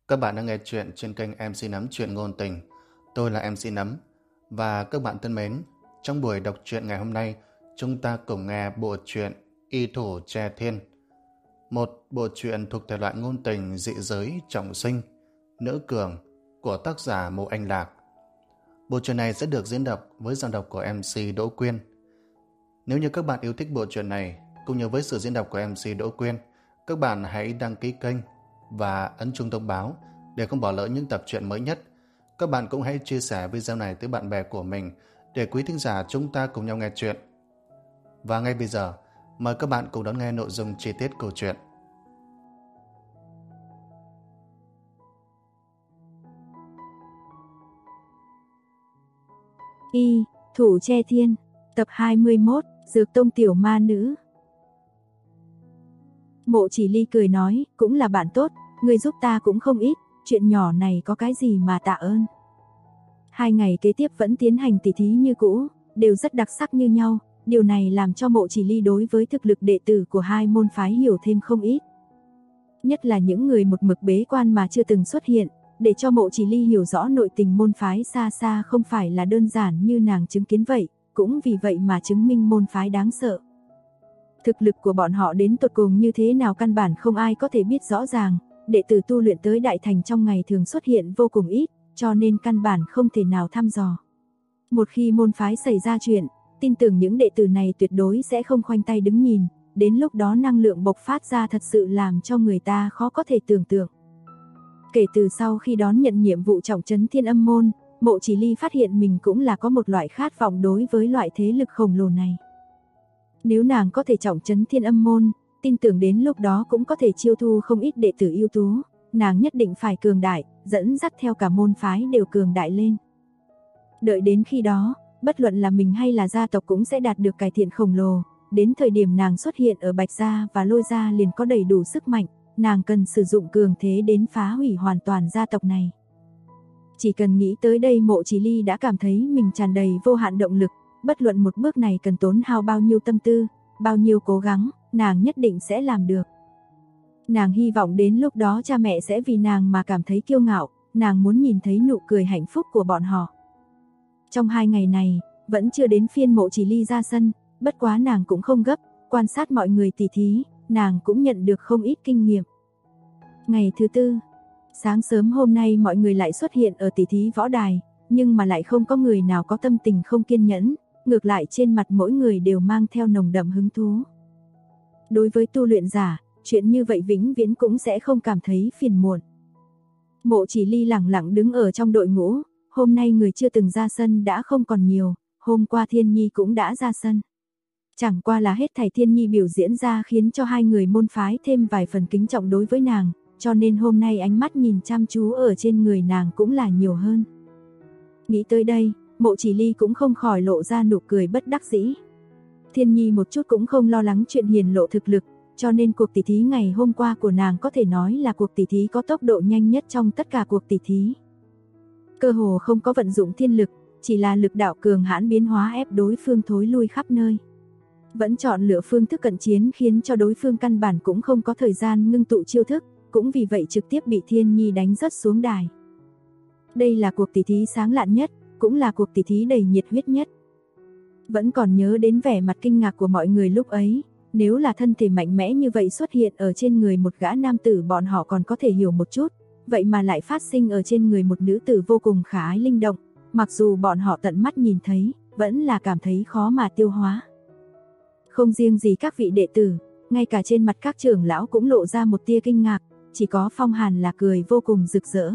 Các bạn đang nghe chuyện trên kênh MC Nấm Chuyện Ngôn Tình. Tôi là MC Nấm. Và các bạn thân mến, trong buổi đọc truyện ngày hôm nay, chúng ta cùng nghe bộ truyện Y Thủ Tre Thiên. Một bộ truyện thuộc thể loại ngôn tình dị giới trọng sinh, nữ cường của tác giả Mộ Anh Lạc. Bộ truyện này sẽ được diễn đọc với giọng đọc của MC Đỗ Quyên. Nếu như các bạn yêu thích bộ truyện này, cũng như với sự diễn đọc của MC Đỗ Quyên, các bạn hãy đăng ký kênh và ấn chuông thông báo để không bỏ lỡ những tập truyện mới nhất. Các bạn cũng hãy chia sẻ video này tới bạn bè của mình để quý thính giả chúng ta cùng nhau nghe chuyện. Và ngay bây giờ, mời các bạn cùng đón nghe nội dung chi tiết câu chuyện. Y Thủ Tre Thiên, tập 21, Dược Tông tiểu ma nữ. Mộ Chỉ Ly cười nói, cũng là bạn tốt, người giúp ta cũng không ít, chuyện nhỏ này có cái gì mà tạ ơn. 2 ngày kế tiếp vẫn tiến hành tỉ thí như cũ, đều rất đặc sắc như nhau, điều này làm cho Mộ Chỉ Ly đối với thực lực đệ tử của hai môn phái hiểu thêm không ít. Nhất là những người một mực bế quan mà chưa từng xuất hiện, để cho Mộ Chỉ Ly hiểu rõ nội tình môn phái xa xa không phải là đơn giản như nàng chứng kiến vậy, cũng vì vậy mà chứng minh môn phái đáng sợ. Thực lực của bọn họ đến tột cùng như thế nào căn bản không ai có thể biết rõ ràng, đệ tử tu luyện tới đại thành trong ngày thường xuất hiện vô cùng ít, cho nên căn bản không thể nào thăm dò. Một khi môn phái xảy ra chuyện, tin tưởng những đệ tử này tuyệt đối sẽ không khoanh tay đứng nhìn, đến lúc đó năng lượng bộc phát ra thật sự làm cho người ta khó có thể tưởng tượng. Kể từ sau khi đón nhận nhiệm vụ trọng trấn Thiên Âm môn, Mộ Chỉ Ly phát hiện mình cũng là có một loại khát vọng đối với loại thế lực khổng lồ này. Nếu nàng có thể trọng trấn Thiên Âm môn, tin tưởng đến lúc đó cũng có thể chiêu thu không ít đệ tử ưu tú, nàng nhất định phải cường đại, dẫn dắt theo cả môn phái đều cường đại lên. Đợi đến khi đó, bất luận là mình hay là gia tộc cũng sẽ đạt được cải thiện khổng lồ, đến thời điểm nàng xuất hiện ở Bạch Gia và Lôi Gia liền có đầy đủ sức mạnh, nàng cần sử dụng cường thế đến phá hủy hoàn toàn gia tộc này. Chỉ cần nghĩ tới đây Mộ Chỉ Ly đã cảm thấy mình tràn đầy vô hạn động lực, bất luận một bước này cần tốn hao bao nhiêu tâm tư, bao nhiêu cố gắng, nàng nhất định sẽ làm được. Nàng hy vọng đến lúc đó cha mẹ sẽ vì nàng mà cảm thấy kiêu ngạo, nàng muốn nhìn thấy nụ cười hạnh phúc của bọn họ. Trong 2 ngày này, vẫn chưa đến phiên Mộ Chỉ Ly ra sân, bất quá nàng cũng không gấp, quan sát mọi người tỉ thí, nàng cũng nhận được không ít kinh nghiệm. Ngày thứ tư, sáng sớm hôm nay mọi người lại xuất hiện ở tỉ thí võ đài, nhưng mà lại không có người nào có tâm tình không kiên nhẫn, ngược lại trên mặt mỗi người đều mang theo nồng đậm hứng thú. Đối với tu luyện giả, chuyện như vậy vĩnh viễn cũng sẽ không cảm thấy phiền muộn. Mộ Chỉ Ly lẳng lặng đứng ở trong đội ngũ, hôm nay người chưa từng ra sân đã không còn nhiều, hôm qua Thiên Nhi cũng đã ra sân. Chẳng qua là hết thảy Thiên Nhi biểu diễn ra khiến cho hai người môn phái thêm vài phần kính trọng đối với nàng, cho nên hôm nay ánh mắt nhìn chăm chú ở trên người nàng cũng là nhiều hơn. Nghĩ tới đây, Mộ Chỉ Ly cũng không khỏi lộ ra nụ cười bất đắc dĩ. Thiên Nhi một chút cũng không lo lắng chuyện hiển lộ thực lực, cho nên cuộc tỉ thí ngày hôm qua của nàng có thể nói là cuộc tỉ thí có tốc độ nhanh nhất trong tất cả cuộc tỉ thí. Cơ hồ không có vận dụng thiên lực, chỉ là lực đạo cường hãn biến hóa ép đối phương thối lui khắp nơi. Vẫn chọn lựa phương thức cận chiến khiến cho đối phương căn bản cũng không có thời gian ngưng tụ chiêu thức, cũng vì vậy trực tiếp bị Thiên Nhi đánh rớt xuống đài. Đây là cuộc tỉ thí sáng lạn nhất, cũng là cuộc tỉ thí đầy nhiệt huyết nhất. Vẫn còn nhớ đến vẻ mặt kinh ngạc của mọi người lúc ấy, nếu là thân thể mạnh mẽ như vậy xuất hiện ở trên người một gã nam tử bọn họ còn có thể hiểu một chút, vậy mà lại phát sinh ở trên người một nữ tử vô cùng khả ái linh động, mặc dù bọn họ tận mắt nhìn thấy, vẫn là cảm thấy khó mà tiêu hóa. Không riêng gì các vị đệ tử, ngay cả trên mặt các trưởng lão cũng lộ ra một tia kinh ngạc, chỉ có Phong Hàn là cười vô cùng rực rỡ.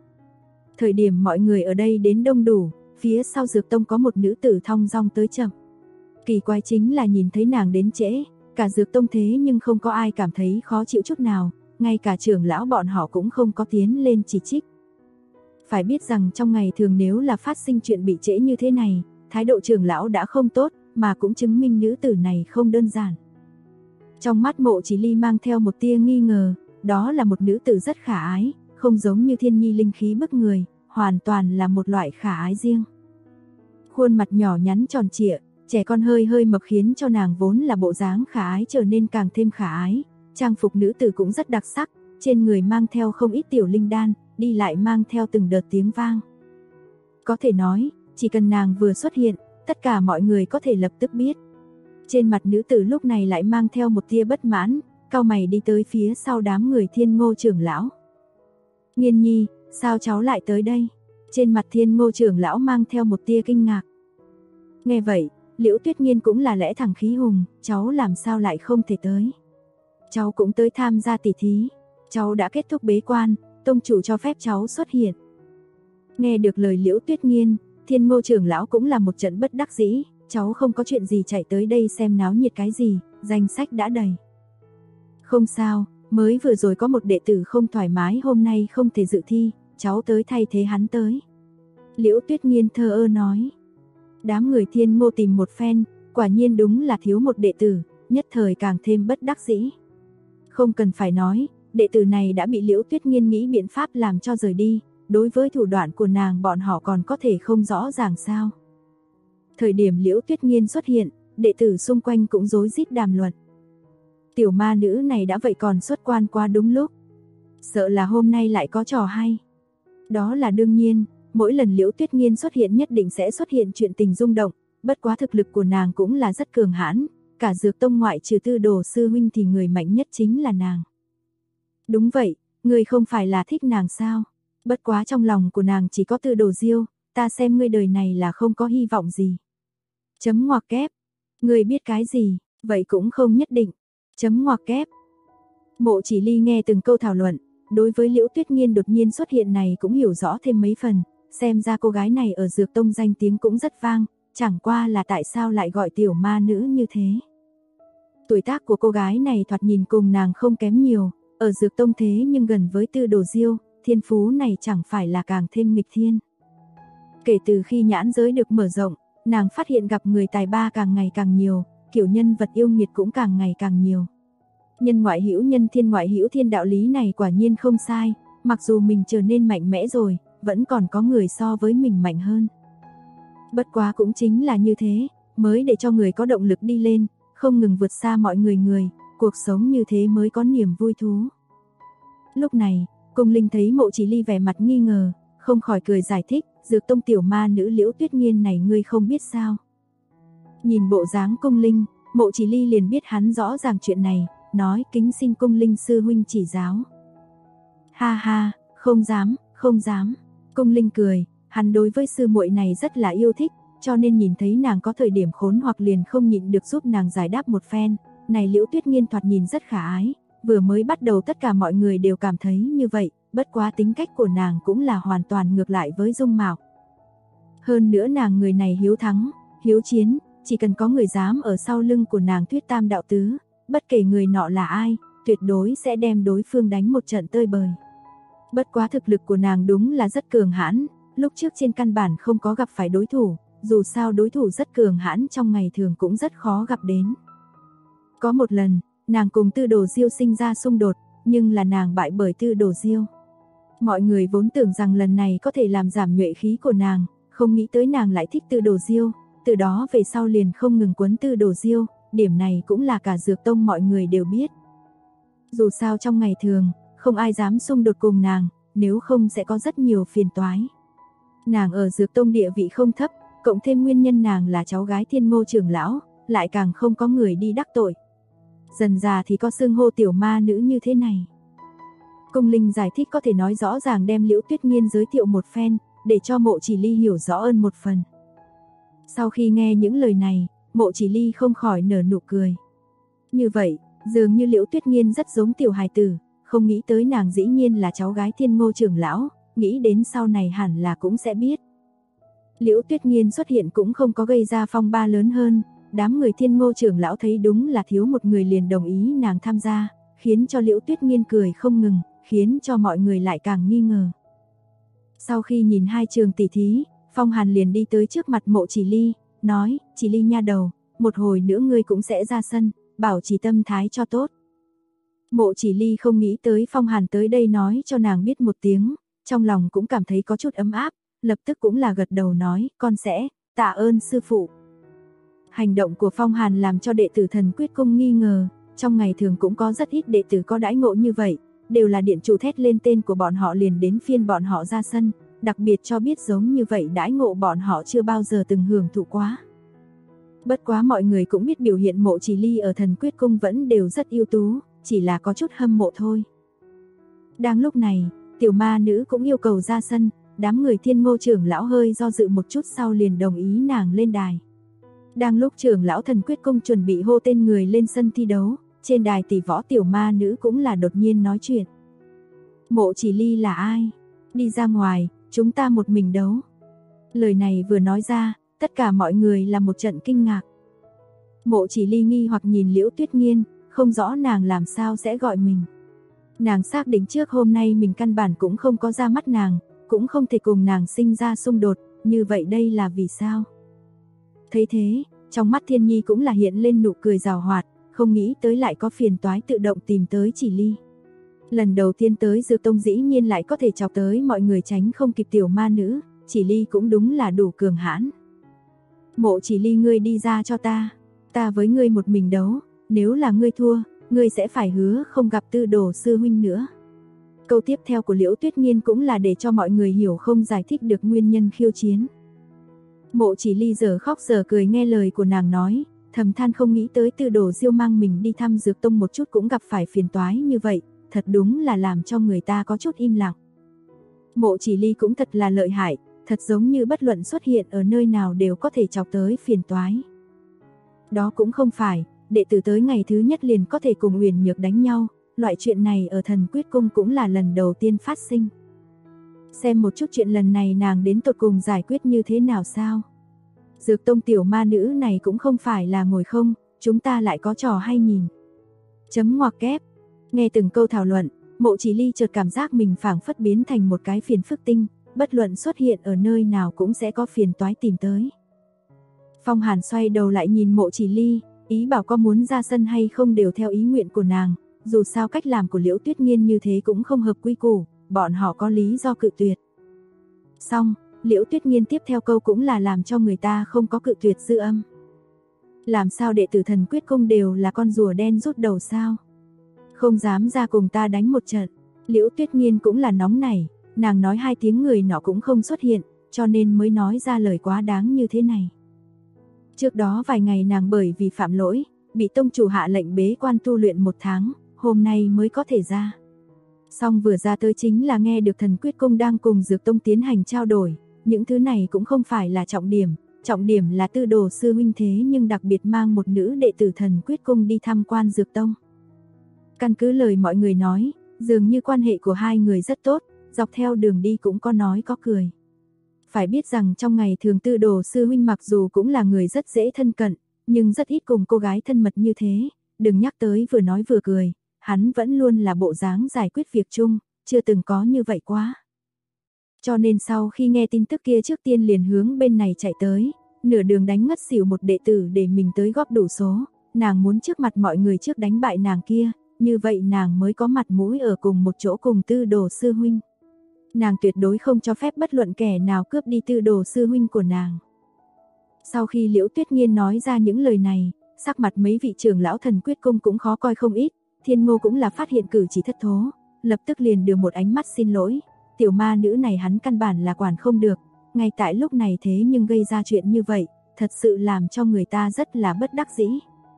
Thời điểm mọi người ở đây đến đông đủ, phía sau Dược Tông có một nữ tử thong dong tới chậm. Kỳ quái chính là nhìn thấy nàng đến trễ, cả Dược Tông thế nhưng không có ai cảm thấy khó chịu chút nào, ngay cả trưởng lão bọn họ cũng không có tiến lên chỉ trích. Phải biết rằng trong ngày thường nếu là phát sinh chuyện bị trễ như thế này, thái độ trưởng lão đã không tốt, mà cũng chứng minh nữ tử này không đơn giản. Trong mắt Mộ Chỉ Ly mang theo một tia nghi ngờ, đó là một nữ tử rất khả ái, không giống như Thiên Nhi linh khí bức người, hoàn toàn là một loại khả ái riêng. Khuôn mặt nhỏ nhắn tròn trịa, trẻ con hơi hơi mập khiến cho nàng vốn là bộ dáng khả ái trở nên càng thêm khả ái, trang phục nữ tử cũng rất đặc sắc, trên người mang theo không ít tiểu linh đan, đi lại mang theo từng đợt tiếng vang. Có thể nói, chỉ cần nàng vừa xuất hiện, tất cả mọi người có thể lập tức biết. Trên mặt nữ tử lúc này lại mang theo một tia bất mãn, cau mày đi tới phía sau đám người Thiên Ngô trưởng lão. Nghiên nhi, sao cháu lại tới đây? Trên mặt Thiên Ngô trưởng lão mang theo một tia kinh ngạc. Nghe vậy, Liễu Tuyết Nghiên cũng là lẽ thẳng khí hùng, cháu làm sao lại không thể tới? Cháu cũng tới tham gia tỷ thí, cháu đã kết thúc bế quan, tông chủ cho phép cháu xuất hiện. Nghe được lời Liễu Tuyết Nghiên, Thiên Ngô trưởng lão cũng là một trận bất đắc dĩ, cháu không có chuyện gì chạy tới đây xem náo nhiệt cái gì, danh sách đã đầy. Không sao, mới vừa rồi có một đệ tử không thoải mái hôm nay không thể dự thi, cháu tới thay thế hắn tới. Liễu Tuyết Nghiên thờ ơ nói. Đám người Thiên Ngô tìm một phen, quả nhiên đúng là thiếu một đệ tử, nhất thời càng thêm bất đắc dĩ. Không cần phải nói, đệ tử này đã bị Liễu Tuyết Nghiên nghĩ biện pháp làm cho rời đi, đối với thủ đoạn của nàng bọn họ còn có thể không rõ ràng sao. Thời điểm Liễu Tuyết Nghiên xuất hiện, đệ tử xung quanh cũng rối rít đàm luận. Tiểu ma nữ này đã vậy còn xuất quan qua đúng lúc. Sợ là hôm nay lại có trò hay. Đó là đương nhiên, mỗi lần Liễu Tuyết Nghiên xuất hiện nhất định sẽ xuất hiện chuyện tình rung động, bất quá thực lực của nàng cũng là rất cường hãn, cả Dược Tông ngoại trừ Tư Đồ sư huynh thì người mạnh nhất chính là nàng. Đúng vậy, người không phải là thích nàng sao? Bất quá trong lòng của nàng chỉ có Tư Đồ Diêu, ta xem ngươi đời này là không có hy vọng gì. Chấm ngoặc kép. Ngươi biết cái gì, vậy cũng không nhất định. Chấm ngoặc kép. Mộ Chỉ Ly nghe từng câu thảo luận, đối với Liễu Tuyết Nghiên đột nhiên xuất hiện này cũng hiểu rõ thêm mấy phần, xem ra cô gái này ở Dược Tông danh tiếng cũng rất vang, chẳng qua là tại sao lại gọi tiểu ma nữ như thế. Tuổi tác của cô gái này thoạt nhìn cùng nàng không kém nhiều, ở Dược Tông thế nhưng gần với Tư Đồ Diêu, thiên phú này chẳng phải là càng thêm nghịch thiên. Kể từ khi nhãn giới được mở rộng, nàng phát hiện gặp người tài ba càng ngày càng nhiều, kiểu nhân vật yêu nghiệt cũng càng ngày càng nhiều. Nhân ngoại hữu nhân, thiên ngoại hữu thiên, đạo lý này quả nhiên không sai, mặc dù mình trở nên mạnh mẽ rồi, vẫn còn có người so với mình mạnh hơn. Bất quá cũng chính là như thế, mới để cho người có động lực đi lên, không ngừng vượt xa mọi người, cuộc sống như thế mới có niềm vui thú. Lúc này, Cung Linh thấy Mộ Chỉ Ly vẻ mặt nghi ngờ, không khỏi cười giải thích, Dược Tông tiểu ma nữ Liễu Tuyết Nghiên này ngươi không biết sao? Nhìn bộ dáng Cung Linh, Mộ Chỉ Ly liền biết hắn rõ ràng chuyện này, nói kính xin Cung Linh sư huynh chỉ giáo. Ha ha, không dám, không dám. Cung Linh cười, hắn đối với sư muội này rất là yêu thích, cho nên nhìn thấy nàng có thời điểm khốn hoặc liền không nhịn được giúp nàng giải đáp một phen. Này Liễu Tuyết Nghiên thoạt nhìn rất khả ái, vừa mới bắt đầu tất cả mọi người đều cảm thấy như vậy, bất quá tính cách của nàng cũng là hoàn toàn ngược lại với dung mạo. Hơn nữa nàng người này hiếu thắng, hiếu chiến, chỉ cần có người dám ở sau lưng của nàng thuyết tam đạo tứ, bất kể người nọ là ai, tuyệt đối sẽ đem đối phương đánh một trận tơi bời. Bất quá thực lực của nàng đúng là rất cường hãn, lúc trước trên căn bản không có gặp phải đối thủ, dù sao đối thủ rất cường hãn trong ngày thường cũng rất khó gặp đến. Có một lần, nàng cùng Tư Đồ Diêu sinh ra xung đột, nhưng là nàng bại bởi Tư Đồ Diêu. Mọi người vốn tưởng rằng lần này có thể làm giảm nhuệ khí của nàng, không nghĩ tới nàng lại thích Tư Đồ Diêu, từ đó về sau liền không ngừng quấn Tư Đồ Diêu, điểm này cũng là cả Dược Tông mọi người đều biết. Dù sao trong ngày thường, không ai dám xung đột cùng nàng, nếu không sẽ có rất nhiều phiền toái. Nàng ở Dược Tông địa vị không thấp, cộng thêm nguyên nhân nàng là cháu gái Thiên Ngô trưởng lão, lại càng không có người đi đắc tội. Dần già thì có xưng hô tiểu ma nữ như thế này. Cung Linh giải thích có thể nói rõ ràng đem Liễu Tuyết Nghiên giới thiệu một phen, để cho Mộ Chỉ Ly hiểu rõ hơn một phần. Sau khi nghe những lời này, Mộ Chỉ Ly không khỏi nở nụ cười. Như vậy, dường như Liễu Tuyết Nghiên rất giống tiểu hài tử, không nghĩ tới nàng dĩ nhiên là cháu gái Thiên Ngô trưởng lão, nghĩ đến sau này hẳn là cũng sẽ biết. Liễu Tuyết Nghiên xuất hiện cũng không có gây ra phong ba lớn hơn, đám người Thiên Ngô trưởng lão thấy đúng là thiếu một người liền đồng ý nàng tham gia, khiến cho Liễu Tuyết Nghiên cười không ngừng, khiến cho mọi người lại càng nghi ngờ. Sau khi nhìn hai trường tỷ thí, Phong Hàn liền đi tới trước mặt Mộ Chỉ Ly, nói, Chỉ Ly nha đầu, một hồi nữa ngươi cũng sẽ ra sân, bảo trì tâm thái cho tốt. Mộ Chỉ Ly không nghĩ tới Phong Hàn tới đây nói cho nàng biết một tiếng, trong lòng cũng cảm thấy có chút ấm áp, lập tức cũng là gật đầu nói, con sẽ, tạ ơn sư phụ. Hành động của Phong Hàn làm cho đệ tử Thần Quyết Cung nghi ngờ, trong ngày thường cũng có rất ít đệ tử có đãi ngộ như vậy, đều là điện chủ thét lên tên của bọn họ liền đến phiên bọn họ ra sân, đặc biệt cho biết giống như vậy đãi ngộ bọn họ chưa bao giờ từng hưởng thụ quá. Bất quá mọi người cũng biết biểu hiện Mộ Chỉ Ly ở Thần Quyết Cung vẫn đều rất ưu tú, chỉ là có chút hâm mộ thôi. Đang lúc này, tiểu ma nữ cũng yêu cầu ra sân, đám người Thiên Ngô trưởng lão hơi do dự một chút sau liền đồng ý nàng lên đài. Đang lúc trưởng lão Thần Quyết Cung chuẩn bị hô tên người lên sân thi đấu, trên đài tỷ võ tiểu ma nữ cũng là đột nhiên nói chuyện. Mộ Chỉ Ly là ai? Đi ra ngoài, chúng ta một mình đấu. Lời này vừa nói ra, tất cả mọi người là một trận kinh ngạc. Mộ Chỉ Ly nghi hoặc nhìn Liễu Tuyết Nghiên, không rõ nàng làm sao sẽ gọi mình. Nàng xác định trước hôm nay mình căn bản cũng không có ra mắt nàng, cũng không thể cùng nàng sinh ra xung đột, như vậy đây là vì sao? Thấy thế, trong mắt Thiên Nhi cũng là hiện lên nụ cười giảo hoạt, không nghĩ tới lại có phiền toái tự động tìm tới Chỉ Ly. Lần đầu tiên tới Dược Tông dĩ nhiên lại có thể chọc tới mọi người tránh không kịp tiểu ma nữ, Chỉ Ly cũng đúng là đủ cường hãn. Mộ Chỉ Ly ngươi đi ra cho ta với ngươi một mình đấu, nếu là ngươi thua, ngươi sẽ phải hứa không gặp Tư Đồ sư huynh nữa. Câu tiếp theo của Liễu Tuyết Nghiên cũng là để cho mọi người hiểu không giải thích được nguyên nhân khiêu chiến. Mộ Chỉ Ly giờ khóc giờ cười nghe lời của nàng nói, thầm than không nghĩ tới Tư Đồ Diêu mang mình đi thăm Dược Tông một chút cũng gặp phải phiền toái như vậy, thật đúng là làm cho người ta có chút im lặng. Mộ Chỉ Ly cũng thật là lợi hại, thật giống như bất luận xuất hiện ở nơi nào đều có thể chọc tới phiền toái. Đó cũng không phải, đệ tử tới ngày thứ nhất liền có thể cùng Uyển Nhược đánh nhau, loại chuyện này ở Thần Quyết Cung cũng là lần đầu tiên phát sinh. Xem một chút chuyện lần này nàng đến tột cùng giải quyết như thế nào sao? Dược Tông tiểu ma nữ này cũng không phải là ngồi không, chúng ta lại có trò hay nhìn. Chấm ngoặc kép. Nghe từng câu thảo luận, Mộ Chỉ Ly chợt cảm giác mình phảng phất biến thành một cái phiền phức tinh, bất luận xuất hiện ở nơi nào cũng sẽ có phiền toái tìm tới. Phong Hàn xoay đầu lại nhìn Mộ Chỉ Ly, ý bảo có muốn ra sân hay không đều theo ý nguyện của nàng, dù sao cách làm của Liễu Tuyết Nghiên như thế cũng không hợp quy củ, bọn họ có lý do cự tuyệt. Xong, Liễu Tuyết Nghiên tiếp theo câu cũng là làm cho người ta không có cự tuyệt dư âm. Làm sao đệ tử Thần Quyết Cung đều là con rùa đen rút đầu sao? Không dám ra cùng ta đánh một trận. Liễu Tuyết Nghiên cũng là nóng nảy, nàng nói hai tiếng người nọ cũng không xuất hiện, cho nên mới nói ra lời quá đáng như thế này. Trước đó vài ngày nàng bởi vì phạm lỗi, bị tông chủ hạ lệnh bế quan tu luyện 1 tháng, hôm nay mới có thể ra. Xong vừa ra tới chính là nghe được Thần Quyết Cung đang cùng Dược Tông tiến hành trao đổi, những thứ này cũng không phải là trọng điểm là Tư Đồ sư huynh thế nhưng đặc biệt mang một nữ đệ tử Thần Quyết Cung đi tham quan Dược Tông. Căn cứ lời mọi người nói, dường như quan hệ của hai người rất tốt, dọc theo đường đi cũng có nói có cười. Phải biết rằng trong ngày thường Tư Đồ sư huynh mặc dù cũng là người rất dễ thân cận, nhưng rất ít cùng cô gái thân mật như thế, đừng nhắc tới vừa nói vừa cười, hắn vẫn luôn là bộ dáng giải quyết việc chung, chưa từng có như vậy quá. Cho nên sau khi nghe tin tức kia trước tiên liền hướng bên này chạy tới, nửa đường đánh ngất xỉu một đệ tử để mình tới góp đủ số, nàng muốn trước mặt mọi người trước đánh bại nàng kia, như vậy nàng mới có mặt mũi ở cùng một chỗ cùng Tư Đồ sư huynh. Nàng tuyệt đối không cho phép bất luận kẻ nào cướp đi Tư Đồ sư huynh của nàng. Sau khi Liễu Tuyết Nghiên nói ra những lời này, sắc mặt mấy vị trưởng lão Thần Quyết Cung cũng khó coi không ít, Thiên Ngô cũng là phát hiện cử chỉ thất thố, lập tức liền đưa một ánh mắt xin lỗi, tiểu ma nữ này hắn căn bản là quản không được, ngay tại lúc này thế nhưng gây ra chuyện như vậy, thật sự làm cho người ta rất là bất đắc dĩ.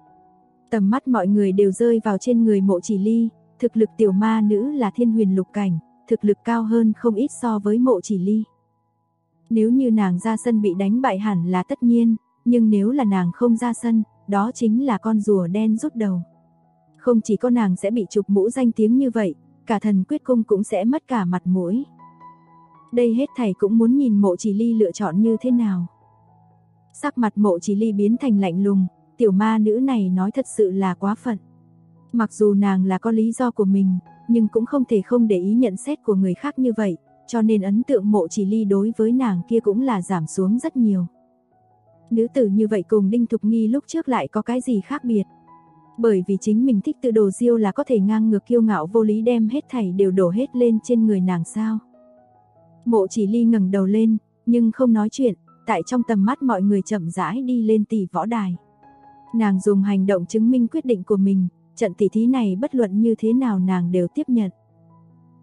Tầm mắt mọi người đều rơi vào trên người Mộ Chỉ Ly, thực lực tiểu ma nữ là thiên huyền lục cảnh, thực lực cao hơn không ít so với Mộ Chỉ Ly. Nếu như nàng ra sân bị đánh bại hẳn là tất nhiên, nhưng nếu là nàng không ra sân, đó chính là con rùa đen rút đầu. Không chỉ có nàng sẽ bị chụp mũ danh tiếng như vậy, cả Thần Quyết Cung cũng sẽ mất cả mặt mũi. Đây hết thảy cũng muốn nhìn Mộ Chỉ Ly lựa chọn như thế nào. Sắc mặt Mộ Chỉ Ly biến thành lạnh lùng, tiểu ma nữ này nói thật sự là quá phận. Mặc dù nàng là có lý do của mình, nhưng cũng không thể không để ý nhận xét của người khác như vậy, cho nên ấn tượng Mộ Chỉ Ly đối với nàng kia cũng là giảm xuống rất nhiều. Nữ tử như vậy cùng Đinh Thục Nghi lúc trước lại có cái gì khác biệt? Bởi vì chính mình thích Tư Đồ Diêu là có thể ngang ngược kiêu ngạo vô lý đem hết thảy đều đổ hết lên trên người nàng sao? Mộ Chỉ Ly ngẩng đầu lên, nhưng không nói chuyện, tại trong tầm mắt mọi người chậm rãi đi lên tỷ võ đài. Nàng dùng hành động chứng minh quyết định của mình, trận tỷ thí này bất luận như thế nào nàng đều tiếp nhận.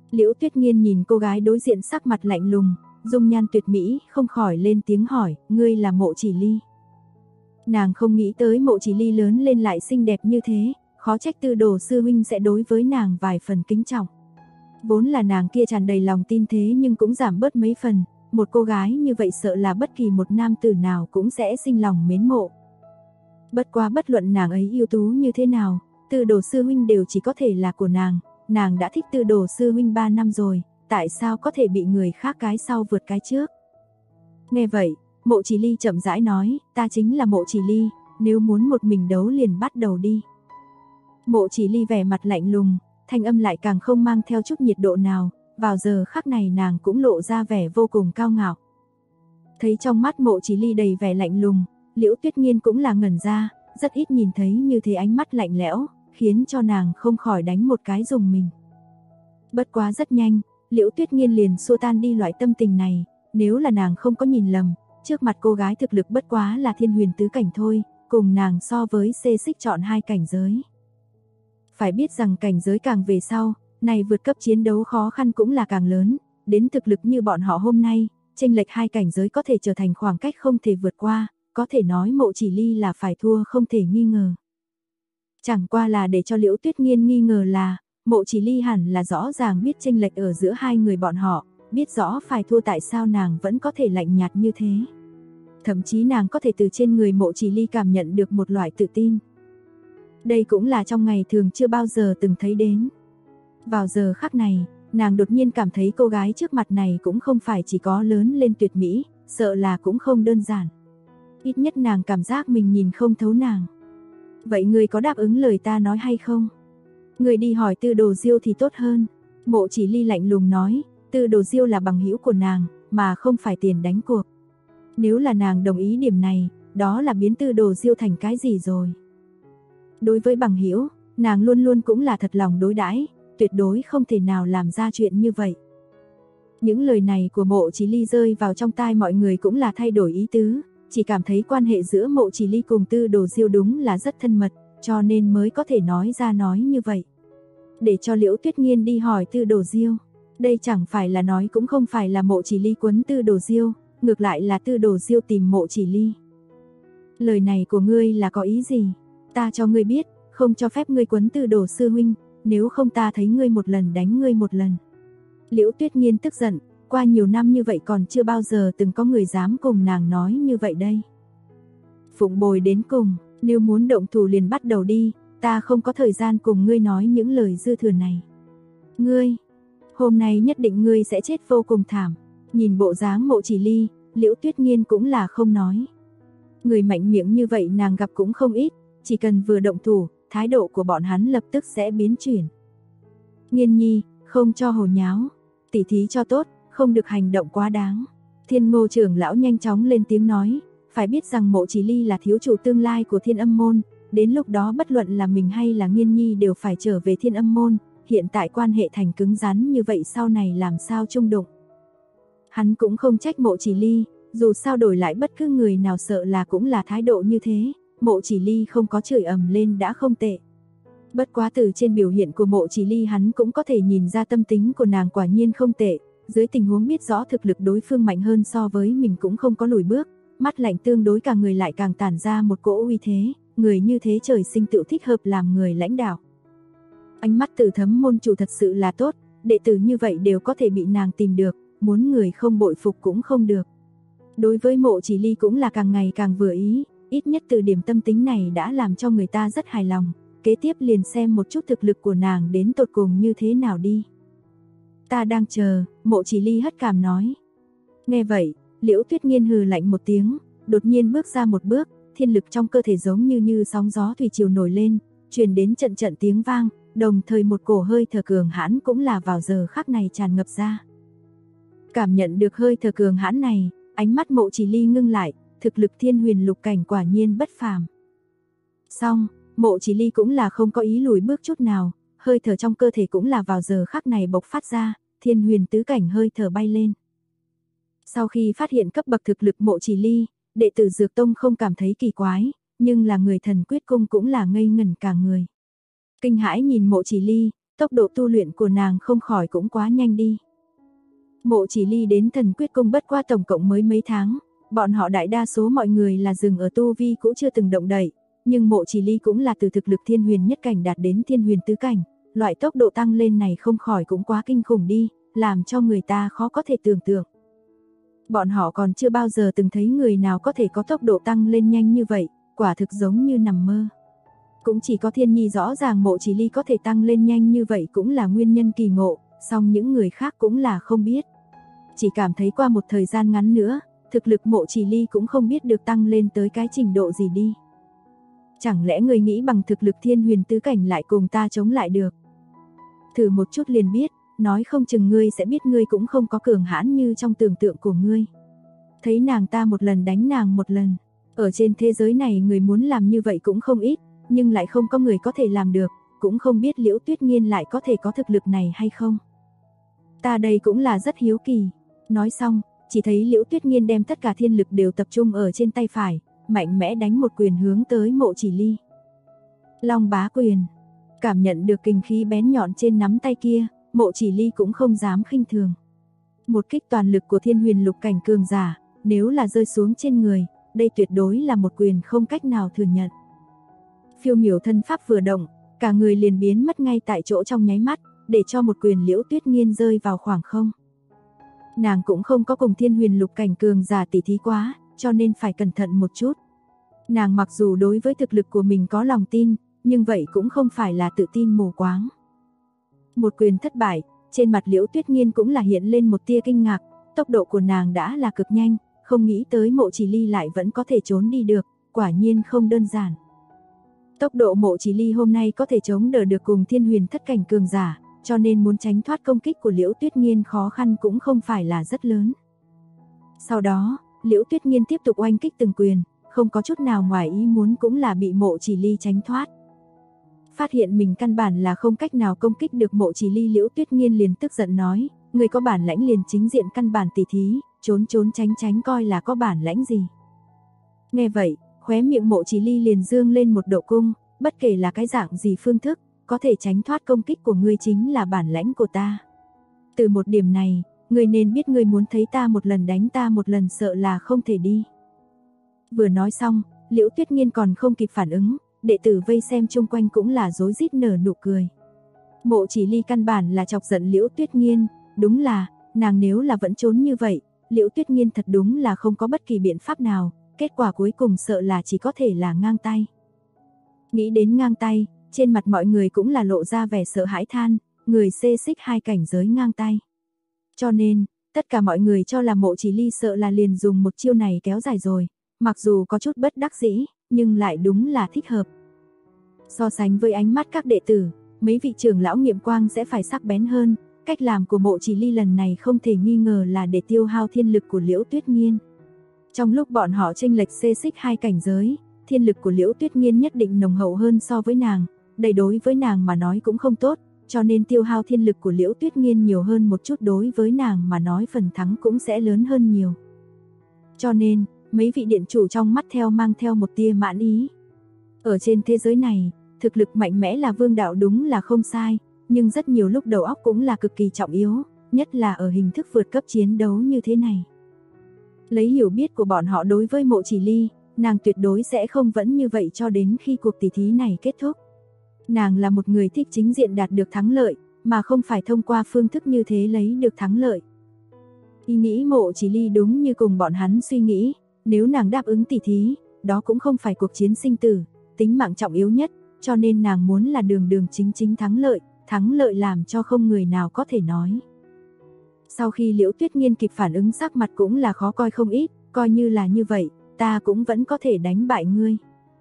Liễu Tuyết Nghiên nhìn cô gái đối diện sắc mặt lạnh lùng, dung nhan tuyệt mỹ, không khỏi lên tiếng hỏi, ngươi là Mộ Chỉ Ly. Nàng không nghĩ tới Mộ Chỉ Ly lớn lên lại xinh đẹp như thế, khó trách Tư Đồ sư huynh sẽ đối với nàng vài phần kính trọng. Vốn là nàng kia tràn đầy lòng tin thế nhưng cũng giảm bớt mấy phần, một cô gái như vậy sợ là bất kỳ một nam tử nào cũng sẽ sinh lòng mến mộ. Bất quá bất luận nàng ấy ưu tú như thế nào, Tư Đồ sư huynh đều chỉ có thể là của nàng đã thích Tư Đồ sư huynh 3 năm rồi, tại sao có thể bị người khác cái sau vượt cái trước. Nghe vậy, Mộ Chỉ Ly chậm rãi nói, ta chính là Mộ Chỉ Ly, nếu muốn một mình đấu liền bắt đầu đi. Mộ Chỉ Ly vẻ mặt lạnh lùng, thanh âm lại càng không mang theo chút nhiệt độ nào, vào giờ khắc này nàng cũng lộ ra vẻ vô cùng cao ngạo. Thấy trong mắt Mộ Chỉ Ly đầy vẻ lạnh lùng, Liễu Tuyết Nghiên cũng là ngẩn ra, rất ít nhìn thấy như thế ánh mắt lạnh lẽo, khiến cho nàng không khỏi đánh một cái rùng mình. Bất quá rất nhanh, Liễu Tuyết Nghiên liền xua tan đi loại tâm tình này, nếu là nàng không có nhìn lầm, trước mặt cô gái thực lực bất quá là thiên huyền tứ cảnh thôi, cùng nàng so với xê xích chọn 2 cảnh giới. Phải biết rằng cảnh giới càng về sau, này vượt cấp chiến đấu khó khăn cũng là càng lớn, đến thực lực như bọn họ hôm nay, chênh lệch 2 cảnh giới có thể trở thành khoảng cách không thể vượt qua, có thể nói Mộ Chỉ Ly là phải thua không thể nghi ngờ. Chẳng qua là để cho Liễu Tuyết Nghiên nghi ngờ là, Mộ Chỉ Ly hẳn là rõ ràng biết chênh lệch ở giữa hai người bọn họ, biết rõ phải thua tại sao nàng vẫn có thể lạnh nhạt như thế. Thậm chí nàng có thể từ trên người Mộ Chỉ Ly cảm nhận được một loại tự tin. Đây cũng là trong ngày thường chưa bao giờ từng thấy đến. Vào giờ khắc này, nàng đột nhiên cảm thấy cô gái trước mặt này cũng không phải chỉ có lớn lên tuyệt mỹ, sợ là cũng không đơn giản. Ít nhất nàng cảm giác mình nhìn không thấu nàng. Vậy ngươi có đáp ứng lời ta nói hay không? Ngươi đi hỏi Tư Đồ Diêu thì tốt hơn. Mộ Chỉ Ly lạnh lùng nói, Tư Đồ Diêu là bằng hữu của nàng, mà không phải tiền đánh cuộc. Nếu là nàng đồng ý điểm này, đó là biến Tư Đồ Diêu thành cái gì rồi? Đối với bằng hữu, nàng luôn luôn cũng là thật lòng đối đãi, tuyệt đối không thể nào làm ra chuyện như vậy. Những lời này của Mộ Chỉ Ly rơi vào trong tai mọi người cũng là thay đổi ý tứ, chỉ cảm thấy quan hệ giữa Mộ Chỉ Ly cùng Tư Đồ Diêu đúng là rất thân mật, cho nên mới có thể nói ra nói như vậy. Để cho Liễu Tuyết Nghiên đi hỏi Tư Đồ Diêu, đây chẳng phải là nói cũng không phải là Mộ Chỉ Ly quấn Tư Đồ Diêu, ngược lại là Tư Đồ Diêu tìm Mộ Chỉ Ly. Lời này của ngươi là có ý gì? Ta cho ngươi biết, không cho phép ngươi quấn Tư Đồ sư huynh, nếu không ta thấy ngươi một lần đánh ngươi một lần. Liễu Tuyết Nghiên tức giận, qua nhiều năm như vậy còn chưa bao giờ từng có người dám cùng nàng nói như vậy đây. Phụng bồi đến cùng, nếu muốn động thủ liền bắt đầu đi, ta không có thời gian cùng ngươi nói những lời dư thừa này. Ngươi, hôm nay nhất định ngươi sẽ chết vô cùng thảm. Nhìn bộ dáng Mộ Chỉ Ly, Liễu Tuyết Nghiên cũng là không nói. Người mạnh miệng như vậy nàng gặp cũng không ít, chỉ cần vừa động thủ, thái độ của bọn hắn lập tức sẽ biến chuyển. Nghiên nhi, không cho hồ nháo, tỉ thí cho tốt, không được hành động quá đáng. Thiên Ngô trưởng lão nhanh chóng lên tiếng nói, phải biết rằng Mộ Chỉ Ly là thiếu chủ tương lai của Thiên Âm môn, đến lúc đó bất luận là mình hay là Nghiên nhi đều phải trở về Thiên Âm môn, hiện tại quan hệ thành cứng rắn như vậy sau này làm sao chung đụng. Hắn cũng không trách Mộ Chỉ Ly, dù sao đổi lại bất cứ người nào sợ là cũng là thái độ như thế, Mộ Chỉ Ly không có chửi ầm lên đã không tệ. Bất quá từ trên biểu hiện của Mộ Chỉ Ly hắn cũng có thể nhìn ra tâm tính của nàng quả nhiên không tệ, dưới tình huống biết rõ thực lực đối phương mạnh hơn so với mình cũng không có lùi bước, mắt lạnh tương đối cả người lại càng tản ra một cỗ uy thế, người như thế trời sinh tự thích hợp làm người lãnh đạo. Ánh mắt Tử Thấm môn chủ thật sự là tốt, đệ tử như vậy đều có thể bị nàng tìm được, muốn người không bội phục cũng không được. Đối với Mộ Chỉ Ly cũng là càng ngày càng vừa ý, ít nhất từ điểm tâm tính này đã làm cho người ta rất hài lòng, kế tiếp liền xem một chút thực lực của nàng đến tột cùng như thế nào đi. Ta đang chờ, Mộ Chỉ Ly hất cảm nói. Nghe vậy, Liễu Tuyết Nghiên hừ lạnh một tiếng, đột nhiên bước ra một bước, thiên lực trong cơ thể giống như sóng gió thủy triều nổi lên, truyền đến trận trận tiếng vang, đồng thời một cổ hơi thở cường hãn cũng là vào giờ khắc này tràn ngập ra. Cảm nhận được hơi thở cường hãn này, ánh mắt Mộ Chỉ Ly ngưng lại, thực lực thiên huyền lục cảnh quả nhiên bất phàm. Xong, Mộ Chỉ Ly cũng là không có ý lùi bước chút nào, hơi thở trong cơ thể cũng là vào giờ khắc này bộc phát ra, thiên huyền tứ cảnh hơi thở bay lên. Sau khi phát hiện cấp bậc thực lực Mộ Chỉ Ly, đệ tử Dược Tông không cảm thấy kỳ quái, nhưng là người Thần Quyết Cung cũng là ngây ngẩn cả người. Kinh hãi nhìn Mộ Chỉ Ly, tốc độ tu luyện của nàng không khỏi cũng quá nhanh đi. Mộ Chỉ Ly đến Thần Quyết Cung bất qua tổng cộng mới mấy tháng, bọn họ đại đa số mọi người là dừng ở tu vi cũng chưa từng động đậy, nhưng Mộ Chỉ Ly cũng là từ thực lực Thiên Huyền nhất cảnh đạt đến Thiên Huyền tứ cảnh, loại tốc độ tăng lên này không khỏi cũng quá kinh khủng đi, làm cho người ta khó có thể tưởng tượng. Bọn họ còn chưa bao giờ từng thấy người nào có thể có tốc độ tăng lên nhanh như vậy, quả thực giống như nằm mơ. Cũng chỉ có Thiên Nhi rõ ràng Mộ Chỉ Ly có thể tăng lên nhanh như vậy cũng là nguyên nhân kỳ ngộ, song những người khác cũng là không biết. Chỉ cảm thấy qua một thời gian ngắn nữa, thực lực Mộ Chỉ Ly cũng không biết được tăng lên tới cái trình độ gì đi. Chẳng lẽ người nghĩ bằng thực lực Thiên Huyền tứ cảnh lại cùng ta chống lại được? Thử một chút liền biết, nói không chừng ngươi sẽ biết ngươi cũng không có cường hãn như trong tưởng tượng của ngươi. Thấy nàng ta một lần đánh nàng một lần, ở trên thế giới này người muốn làm như vậy cũng không ít, nhưng lại không có người có thể làm được, cũng không biết Liễu Tuyết Nghiên lại có thể có thực lực này hay không. Ta đây cũng là rất hiếu kỳ. Nói xong, chỉ thấy Liễu Tuyết Nghiên đem tất cả thiên lực đều tập trung ở trên tay phải, mạnh mẽ đánh một quyền hướng tới Mộ Chỉ Ly. Long Bá Quyền. Cảm nhận được kình khí bén nhọn trên nắm tay kia, Mộ Chỉ Ly cũng không dám khinh thường. Một kích toàn lực của Thiên Huyền lục cảnh cường giả, nếu là rơi xuống trên người, đây tuyệt đối là một quyền không cách nào thừa nhận. Phiêu miểu thân pháp vừa động, cả người liền biến mất ngay tại chỗ trong nháy mắt, để cho một quyền Liễu Tuyết Nghiên rơi vào khoảng không. Nàng cũng không có cùng Thiên Huyền lục cảnh cường giả tỉ thí quá, cho nên phải cẩn thận một chút. Nàng mặc dù đối với thực lực của mình có lòng tin, nhưng vậy cũng không phải là tự tin mù quáng. Một quyền thất bại, trên mặt Liễu Tuyết Nghiên cũng là hiện lên một tia kinh ngạc, tốc độ của nàng đã là cực nhanh, không nghĩ tới Mộ Chỉ Ly lại vẫn có thể trốn đi được, quả nhiên không đơn giản. Tốc độ Mộ Chỉ Ly hôm nay có thể chống đỡ được cùng Thiên Huyền thất cảnh cường giả, cho nên muốn tránh thoát công kích của Liễu Tuyết Nghiên khó khăn cũng không phải là rất lớn. Sau đó, Liễu Tuyết Nghiên tiếp tục oanh kích từng quyền, không có chút nào ngoài ý muốn cũng là bị Mộ Chỉ Ly tránh thoát. Phát hiện mình căn bản là không cách nào công kích được Mộ Chỉ Ly, Liễu Tuyết Nghiên liền tức giận nói, người có bản lãnh liền chính diện căn bản tỉ thí, trốn trốn tránh tránh coi là có bản lãnh gì. Nghe vậy, khóe miệng Mộ Chỉ Ly liền dương lên một độ cung, bất kể là cái dạng gì phương thức, có thể tránh thoát công kích của ngươi chính là bản lãnh của ta. Từ một điểm này, ngươi nên biết ngươi muốn thấy ta một lần đánh ta một lần sợ là không thể đi. Vừa nói xong, Liễu Tuyết Nghiên còn không kịp phản ứng, đệ tử vây xem chung quanh cũng là rối rít nở nụ cười. Mộ Chỉ Ly căn bản là chọc giận Liễu Tuyết Nghiên, đúng là, nàng nếu là vẫn trốn như vậy, Liễu Tuyết Nghiên thật đúng là không có bất kỳ biện pháp nào, kết quả cuối cùng sợ là chỉ có thể là ngang tay. Nghĩ đến ngang tay, trên mặt mọi người cũng là lộ ra vẻ sợ hãi than, người xê xích hai cảnh giới ngang tay. Cho nên, tất cả mọi người cho là Mộ Chỉ Ly sợ là liền dùng một chiêu này kéo dài rồi, mặc dù có chút bất đắc dĩ, nhưng lại đúng là thích hợp. So sánh với ánh mắt các đệ tử, mấy vị trưởng lão nghiệm quang sẽ phải sắc bén hơn, cách làm của Mộ Chỉ Ly lần này không thể nghi ngờ là để tiêu hao thiên lực của Liễu Tuyết Nghiên. Trong lúc bọn họ chênh lệch xê xích hai cảnh giới, thiên lực của Liễu Tuyết Nghiên nhất định nồng hậu hơn so với nàng, đây đối với nàng mà nói cũng không tốt, cho nên tiêu hao thiên lực của Liễu Tuyết Nghiên nhiều hơn một chút đối với nàng mà nói phần thắng cũng sẽ lớn hơn nhiều. Cho nên, mấy vị điện chủ trong mắt mang theo một tia mãn ý. Ở trên thế giới này, thực lực mạnh mẽ là vương đạo đúng là không sai, nhưng rất nhiều lúc đầu óc cũng là cực kỳ trọng yếu, nhất là ở hình thức vượt cấp chiến đấu như thế này. Lấy hiểu biết của bọn họ đối với Mộ Chỉ Ly, nàng tuyệt đối sẽ không vẫn như vậy cho đến khi cuộc tỷ thí này kết thúc. Nàng là một người thích chính diện đạt được thắng lợi, mà không phải thông qua phương thức như thế lấy được thắng lợi. Ý nghĩ Mộ Chỉ Ly đúng như cùng bọn hắn suy nghĩ, nếu nàng đáp ứng tỷ thí, đó cũng không phải cuộc chiến sinh tử, tính mạng trọng yếu nhất, cho nên nàng muốn là đường đường chính chính thắng lợi làm cho không người nào có thể nói. Sau khi Liễu Tuyết Nghiên kịp phản ứng sắc mặt cũng là khó coi không ít, coi như là như vậy, ta cũng vẫn có thể đánh bại ngươi.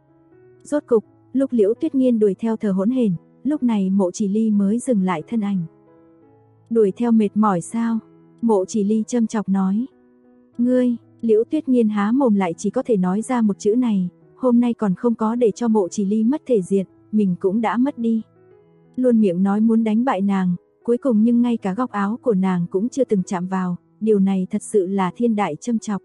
Rốt cục, lúc Liễu Tuyết Nghiên đuổi theo thở hỗn hển, lúc này Mộ Chỉ Ly mới dừng lại thân ảnh. Đuổi theo mệt mỏi sao? Mộ Chỉ Ly châm chọc nói. Ngươi, Liễu Tuyết Nghiên há mồm lại chỉ có thể nói ra một chữ này, hôm nay còn không có để cho Mộ Chỉ Ly mất thể diện, mình cũng đã mất đi. Luôn miệng nói muốn đánh bại nàng, cuối cùng nhưng ngay cả góc áo của nàng cũng chưa từng chạm vào, điều này thật sự là thiên đại châm chọc.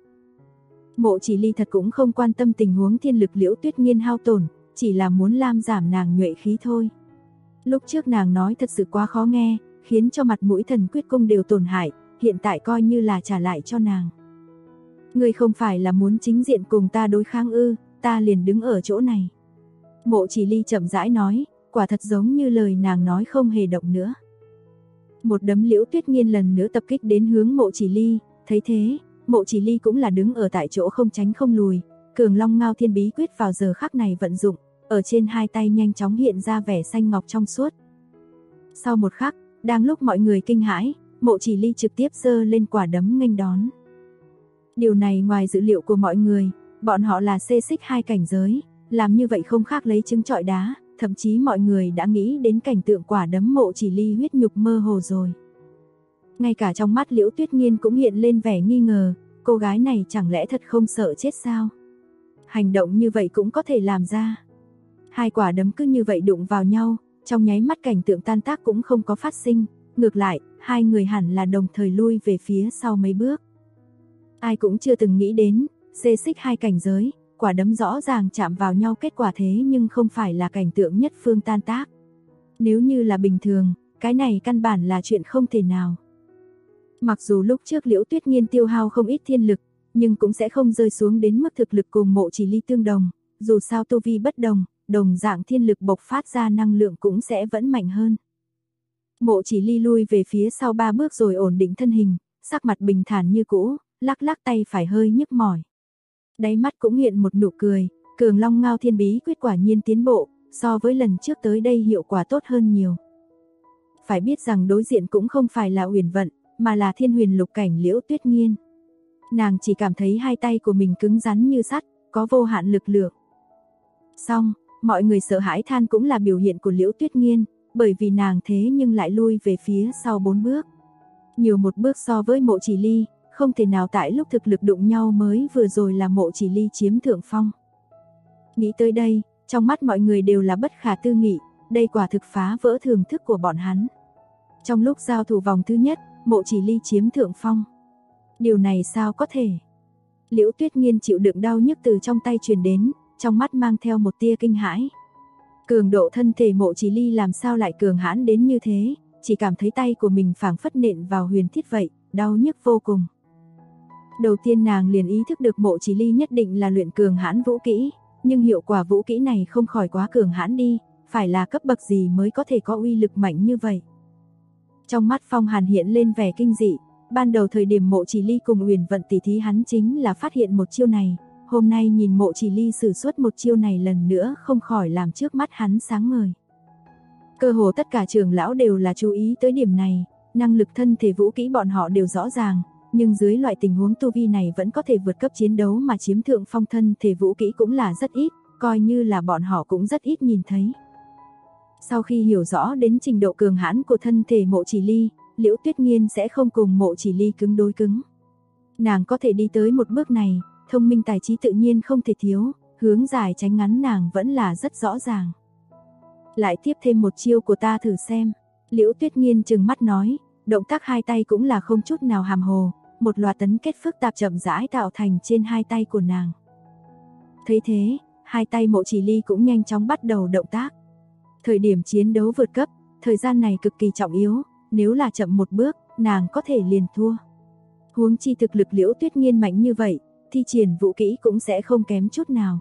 Mộ Chỉ Ly thật cũng không quan tâm tình huống thiên lực Liễu Tuyết Nghiên hao tổn, chỉ là muốn lam giảm nàng nhuệ khí thôi. Lúc trước nàng nói thật sự quá khó nghe, khiến cho mặt mũi Thần Quyết Cung đều tổn hại, hiện tại coi như là trả lại cho nàng. Ngươi không phải là muốn chính diện cùng ta đối kháng ư, ta liền đứng ở chỗ này. Mộ Chỉ Ly chậm rãi nói, quả thật giống như lời nàng nói không hề động nữa. Một đấm Liễu Tuyết Nghiên lần nữa tập kích đến hướng Mộ Chỉ Ly, thấy thế, Mộ Chỉ Ly cũng là đứng ở tại chỗ không tránh không lùi, Cường Long Ngao Thiên Bí Quyết vào giờ khắc này vận dụng, ở trên hai tay nhanh chóng hiện ra vẻ xanh ngọc trong suốt. Sau một khắc, đang lúc mọi người kinh hãi, Mộ Chỉ Ly trực tiếp giơ lên quả đấm nghênh đón. Điều này ngoài dữ liệu của mọi người, bọn họ là xê xích 2 cảnh giới, làm như vậy không khác lấy trứng trọi đá, thậm chí mọi người đã nghĩ đến cảnh tượng quả đấm Mộ Chỉ Ly huyết nhục mơ hồ rồi. Ngay cả trong mắt Liễu Tuyết Nghiên cũng hiện lên vẻ nghi ngờ, cô gái này chẳng lẽ thật không sợ chết sao? Hành động như vậy cũng có thể làm ra. Hai quả đấm cứ như vậy đụng vào nhau, trong nháy mắt cảnh tượng tan tác cũng không có phát sinh, ngược lại, hai người hẳn là đồng thời lui về phía sau mấy bước. Ai cũng chưa từng nghĩ đến, xê xích 2 cảnh giới, quả đấm rõ ràng chạm vào nhau kết quả thế nhưng không phải là cảnh tượng nhất phương tan tác. Nếu như là bình thường, cái này căn bản là chuyện không thể nào. Mặc dù lúc trước Liễu Tuyết Nghiên tiêu hao không ít thiên lực, nhưng cũng sẽ không rơi xuống đến mức thực lực cùng Mộ Chỉ Ly tương đồng, dù sao tu vi bất đồng, đồng dạng thiên lực bộc phát ra năng lượng cũng sẽ vẫn mạnh hơn. Mộ Chỉ Ly lui về phía sau 3 bước rồi ổn định thân hình, sắc mặt bình thản như cũ, lắc lắc tay phải hơi nhức mỏi. Đáy mắt cũng hiện một nụ cười, Cường Long Ngao Thiên Bí Quyết quả nhiên tiến bộ, so với lần trước tới đây hiệu quả tốt hơn nhiều. Phải biết rằng đối diện cũng không phải là Uyển Vận, mà là Thiên Huyền Lục cảnh Liễu Tuyết Nghiên. Nàng chỉ cảm thấy hai tay của mình cứng rắn như sắt, có vô hạn lực lượng. Xong, mọi người sợ hãi than cũng là biểu hiện của Liễu Tuyết Nghiên, bởi vì nàng thế nhưng lại lui về phía sau 4 bước. Nhiều một bước so với Mộ Chỉ Ly, không thể nào tại lúc thực lực đụng nhau mới vừa rồi là Mộ Chỉ Ly chiếm thượng phong. Nghĩ tới đây, trong mắt mọi người đều là bất khả tư nghị, đây quả thực phá vỡ thường thức của bọn hắn. Trong lúc giao thủ vòng thứ nhất, Mộ Chỉ Ly chiếm thượng phong. Điều này sao có thể? Liễu Tuyết Nghiên chịu đựng đau nhức từ trong tay truyền đến, trong mắt mang theo một tia kinh hãi. Cường độ thân thể Mộ Chỉ Ly làm sao lại cường hãn đến như thế, chỉ cảm thấy tay của mình phảng phất nện vào huyền thiết vậy, đau nhức vô cùng. Đầu tiên nàng liền ý thức được Mộ Chỉ Ly nhất định là luyện cường hãn vũ kỹ, nhưng hiệu quả vũ kỹ này không khỏi quá cường hãn đi, phải là cấp bậc gì mới có thể có uy lực mạnh như vậy. Trong mắt Phong Hàn hiện lên vẻ kinh dị, ban đầu thời điểm Mộ Chỉ Ly cùng Uyển Vận tỉ thí hắn chính là phát hiện một chiêu này, hôm nay nhìn Mộ Chỉ Ly sử xuất một chiêu này lần nữa không khỏi làm trước mắt hắn sáng ngời. Cơ hồ tất cả trưởng lão đều là chú ý tới điểm này, năng lực thân thể vũ kỹ bọn họ đều rõ ràng, nhưng dưới loại tình huống tu vi này vẫn có thể vượt cấp chiến đấu mà chiếm thượng phong thân thể vũ kỹ cũng là rất ít, coi như là bọn họ cũng rất ít nhìn thấy. Sau khi hiểu rõ đến trình độ cường hãn của thân thể Mộ Chỉ Ly, Liễu Tuyết Nghiên sẽ không cùng Mộ Chỉ Ly cứng đối cứng. Nàng có thể đi tới một bước này, thông minh tài trí tự nhiên không thể thiếu, hướng dài tránh ngắn nàng vẫn là rất rõ ràng. Lại tiếp thêm một chiêu của ta thử xem. Liễu Tuyết Nghiên trừng mắt nói, động tác hai tay cũng là không chút nào hàm hồ, một loạt tấn kết phức tạp chậm rãi tạo thành trên hai tay của nàng. Thấy thế, hai tay Mộ Chỉ Ly cũng nhanh chóng bắt đầu động tác. Thời điểm chiến đấu vượt cấp, thời gian này cực kỳ trọng yếu, nếu là chậm một bước, nàng có thể liền thua. Huống chi thực lực Liễu Tuyết Nghiên mạnh như vậy, thi triển vũ kỹ cũng sẽ không kém chút nào.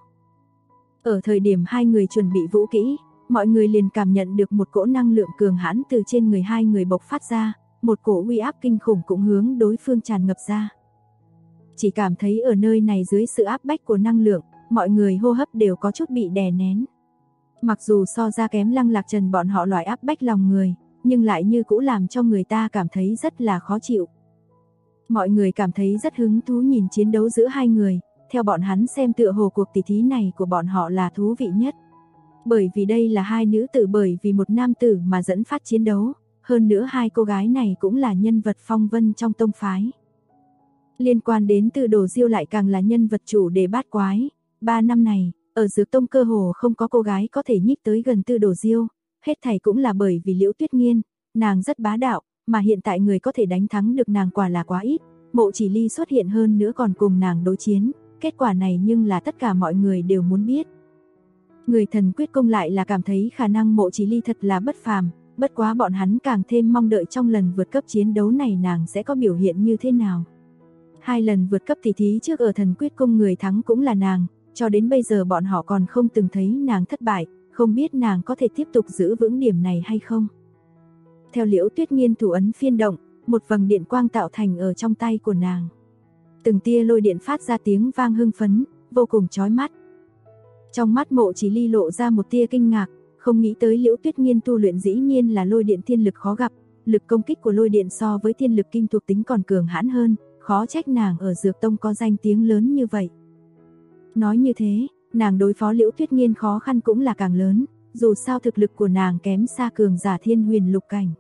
Ở thời điểm hai người chuẩn bị vũ kỹ, mọi người liền cảm nhận được một cỗ năng lượng cường hãn từ trên người hai người bộc phát ra, một cỗ uy áp kinh khủng cũng hướng đối phương tràn ngập ra. Chỉ cảm thấy ở nơi này dưới sự áp bách của năng lượng, mọi người hô hấp đều có chút bị đè nén. Mặc dù so ra kém Lăng Lạc Trần bọn họ loại áp bách lòng người, nhưng lại như cũ làm cho người ta cảm thấy rất là khó chịu. Mọi người cảm thấy rất hứng thú nhìn chiến đấu giữa hai người, theo bọn hắn xem tựa hồ cuộc tỷ thí này của bọn họ là thú vị nhất. Bởi vì đây là hai nữ tử bởi vì một nam tử mà dẫn phát chiến đấu, hơn nữa hai cô gái này cũng là nhân vật phong vân trong tông phái. Liên quan đến Tư Đồ Diêu lại càng là nhân vật chủ đề bát quái, 3 năm này, ở Dược Tông cơ hồ không có cô gái có thể nhích tới gần Tư Đồ Diêu, hết thảy cũng là bởi vì Liễu Tuyết Nghiên, nàng rất bá đạo, mà hiện tại người có thể đánh thắng được nàng quả là quá ít, Mộ Chỉ Ly xuất hiện hơn nữa còn cùng nàng đối chiến, kết quả này nhưng là tất cả mọi người đều muốn biết. Người Thần Quyết Cung lại là cảm thấy khả năng Mộ Chỉ Ly thật là bất phàm, bất quá bọn hắn càng thêm mong đợi trong lần vượt cấp chiến đấu này nàng sẽ có biểu hiện như thế nào. 2 lần vượt cấp tỷ thí trước ở Thần Quyết Cung người thắng cũng là nàng, cho đến bây giờ bọn họ còn không từng thấy nàng thất bại, không biết nàng có thể tiếp tục giữ vững điểm này hay không. Theo Liễu Tuyết Nghiên thủ ấn phiên động, một vầng điện quang tạo thành ở trong tay của nàng. Từng tia lôi điện phát ra tiếng vang hưng phấn, vô cùng chói mắt. Trong mắt Mộ Chỉ Ly lộ ra một tia kinh ngạc, không nghĩ tới Liễu Tuyết Nghiên tu luyện dĩ nhiên là lôi điện thiên lực khó gặp, lực công kích của lôi điện so với thiên lực kim thuộc tính còn cường hãn hơn, khó trách nàng ở Dược Tông có danh tiếng lớn như vậy. Nói như thế, nàng đối phó Liễu Tuyết Nghiên khó khăn cũng là càng lớn, dù sao thực lực của nàng kém xa cường giả Thiên Huyền lục cảnh.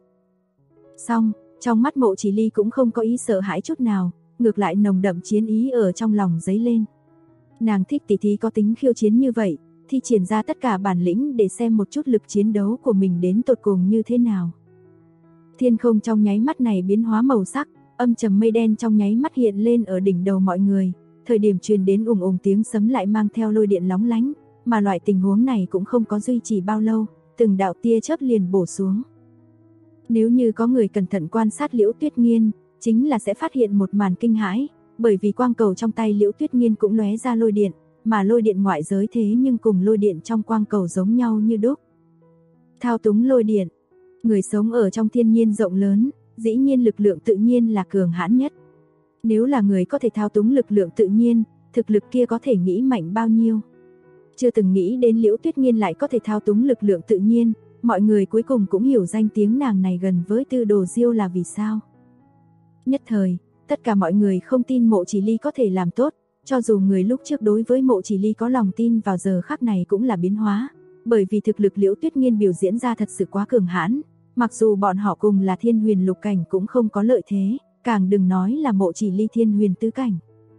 Song, trong mắt Mộ Chỉ Ly cũng không có ý sợ hãi chút nào, ngược lại nồng đậm chiến ý ở trong lòng dấy lên. Nàng thích tỷ thí có tính khiêu chiến như vậy, thi triển ra tất cả bản lĩnh để xem một chút lực chiến đấu của mình đến tột cùng như thế nào. Thiên không trong nháy mắt này biến hóa màu sắc, âm trầm mây đen trong nháy mắt hiện lên ở đỉnh đầu mọi người, thời điểm truyền đến ùng ùng tiếng sấm lại mang theo lôi điện lóng lánh, mà loại tình huống này cũng không có duy trì bao lâu, từng đạo tia chớp liền bổ xuống. Nếu như có người cẩn thận quan sát Liễu Tuyết Nghiên, chính là sẽ phát hiện một màn kinh hãi, bởi vì quang cầu trong tay Liễu Tuyết Nghiên cũng lóe ra lôi điện, mà lôi điện ngoại giới thế nhưng cùng lôi điện trong quang cầu giống nhau như đúc. Thao túng lôi điện, người sống ở trong thiên nhiên rộng lớn, dĩ nhiên lực lượng tự nhiên là cường hãn nhất. Nếu là người có thể thao túng lực lượng tự nhiên, thực lực kia có thể nghĩ mạnh bao nhiêu. Chưa từng nghĩ đến Liễu Tuyết Nghiên lại có thể thao túng lực lượng tự nhiên, mọi người cuối cùng cũng hiểu danh tiếng nàng này gần với Tư Đồ Diêu là vì sao. Nhất thời, tất cả mọi người không tin Mộ Chỉ Ly có thể làm tốt, cho dù người lúc trước đối với Mộ Chỉ Ly có lòng tin vào giờ khắc này cũng là biến hóa, bởi vì thực lực Liễu Tuyết Nghiên biểu diễn ra thật sự quá cường hãn, mặc dù bọn họ cùng là Thiên Huyền lục cảnh cũng không có lợi thế, càng đừng nói là Mộ Chỉ Ly Thiên Huyền tứ cảnh.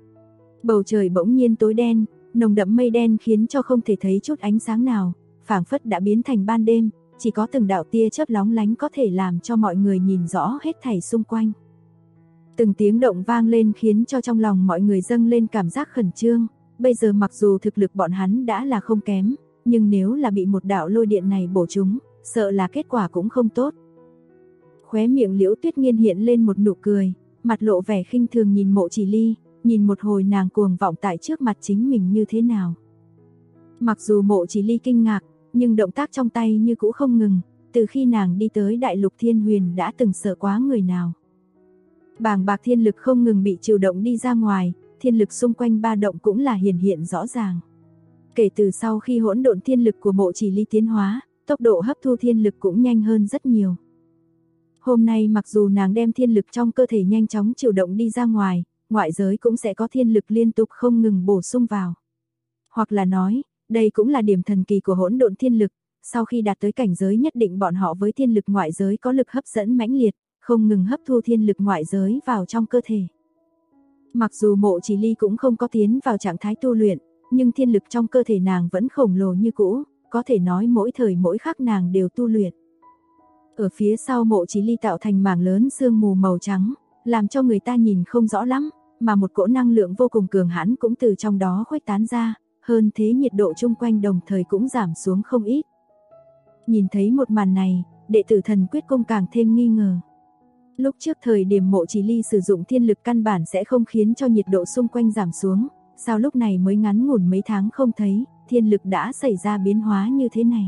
Bầu trời bỗng nhiên tối đen, nồng đậm mây đen khiến cho không thể thấy chút ánh sáng nào, phảng phất đã biến thành ban đêm, chỉ có từng đạo tia chớp lóng lánh có thể làm cho mọi người nhìn rõ hết thảy xung quanh. Từng tiếng động vang lên khiến cho trong lòng mọi người dâng lên cảm giác khẩn trương, bây giờ mặc dù thực lực bọn hắn đã là không kém, nhưng nếu là bị một đạo lôi điện này bổ trúng, sợ là kết quả cũng không tốt. Khóe miệng Liễu Tuyết Nghiên hiện lên một nụ cười, mặt lộ vẻ khinh thường nhìn Mộ Chỉ Ly, nhìn một hồi nàng cuồng vọng tại trước mặt chính mình như thế nào. Mặc dù Mộ Chỉ Ly kinh ngạc, nhưng động tác trong tay như cũ không ngừng, từ khi nàng đi tới Đại Lục Thiên Huyền đã từng sợ quá người nào. Bàng bạc thiên lực không ngừng bị trừ động đi ra ngoài, thiên lực xung quanh ba động cũng là hiển hiện rõ ràng. Kể từ sau khi hỗn độn thiên lực của Mộ Chỉ Ly tiến hóa, tốc độ hấp thu thiên lực cũng nhanh hơn rất nhiều. Hôm nay mặc dù nàng đem thiên lực trong cơ thể nhanh chóng trừ động đi ra ngoài, ngoại giới cũng sẽ có thiên lực liên tục không ngừng bổ sung vào. Hoặc là nói, đây cũng là điểm thần kỳ của hỗn độn thiên lực, sau khi đạt tới cảnh giới nhất định bọn họ với thiên lực ngoại giới có lực hấp dẫn mãnh liệt, không ngừng hấp thu thiên lực ngoại giới vào trong cơ thể. Mặc dù Mộ Chỉ Ly cũng không có tiến vào trạng thái tu luyện, nhưng thiên lực trong cơ thể nàng vẫn khổng lồ như cũ, có thể nói mỗi thời mỗi khắc nàng đều tu luyện. Ở phía sau Mộ Chỉ Ly tạo thành mảng lớn sương mù màu trắng, làm cho người ta nhìn không rõ lắm, mà một cỗ năng lượng vô cùng cường hãn cũng từ trong đó khuếch tán ra, hơn thế nhiệt độ chung quanh đồng thời cũng giảm xuống không ít. Nhìn thấy một màn này, đệ tử Thần Quyết Cung càng thêm nghi ngờ. Lúc trước thời điểm Mộ Chỉ Ly sử dụng thiên lực căn bản sẽ không khiến cho nhiệt độ xung quanh giảm xuống, sao lúc này mới ngắn ngủn mấy tháng không thấy, thiên lực đã xảy ra biến hóa như thế này.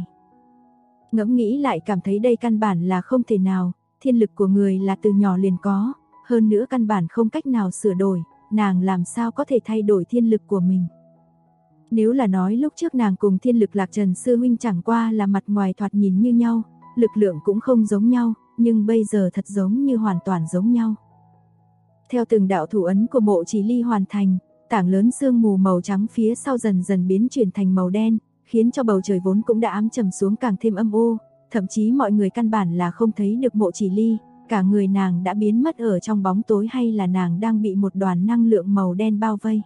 Ngẫm nghĩ lại cảm thấy đây căn bản là không thể nào, thiên lực của người là từ nhỏ liền có, hơn nữa căn bản không cách nào sửa đổi, nàng làm sao có thể thay đổi thiên lực của mình. Nếu là nói lúc trước nàng cùng thiên lực Lạc Trần sư huynh chẳng qua là mặt ngoài thoạt nhìn như nhau, lực lượng cũng không giống nhau, nhưng bây giờ thật giống như hoàn toàn giống nhau. Theo từng đạo thủ ấn của Mộ Chỉ Ly hoàn thành, tảng lớn sương mù màu trắng phía sau dần dần biến chuyển thành màu đen, khiến cho bầu trời vốn cũng đã ám trầm xuống càng thêm âm u, thậm chí mọi người căn bản là không thấy được Mộ Chỉ Ly, cả người nàng đã biến mất ở trong bóng tối hay là nàng đang bị một đoàn năng lượng màu đen bao vây.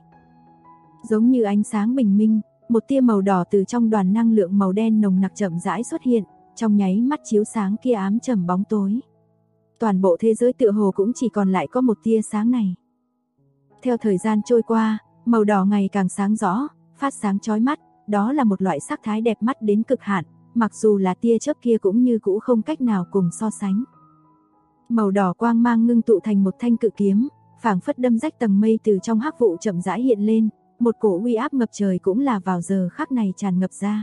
Giống như ánh sáng bình minh, một tia màu đỏ từ trong đoàn năng lượng màu đen nồng nặc chậm rãi xuất hiện, trong nháy mắt chiếu sáng kia ám trầm bóng tối. Toàn bộ thế giới tựa hồ cũng chỉ còn lại có một tia sáng này. Theo thời gian trôi qua, màu đỏ ngày càng sáng rõ, phát sáng chói mắt, đó là một loại sắc thái đẹp mắt đến cực hạn, mặc dù là tia chớp kia cũng như cũ không cách nào cùng so sánh. Màu đỏ quang mang ngưng tụ thành một thanh cự kiếm, phảng phất đâm rách tầng mây từ trong hắc vụ chậm rãi hiện lên, một cổ uy áp ngập trời cũng là vào giờ khắc này tràn ngập ra.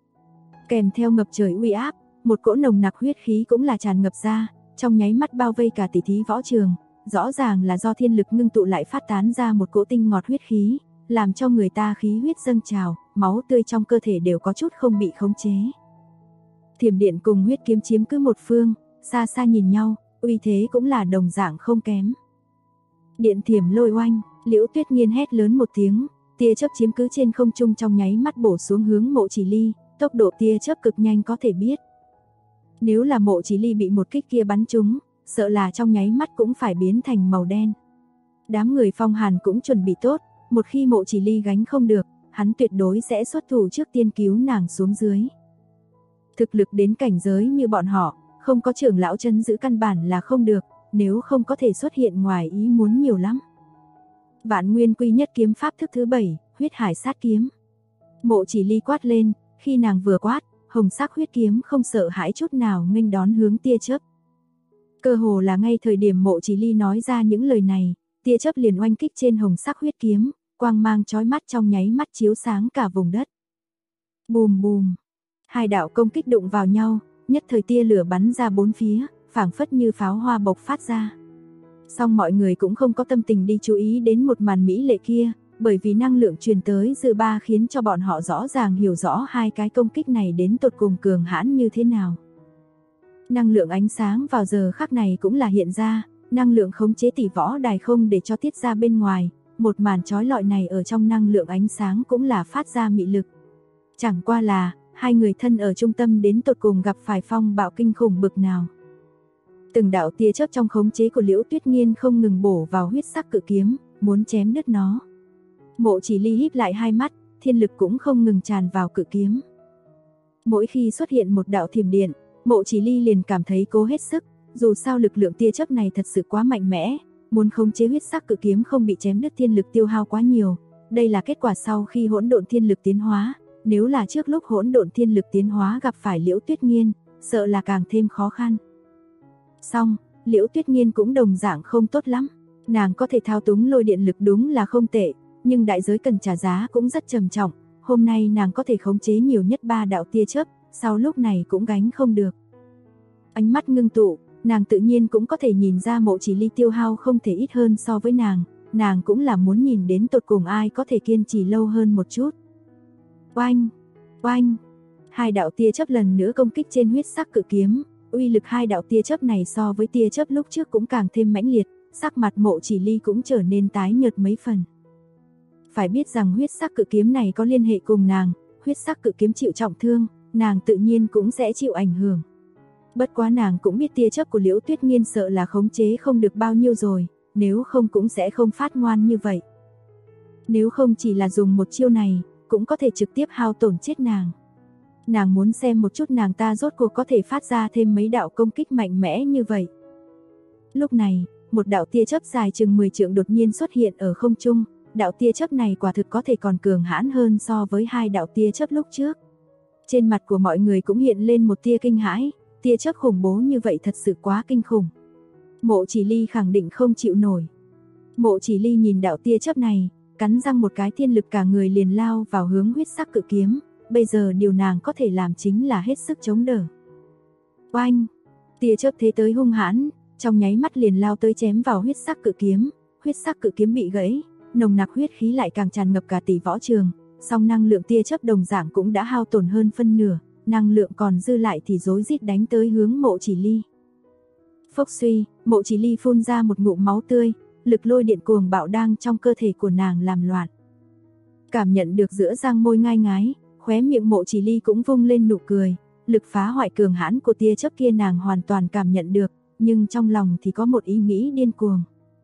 Kèm theo ngập trời uy áp, một cỗ nồng nặc huyết khí cũng là tràn ngập ra, trong nháy mắt bao vây cả tỷ thí võ trường, rõ ràng là do thiên lực ngưng tụ lại phát tán ra một cỗ tinh ngọt huyết khí, làm cho người ta khí huyết dâng trào, máu tươi trong cơ thể đều có chút không bị khống chế. Thiểm điện cùng huyết kiếm chiếm cứ một phương, xa xa nhìn nhau, uy thế cũng là đồng dạng không kém. Điện thiểm lôi oanh, Liễu Tuyết Nghiên hét lớn một tiếng, tia chớp chiếm cứ trên không trung trong nháy mắt bổ xuống hướng Mộ Chỉ Ly, tốc độ tia chớp cực nhanh có thể biết. Nếu là Mộ Chỉ Ly bị một kích kia bắn trúng, sợ là trong nháy mắt cũng phải biến thành màu đen. Đám người Phong Hàn cũng chuẩn bị tốt, một khi Mộ Chỉ Ly gánh không được, hắn tuyệt đối sẽ xuất thủ trước tiên cứu nàng xuống dưới. Thực lực đến cảnh giới như bọn họ, không có trưởng lão chân giữ căn bản là không được, nếu không có thể xuất hiện ngoài ý muốn nhiều lắm. Vạn Nguyên Quy Nhất kiếm pháp thức thứ 7, huyết hải sát kiếm. Mộ Chỉ Ly quát lên, khi nàng vừa quát, hồng sắc huyết kiếm không sợ hãi chút nào nghênh đón hướng tia chớp. Cơ hồ là ngay thời điểm Mộ Chỉ Ly nói ra những lời này, tia chớp liền oanh kích trên hồng sắc huyết kiếm, quang mang chói mắt trong nháy mắt chiếu sáng cả vùng đất. Bùm bùm, hai đạo công kích đụng vào nhau, nhất thời tia lửa bắn ra bốn phía, phảng phất như pháo hoa bộc phát ra. Song mọi người cũng không có tâm tình đi chú ý đến một màn mỹ lệ kia, bởi vì năng lượng truyền tới dư ba khiến cho bọn họ rõ ràng hiểu rõ hai cái công kích này đến tột cùng cường hãn như thế nào. Năng lượng ánh sáng vào giờ khắc này cũng là hiện ra, năng lượng khống chế tỷ võ đài không để cho tiết ra bên ngoài, một màn chói lọi này ở trong năng lượng ánh sáng cũng là phát ra mị lực. Chẳng qua là, hai người thân ở trung tâm đến tột cùng gặp phải phong bạo kinh khủng bực nào. Từng đạo tia chớp trong khống chế của Liễu Tuyết Nghiên không ngừng bổ vào huyết sắc cự kiếm, muốn chém đứt nó. Mộ Chỉ Ly híp lại hai mắt, thiên lực cũng không ngừng tràn vào cự kiếm. Mỗi khi xuất hiện một đạo thiểm điện, Mộ Chỉ Ly liền cảm thấy cố hết sức, dù sao lực lượng tia chớp này thật sự quá mạnh mẽ, muốn khống chế huyết sắc cự kiếm không bị chém đứt thiên lực tiêu hao quá nhiều. Đây là kết quả sau khi hỗn độn thiên lực tiến hóa, nếu là trước lúc hỗn độn thiên lực tiến hóa gặp phải Liễu Tuyết Nghiên, sợ là càng thêm khó khăn. Song, Liễu Tuyết Nghiên cũng đồng dạng không tốt lắm, nàng có thể thao túng lôi điện lực đúng là không tệ, nhưng đại giới cần trả giá cũng rất trầm trọng, hôm nay nàng có thể khống chế nhiều nhất 3 đạo tia chớp, sau lúc này cũng gánh không được. Ánh mắt ngưng tụ, nàng tự nhiên cũng có thể nhìn ra Mộ Chỉ Ly tiêu hao không thể ít hơn so với nàng cũng là muốn nhìn đến tột cùng ai có thể kiên trì lâu hơn một chút. Oanh, oanh, hai đạo tia chớp lần nữa công kích trên huyết sắc cự kiếm, uy lực hai đạo tia chớp này so với tia chớp lúc trước cũng càng thêm mãnh liệt, sắc mặt Mộ Chỉ Ly cũng trở nên tái nhợt mấy phần. Phải biết rằng huyết sắc cự kiếm này có liên hệ cùng nàng, huyết sắc cự kiếm chịu trọng thương, nàng tự nhiên cũng sẽ chịu ảnh hưởng. Bất quá nàng cũng biết tia chớp của Liễu Tuyết Nghiên sợ là khống chế không được bao nhiêu rồi, nếu không cũng sẽ không phát ngoan như vậy. Nếu không chỉ là dùng một chiêu này, cũng có thể trực tiếp hao tổn chết nàng. Nàng muốn xem một chút nàng ta rốt cuộc có thể phát ra thêm mấy đạo công kích mạnh mẽ như vậy. Lúc này, một đạo tia chớp dài chừng 10 trượng đột nhiên xuất hiện ở không trung, đạo tia chớp này quả thực có thể còn cường hãn hơn so với hai đạo tia chớp lúc trước. Trên mặt của mọi người cũng hiện lên một tia kinh hãi, tia chớp khủng bố như vậy thật sự quá kinh khủng. Mộ Chỉ Ly khẳng định không chịu nổi. Mộ Chỉ Ly nhìn đạo tia chớp này, cắn răng một cái thiên lực cả người liền lao vào hướng huyết sắc cự kiếm, bây giờ điều nàng có thể làm chính là hết sức chống đỡ. Oanh, tia chớp thế tới hung hãn, trong nháy mắt liền lao tới chém vào huyết sắc cự kiếm bị gãy, nồng nặc huyết khí lại càng tràn ngập cả tỷ võ trường, song năng lượng tia chớp đồng dạng cũng đã hao tổn hơn phân nửa, năng lượng còn dư lại thì rối rít đánh tới hướng Mộ Chỉ Ly. Phốc suy, Mộ Chỉ Ly phun ra một ngụm máu tươi, lực lôi điện cuồng bạo đang trong cơ thể của nàng làm loạn. Cảm nhận được giữa răng môi ngai ngái, khóe miệng Mộ Chỉ Ly cũng vung lên nụ cười, lực phá hoại cường hãn của tia chớp kia nàng hoàn toàn cảm nhận được, nhưng trong lòng thì có một ý nghĩ điên cuồng.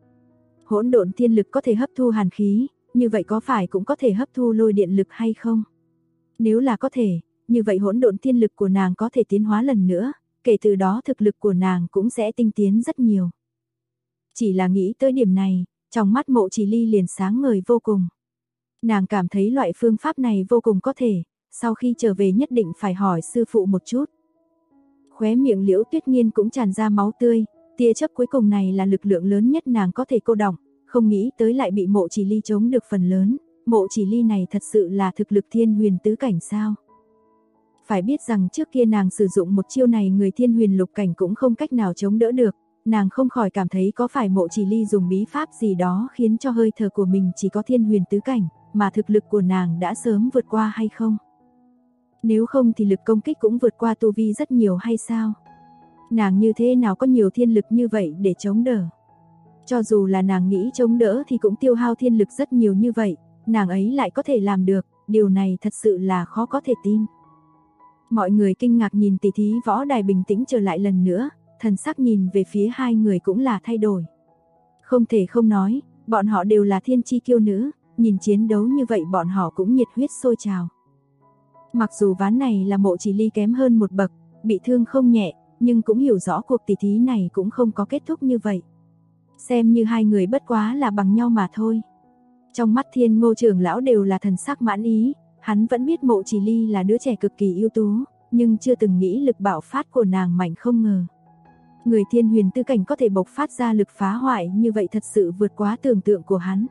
Hỗn độn thiên lực có thể hấp thu hàn khí, như vậy có phải cũng có thể hấp thu lôi điện lực hay không? Nếu là có thể, như vậy hỗn độn thiên lực của nàng có thể tiến hóa lần nữa, kể từ đó thực lực của nàng cũng sẽ tinh tiến rất nhiều. Chỉ là nghĩ tới điểm này, trong mắt Mộ Chỉ Ly liền sáng ngời vô cùng. Nàng cảm thấy loại phương pháp này vô cùng có thể, sau khi trở về nhất định phải hỏi sư phụ một chút. Khóe miệng Liễu Tuyết Nghiên cũng tràn ra máu tươi, tia chớp cuối cùng này là lực lượng lớn nhất nàng có thể cô đọng, không nghĩ tới lại bị Mộ Chỉ Ly chống được phần lớn. Mộ Chỉ Ly này thật sự là thực lực Thiên Huyền tứ cảnh sao? Phải biết rằng trước kia nàng sử dụng một chiêu này người Thiên Huyền lục cảnh cũng không cách nào chống đỡ được, nàng không khỏi cảm thấy có phải Mộ Chỉ Ly dùng bí pháp gì đó khiến cho hơi thở của mình chỉ có Thiên Huyền tứ cảnh, mà thực lực của nàng đã sớm vượt qua hay không? Nếu không thì lực công kích cũng vượt qua tu vi rất nhiều hay sao? Nàng như thế nào có nhiều thiên lực như vậy để chống đỡ? Cho dù là nàng nghĩ chống đỡ thì cũng tiêu hao thiên lực rất nhiều như vậy, nàng ấy lại có thể làm được, điều này thật sự là khó có thể tin. Mọi người kinh ngạc nhìn tỷ thí võ đài bình tĩnh trở lại lần nữa, thần sắc nhìn về phía hai người cũng là thay đổi. Không thể không nói, bọn họ đều là thiên chi kiêu nữ, nhìn chiến đấu như vậy bọn họ cũng nhiệt huyết sôi trào. Mặc dù ván này là Mộ Chỉ Ly kém hơn một bậc, bị thương không nhẹ, nhưng cũng hiểu rõ cuộc tỷ thí này cũng không có kết thúc như vậy. Xem như hai người bất quá là bằng nhau mà thôi. Trong mắt Thiên Ngô trưởng lão đều là thần sắc mãn ý, hắn vẫn biết Mộ Chỉ Ly là đứa trẻ cực kỳ ưu tú, nhưng chưa từng nghĩ lực bạo phát của nàng mạnh không ngờ. Người Thiên Huyền tứ cảnh có thể bộc phát ra lực phá hoại như vậy thật sự vượt quá tưởng tượng của hắn.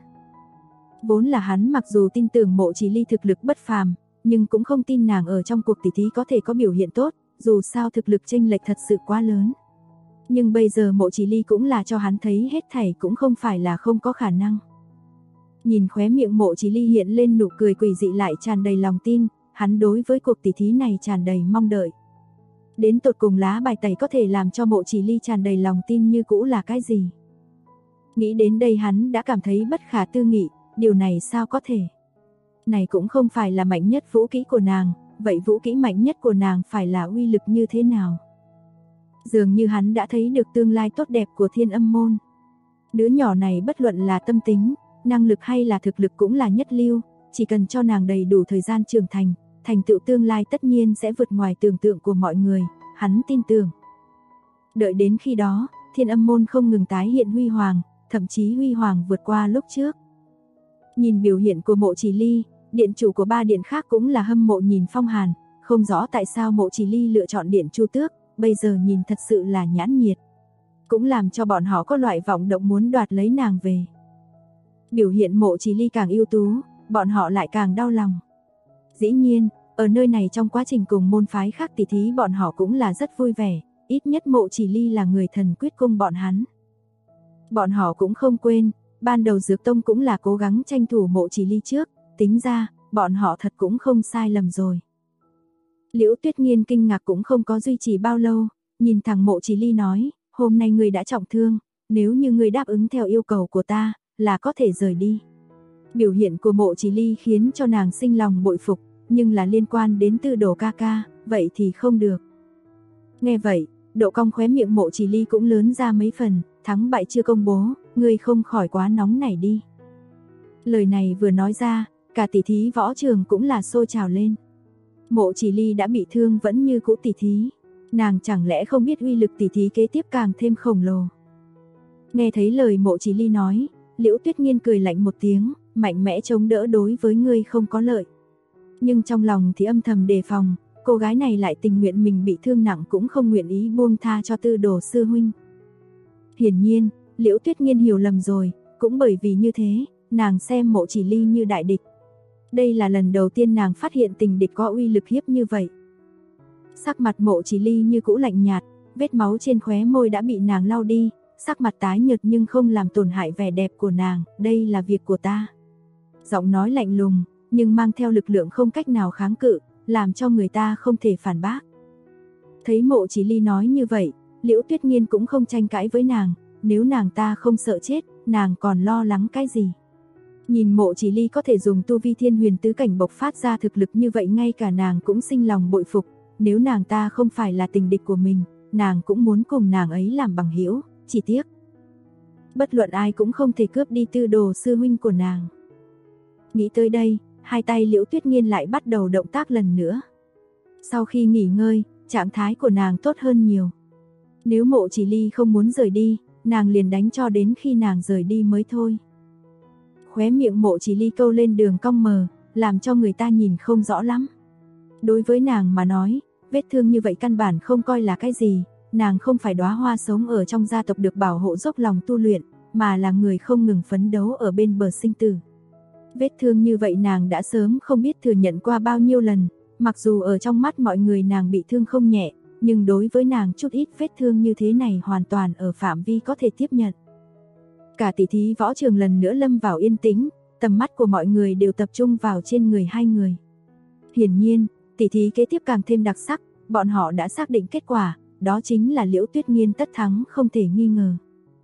Vốn là hắn mặc dù tin tưởng Mộ Chỉ Ly thực lực bất phàm, nhưng cũng không tin nàng ở trong cuộc tỷ thí có thể có biểu hiện tốt, dù sao thực lực chênh lệch thật sự quá lớn. Nhưng bây giờ Mộ Chỉ Ly cũng là cho hắn thấy hết thảy cũng không phải là không có khả năng. Nhìn khóe miệng Mộ Chỉ Ly hiện lên nụ cười quỷ dị lại tràn đầy lòng tin, hắn đối với cuộc tỷ thí này tràn đầy mong đợi. Đến tột cùng lá bài tẩy có thể làm cho Mộ Chỉ Ly tràn đầy lòng tin như cũ là cái gì? Nghĩ đến đây hắn đã cảm thấy bất khả tư nghị, điều này sao có thể? Này cũng không phải là mạnh nhất vũ kỹ của nàng, vậy vũ kỹ mạnh nhất của nàng phải là uy lực như thế nào? Dường như hắn đã thấy được tương lai tốt đẹp của Thiên Âm môn. Đứa nhỏ này bất luận là tâm tính, năng lực hay là thực lực cũng là nhất lưu, chỉ cần cho nàng đầy đủ thời gian trưởng thành, thành tựu tương lai tất nhiên sẽ vượt ngoài tưởng tượng của mọi người, hắn tin tưởng. Đợi đến khi đó, Thiên Âm môn không ngừng tái hiện huy hoàng, thậm chí huy hoàng vượt qua lúc trước. Nhìn biểu hiện của Mộ Chỉ Ly, điện chủ của ba điện khác cũng là hâm mộ nhìn Phong Hàn, không rõ tại sao Mộ Chỉ Ly lựa chọn điện Chu Tước, bây giờ nhìn thật sự là nhãn nhiệt. Cũng làm cho bọn họ có loại vọng động muốn đoạt lấy nàng về. Biểu hiện Mộ Chỉ Ly càng ưu tú, bọn họ lại càng đau lòng. Dĩ nhiên, ở nơi này trong quá trình cùng môn phái khác tỷ thí bọn họ cũng là rất vui vẻ, ít nhất Mộ Chỉ Ly là người thần quyết cung bọn hắn. Bọn họ cũng không quên, ban đầu Dược Tông cũng là cố gắng tranh thủ Mộ Chỉ Ly trước, tính ra, bọn họ thật cũng không sai lầm rồi. Liễu Tuyết Nghiên kinh ngạc cũng không có duy trì bao lâu, nhìn thẳng Mộ Chỉ Ly nói, hôm nay ngươi đã trọng thương, nếu như ngươi đáp ứng theo yêu cầu của ta, là có thể rời đi. Biểu hiện của Mộ Chỉ Ly khiến cho nàng sinh lòng bội phục, nhưng là liên quan đến Tư Đồ ca ca, vậy thì không được. Nghe vậy, độ cong khóe miệng Mộ Chỉ Ly cũng lớn ra mấy phần, thắng bại chưa công bố, ngươi không khỏi quá nóng nảy đi. Lời này vừa nói ra, cả tỷ thí võ trường cũng là sôi trào lên. Mộ Chỉ Ly đã bị thương vẫn như cũ tỷ thí, nàng chẳng lẽ không biết uy lực tỷ thí kế tiếp càng thêm khổng lồ. Nghe thấy lời Mộ Chỉ Ly nói, Liễu Tuyết Nghiên cười lạnh một tiếng, mạnh mẽ chống đỡ đối với ngươi không có lợi. Nhưng trong lòng thì âm thầm đề phòng, cô gái này lại tình nguyện mình bị thương nặng cũng không nguyện ý buông tha cho Tư Đồ sư huynh. Hiển nhiên, Liễu Tuyết Nghiên hiểu lầm rồi, cũng bởi vì như thế, nàng xem Mộ Chỉ Ly như đại địch. Đây là lần đầu tiên nàng phát hiện tình địch có uy lực hiếp như vậy. Sắc mặt Mộ Chỉ Ly như cũ lạnh nhạt, vết máu trên khóe môi đã bị nàng lau đi, sắc mặt tái nhợt nhưng không làm tổn hại vẻ đẹp của nàng, đây là việc của ta. Giọng nói lạnh lùng, nhưng mang theo lực lượng không cách nào kháng cự, làm cho người ta không thể phản bác. Thấy Mộ Chỉ Ly nói như vậy, Liễu Tuyết Nghiên cũng không tranh cãi với nàng, nếu nàng ta không sợ chết, nàng còn lo lắng cái gì. Nhìn Mộ Chỉ Ly có thể dùng tu vi Thiên Huyền tứ cảnh bộc phát ra thực lực như vậy ngay cả nàng cũng sinh lòng bội phục, nếu nàng ta không phải là tình địch của mình, nàng cũng muốn cùng nàng ấy làm bằng hữu, chỉ tiếc. Bất luận ai cũng không thể cướp đi Tư Đồ sư huynh của nàng. Nghĩ tới đây, hai tay Liễu Tuyết Nghiên lại bắt đầu động tác lần nữa. Sau khi nghỉ ngơi, trạng thái của nàng tốt hơn nhiều. Nếu Mộ Chỉ Ly không muốn rời đi, nàng liền đánh cho đến khi nàng rời đi mới thôi. Khóe miệng Mộ Chỉ Ly câu lên đường cong mờ, làm cho người ta nhìn không rõ lắm. Đối với nàng mà nói, vết thương như vậy căn bản không coi là cái gì, nàng không phải đóa hoa sống ở trong gia tộc được bảo hộ dốc lòng tu luyện, mà là người không ngừng phấn đấu ở bên bờ sinh tử. Vết thương như vậy nàng đã sớm không biết thừa nhận qua bao nhiêu lần, mặc dù ở trong mắt mọi người nàng bị thương không nhẹ, nhưng đối với nàng chút ít vết thương như thế này hoàn toàn ở phạm vi có thể tiếp nhận. Cả tỷ thí võ trường lần nữa lâm vào yên tĩnh, tầm mắt của mọi người đều tập trung vào trên người hai người. Hiển nhiên, tỷ thí kế tiếp càng thêm đặc sắc, bọn họ đã xác định kết quả, đó chính là Liễu Tuyết Nghiên tất thắng không thể nghi ngờ.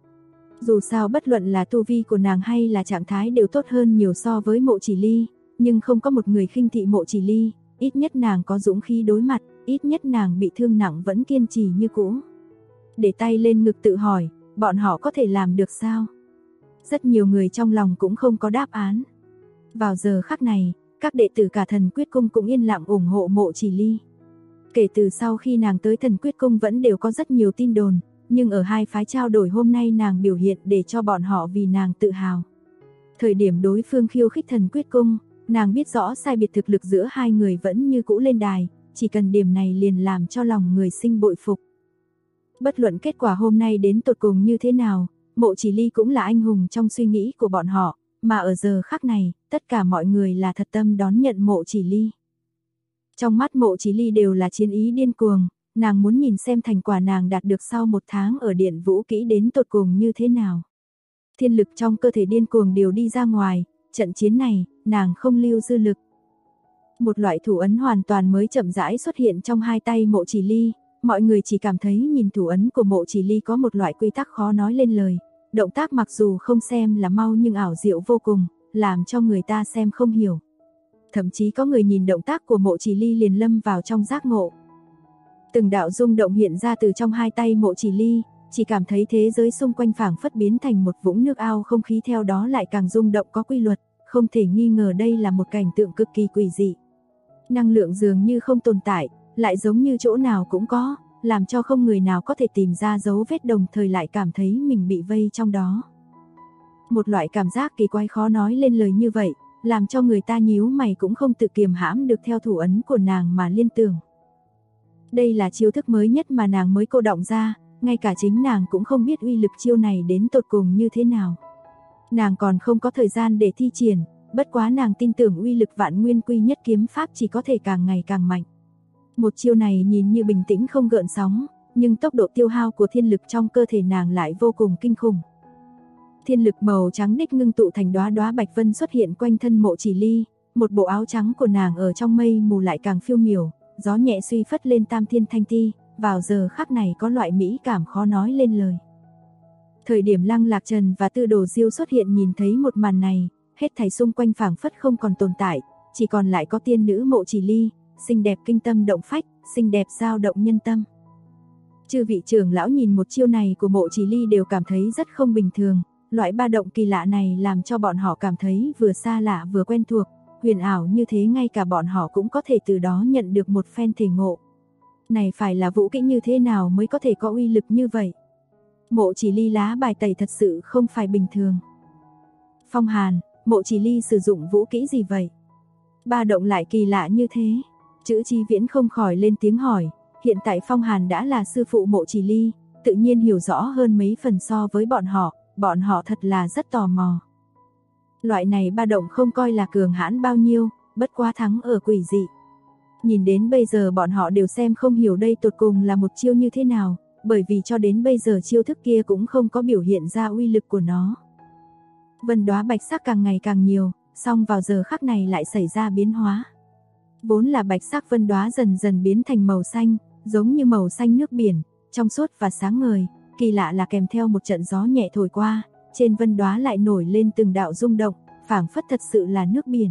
Dù sao bất luận là tu vi của nàng hay là trạng thái đều tốt hơn nhiều so với Mộ Chỉ Ly, nhưng không có một người khinh thị Mộ Chỉ Ly, ít nhất nàng có dũng khí đối mặt, ít nhất nàng bị thương nặng vẫn kiên trì như cũ. Để tay lên ngực tự hỏi, bọn họ có thể làm được sao? Rất nhiều người trong lòng cũng không có đáp án. Vào giờ khắc này, các đệ tử cả Thần Quyết Cung cũng yên lặng ủng hộ Mộ Chỉ Ly. Kể từ sau khi nàng tới Thần Quyết Cung vẫn đều có rất nhiều tin đồn, nhưng ở hai phái trao đổi hôm nay nàng biểu hiện để cho bọn họ vì nàng tự hào. Thời điểm đối phương khiêu khích Thần Quyết Cung, nàng biết rõ sai biệt thực lực giữa hai người vẫn như cũ lên đài, chỉ cần điểm này liền làm cho lòng người sinh bội phục. Bất luận kết quả hôm nay đến tột cùng như thế nào, Mộ Chỉ Ly cũng là anh hùng trong suy nghĩ của bọn họ, mà ở giờ khắc này, tất cả mọi người là thật tâm đón nhận Mộ Chỉ Ly. Trong mắt Mộ Chỉ Ly đều là chiến ý điên cuồng, nàng muốn nhìn xem thành quả nàng đạt được sau 1 tháng ở Điện Vũ Kỹ đến tột cùng như thế nào. Thiên lực trong cơ thể điên cuồng đều đi ra ngoài, trận chiến này, nàng không lưu dư lực. Một loại thủ ấn hoàn toàn mới chậm rãi xuất hiện trong hai tay Mộ Chỉ Ly, mọi người chỉ cảm thấy nhìn thủ ấn của Mộ Chỉ Ly có một loại quy tắc khó nói lên lời, động tác mặc dù không xem là mau nhưng ảo diệu vô cùng, làm cho người ta xem không hiểu. Thậm chí có người nhìn động tác của Mộ Chỉ Ly liền lâm vào trong giác ngộ. Từng đạo rung động hiện ra từ trong hai tay Mộ Chỉ Ly, chỉ cảm thấy thế giới xung quanh phảng phất biến thành một vũng nước ao, không khí theo đó lại càng rung động có quy luật, không thể nghi ngờ đây là một cảnh tượng cực kỳ quỷ dị. Năng lượng dường như không tồn tại, lại giống như chỗ nào cũng có, làm cho không người nào có thể tìm ra dấu vết, đồng thời lại cảm thấy mình bị vây trong đó. Một loại cảm giác kỳ quái khó nói lên lời như vậy, làm cho người ta nhíu mày cũng không tự kiềm hãm được theo thủ ấn của nàng mà liên tưởng. Đây là chiêu thức mới nhất mà nàng mới cô động ra, ngay cả chính nàng cũng không biết uy lực chiêu này đến tột cùng như thế nào. Nàng còn không có thời gian để thi triển, bất quá nàng tin tưởng uy lực Vạn Nguyên Quy Nhất kiếm pháp chỉ có thể càng ngày càng mạnh. Một chiêu này nhìn như bình tĩnh không gợn sóng, nhưng tốc độ tiêu hao của thiên lực trong cơ thể nàng lại vô cùng kinh khủng. Thiên lực màu trắng đích ngưng tụ thành đóa đóa bạch vân xuất hiện quanh thân Mộ Chỉ Ly, một bộ áo trắng của nàng ở trong mây mù lại càng phiêu miểu, gió nhẹ suy phất lên tam thiên thanh ti, vào giờ khắc này có loại mỹ cảm khó nói lên lời. Thời điểm Lăng Lạc Trần và Tư Đồ Diêu xuất hiện nhìn thấy một màn này, hết thảy xung quanh phảng phất không còn tồn tại, chỉ còn lại có tiên nữ Mộ Chỉ Ly, xinh đẹp kinh tâm động phách, xinh đẹp dao động nhân tâm. Chư vị trưởng lão nhìn một chiêu này của Mộ Chỉ Ly đều cảm thấy rất không bình thường, loại ba động kỳ lạ này làm cho bọn họ cảm thấy vừa xa lạ vừa quen thuộc, huyền ảo như thế ngay cả bọn họ cũng có thể từ đó nhận được một phen thể ngộ. Này phải là vũ kỹ như thế nào mới có thể có uy lực như vậy? Mộ Chỉ Ly lá bài tẩy thật sự không phải bình thường. Phong Hàn, Mộ Chỉ Ly sử dụng vũ kỹ gì vậy? Ba động lại kỳ lạ như thế. Chữ Chi Viễn không khỏi lên tiếng hỏi, hiện tại Phong Hàn đã là sư phụ Mộ Chỉ Ly, tự nhiên hiểu rõ hơn mấy phần so với bọn họ thật là rất tò mò. Loại này ba động không coi là cường hãn bao nhiêu, bất quá thắng ở quỷ dị. Nhìn đến bây giờ bọn họ đều xem không hiểu đây tột cùng là một chiêu như thế nào, bởi vì cho đến bây giờ chiêu thức kia cũng không có biểu hiện ra uy lực của nó. Vân đóa bạch sắc càng ngày càng nhiều, song vào giờ khắc này lại xảy ra biến hóa. Vốn là bạch sắc vân đóa dần dần biến thành màu xanh, giống như màu xanh nước biển, trong suốt và sáng ngời, kỳ lạ là kèm theo một trận gió nhẹ thổi qua, trên vân đóa lại nổi lên từng đạo rung động, phảng phất thật sự là nước biển.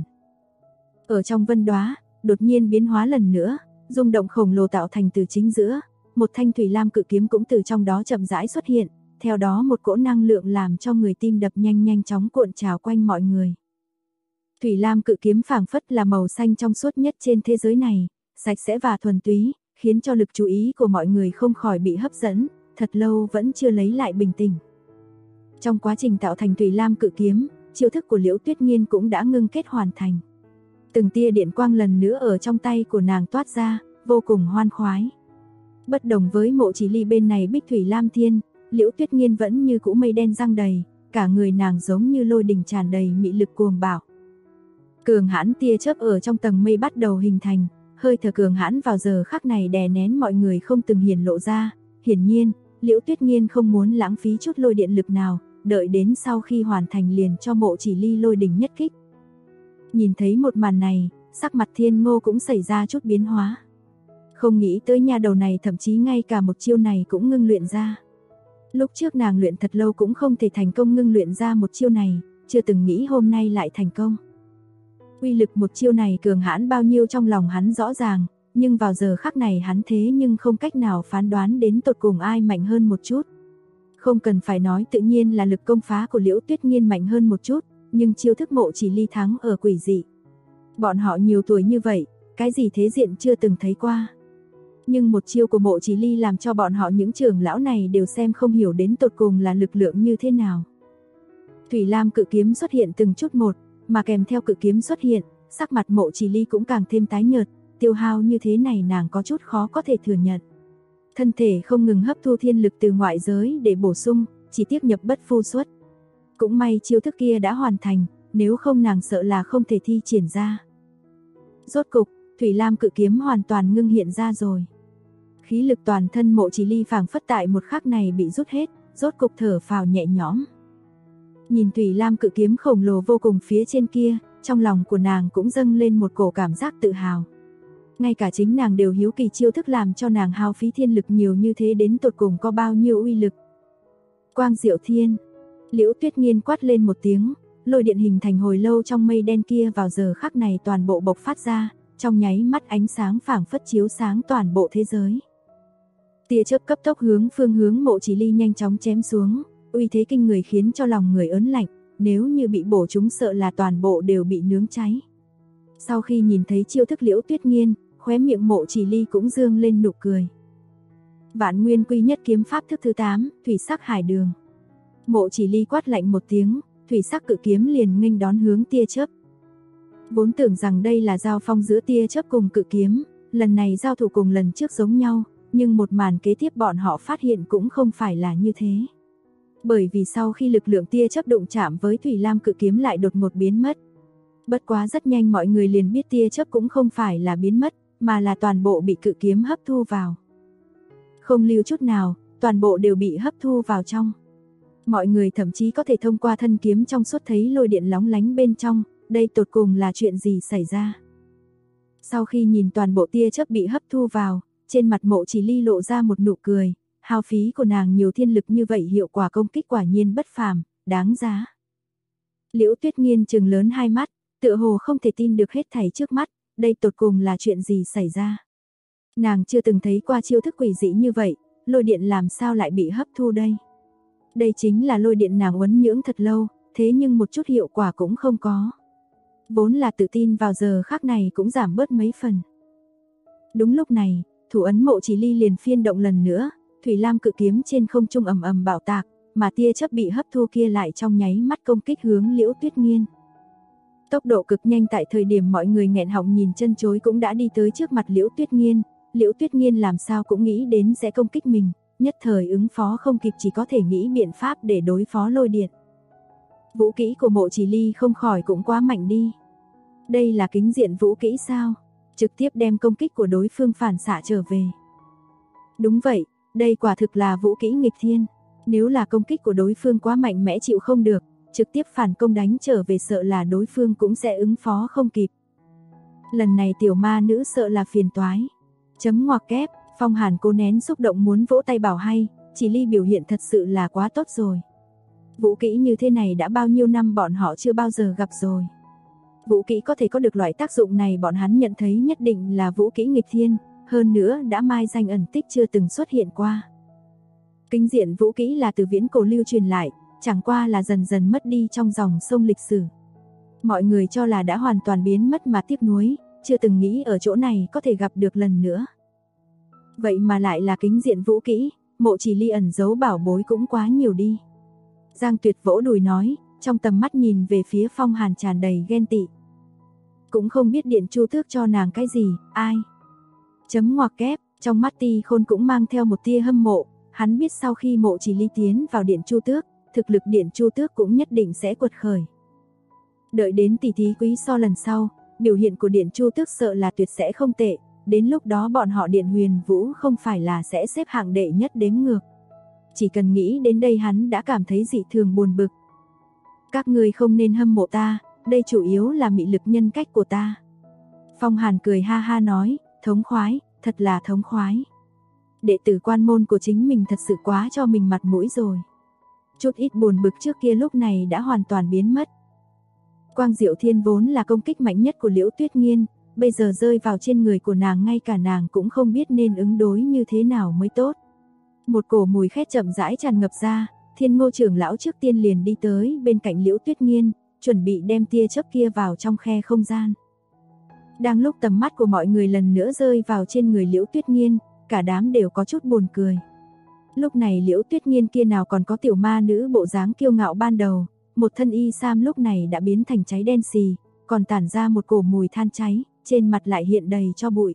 Ở trong vân đóa, đột nhiên biến hóa lần nữa, rung động khổng lồ tạo thành từ chính giữa, một thanh thủy lam cự kiếm cũng từ trong đó chậm rãi xuất hiện, theo đó một cỗ năng lượng làm cho người tim đập nhanh chóng cuộn trào quanh mọi người. Thủy lam cự kiếm phảng phất là màu xanh trong suốt nhất trên thế giới này, sạch sẽ và thuần túy, khiến cho lực chú ý của mọi người không khỏi bị hấp dẫn, thật lâu vẫn chưa lấy lại bình tĩnh. Trong quá trình tạo thành thủy lam cự kiếm, chiêu thức của Liễu Tuyết Nghiên cũng đã ngưng kết hoàn thành. Từng tia điện quang lần nữa ở trong tay của nàng toát ra, vô cùng hoan khoái. Bất đồng với Mộ Chỉ Ly bên này Bích Thủy Lam Thiên, Liễu Tuyết Nghiên vẫn như cũ mây đen giăng đầy, cả người nàng giống như lôi đình tràn đầy mị lực cuồng bạo. Cường hãn tia chớp ở trong tầng mây bắt đầu hình thành, hơi thở cường hãn vào giờ khắc này đè nén mọi người không từng hiển lộ ra. Hiển nhiên, Liễu Tuyết Nghiên không muốn lãng phí chút lôi điện lực nào, đợi đến sau khi hoàn thành liền cho Mộ Chỉ Ly lôi đỉnh nhất kích. Nhìn thấy một màn này, sắc mặt Thiên Ngô cũng xảy ra chút biến hóa. Không nghĩ tới nha đầu này thậm chí ngay cả một chiêu này cũng ngưng luyện ra. Lúc trước nàng luyện thật lâu cũng không thể thành công ngưng luyện ra một chiêu này, chưa từng nghĩ hôm nay lại thành công. Uy lực một chiêu này cường hãn bao nhiêu trong lòng hắn rõ ràng, nhưng vào giờ khắc này hắn thế nhưng không cách nào phán đoán đến tột cùng ai mạnh hơn một chút. Không cần phải nói tự nhiên là lực công phá của Liễu Tuyết Nghiên mạnh hơn một chút, nhưng chiêu thức Mộ Chỉ Ly thắng ở quỷ dị. Bọn họ nhiều tuổi như vậy, cái gì thế diện chưa từng thấy qua. Nhưng một chiêu của Mộ Chỉ Ly làm cho bọn họ những trưởng lão này đều xem không hiểu đến tột cùng là lực lượng như thế nào. Thủy Lam cự kiếm xuất hiện từng chút một, mà kèm theo cự kiếm xuất hiện, sắc mặt Mộ Chỉ Ly cũng càng thêm tái nhợt, tiêu hao như thế này nàng có chút khó có thể thừa nhận. Thân thể không ngừng hấp thu thiên lực từ ngoại giới để bổ sung, chỉ tiếc nhập bất phu xuất. Cũng may chiêu thức kia đã hoàn thành, nếu không nàng sợ là không thể thi triển ra. Rốt cục, Thủy Lam cự kiếm hoàn toàn ngưng hiện ra rồi. Khí lực toàn thân Mộ Chỉ Ly phảng phất tại một khắc này bị rút hết, rốt cục thở phào nhẹ nhõm. Nhìn Thủy Lam cự kiếm khổng lồ vô cùng phía trên kia, trong lòng của nàng cũng dâng lên một cổ cảm giác tự hào. Ngay cả chính nàng đều hiếu kỳ chiêu thức làm cho nàng hao phí thiên lực nhiều như thế đến tột cùng có bao nhiêu uy lực. Quang Diệu Thiên, Liễu Tuyết Nghiên quát lên một tiếng, lôi điện hình thành hồi lâu trong mây đen kia vào giờ khắc này toàn bộ bộc phát ra, trong nháy mắt ánh sáng phảng phất chiếu sáng toàn bộ thế giới. Tia chớp cấp tốc hướng phương hướng Mộ Chỉ Ly nhanh chóng chém xuống, uy thế kinh người khiến cho lòng người ớn lạnh, nếu như bị bổ chúng sợ là toàn bộ đều bị nướng cháy. Sau khi nhìn thấy chiêu thức Liễu Tuyết Nghiên, khóe miệng Mộ Chỉ Ly cũng dương lên nụ cười. Vạn Nguyên Quy Nhất kiếm pháp thức thứ 8, Thủy Sắc Hải Đường. Mộ Chỉ Ly quát lạnh một tiếng, thủy sắc cự kiếm liền nghênh đón hướng tia chớp. Vốn tưởng rằng đây là giao phong giữa tia chớp cùng cự kiếm, lần này giao thủ cùng lần trước giống nhau, nhưng một màn kế tiếp bọn họ phát hiện cũng không phải là như thế. Bởi vì sau khi lực lượng tia chớp đụng chạm với Thủy Lam cự kiếm lại đột ngột biến mất. Bất quá rất nhanh mọi người liền biết tia chớp cũng không phải là biến mất, mà là toàn bộ bị cự kiếm hấp thu vào. Không lưu chút nào, toàn bộ đều bị hấp thu vào trong. Mọi người thậm chí có thể thông qua thân kiếm trong suốt thấy lôi điện lóng lánh bên trong, đây tột cùng là chuyện gì xảy ra. Sau khi nhìn toàn bộ tia chớp bị hấp thu vào, trên mặt Mộ Chỉ Ly lộ ra một nụ cười, hao phí của nàng nhiều thiên lực như vậy hiệu quả công kích quả nhiên bất phàm, đáng giá. Liễu Tuyết Nghiên trừng lớn hai mắt, tựa hồ không thể tin được hết thảy trước mắt, đây tột cùng là chuyện gì xảy ra. Nàng chưa từng thấy qua chiêu thức quỷ dị như vậy, lôi điện làm sao lại bị hấp thu đây. Đây chính là lôi điện nàng uốn nhưỡng thật lâu, thế nhưng một chút hiệu quả cũng không có. Vốn là tự tin vào giờ khắc này cũng giảm bớt mấy phần. Đúng lúc này, thủ ấn Mộ Chỉ Ly liền phiên động lần nữa, Thủy Lam cự kiếm trên không trung ầm ầm bạo tạc, mà tia chớp bị hấp thu kia lại trong nháy mắt công kích hướng Liễu Tuyết Nghiên. Tốc độ cực nhanh tại thời điểm mọi người nghẹn họng nhìn chân chối cũng đã đi tới trước mặt Liễu Tuyết Nghiên. Liễu Tuyết Nghiên làm sao cũng nghĩ đến sẽ công kích mình, nhất thời ứng phó không kịp chỉ có thể nghĩ biện pháp để đối phó lôi điện. Vũ kỹ của Mộ Chỉ Ly không khỏi cũng quá mạnh đi. Đây là kính diện vũ kỹ sao? Trực tiếp đem công kích của đối phương phản xạ trở về. Đúng vậy, đây quả thực là vũ kỹ nghịch thiên. Nếu là công kích của đối phương quá mạnh mẽ chịu không được, trực tiếp phản công đánh trở về sợ là đối phương cũng sẽ ứng phó không kịp. Lần này tiểu ma nữ sợ là phiền toái. Chấm ngoặc kép, Phong Hàn cố nén xúc động muốn vỗ tay bảo hay, Chỉ Ly biểu hiện thật sự là quá tốt rồi. Vũ kỹ như thế này đã bao nhiêu năm bọn họ chưa bao giờ gặp rồi. Vũ kỹ có thể có được loại tác dụng này bọn hắn nhận thấy nhất định là vũ kỹ nghịch thiên, hơn nữa đã mai danh ẩn tích chưa từng xuất hiện qua. Kính diện vũ kỹ là từ viễn cổ lưu truyền lại, chẳng qua là dần dần mất đi trong dòng sông lịch sử. Mọi người cho là đã hoàn toàn biến mất mà tiếc nuối, chưa từng nghĩ ở chỗ này có thể gặp được lần nữa. Vậy mà lại là kính diện vũ kỹ, Mộ Chỉ Ly ẩn giấu bảo bối cũng quá nhiều đi. Giang Tuyệt vỗ đùi nói, trong tầm mắt nhìn về phía Phong Hàn tràn đầy ghen tị. cũng không biết Điện Chu Tước cho nàng cái gì, ai. Chấm ngoặc kép, trong mắt Ti Khôn cũng mang theo một tia hâm mộ, hắn biết sau khi Mộ Chỉ Ly tiến vào Điện Chu Tước, thực lực Điện Chu Tước cũng nhất định sẽ quật khởi. Đợi đến tỷ thí quý so lần sau, biểu hiện của Điện Chu Tước sợ là tuyệt sẽ không tệ, đến lúc đó bọn họ Điện Huyền Vũ không phải là sẽ xếp hạng đệ nhất đếm ngược. Chỉ cần nghĩ đến đây hắn đã cảm thấy dị thường buồn bực. Các ngươi không nên hâm mộ ta, đây chủ yếu là mị lực nhân cách của ta. Phong Hàn cười ha ha nói, thống khoái, thật là thống khoái. Đệ tử quan môn của chính mình thật sự quá cho mình mặt mũi rồi. Chút ít buồn bực trước kia lúc này đã hoàn toàn biến mất. Quang Diệu Thiên vốn là công kích mạnh nhất của Liễu Tuyết Nghiên, bây giờ rơi vào trên người của nàng ngay cả nàng cũng không biết nên ứng đối như thế nào mới tốt. Một cổ mùi khét chậm rãi tràn ngập ra, Thiên Ngô trưởng lão trước tiên liền đi tới bên cạnh Liễu Tuyết Nghiên, chuẩn bị đem tia chớp kia vào trong khe không gian. Đang lúc tầm mắt của mọi người lần nữa rơi vào trên người Liễu Tuyết Nghiên, cả đám đều có chút buồn cười. Lúc này Liễu Tuyết Nghiên kia nào còn có tiểu ma nữ bộ dáng kiêu ngạo ban đầu, một thân y sam lúc này đã biến thành cháy đen xì, còn tản ra một cổ mùi than cháy, trên mặt lại hiện đầy tro bụi.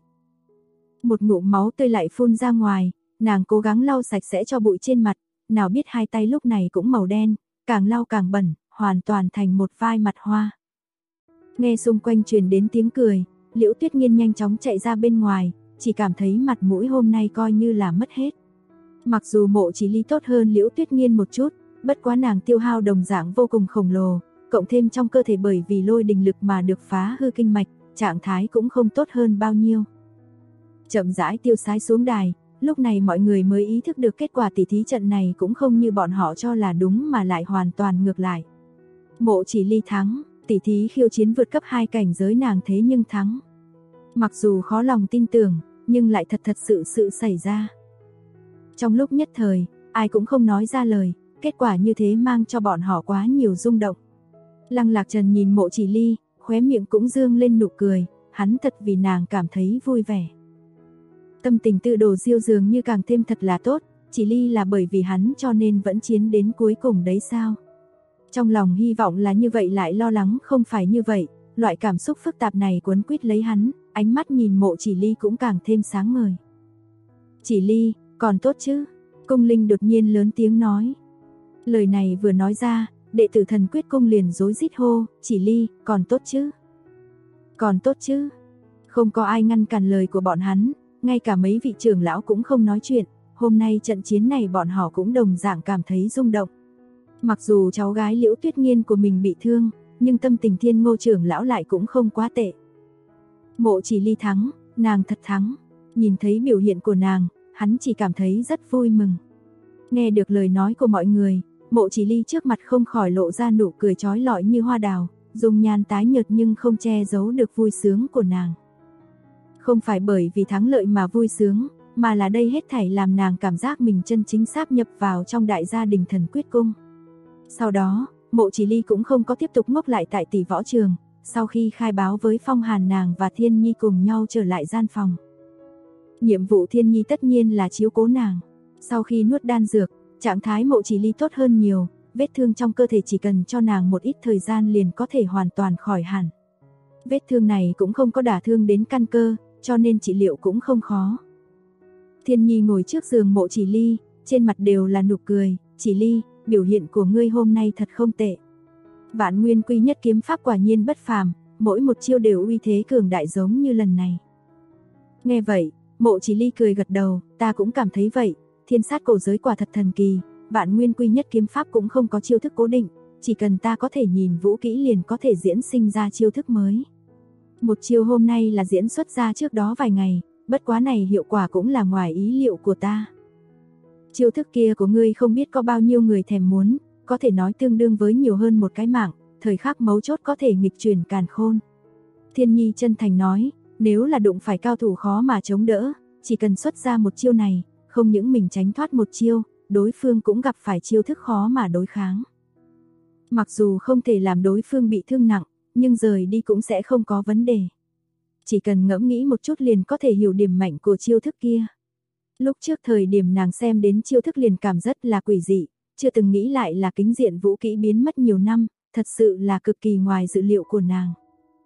Một ngụm máu tươi lại phun ra ngoài, nàng cố gắng lau sạch sẽ cho bụi trên mặt, nào biết hai tay lúc này cũng màu đen, càng lau càng bẩn, hoàn toàn thành một vai mặt hoa. Nghe xung quanh truyền đến tiếng cười, Liễu Tuyết Nghiên nhanh chóng chạy ra bên ngoài, chỉ cảm thấy mặt mũi hôm nay coi như là mất hết. Mặc dù Mộ Chỉ Ly tốt hơn Liễu Tuyết Nghiên một chút, bất quá nàng tiêu hao đồng dạng vô cùng khổng lồ, cộng thêm trong cơ thể bởi vì lôi đình lực mà được phá hư kinh mạch, trạng thái cũng không tốt hơn bao nhiêu. Chậm rãi tiêu sái xuống đài, lúc này mọi người mới ý thức được kết quả tỷ thí trận này cũng không như bọn họ cho là đúng mà lại hoàn toàn ngược lại. Mộ Chỉ Ly thắng, tỷ thí khiêu chiến vượt cấp 2 cảnh giới nàng thế nhưng thắng. Mặc dù khó lòng tin tưởng, nhưng lại thật sự xảy ra. Trong lúc nhất thời, ai cũng không nói ra lời, kết quả như thế mang cho bọn họ quá nhiều rung động. Lăng Lạc Trần nhìn Mộ Chỉ Ly, khóe miệng cũng dương lên nụ cười, hắn thật vì nàng cảm thấy vui vẻ. Tâm tình tự đồ diêu dường như càng thêm thật là tốt, Chỉ Ly là bởi vì hắn cho nên vẫn chiến đến cuối cùng đấy sao? Trong lòng hy vọng là như vậy lại lo lắng không phải như vậy, loại cảm xúc phức tạp này quấn quýt lấy hắn, ánh mắt nhìn Mộ Chỉ Ly cũng càng thêm sáng ngời. Chỉ Ly, còn tốt chứ? Cung Linh đột nhiên lớn tiếng nói. Lời này vừa nói ra, đệ tử Thần Quyết Cung liền rối rít hô, Chỉ Ly, còn tốt chứ? Còn tốt chứ? Không có ai ngăn cản lời của bọn hắn, ngay cả mấy vị trưởng lão cũng không nói chuyện, hôm nay trận chiến này bọn họ cũng đồng dạng cảm thấy rung động. Mặc dù cháu gái Liễu Tuyết Nghiên của mình bị thương, nhưng tâm tình Thiên Ngô trưởng lão lại cũng không quá tệ. Mộ Chỉ Ly thắng, nàng thật thắng, nhìn thấy biểu hiện của nàng, hắn chỉ cảm thấy rất vui mừng. Nghe được lời nói của mọi người, Mộ Chỉ Ly trước mặt không khỏi lộ ra nụ cười chói lọi như hoa đào, dung nhan tái nhợt nhưng không che giấu được vui sướng của nàng. Không phải bởi vì thắng lợi mà vui sướng, mà là đây hết thảy làm nàng cảm giác mình chân chính sáp nhập vào trong đại gia đình Thần Quyết Cung. Sau đó, Mộ Chỉ Ly cũng không có tiếp tục ngốc lại tại tỷ võ trường, sau khi khai báo với Phong Hàn nàng và Thiên Nhi cùng nhau trở lại gian phòng. Nhiệm vụ Thiên Nhi tất nhiên là chiếu cố nàng. Sau khi nuốt đan dược, trạng thái Mộ Chỉ Ly tốt hơn nhiều, vết thương trong cơ thể chỉ cần cho nàng một ít thời gian liền có thể hoàn toàn khỏi hẳn. Vết thương này cũng không có đả thương đến căn cơ, cho nên trị liệu cũng không khó. Thiên Nhi ngồi trước giường Mộ Chỉ Ly, trên mặt đều là nụ cười, Chỉ Ly, biểu hiện của ngươi hôm nay thật không tệ. Vạn Nguyên Quy Nhất kiếm pháp quả nhiên bất phàm, mỗi một chiêu đều uy thế cường đại giống như lần này. Nghe vậy, Mộ Chỉ Ly cười gật đầu, ta cũng cảm thấy vậy, Thiên Sát cổ giới quả thật thần kỳ, Vạn Nguyên Quy Nhất kiếm pháp cũng không có chiêu thức cố định, chỉ cần ta có thể nhìn vũ kỹ liền có thể diễn sinh ra chiêu thức mới. Một chiêu hôm nay là diễn xuất ra trước đó vài ngày, bất quá này hiệu quả cũng là ngoài ý liệu của ta. Chiêu thức kia của ngươi không biết có bao nhiêu người thèm muốn, có thể nói tương đương với nhiều hơn một cái mạng, thời khắc mấu chốt có thể nghịch chuyển càn khôn. Thiên Nhi chân thành nói, nếu là đụng phải cao thủ khó mà chống đỡ, chỉ cần xuất ra một chiêu này, không những mình tránh thoát một chiêu, đối phương cũng gặp phải chiêu thức khó mà đối kháng. Mặc dù không thể làm đối phương bị thương nặng, nhưng rời đi cũng sẽ không có vấn đề. Chỉ cần ngẫm nghĩ một chút liền có thể hiểu điểm mạnh của chiêu thức kia. Lúc trước thời điểm nàng xem đến chiêu thức liền cảm rất là quỷ dị, chưa từng nghĩ lại là kính diện vũ kỹ biến mất nhiều năm, thật sự là cực kỳ ngoài dự liệu của nàng.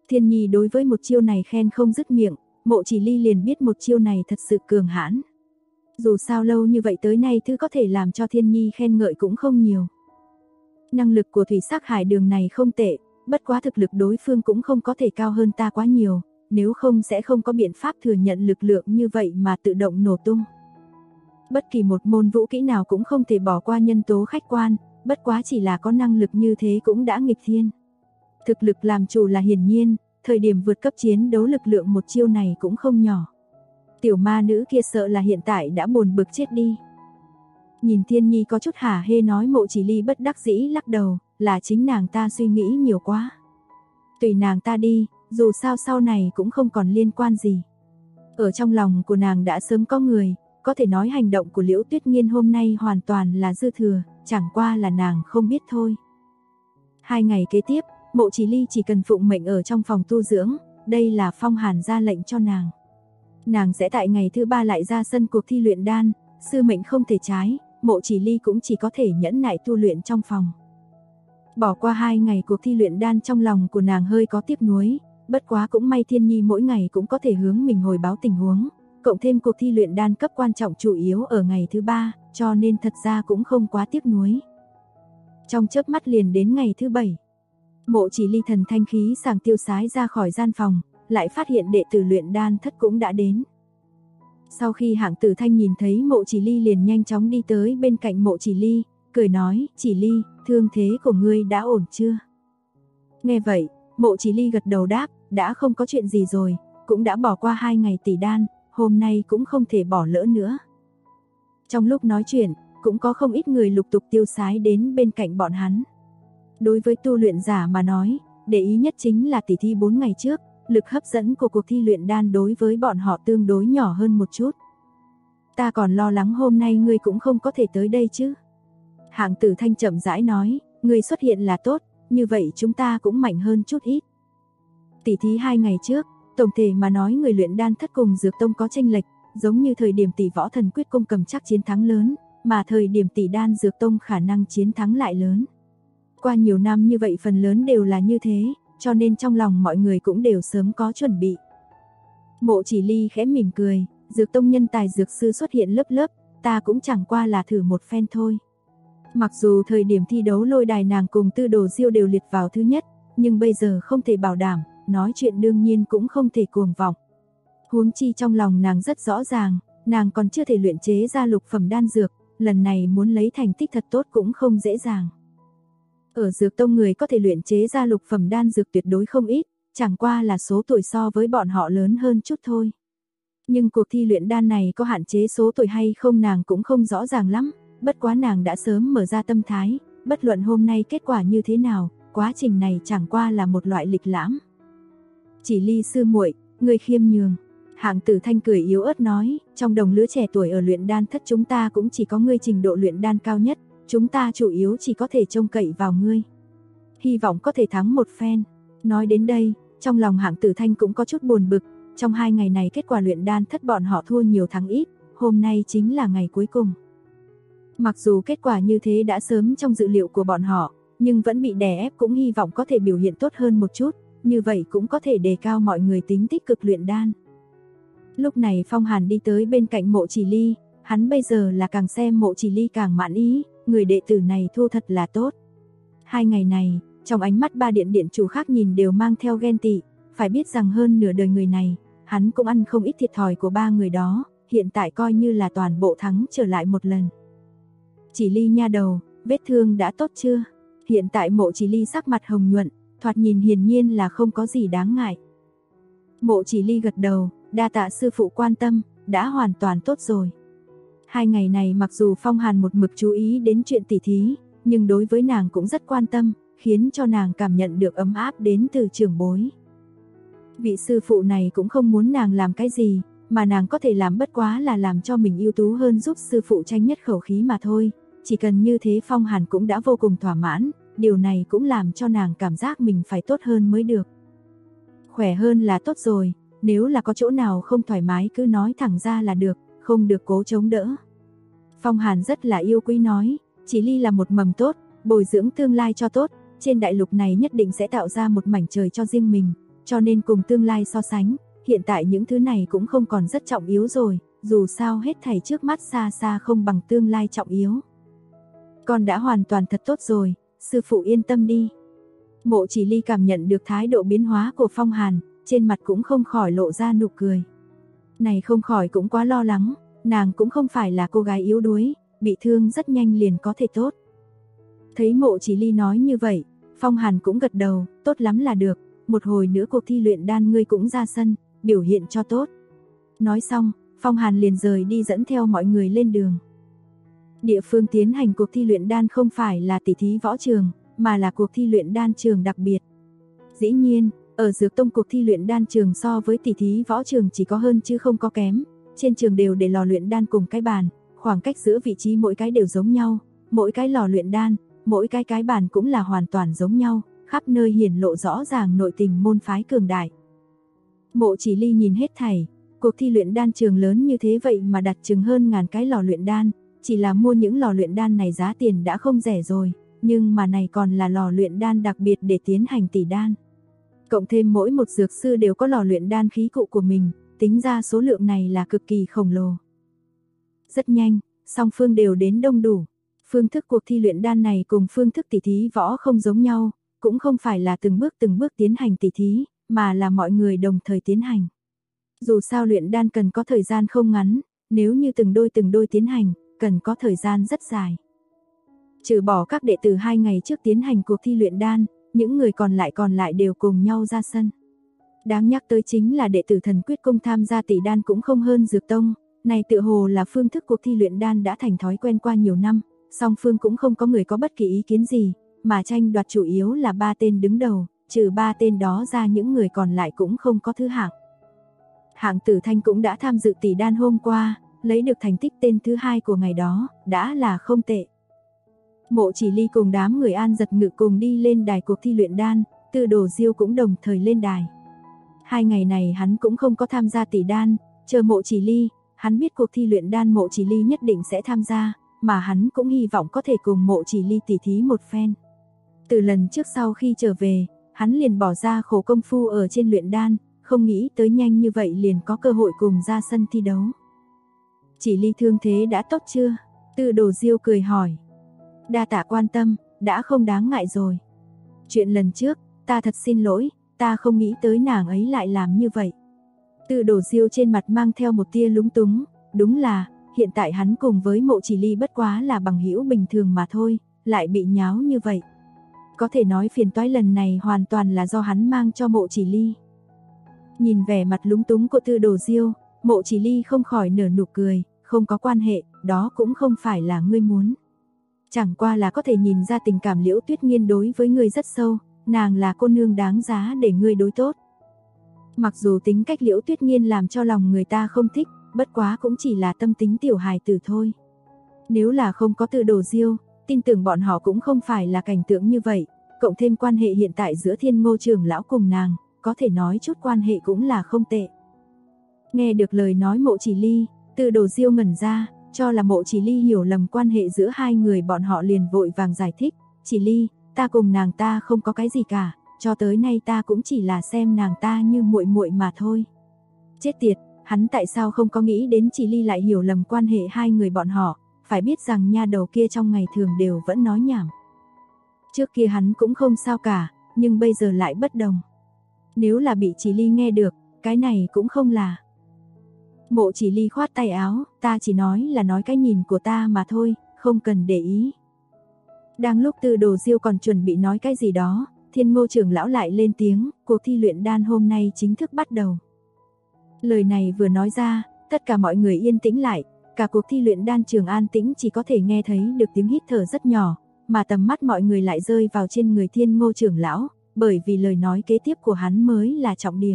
Thiên Nhi đối với một chiêu này khen không dứt miệng, Mộ Chỉ Ly liền biết một chiêu này thật sự cường hãn. Dù sao lâu như vậy tới nay thứ có thể làm cho Thiên Nhi khen ngợi cũng không nhiều. Năng lực của thủy sắc hải đường này không tệ, bất quá thực lực đối phương cũng không có thể cao hơn ta quá nhiều, nếu không sẽ không có biện pháp thừa nhận lực lượng như vậy mà tự động nổ tung. Bất kỳ một môn vũ kỹ nào cũng không thể bỏ qua nhân tố khách quan, bất quá chỉ là có năng lực như thế cũng đã nghịch thiên. Thực lực làm chủ là hiển nhiên, thời điểm vượt cấp chiến đấu lực lượng một chiêu này cũng không nhỏ. Tiểu ma nữ kia sợ là hiện tại đã buồn bực chết đi. Nhìn Thiên Nhi có chút hả hê nói, Mộ Chỉ Ly bất đắc dĩ lắc đầu, là chính nàng ta suy nghĩ nhiều quá. Tùy nàng ta đi, dù sao sau này cũng không còn liên quan gì. Ở trong lòng của nàng đã sớm có người, có thể nói hành động của Liễu Tuyết Nghiên hôm nay hoàn toàn là dư thừa, chẳng qua là nàng không biết thôi. 2 ngày kế tiếp, Mộ Chỉ Ly chỉ cần phụng mệnh ở trong phòng tu dưỡng, đây là Phong Hàn ra lệnh cho nàng. Nàng sẽ tại ngày thứ 3 lại ra sân cuộc thi luyện đan, sư mệnh không thể trái, Mộ Chỉ Ly cũng chỉ có thể nhẫn nại tu luyện trong phòng. Bỏ qua 2 ngày cuộc thi luyện đan trong lòng của nàng hơi có tiếc nuối, bất quá cũng may Thiên Nhi mỗi ngày cũng có thể hướng mình hồi báo tình huống, cộng thêm cuộc thi luyện đan cấp quan trọng chủ yếu ở ngày thứ 3, cho nên thật ra cũng không quá tiếc nuối. Trong chớp mắt liền đến ngày thứ 7, Mộ Chỉ Ly thần thanh khí sảng tiêu sái ra khỏi gian phòng, lại phát hiện đệ tử luyện đan thất cũng đã đến. Sau khi Hạng Tử Thanh nhìn thấy Mộ Chỉ Ly liền nhanh chóng đi tới bên cạnh Mộ Chỉ Ly, cười nói, Chỉ Ly, thương thế của ngươi đã ổn chưa? Nghe vậy, Mộ Chỉ Ly gật đầu đáp, đã không có chuyện gì rồi, cũng đã bỏ qua 2 ngày tỉ đan, hôm nay cũng không thể bỏ lỡ nữa. Trong lúc nói chuyện, cũng có không ít người lục tục tiêu sái đến bên cạnh bọn hắn. Đối với tu luyện giả mà nói, để ý nhất chính là tỷ thi 4 ngày trước, lực hấp dẫn của cuộc thi luyện đan đối với bọn họ tương đối nhỏ hơn một chút. Ta còn lo lắng hôm nay ngươi cũng không có thể tới đây chứ. Hạng Tử Thanh chậm rãi nói, ngươi xuất hiện là tốt, như vậy chúng ta cũng mạnh hơn chút ít. Tỷ thí 2 ngày trước, tổng thể mà nói người luyện đan thất cùng Dược Tông có chênh lệch, giống như thời điểm tỷ võ thần quyết cung cầm chắc chiến thắng lớn, mà thời điểm tỷ đan Dược Tông khả năng chiến thắng lại lớn. Qua nhiều năm như vậy phần lớn đều là như thế, cho nên trong lòng mọi người cũng đều sớm có chuẩn bị. Mộ Chỉ Ly khẽ mỉm cười, Dược Tông nhân tài dược sư xuất hiện lớp lớp, ta cũng chẳng qua là thử một phen thôi. Mặc dù thời điểm thi đấu lôi đài nàng cùng Tư Đồ Diêu đều liệt vào thứ nhất, nhưng bây giờ không thể bảo đảm, nói chuyện đương nhiên cũng không thể cuồng vọng. Huống chi trong lòng nàng rất rõ ràng, nàng còn chưa thể luyện chế ra lục phẩm đan dược, lần này muốn lấy thành tích thật tốt cũng không dễ dàng. Ở Dược Tông người có thể luyện chế ra lục phẩm đan dược tuyệt đối không ít, chẳng qua là số tuổi so với bọn họ lớn hơn chút thôi. Nhưng cuộc thi luyện đan này có hạn chế số tuổi hay không nàng cũng không rõ ràng lắm, bất quá nàng đã sớm mở ra tâm thái, bất luận hôm nay kết quả như thế nào, quá trình này chẳng qua là một loại lịch lãm. Chỉ Ly sư muội, ngươi khiêm nhường. Hạng Tử Thanh cười yếu ớt nói, trong đồng lứa trẻ tuổi ở luyện đan thất chúng ta cũng chỉ có ngươi trình độ luyện đan cao nhất, chúng ta chủ yếu chỉ có thể trông cậy vào ngươi. Hy vọng có thể thắng một phen. Nói đến đây, trong lòng Hạng Tử Thanh cũng có chút buồn bực, trong 2 ngày này kết quả luyện đan thất bọn họ thua nhiều thắng ít, hôm nay chính là ngày cuối cùng. Mặc dù kết quả như thế đã sớm trong dự liệu của bọn họ, nhưng vẫn bị đè ép, cũng hy vọng có thể biểu hiện tốt hơn một chút, như vậy cũng có thể đề cao mọi người tính tích cực luyện đan. Lúc này Phong Hàn đi tới bên cạnh Mộ Chỉ Ly, hắn bây giờ là càng xem Mộ Chỉ Ly càng mãn ý, người đệ tử này thu thật là tốt. 2 ngày này, trong ánh mắt 3 điện điện chủ khác nhìn đều mang theo ghen tị, phải biết rằng hơn nửa đời người này, hắn cũng ăn không ít thiệt thòi của 3 người đó, hiện tại coi như là toàn bộ thắng trở lại một lần. Chỉ Ly nha đầu, vết thương đã tốt chưa? Hiện tại Mộ Chỉ Ly sắc mặt hồng nhuận, thoạt nhìn hiển nhiên là không có gì đáng ngại. Mộ Chỉ Ly gật đầu, đa tạ sư phụ quan tâm, đã hoàn toàn tốt rồi. 2 ngày này mặc dù Phong Hàn một mực chú ý đến chuyện tỉ thí, nhưng đối với nàng cũng rất quan tâm, khiến cho nàng cảm nhận được ấm áp đến từ trưởng bối. Vị sư phụ này cũng không muốn nàng làm cái gì, mà nàng có thể làm bất quá là làm cho mình ưu tú hơn, giúp sư phụ tranh nhất khẩu khí mà thôi. Chỉ cần như thế Phong Hàn cũng đã vô cùng thỏa mãn, điều này cũng làm cho nàng cảm giác mình phải tốt hơn mới được. Khỏe hơn là tốt rồi, nếu là có chỗ nào không thoải mái cứ nói thẳng ra là được, không được cố chống đỡ. Phong Hàn rất là yêu quý nói, Chỉ Ly là một mầm tốt, bồi dưỡng tương lai cho tốt, trên đại lục này nhất định sẽ tạo ra một mảnh trời cho riêng mình, cho nên cùng tương lai so sánh, hiện tại những thứ này cũng không còn rất trọng yếu rồi, dù sao hết thảy trước mắt xa xa không bằng tương lai trọng yếu. Con đã hoàn toàn thật tốt rồi, sư phụ yên tâm đi. Mộ Chỉ Ly cảm nhận được thái độ biến hóa của Phong Hàn, trên mặt cũng không khỏi lộ ra nụ cười. Này không khỏi cũng quá lo lắng, nàng cũng không phải là cô gái yếu đuối, bị thương rất nhanh liền có thể tốt. Thấy Mộ Chỉ Ly nói như vậy, Phong Hàn cũng gật đầu, tốt lắm là được, một hồi nữa cuộc thi luyện đan ngươi cũng ra sân, biểu hiện cho tốt. Nói xong, Phong Hàn liền rời đi dẫn theo mọi người lên đường. Địa phương tiến hành cuộc thi luyện đan không phải là tỷ thí võ trường, mà là cuộc thi luyện đan trường đặc biệt. Dĩ nhiên, ở Dược Tông cuộc thi luyện đan trường so với tỷ thí võ trường chỉ có hơn chứ không có kém. Trên trường đều để lò luyện đan cùng cái bàn, khoảng cách giữa vị trí mỗi cái đều giống nhau, mỗi cái lò luyện đan, mỗi cái bàn cũng là hoàn toàn giống nhau, khắp nơi hiển lộ rõ ràng nội tình môn phái cường đại. Mộ Chỉ Ly nhìn hết thảy, cuộc thi luyện đan trường lớn như thế vậy mà đặt chừng hơn ngàn cái lò luyện đan, chỉ là mua những lò luyện đan này giá tiền đã không rẻ rồi, nhưng mà này còn là lò luyện đan đặc biệt để tiến hành tỷ đan. Cộng thêm mỗi một dược sư đều có lò luyện đan khí cụ của mình, tính ra số lượng này là cực kỳ khổng lồ. Rất nhanh, song phương đều đến đông đủ. Phương thức cuộc thi luyện đan này cùng phương thức tỷ thí võ không giống nhau, cũng không phải là từng bước tiến hành tỷ thí, mà là mọi người đồng thời tiến hành. Dù sao luyện đan cần có thời gian không ngắn, nếu như từng đôi tiến hành, cần có thời gian rất dài. Trừ bỏ các đệ tử 2 ngày trước tiến hành cuộc thi luyện đan, những người còn lại đều cùng nhau ra sân. Đáng nhắc tới chính là đệ tử Thần Quyết Cung tham gia tỷ đan cũng không hơn Dược Tông, này tựa hồ là phương thức cuộc thi luyện đan đã thành thói quen qua nhiều năm, song phương cũng không có người có bất kỳ ý kiến gì, mà tranh đoạt chủ yếu là 3 tên đứng đầu, trừ 3 tên đó ra những người còn lại cũng không có thứ hạng. Hạng Tử Thanh cũng đã tham dự tỷ đan hôm qua, lấy được thành tích tên thứ 2 của ngày đó, đã là không tệ. Mộ Chỉ Ly cùng đám người An Giật Ngự cùng đi lên đài cuộc thi luyện đan, Tư Đồ Diêu cũng đồng thời lên đài. 2 ngày này hắn cũng không có tham gia tỷ đan, chờ Mộ Chỉ Ly, hắn biết cuộc thi luyện đan Mộ Chỉ Ly nhất định sẽ tham gia, mà hắn cũng hy vọng có thể cùng Mộ Chỉ Ly tỉ thí một phen. Từ lần trước sau khi trở về, hắn liền bỏ ra khổ công phu ở trên luyện đan, không nghĩ tới nhanh như vậy liền có cơ hội cùng ra sân thi đấu. Chỉ Ly thương thế đã tốt chưa? Tư Đồ Diêu cười hỏi. Đa tạ quan tâm, đã không đáng ngại rồi. Chuyện lần trước, ta thật xin lỗi, ta không nghĩ tới nàng ấy lại làm như vậy. Tư Đồ Diêu trên mặt mang theo một tia lúng túng, đúng là, hiện tại hắn cùng với Mộ Chỉ Ly bất quá là bằng hữu bình thường mà thôi, lại bị nháo như vậy. Có thể nói phiền toái lần này hoàn toàn là do hắn mang cho Mộ Chỉ Ly. Nhìn vẻ mặt lúng túng của Tư Đồ Diêu, Mộ Chỉ Ly không khỏi nở nụ cười, không có quan hệ, đó cũng không phải là ngươi muốn. Chẳng qua là có thể nhìn ra tình cảm Liễu Tuyết Nghiên đối với ngươi rất sâu, nàng là cô nương đáng giá để ngươi đối tốt. Mặc dù tính cách Liễu Tuyết Nghiên làm cho lòng người ta không thích, bất quá cũng chỉ là tâm tính tiểu hài tử thôi. Nếu là không có Tư Đồ Diêu, tin tưởng bọn họ cũng không phải là cảnh tượng như vậy, cộng thêm quan hệ hiện tại giữa Thiên Ngô trưởng lão cùng nàng, có thể nói chút quan hệ cũng là không tệ. Nghe được lời nói Mộ Chỉ Ly, Tư Đồ Diêu ngẩn ra, cho là Mộ Chỉ Ly hiểu lầm quan hệ giữa hai người, bọn họ liền vội vàng giải thích, Chỉ Ly, ta cùng nàng ta không có cái gì cả, cho tới nay ta cũng chỉ là xem nàng ta như muội muội mà thôi. Chết tiệt, hắn tại sao không có nghĩ đến Chỉ Ly lại hiểu lầm quan hệ hai người bọn họ, phải biết rằng nha đầu kia trong ngày thường đều vẫn nói nhảm. Trước kia hắn cũng không sao cả, nhưng bây giờ lại bất đồng. Nếu là bị Chỉ Ly nghe được, cái này cũng không là. Mộ Chỉ Ly khoát tay áo, ta chỉ nói là nói cái nhìn của ta mà thôi, không cần để ý. Đang lúc Tư Đồ Diêu còn chuẩn bị nói cái gì đó, Thiên Ngô trưởng lão lại lên tiếng, cuộc thi luyện đan hôm nay chính thức bắt đầu. Lời này vừa nói ra, tất cả mọi người yên tĩnh lại, cả cuộc thi luyện đan trường an tĩnh, chỉ có thể nghe thấy được tiếng hít thở rất nhỏ, mà tầm mắt mọi người lại rơi vào trên người Thiên Ngô trưởng lão, bởi vì lời nói kế tiếp của hắn mới là trọng điểm.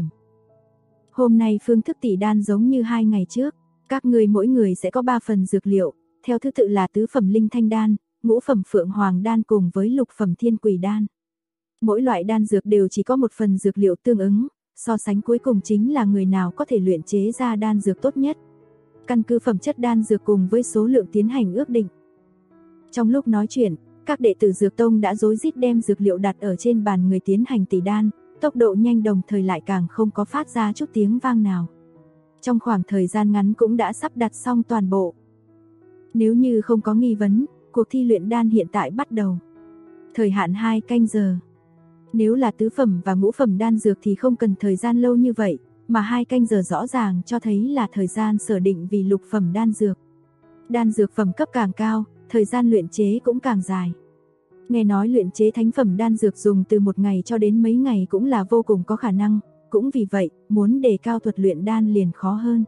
Hôm nay phương thức tỷ đan giống như 2 ngày trước, các ngươi mỗi người sẽ có 3 phần dược liệu, theo thứ tự là tứ phẩm linh thanh đan, ngũ phẩm phượng hoàng đan cùng với lục phẩm thiên quỷ đan. Mỗi loại đan dược đều chỉ có một phần dược liệu tương ứng, so sánh cuối cùng chính là người nào có thể luyện chế ra đan dược tốt nhất. Căn cứ phẩm chất đan dược cùng với số lượng tiến hành ước định. Trong lúc nói chuyện, các đệ tử Dược Tông đã rối rít đem dược liệu đặt ở trên bàn người tiến hành tỷ đan, tốc độ nhanh đồng thời lại càng không có phát ra chút tiếng vang nào. Trong khoảng thời gian ngắn cũng đã sắp đặt xong toàn bộ. Nếu như không có nghi vấn, cuộc thi luyện đan hiện tại bắt đầu. Thời hạn 2 canh giờ. Nếu là tứ phẩm và ngũ phẩm đan dược thì không cần thời gian lâu như vậy, mà 2 canh giờ rõ ràng cho thấy là thời gian sở định vì lục phẩm đan dược. Đan dược phẩm cấp càng cao, thời gian luyện chế cũng càng dài. Nghe nói luyện chế thánh phẩm đan dược dùng từ 1 ngày cho đến mấy ngày cũng là vô cùng có khả năng, cũng vì vậy, muốn đề cao thuật luyện đan liền khó hơn.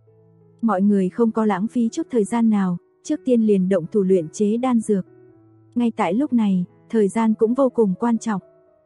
Mọi người không có lãng phí chút thời gian nào, trước tiên liền động thủ luyện chế đan dược. Ngay tại lúc này, thời gian cũng vô cùng quan trọng.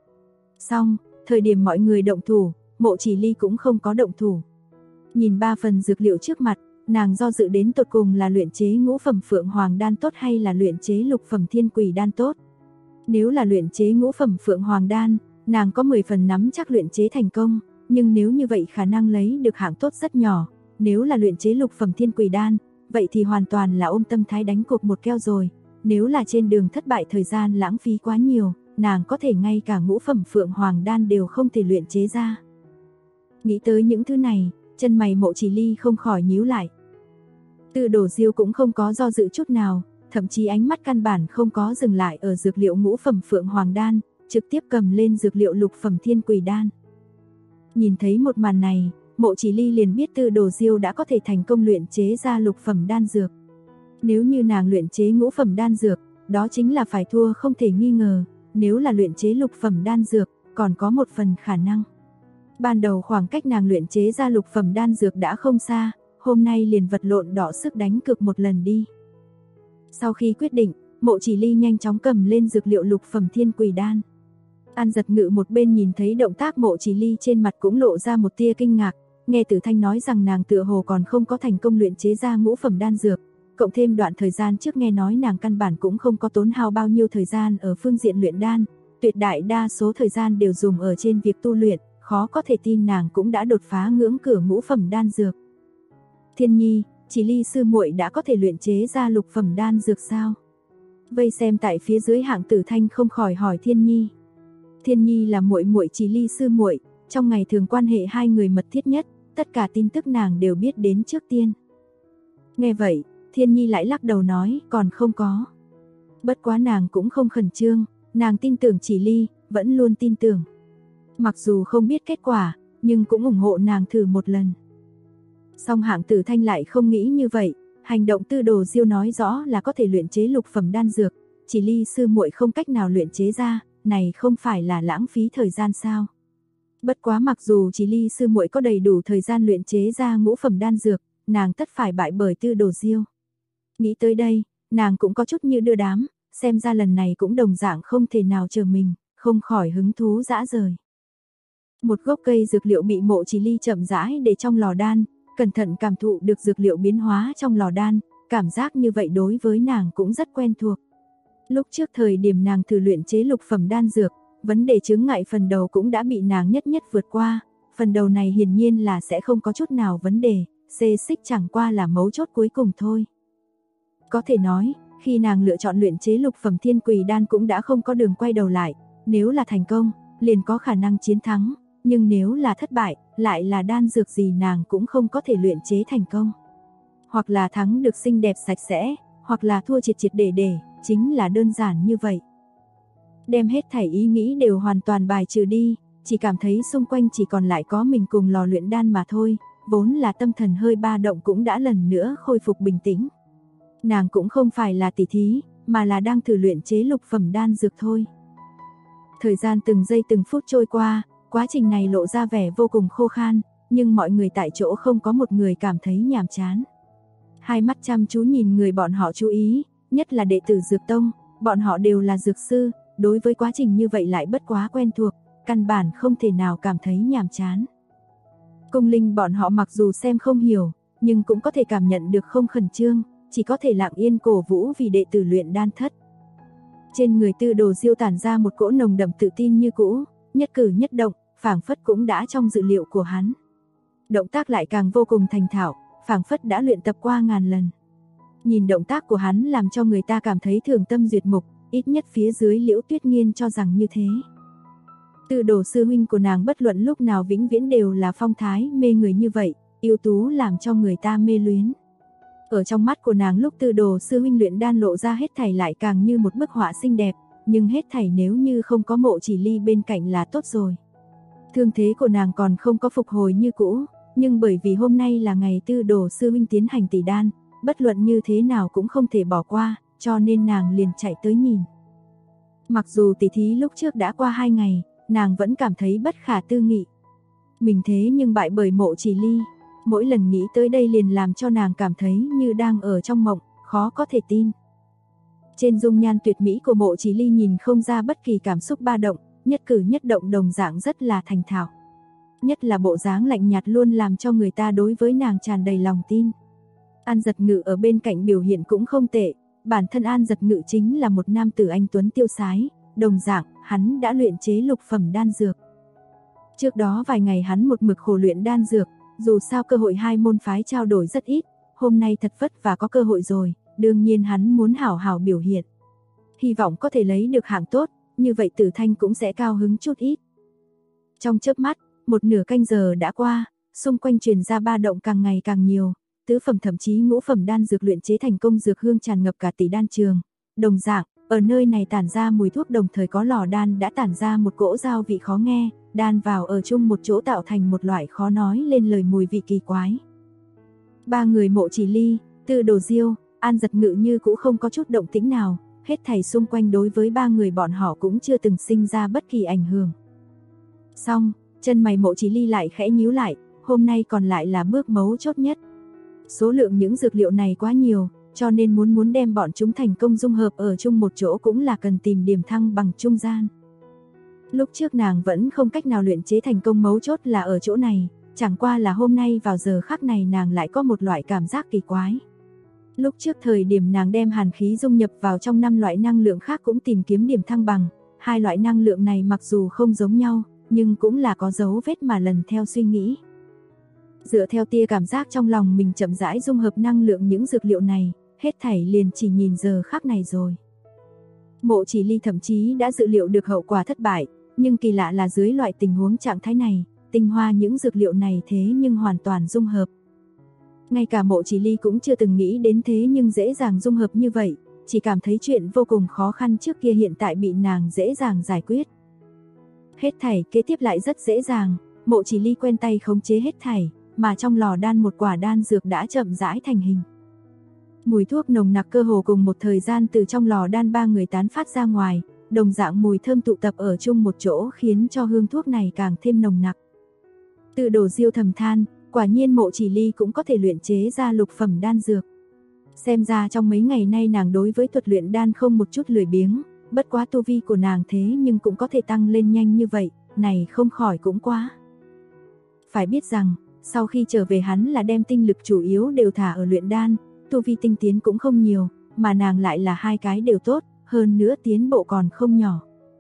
Xong, thời điểm mọi người động thủ, Mộ Chỉ Ly cũng không có động thủ. Nhìn 3 phần dược liệu trước mặt, nàng do dự đến tột cùng là luyện chế ngũ phẩm Phượng Hoàng đan tốt hay là luyện chế lục phẩm Thiên Quỷ đan tốt. Nếu là luyện chế ngũ phẩm Phượng Hoàng đan, nàng có 10 phần nắm chắc luyện chế thành công, nhưng nếu như vậy khả năng lấy được hạng tốt rất nhỏ. Nếu là luyện chế lục phẩm Thiên Quỷ đan, vậy thì hoàn toàn là ôm tâm thái đánh cuộc một keo rồi. Nếu là trên đường thất bại thời gian lãng phí quá nhiều, nàng có thể ngay cả ngũ phẩm Phượng Hoàng đan đều không thể luyện chế ra. Nghĩ tới những thứ này, chân mày Mộ Chỉ Ly không khỏi nhíu lại. Tư Đồ Diêu cũng không có do dự chút nào, thậm chí ánh mắt căn bản không có dừng lại ở dược liệu ngũ phẩm Phượng Hoàng đan, trực tiếp cầm lên dược liệu lục phẩm Thiên Quỷ đan. Nhìn thấy một màn này, Mộ Chỉ Ly liền biết Tư Đồ Diêu đã có thể thành công luyện chế ra lục phẩm đan dược. Nếu như nàng luyện chế ngũ phẩm đan dược, đó chính là phải thua không thể nghi ngờ. Nếu là luyện chế lục phẩm đan dược, còn có một phần khả năng. Ban đầu khoảng cách nàng luyện chế ra lục phẩm đan dược đã không xa, hôm nay liền vật lộn đỏ sức đánh cược một lần đi. Sau khi quyết định, Mộ Chỉ Ly nhanh chóng cầm lên dược liệu lục phẩm Thiên Quỷ đan. An Giật Ngự một bên nhìn thấy động tác Mộ Chỉ Ly trên mặt cũng lộ ra một tia kinh ngạc, nghe Tử Thanh nói rằng nàng tựa hồ còn không có thành công luyện chế ra ngũ phẩm đan dược, cộng thêm đoạn thời gian trước nghe nói nàng căn bản cũng không có tốn hao bao nhiêu thời gian ở phương diện luyện đan, tuyệt đại đa số thời gian đều dùng ở trên việc tu luyện, khó có thể tin nàng cũng đã đột phá ngưỡng cửa ngũ phẩm đan dược. Thiên Nhi, Chỉ Ly sư muội đã có thể luyện chế ra lục phẩm đan dược sao? Vây xem tại phía dưới Hạng Tử Thanh không khỏi hỏi Thiên Nhi. Thiên Nhi là muội muội Chỉ Ly sư muội, trong ngày thường quan hệ hai người mật thiết nhất, tất cả tin tức nàng đều biết đến trước tiên. Nghe vậy, Thiên Nhi lại lắc đầu nói, còn không có. Bất quá nàng cũng không khẩn trương, nàng tin tưởng Chỉ Ly, vẫn luôn tin tưởng. Mặc dù không biết kết quả, nhưng cũng ủng hộ nàng thử một lần. Song Hạng Tử Thanh lại không nghĩ như vậy, hành động Tư Đồ Diêu nói rõ là có thể luyện chế lục phẩm đan dược, Chỉ Ly sư muội không cách nào luyện chế ra, này không phải là lãng phí thời gian sao? Bất quá mặc dù Chỉ Ly sư muội có đầy đủ thời gian luyện chế ra ngũ phẩm đan dược, nàng tất phải bại bởi Tư Đồ Diêu. Nghĩ tới đây, nàng cũng có chút như đưa đám, xem ra lần này cũng đồng dạng không thể nào chờ mình, không khỏi hứng thú dã rời. Một gốc cây dược liệu bị Mộ Chỉ Ly chậm rãi để trong lò đan, cẩn thận cảm thụ được dược liệu biến hóa trong lò đan, cảm giác như vậy đối với nàng cũng rất quen thuộc. Lúc trước thời điểm nàng thử luyện chế lục phẩm đan dược, vấn đề chướng ngại phần đầu cũng đã bị nàng nhất nhất vượt qua, phần đầu này hiển nhiên là sẽ không có chút nào vấn đề, xê xích chẳng qua là mấu chốt cuối cùng thôi. Có thể nói, khi nàng lựa chọn luyện chế lục phẩm Thiên Quỷ đan cũng đã không có đường quay đầu lại, nếu là thành công, liền có khả năng chiến thắng, nhưng nếu là thất bại, lại là đan dược gì nàng cũng không có thể luyện chế thành công. Hoặc là thắng được xinh đẹp sạch sẽ, hoặc là thua triệt triệt để, chính là đơn giản như vậy. Đem hết thảy ý nghĩ đều hoàn toàn bài trừ đi, chỉ cảm thấy xung quanh chỉ còn lại có mình cùng lò luyện đan mà thôi, vốn là tâm thần hơi ba động cũng đã lần nữa khôi phục bình tĩnh. Nàng cũng không phải là tỷ thí, mà là đang thử luyện chế lục phẩm đan dược thôi. Thời gian từng giây từng phút trôi qua, quá trình này lộ ra vẻ vô cùng khô khan, nhưng mọi người tại chỗ không có một người cảm thấy nhàm chán. Hai mắt chăm chú nhìn người bọn họ chú ý, nhất là đệ tử Dược Tông, bọn họ đều là dược sư, đối với quá trình như vậy lại bất quá quen thuộc, căn bản không thể nào cảm thấy nhàm chán. Cung Linh bọn họ mặc dù xem không hiểu, nhưng cũng có thể cảm nhận được không khẩn trương, chỉ có thể lặng yên cổ vũ vì đệ tử luyện đan thất. Trên người Tư Đồ Diêu tản ra một cỗ nồng đậm tự tin như cũ, nhất cử nhất động, phảng phất cũng đã trong dự liệu của hắn. Động tác lại càng vô cùng thành thạo, phảng phất đã luyện tập qua ngàn lần. Nhìn động tác của hắn làm cho người ta cảm thấy thường tâm duyệt mục, ít nhất phía dưới Liễu Tuyết Nghiên cho rằng như thế. Tư Đồ sư huynh của nàng bất luận lúc nào vĩnh viễn đều là phong thái mê người như vậy, ưu tú làm cho người ta mê luyến. Ở trong mắt của nàng lúc Tư Đồ sư huynh luyện đan lộ ra hết thảy lại càng như một bức họa xinh đẹp, nhưng hết thảy nếu như không có Mộ Chỉ Ly bên cạnh là tốt rồi. Thương thế của nàng còn không có phục hồi như cũ, nhưng bởi vì hôm nay là ngày Tư Đồ sư huynh tiến hành tỷ đan, bất luận như thế nào cũng không thể bỏ qua, cho nên nàng liền chạy tới nhìn. Mặc dù tỷ thí lúc trước đã qua 2 ngày, nàng vẫn cảm thấy bất khả tư nghị. Mình thế nhưng bại bởi Mộ Chỉ Ly, mỗi lần nghĩ tới đây liền làm cho nàng cảm thấy như đang ở trong mộng, khó có thể tin. Trên dung nhan tuyệt mỹ của Mộ Chỉ Ly nhìn không ra bất kỳ cảm xúc ba động, nhất cử nhất động đồng dạng rất là thành thạo. Nhất là bộ dáng lạnh nhạt luôn làm cho người ta đối với nàng tràn đầy lòng tin. An Giật Ngự ở bên cạnh biểu hiện cũng không tệ, bản thân An Giật Ngự chính là một nam tử anh tuấn tiêu sái, đồng dạng, hắn đã luyện chế lục phẩm đan dược. Trước đó vài ngày hắn một mực khổ luyện đan dược, dù sao cơ hội hai môn phái trao đổi rất ít, hôm nay thật vất vả có cơ hội rồi, đương nhiên hắn muốn hảo hảo biểu hiện. Hy vọng có thể lấy được hạng tốt, như vậy Tử Thanh cũng sẽ cao hứng chút ít. Trong chớp mắt, một nửa canh giờ đã qua, xung quanh truyền ra ba động càng ngày càng nhiều, tứ phẩm thậm chí ngũ phẩm đan dược luyện chế thành công dược hương tràn ngập cả tỷ đan trường. Đồng dạng, ở nơi này tản ra mùi thuốc đồng thời có lò đan đã tản ra một cỗ giao vị khó nghe, đan vào ở chung một chỗ tạo thành một loại khó nói lên lời mùi vị kỳ quái. Ba người Mộ Chỉ Ly, Tư Đồ Diêu, An Giật Ngự như cũng không có chút động tĩnh nào, hết thảy xung quanh đối với ba người bọn họ cũng chưa từng sinh ra bất kỳ ảnh hưởng. Xong, chân mày Mộ Chỉ Ly lại khẽ nhíu lại, hôm nay còn lại là bước mấu chốt nhất. Số lượng những dược liệu này quá nhiều, cho nên muốn đem bọn chúng thành công dung hợp ở chung một chỗ cũng là cần tìm điểm thăng bằng trung gian. Lúc trước nàng vẫn không cách nào luyện chế thành công, mấu chốt là ở chỗ này, chẳng qua là hôm nay vào giờ khắc này nàng lại có một loại cảm giác kỳ quái. Lúc trước thời điểm nàng đem hàn khí dung nhập vào trong 5 loại năng lượng khác cũng tìm kiếm điểm thăng bằng, hai loại năng lượng này mặc dù không giống nhau, nhưng cũng là có dấu vết mà lần theo suy nghĩ. Dựa theo tia cảm giác trong lòng mình chậm rãi dung hợp năng lượng những dược liệu này, hết thảy liền chỉ nhìn giờ khắc này rồi. Mộ Chỉ Ly thậm chí đã dự liệu được hậu quả thất bại, nhưng kỳ lạ là dưới loại tình huống trạng thái này, tinh hoa những dược liệu này thế nhưng hoàn toàn dung hợp. Ngay cả Mộ Chỉ Ly cũng chưa từng nghĩ đến thế nhưng dễ dàng dung hợp như vậy, chỉ cảm thấy chuyện vô cùng khó khăn trước kia hiện tại bị nàng dễ dàng giải quyết. Hết thảy kế tiếp lại rất dễ dàng, Mộ Chỉ Ly quen tay khống chế hết thảy, mà trong lò đan một quả đan dược đã chậm rãi thành hình. Mùi thuốc nồng nặc cơ hồ cùng một thời gian từ trong lò đan ba người tán phát ra ngoài, đồng dạng mùi thơm tụ tập ở chung một chỗ khiến cho hương thuốc này càng thêm nồng nặc. Tư Đồ Diêu thầm than, quả nhiên Mộ Chỉ Ly cũng có thể luyện chế ra lục phẩm đan dược. Xem ra trong mấy ngày nay nàng đối với thuật luyện đan không một chút lười biếng, bất quá tu vi của nàng thế nhưng cũng có thể tăng lên nhanh như vậy, này không khỏi cũng quá. Phải biết rằng, sau khi trở về hắn là đem tinh lực chủ yếu đều thả ở luyện đan, tu vi tinh tiến cũng không nhiều, mà nàng lại là hai cái đều tốt, hơn nữa tiến bộ còn không nhỏ.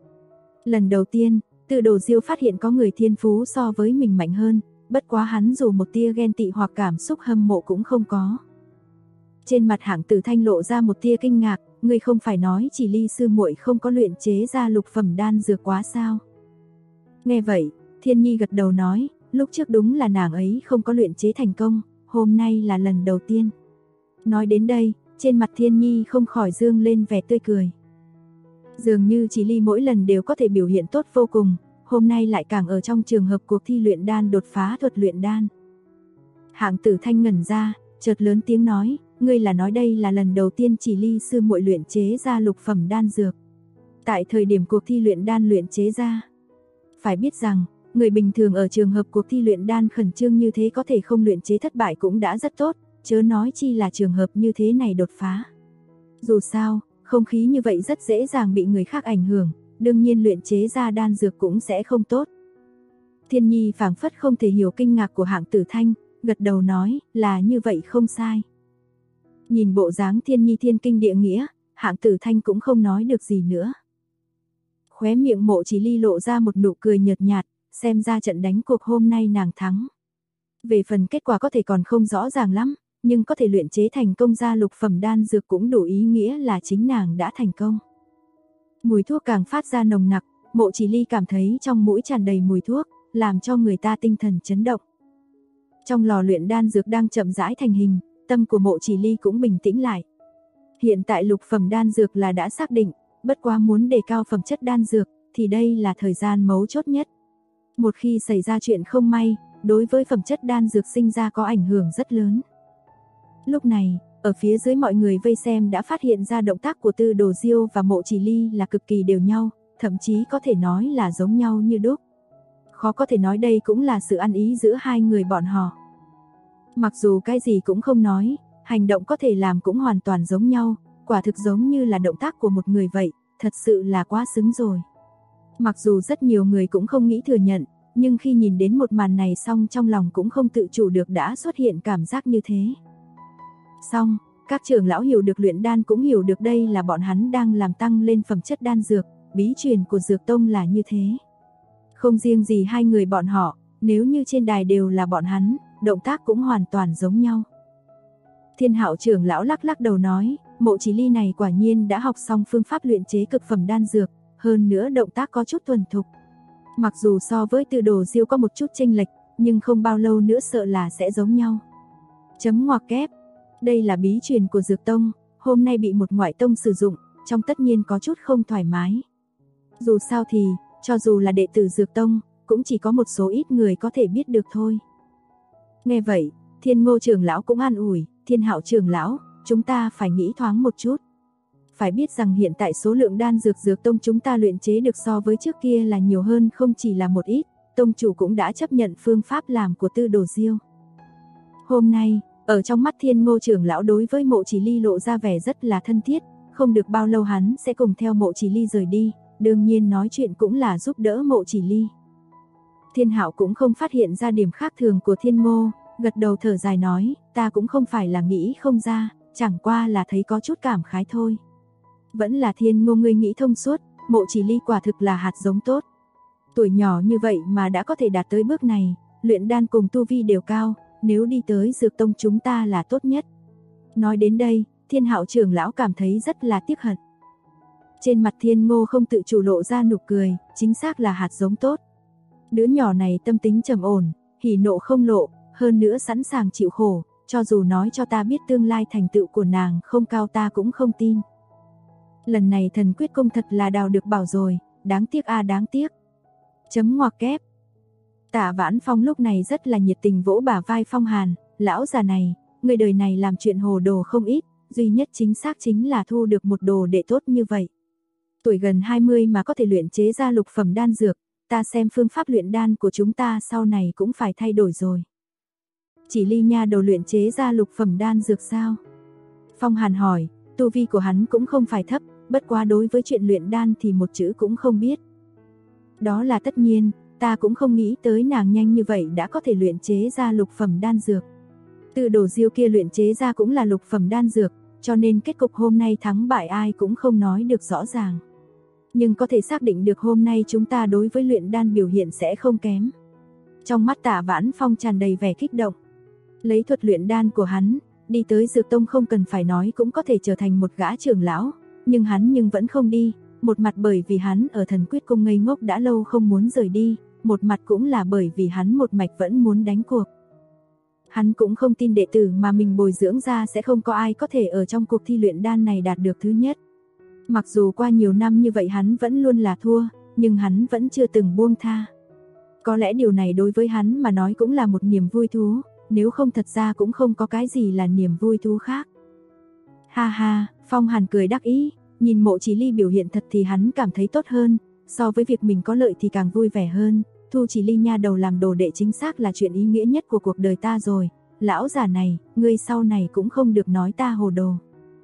Lần đầu tiên, Tư Đồ Diêu phát hiện có người thiên phú so với mình mạnh hơn, bất quá hắn dù một tia ghen tị hoặc cảm xúc hâm mộ cũng không có. Trên mặt Hạng Tử Thanh lộ ra một tia kinh ngạc, ngươi không phải nói Chỉ Ly sư muội không có luyện chế ra lục phẩm đan dược quá sao? Nghe vậy, Thiên Nhi gật đầu nói, lúc trước đúng là nàng ấy không có luyện chế thành công, hôm nay là lần đầu tiên. Nói đến đây, trên mặt Thiên Nhi không khỏi dương lên vẻ tươi cười. Dường như Chỉ Ly mỗi lần đều có thể biểu hiện tốt vô cùng, hôm nay lại càng ở trong trường hợp cuộc thi luyện đan đột phá thuật luyện đan. Hạng Tử Thanh ngẩn ra, chợt lớn tiếng nói, ngươi là nói đây là lần đầu tiên Chỉ Ly sư muội luyện chế ra lục phẩm đan dược. Tại thời điểm cuộc thi luyện đan luyện chế ra. Phải biết rằng, người bình thường ở trường hợp cuộc thi luyện đan khẩn trương như thế có thể không luyện chế thất bại cũng đã rất tốt, chớ nói chi là trường hợp như thế này đột phá. Dù sao, không khí như vậy rất dễ dàng bị người khác ảnh hưởng, đương nhiên luyện chế ra đan dược cũng sẽ không tốt. Thiên Nhi phảng phất không thể hiểu kinh ngạc của Hạng Tử Thanh, gật đầu nói, là như vậy không sai. Nhìn bộ dáng Thiên Nhi thiên kinh địa nghĩa, Hạng Tử Thanh cũng không nói được gì nữa. Khóe miệng Mộ Chỉ Ly lộ ra một nụ cười nhợt nhạt, xem ra trận đánh cuộc hôm nay nàng thắng. Về phần kết quả có thể còn không rõ ràng lắm, nhưng có thể luyện chế thành công ra lục phẩm đan dược cũng đủ ý nghĩa là chính nàng đã thành công. Mùi thuốc càng phát ra nồng nặc, Mộ Chỉ Ly cảm thấy trong mũi tràn đầy mùi thuốc, làm cho người ta tinh thần chấn động. Trong lò luyện đan dược đang chậm rãi thành hình, tâm của Mộ Chỉ Ly cũng bình tĩnh lại. Hiện tại lục phẩm đan dược là đã xác định, bất quá muốn đề cao phẩm chất đan dược, thì đây là thời gian mấu chốt nhất. Một khi xảy ra chuyện không may, đối với phẩm chất đan dược sinh ra có ảnh hưởng rất lớn. Lúc này, ở phía dưới mọi người vây xem đã phát hiện ra động tác của Tư Đồ Diêu và Mộ Chỉ Ly là cực kỳ đều nhau, thậm chí có thể nói là giống nhau như đúc. Khó có thể nói đây cũng là sự ăn ý giữa hai người bọn họ. Mặc dù cái gì cũng không nói, hành động có thể làm cũng hoàn toàn giống nhau, quả thực giống như là động tác của một người vậy, thật sự là quá xứng rồi. Mặc dù rất nhiều người cũng không nghĩ thừa nhận, nhưng khi nhìn đến một màn này xong trong lòng cũng không tự chủ được đã xuất hiện cảm giác như thế. Xong, các trưởng lão hiểu được luyện đan cũng hiểu được đây là bọn hắn đang làm tăng lên phẩm chất đan dược, bí truyền của Dược Tông là như thế. Không riêng gì hai người bọn họ, nếu như trên đài đều là bọn hắn, động tác cũng hoàn toàn giống nhau. Thiên Hạo trưởng lão lắc lắc đầu nói, Mộ Chỉ Ly này quả nhiên đã học xong phương pháp luyện chế cực phẩm đan dược, hơn nữa động tác có chút thuần thục. Mặc dù so với Tư Đồ Diêu có một chút chênh lệch, nhưng không bao lâu nữa sợ là sẽ giống nhau. Chấm ngoặc kép. Đây là bí truyền của Dược Tông, hôm nay bị một ngoại tông sử dụng, trong tất nhiên có chút không thoải mái. Dù sao thì, cho dù là đệ tử Dược Tông, cũng chỉ có một số ít người có thể biết được thôi. Nghe vậy, Thiên Ngô trưởng lão cũng an ủi, Thiên Hạo trưởng lão, chúng ta phải nghĩ thoáng một chút. Phải biết rằng hiện tại số lượng đan dược Dược Tông chúng ta luyện chế được so với trước kia là nhiều hơn không chỉ là một ít, tông chủ cũng đã chấp nhận phương pháp làm của Tư Đồ Diêu. Hôm nay, ở trong mắt Thiên Ngô trưởng lão đối với Mộ Chỉ Ly lộ ra vẻ rất là thân thiết, không được bao lâu hắn sẽ cùng theo Mộ Chỉ Ly rời đi, đương nhiên nói chuyện cũng là giúp đỡ Mộ Chỉ Ly. Thiên Hạo cũng không phát hiện ra điểm khác thường của Thiên Ngô, gật đầu thở dài nói, ta cũng không phải là nghĩ không ra, chẳng qua là thấy có chút cảm khái thôi. Vẫn là Thiên Ngô ngươi nghĩ thông suốt, Mộ Chỉ Ly quả thực là hạt giống tốt. Tuổi nhỏ như vậy mà đã có thể đạt tới bước này, luyện đan cùng tu vi đều cao, nếu đi tới Dược Tông chúng ta là tốt nhất. Nói đến đây, Thiên Hạo trưởng lão cảm thấy rất là tiếc hận. Trên mặt Thiên Ngô không tự chủ lộ ra nụ cười, chính xác là hạt giống tốt. Đứa nhỏ này tâm tính trầm ổn, hỉ nộ không lộ, hơn nữa sẵn sàng chịu khổ, cho dù nói cho ta biết tương lai thành tựu của nàng không cao ta cũng không tin. Lần này thần quyết công thật là đào được bảo rồi, đáng tiếc a đáng tiếc. Chấm ngoặc kép. Tạ Vãn Phong lúc này rất là nhiệt tình vỗ bả vai Phong Hàn, lão già này, người đời này làm chuyện hồ đồ không ít, duy nhất chính xác chính là thu được một đồ đệ tốt như vậy. Tuổi gần 20 mà có thể luyện chế ra lục phẩm đan dược, ta xem phương pháp luyện đan của chúng ta sau này cũng phải thay đổi rồi. Chỉ Ly nha đầu luyện chế ra lục phẩm đan dược sao? Phong Hàn hỏi, tu vi của hắn cũng không phải thấp, bất quá đối với chuyện luyện đan thì một chữ cũng không biết. Đó là tất nhiên, ta cũng không nghĩ tới nàng nhanh như vậy đã có thể luyện chế ra lục phẩm đan dược. Tư Đồ Diêu kia luyện chế ra cũng là lục phẩm đan dược, cho nên kết cục hôm nay thắng bại ai cũng không nói được rõ ràng. Nhưng có thể xác định được hôm nay chúng ta đối với luyện đan biểu hiện sẽ không kém. Trong mắt Tạ Vãn Phong tràn đầy vẻ kích động. Lấy thuật luyện đan của hắn, đi tới Dược Tông không cần phải nói cũng có thể trở thành một gã trưởng lão, nhưng hắn vẫn không đi, một mặt bởi vì hắn ở Thần Quyết Cung ngây ngốc đã lâu không muốn rời đi, một mặt cũng là bởi vì hắn một mạch vẫn muốn đánh cuộc. Hắn cũng không tin đệ tử mà mình bồi dưỡng ra sẽ không có ai có thể ở trong cuộc thi luyện đan này đạt được thứ nhất. Mặc dù qua nhiều năm như vậy hắn vẫn luôn là thua, nhưng hắn vẫn chưa từng buông tha. Có lẽ điều này đối với hắn mà nói cũng là một niềm vui thú, nếu không thật ra cũng không có cái gì là niềm vui thú khác. Ha ha, Phong Hàn cười đắc ý, nhìn Mộ Chỉ Ly biểu hiện thật thì hắn cảm thấy tốt hơn, so với việc mình có lợi thì càng vui vẻ hơn. Thu Chỉ Ly nha đầu làm đồ đệ chính xác là chuyện ý nghĩa nhất của cuộc đời ta rồi, lão già này, ngươi sau này cũng không được nói ta hồ đồ.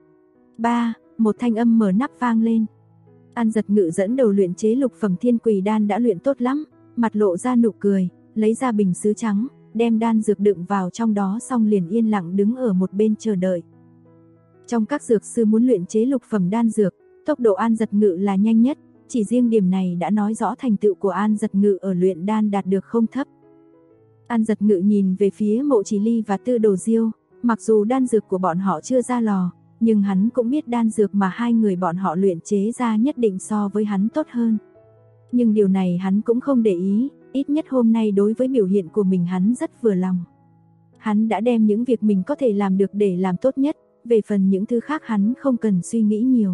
Một thanh âm mở nắp vang lên. An Giật Ngự dẫn đầu luyện chế lục phẩm Thiên Quỳ đan đã luyện tốt lắm, mặt lộ ra nụ cười, lấy ra bình sứ trắng, đem đan dược đựng vào trong đó xong liền yên lặng đứng ở một bên chờ đợi. Trong các dược sư muốn luyện chế lục phẩm đan dược, tốc độ An Giật Ngự là nhanh nhất, chỉ riêng điểm này đã nói rõ thành tựu của An Giật Ngự ở luyện đan đạt được không thấp. An Giật Ngự nhìn về phía Mộ Chỉ Ly và Tư Đồ Diêu, mặc dù đan dược của bọn họ chưa ra lò, nhưng hắn cũng biết đan dược mà hai người bọn họ luyện chế ra nhất định so với hắn tốt hơn. Nhưng điều này hắn cũng không để ý, ít nhất hôm nay đối với biểu hiện của mình hắn rất vừa lòng. Hắn đã đem những việc mình có thể làm được để làm tốt nhất, về phần những thứ khác hắn không cần suy nghĩ nhiều.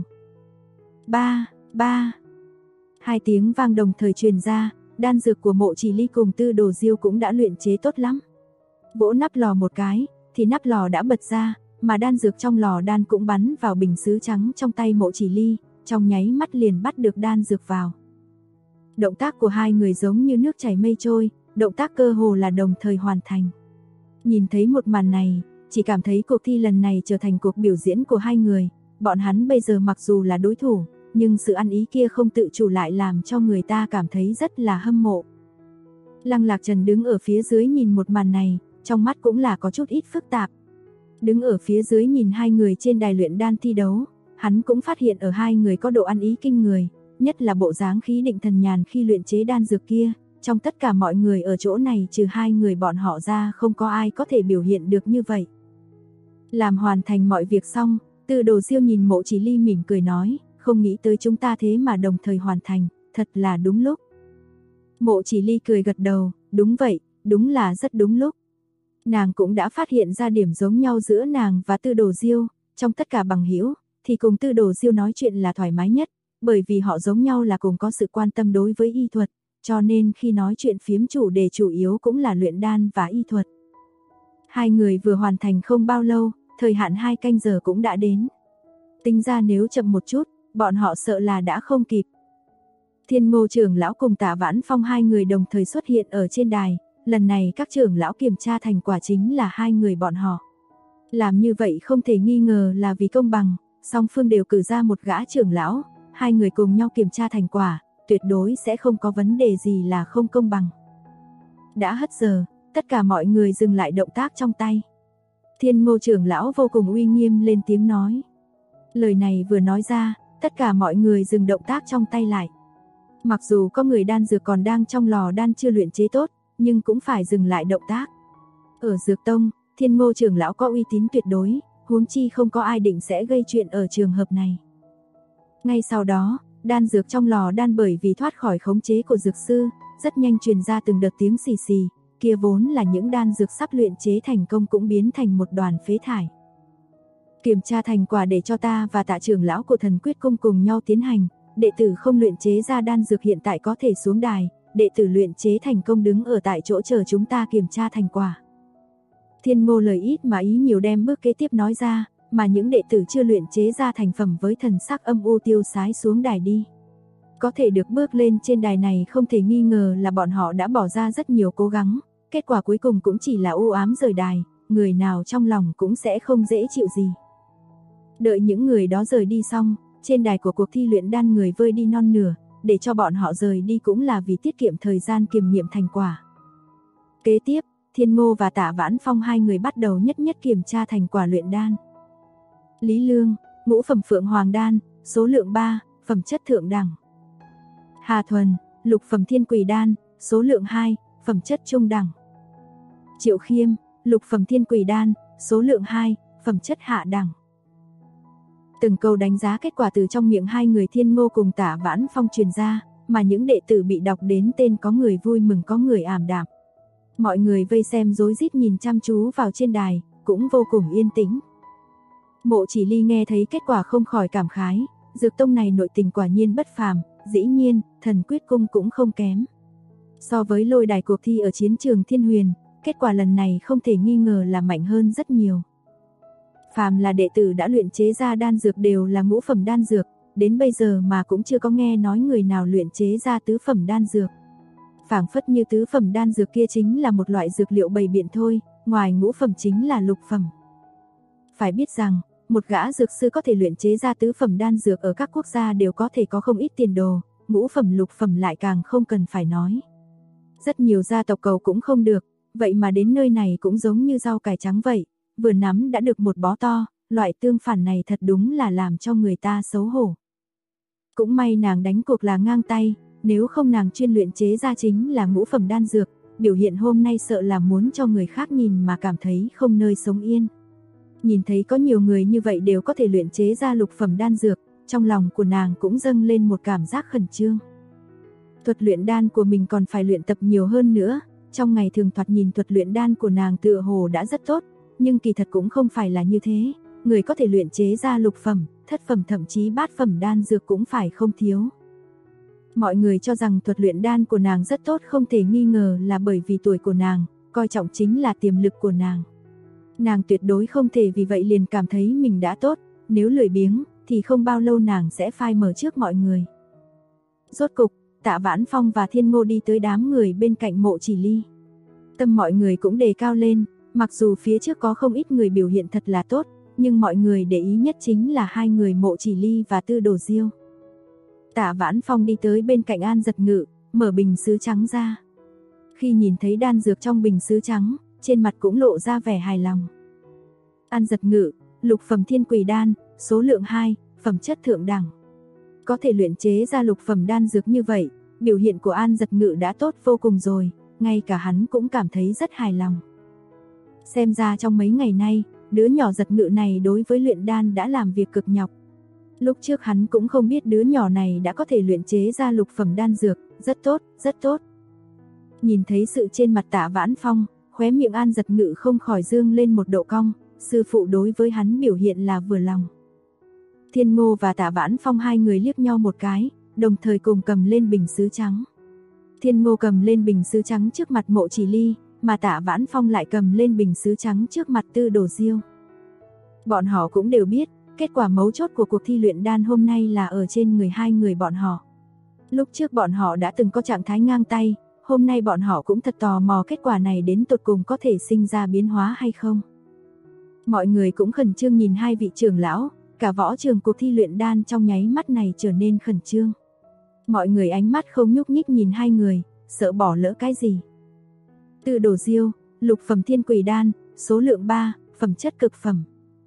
Ba, ba. Hai tiếng vang đồng thời truyền ra, đan dược của Mộ Chỉ Ly cùng Tư Đồ Diêu cũng đã luyện chế tốt lắm. Vỗ nắp lò một cái, thì nắp lò đã bật ra, mà đan dược trong lò đan cũng bắn vào bình sứ trắng trong tay Mộ Chỉ Ly, trong nháy mắt liền bắt được đan dược vào. Động tác của hai người giống như nước chảy mây trôi, động tác cơ hồ là đồng thời hoàn thành. Nhìn thấy một màn này, chỉ cảm thấy cuộc thi lần này trở thành cuộc biểu diễn của hai người, bọn hắn bây giờ mặc dù là đối thủ, nhưng sự ăn ý kia không tự chủ lại làm cho người ta cảm thấy rất là hâm mộ. Lăng Lạc Trần đứng ở phía dưới nhìn một màn này, trong mắt cũng là có chút ít phức tạp. Đứng ở phía dưới nhìn hai người trên đài luyện đan thi đấu, hắn cũng phát hiện ở hai người có độ ăn ý kinh người, nhất là bộ dáng khí định thần nhàn khi luyện chế đan dược kia, trong tất cả mọi người ở chỗ này trừ hai người bọn họ ra không có ai có thể biểu hiện được như vậy. Làm hoàn thành mọi việc xong, Tư Đồ Diêu nhìn Mộ Chỉ Ly mỉm cười nói, không nghĩ tới chúng ta thế mà đồng thời hoàn thành, thật là đúng lúc. Mộ Chỉ Ly cười gật đầu, đúng vậy, đúng là rất đúng lúc. Nàng cũng đã phát hiện ra điểm giống nhau giữa nàng và Tư Đồ Diêu, trong tất cả bằng hữu thì cùng Tư Đồ Diêu nói chuyện là thoải mái nhất, bởi vì họ giống nhau là cùng có sự quan tâm đối với y thuật, cho nên khi nói chuyện phiếm chủ đề chủ yếu cũng là luyện đan và y thuật. Hai người vừa hoàn thành không bao lâu, thời hạn 2 canh giờ cũng đã đến. Tính ra nếu chậm một chút, bọn họ sợ là đã không kịp. Thiên Ngô trưởng lão cùng Tạ Vãn Phong hai người đồng thời xuất hiện ở trên đài, lần này các trưởng lão kiểm tra thành quả chính là hai người bọn họ. Làm như vậy không thể nghi ngờ là vì công bằng, song phương đều cử ra một gã trưởng lão, hai người cùng nhau kiểm tra thành quả, tuyệt đối sẽ không có vấn đề gì là không công bằng. Đã hết giờ, tất cả mọi người dừng lại động tác trong tay. Thiên Ngô trưởng lão vô cùng uy nghiêm lên tiếng nói. Lời này vừa nói ra, tất cả mọi người dừng động tác trong tay lại. Mặc dù có người đan dược còn đang trong lò đan chưa luyện chế tốt, nhưng cũng phải dừng lại động tác. Ở Dược Tông, Thiên Ngô trưởng lão có uy tín tuyệt đối, huống chi không có ai định sẽ gây chuyện ở trường hợp này. Ngay sau đó, đan dược trong lò đan bởi vì thoát khỏi khống chế của dược sư, rất nhanh truyền ra từng đợt tiếng xì xì, kia vốn là những đan dược sắp luyện chế thành công cũng biến thành một đoàn phế thải. Kiểm tra thành quả để cho ta và Tạ trưởng lão của Thần Quyết Cung cùng nhau tiến hành, đệ tử không luyện chế ra đan dược hiện tại có thể xuống đài, đệ tử luyện chế thành công đứng ở tại chỗ chờ chúng ta kiểm tra thành quả. Thiên Ngô lời ít mà ý nhiều đem bước kế tiếp nói ra, mà những đệ tử chưa luyện chế ra thành phẩm với thần sắc âm u tiêu sái xuống đài đi. Có thể được bước lên trên đài này không thể nghi ngờ là bọn họ đã bỏ ra rất nhiều cố gắng, kết quả cuối cùng cũng chỉ là u ám rời đài, người nào trong lòng cũng sẽ không dễ chịu gì. Đợi những người đó rời đi xong, trên đài của cuộc thi luyện đan người vơi đi non nửa, để cho bọn họ rời đi cũng là vì tiết kiệm thời gian kiểm nghiệm thành quả. Kế tiếp, Thiên Ngô và Tạ Vãn Phong hai người bắt đầu nhất nhất kiểm tra thành quả luyện đan. Lý Lương, ngũ phẩm Phượng Hoàng đan, số lượng 3, phẩm chất thượng đẳng. Hà Thuần, lục phẩm Thiên Quỷ đan, số lượng 2, phẩm chất trung đẳng. Triệu Khiêm, lục phẩm Thiên Quỷ đan, số lượng 2, phẩm chất hạ đẳng. Từng câu đánh giá kết quả từ trong miệng hai người Thiên Ngô cùng Tạ Vãn Phong truyền ra, mà những đệ tử bị đọc đến tên có người vui mừng có người ảm đạm. Mọi người vây xem rối rít nhìn chăm chú vào trên đài, cũng vô cùng yên tĩnh. Mộ Chỉ Ly nghe thấy kết quả không khỏi cảm khái, Dược Tông này nội tình quả nhiên bất phàm, dĩ nhiên, Thần Quyết Cung cũng không kém. So với lôi đài cuộc thi ở chiến trường Thiên Huyền, kết quả lần này không thể nghi ngờ là mạnh hơn rất nhiều. Phàm là đệ tử đã luyện chế ra đan dược đều là ngũ phẩm đan dược, đến bây giờ mà cũng chưa có nghe nói người nào luyện chế ra tứ phẩm đan dược. Phảng phất như tứ phẩm đan dược kia chính là một loại dược liệu bày biện thôi, ngoài ngũ phẩm chính là lục phẩm. Phải biết rằng, một gã dược sư có thể luyện chế ra tứ phẩm đan dược ở các quốc gia đều có thể có không ít tiền đồ, ngũ phẩm lục phẩm lại càng không cần phải nói. Rất nhiều gia tộc cầu cũng không được, vậy mà đến nơi này cũng giống như rau cải trắng vậy, vừa nắm đã được một bó to, loại tương phản này thật đúng là làm cho người ta xấu hổ. Cũng may nàng đánh cuộc là ngang tay, nếu không nàng chuyên luyện chế ra chính là ngũ phẩm đan dược, biểu hiện hôm nay sợ là muốn cho người khác nhìn mà cảm thấy không nơi sống yên. Nhìn thấy có nhiều người như vậy đều có thể luyện chế ra lục phẩm đan dược, trong lòng của nàng cũng dâng lên một cảm giác khẩn trương. Thuật luyện đan của mình còn phải luyện tập nhiều hơn nữa, trong ngày thường thoạt nhìn thuật luyện đan của nàng tựa hồ đã rất tốt, nhưng kỳ thật cũng không phải là như thế, người có thể luyện chế ra lục phẩm, thất phẩm thậm chí bát phẩm đan dược cũng phải không thiếu. Mọi người cho rằng thuật luyện đan của nàng rất tốt không thể nghi ngờ là bởi vì tuổi của nàng, coi trọng chính là tiềm lực của nàng. Nàng tuyệt đối không thể vì vậy liền cảm thấy mình đã tốt, nếu lười biếng thì không bao lâu nàng sẽ phai mờ trước mọi người. Rốt cục, Tạ Vãn Phong và Thiên Ngô đi tới đám người bên cạnh Mộ Chỉ Ly. Tâm mọi người cũng đề cao lên, mặc dù phía trước có không ít người biểu hiện thật là tốt, nhưng mọi người để ý nhất chính là hai người Mộ Chỉ Ly và Tư Đồ Diêu. Tạ Vãn Phong đi tới bên cạnh An Giật Ngự, mở bình sứ trắng ra. Khi nhìn thấy đan dược trong bình sứ trắng, trên mặt cũng lộ ra vẻ hài lòng. An Giật Ngự, lục phẩm thiên quỷ đan, số lượng 2, phẩm chất thượng đẳng. Có thể luyện chế ra lục phẩm đan dược như vậy, biểu hiện của An Giật Ngự đã tốt vô cùng rồi, ngay cả hắn cũng cảm thấy rất hài lòng. Xem ra trong mấy ngày nay, đứa nhỏ Giật Ngự này đối với luyện đan đã làm việc cực nhọc. Lúc trước hắn cũng không biết đứa nhỏ này đã có thể luyện chế ra lục phẩm đan dược, rất tốt, rất tốt. Nhìn thấy sự trên mặt Tạ Vãn Phong, khóe miệng An Giật Ngự không khỏi dương lên một độ cong, sư phụ đối với hắn biểu hiện là vừa lòng. Thiên Ngô và Tạ Vãn Phong hai người liếc nhau một cái, đồng thời cùng cầm lên bình sứ trắng. Thiên Ngô cầm lên bình sứ trắng trước mặt Mộ Chỉ Ly, mà Tạ Vãn Phong lại cầm lên bình sứ trắng trước mặt Tư Đồ Diêu. Bọn họ cũng đều biết, kết quả mấu chốt của cuộc thi luyện đan hôm nay là ở trên người hai người bọn họ. Lúc trước bọn họ đã từng có trạng thái ngang tay, hôm nay bọn họ cũng thật tò mò kết quả này đến tột cùng có thể sinh ra biến hóa hay không. Mọi người cũng khẩn trương nhìn hai vị trưởng lão, cả võ trường cuộc thi luyện đan trong nháy mắt này trở nên khẩn trương. Mọi người ánh mắt không nhúc nhích nhìn hai người, sợ bỏ lỡ cái gì. Tư Đồ Diêu, lục phẩm thiên quỷ đan, số lượng 3, phẩm chất cực phẩm.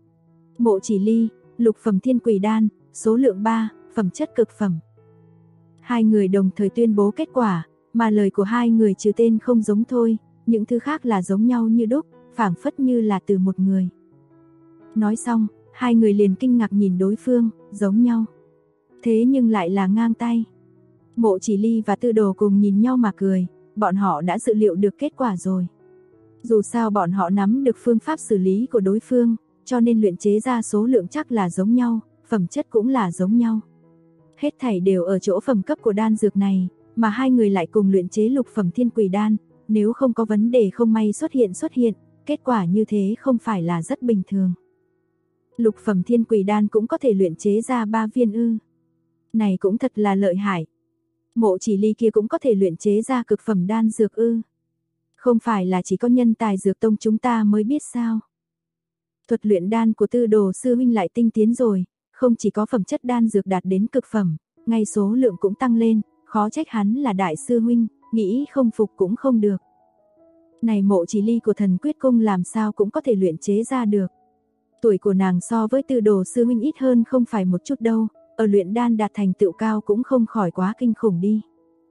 Mộ Chỉ Ly, lục phẩm thiên quỷ đan, số lượng 3, phẩm chất cực phẩm. Hai người đồng thời tuyên bố kết quả, mà lời của hai người trừ tên không giống thôi, những thứ khác là giống nhau như đúc, phảng phất như là từ một người. Nói xong, hai người liền kinh ngạc nhìn đối phương, giống nhau. Thế nhưng lại là ngang tay. Mộ Chỉ Ly và Tư Đồ cùng nhìn nhau mà cười, bọn họ đã dự liệu được kết quả rồi. Dù sao bọn họ nắm được phương pháp xử lý của đối phương, cho nên luyện chế ra số lượng chắc là giống nhau, phẩm chất cũng là giống nhau. Hết thảy đều ở chỗ phẩm cấp của đan dược này, mà hai người lại cùng luyện chế lục phẩm thiên quỷ đan, nếu không có vấn đề không may xuất hiện, kết quả như thế không phải là rất bình thường. Lục phẩm thiên quỷ đan cũng có thể luyện chế ra 3 viên ư. Này cũng thật là lợi hại. Mộ Chỉ Ly kia cũng có thể luyện chế ra cực phẩm đan dược ư. Không phải là chỉ có nhân tài dược tông chúng ta mới biết sao. Thuật luyện đan của Tư Đồ sư huynh lại tinh tiến rồi, không chỉ có phẩm chất đan dược đạt đến cực phẩm, ngay số lượng cũng tăng lên, khó trách hắn là đại sư huynh, nghĩ không phục cũng không được. Này Mộ Chỉ Ly của Thần Quyết Cung làm sao cũng có thể luyện chế ra được. Tuổi của nàng so với Tư Đồ sư huynh ít hơn không phải một chút đâu, ở luyện đan đạt thành tựu cao cũng không khỏi quá kinh khủng đi.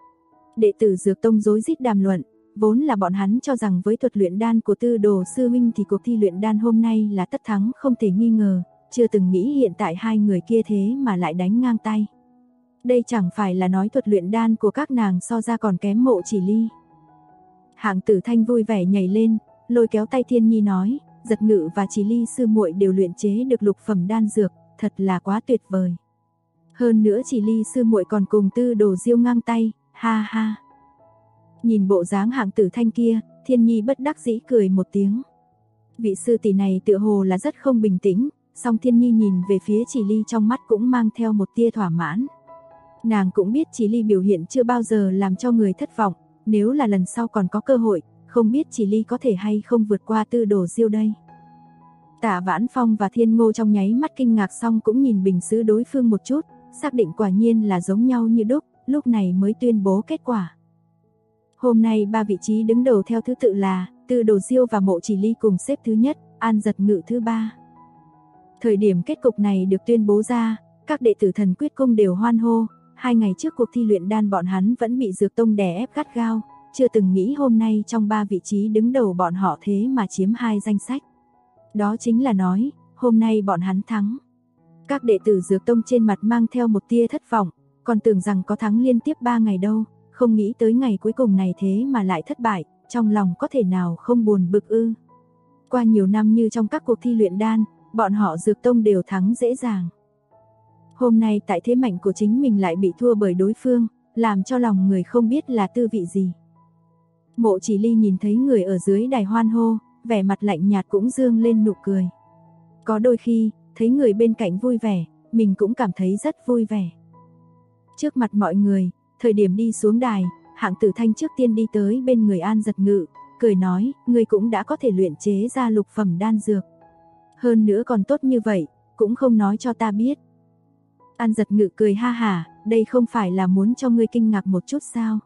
Đệ tử Dược Tông rối rít đàm luận, vốn là bọn hắn cho rằng với thuật luyện đan của Tư Đồ sư huynh thì cuộc thi luyện đan hôm nay là tất thắng không thể nghi ngờ, chưa từng nghĩ hiện tại hai người kia thế mà lại đánh ngang tay. Đây chẳng phải là nói thuật luyện đan của các nàng so ra còn kém Mộ Chỉ Ly. Hạng Tử Thanh vui vẻ nhảy lên, lôi kéo tay Thiên Nhi nói, Giật Ngự và Chỉ Ly sư muội đều luyện chế được lục phẩm đan dược, thật là quá tuyệt vời. Hơn nữa Chỉ Ly sư muội còn cùng Tư Đồ Diêu ngang tay, ha ha. Nhìn bộ dáng Hạng Tử Thanh kia, Thiên Nhi bất đắc dĩ cười một tiếng. Vị sư tỷ này tựa hồ là rất không bình tĩnh, song Thiên Nhi nhìn về phía Chỉ Ly trong mắt cũng mang theo một tia thỏa mãn. Nàng cũng biết Chỉ Ly biểu hiện chưa bao giờ làm cho người thất vọng, nếu là lần sau còn có cơ hội, không biết Chỉ Ly có thể hay không vượt qua Tư Đồ Diêu đây. Tạ Vãn Phong và Thiên Ngô trong nháy mắt kinh ngạc xong cũng nhìn bình sứ đối phương một chút, xác định quả nhiên là giống nhau như đúc, lúc này mới tuyên bố kết quả. Hôm nay ba vị trí đứng đầu theo thứ tự là Tư Đồ Diêu và Mộ Chỉ Ly cùng xếp thứ nhất, An Giật Ngự thứ 3. Thời điểm kết cục này được tuyên bố ra, các đệ tử Thần Quyết Cung đều hoan hô, 2 ngày trước cuộc thi luyện đan bọn hắn vẫn bị Dược Tông đè ép gắt gao, chưa từng nghĩ hôm nay trong 3 vị trí đứng đầu bọn họ thế mà chiếm 2 danh sách. Đó chính là nói, hôm nay bọn hắn thắng. Các đệ tử Dược Tông trên mặt mang theo một tia thất vọng, còn tưởng rằng có thắng liên tiếp 3 ngày đâu, không nghĩ tới ngày cuối cùng này thế mà lại thất bại, trong lòng có thể nào không buồn bực ư. Qua nhiều năm như trong các cuộc thi luyện đan, bọn họ Dược Tông đều thắng dễ dàng. Hôm nay tại thế mạnh của chính mình lại bị thua bởi đối phương, làm cho lòng người không biết là tư vị gì. Mộ Chỉ Ly nhìn thấy người ở dưới đài hoan hô, vẻ mặt lạnh nhạt cũng dương lên nụ cười. Có đôi khi, thấy người bên cạnh vui vẻ, mình cũng cảm thấy rất vui vẻ. Trước mặt mọi người, thời điểm đi xuống đài, Hạng Tử Thanh trước tiên đi tới bên người An Giật Ngự, cười nói, ngươi cũng đã có thể luyện chế ra lục phẩm đan dược. Hơn nữa còn tốt như vậy, cũng không nói cho ta biết. An Giật Ngự cười ha hả, đây không phải là muốn cho ngươi kinh ngạc một chút sao?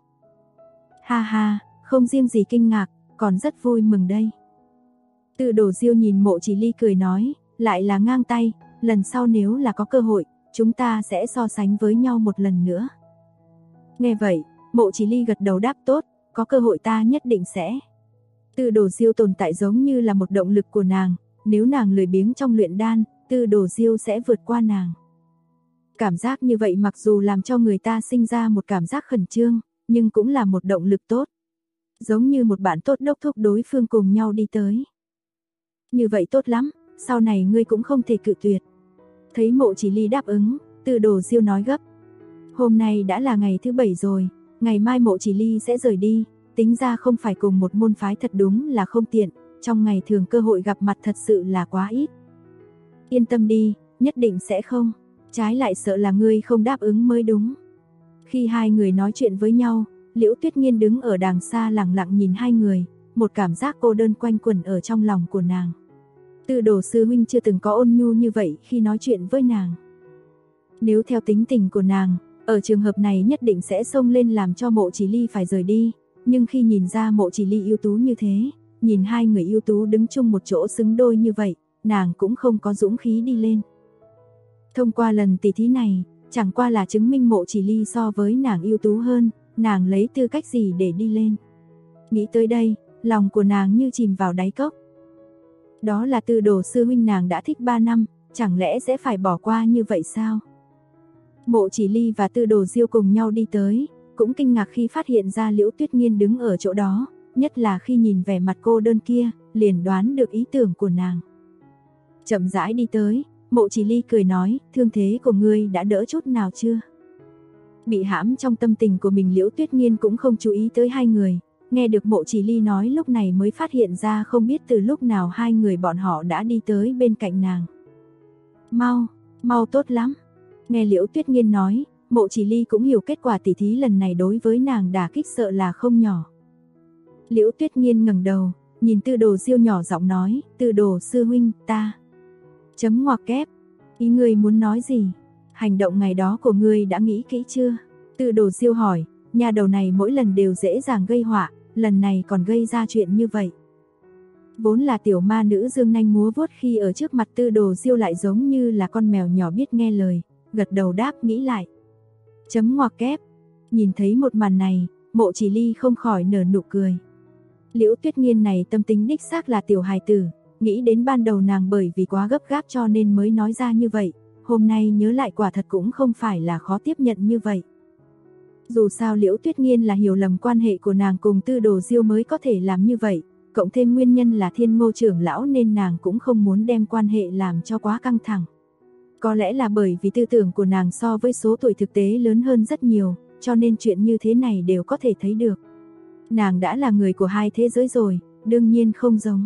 Ha ha, không riêng gì kinh ngạc, còn rất vui mừng đây. Từ Đồ Diêu nhìn Mộ Chỉ Ly cười nói, lại là ngang tay, lần sau nếu là có cơ hội, chúng ta sẽ so sánh với nhau một lần nữa. Nghe vậy, Mộ Chỉ Ly gật đầu đáp tốt, có cơ hội ta nhất định sẽ. Từ Đồ Diêu tồn tại giống như là một động lực của nàng, nếu nàng lười biếng trong luyện đan, Từ Đồ Diêu sẽ vượt qua nàng. Cảm giác như vậy mặc dù làm cho người ta sinh ra một cảm giác khẩn trương, nhưng cũng là một động lực tốt. Giống như một bạn tốt đốc thúc đối phương cùng nhau đi tới. Như vậy tốt lắm, sau này ngươi cũng không thể cự tuyệt. Thấy Mộ Chỉ Ly đáp ứng, Từ Đồ Diêu nói gấp. Hôm nay đã là ngày thứ 7 rồi, ngày mai Mộ Chỉ Ly sẽ rời đi, tính ra không phải cùng một môn phái thật đúng là không tiện, trong ngày thường cơ hội gặp mặt thật sự là quá ít. Yên tâm đi, nhất định sẽ không, trái lại sợ là ngươi không đáp ứng mới đúng. Khi hai người nói chuyện với nhau, Liễu Tuyết Nghiên đứng ở đàng xa lặng lặng nhìn hai người, một cảm giác cô đơn quanh quẩn ở trong lòng của nàng. Từ Đồ sư huynh chưa từng có ôn nhu như vậy khi nói chuyện với nàng. Nếu theo tính tình của nàng, ở trường hợp này nhất định sẽ xông lên làm cho Mộ Chỉ Ly phải rời đi, nhưng khi nhìn ra Mộ Chỉ Ly ưu tú như thế, nhìn hai người ưu tú đứng chung một chỗ xứng đôi như vậy, nàng cũng không có dũng khí đi lên. Thông qua lần tỷ thí này, chẳng qua là chứng minh Mộ Chỉ Ly so với nàng ưu tú hơn, nàng lấy tư cách gì để đi lên. Nghĩ tới đây, lòng của nàng như chìm vào đáy cốc. Đó là Từ Đồ sư huynh nàng đã thích 3 năm, chẳng lẽ sẽ phải bỏ qua như vậy sao? Mộ Chỉ Ly và Từ Đồ Diêu cùng nhau đi tới, cũng kinh ngạc khi phát hiện ra Liễu Tuyết Nghiên đứng ở chỗ đó, nhất là khi nhìn vẻ mặt cô đơn kia, liền đoán được ý tưởng của nàng. Chậm rãi đi tới, Mộ Chỉ Ly cười nói, thương thế của ngươi đã đỡ chút nào chưa? Bị hãm trong tâm tình của mình, Liễu Tuyết Nghiên cũng không chú ý tới hai người, nghe được Mộ Chỉ Ly nói lúc này mới phát hiện ra không biết từ lúc nào hai người bọn họ đã đi tới bên cạnh nàng. Mau tốt lắm. Nghe Liễu Tuyết Nghiên nói, Mộ Chỉ Ly cũng hiểu kết quả tỷ thí lần này đối với nàng đả kích sợ là không nhỏ. Liễu Tuyết Nghiên ngẩng đầu, nhìn Từ Đồ Diêu nhỏ giọng nói, Từ Đồ sư huynh, ta. Chấm ngoặc kép, ý ngươi muốn nói gì? Hành động ngày đó của ngươi đã nghĩ kỹ chưa? Từ Đồ Diêu hỏi, nhà đầu này mỗi lần đều dễ dàng gây họa, lần này còn gây ra chuyện như vậy. Vốn là tiểu ma nữ dương nanh múa vuốt khi ở trước mặt Từ Đồ Diêu lại giống như là con mèo nhỏ biết nghe lời, gật đầu đáp nghĩ lại. Chấm ngoặc kép, nhìn thấy một màn này, Mộ Chỉ Ly không khỏi nở nụ cười. Liễu Tuyết Nghiên này tâm tính đích xác là tiểu hài tử, nghĩ đến ban đầu nàng bởi vì quá gấp gáp cho nên mới nói ra như vậy, hôm nay nhớ lại quả thật cũng không phải là khó tiếp nhận như vậy. Dù sao Liễu Tuyết Nghiên là hiểu lầm quan hệ của nàng cùng Từ Đồ Diêu mới có thể làm như vậy, cộng thêm nguyên nhân là Thiên Ngô trưởng lão nên nàng cũng không muốn đem quan hệ làm cho quá căng thẳng. Có lẽ là bởi vì tư tưởng của nàng so với số tuổi thực tế lớn hơn rất nhiều, cho nên chuyện như thế này đều có thể thấy được. Nàng đã là người của hai thế giới rồi, đương nhiên không giống.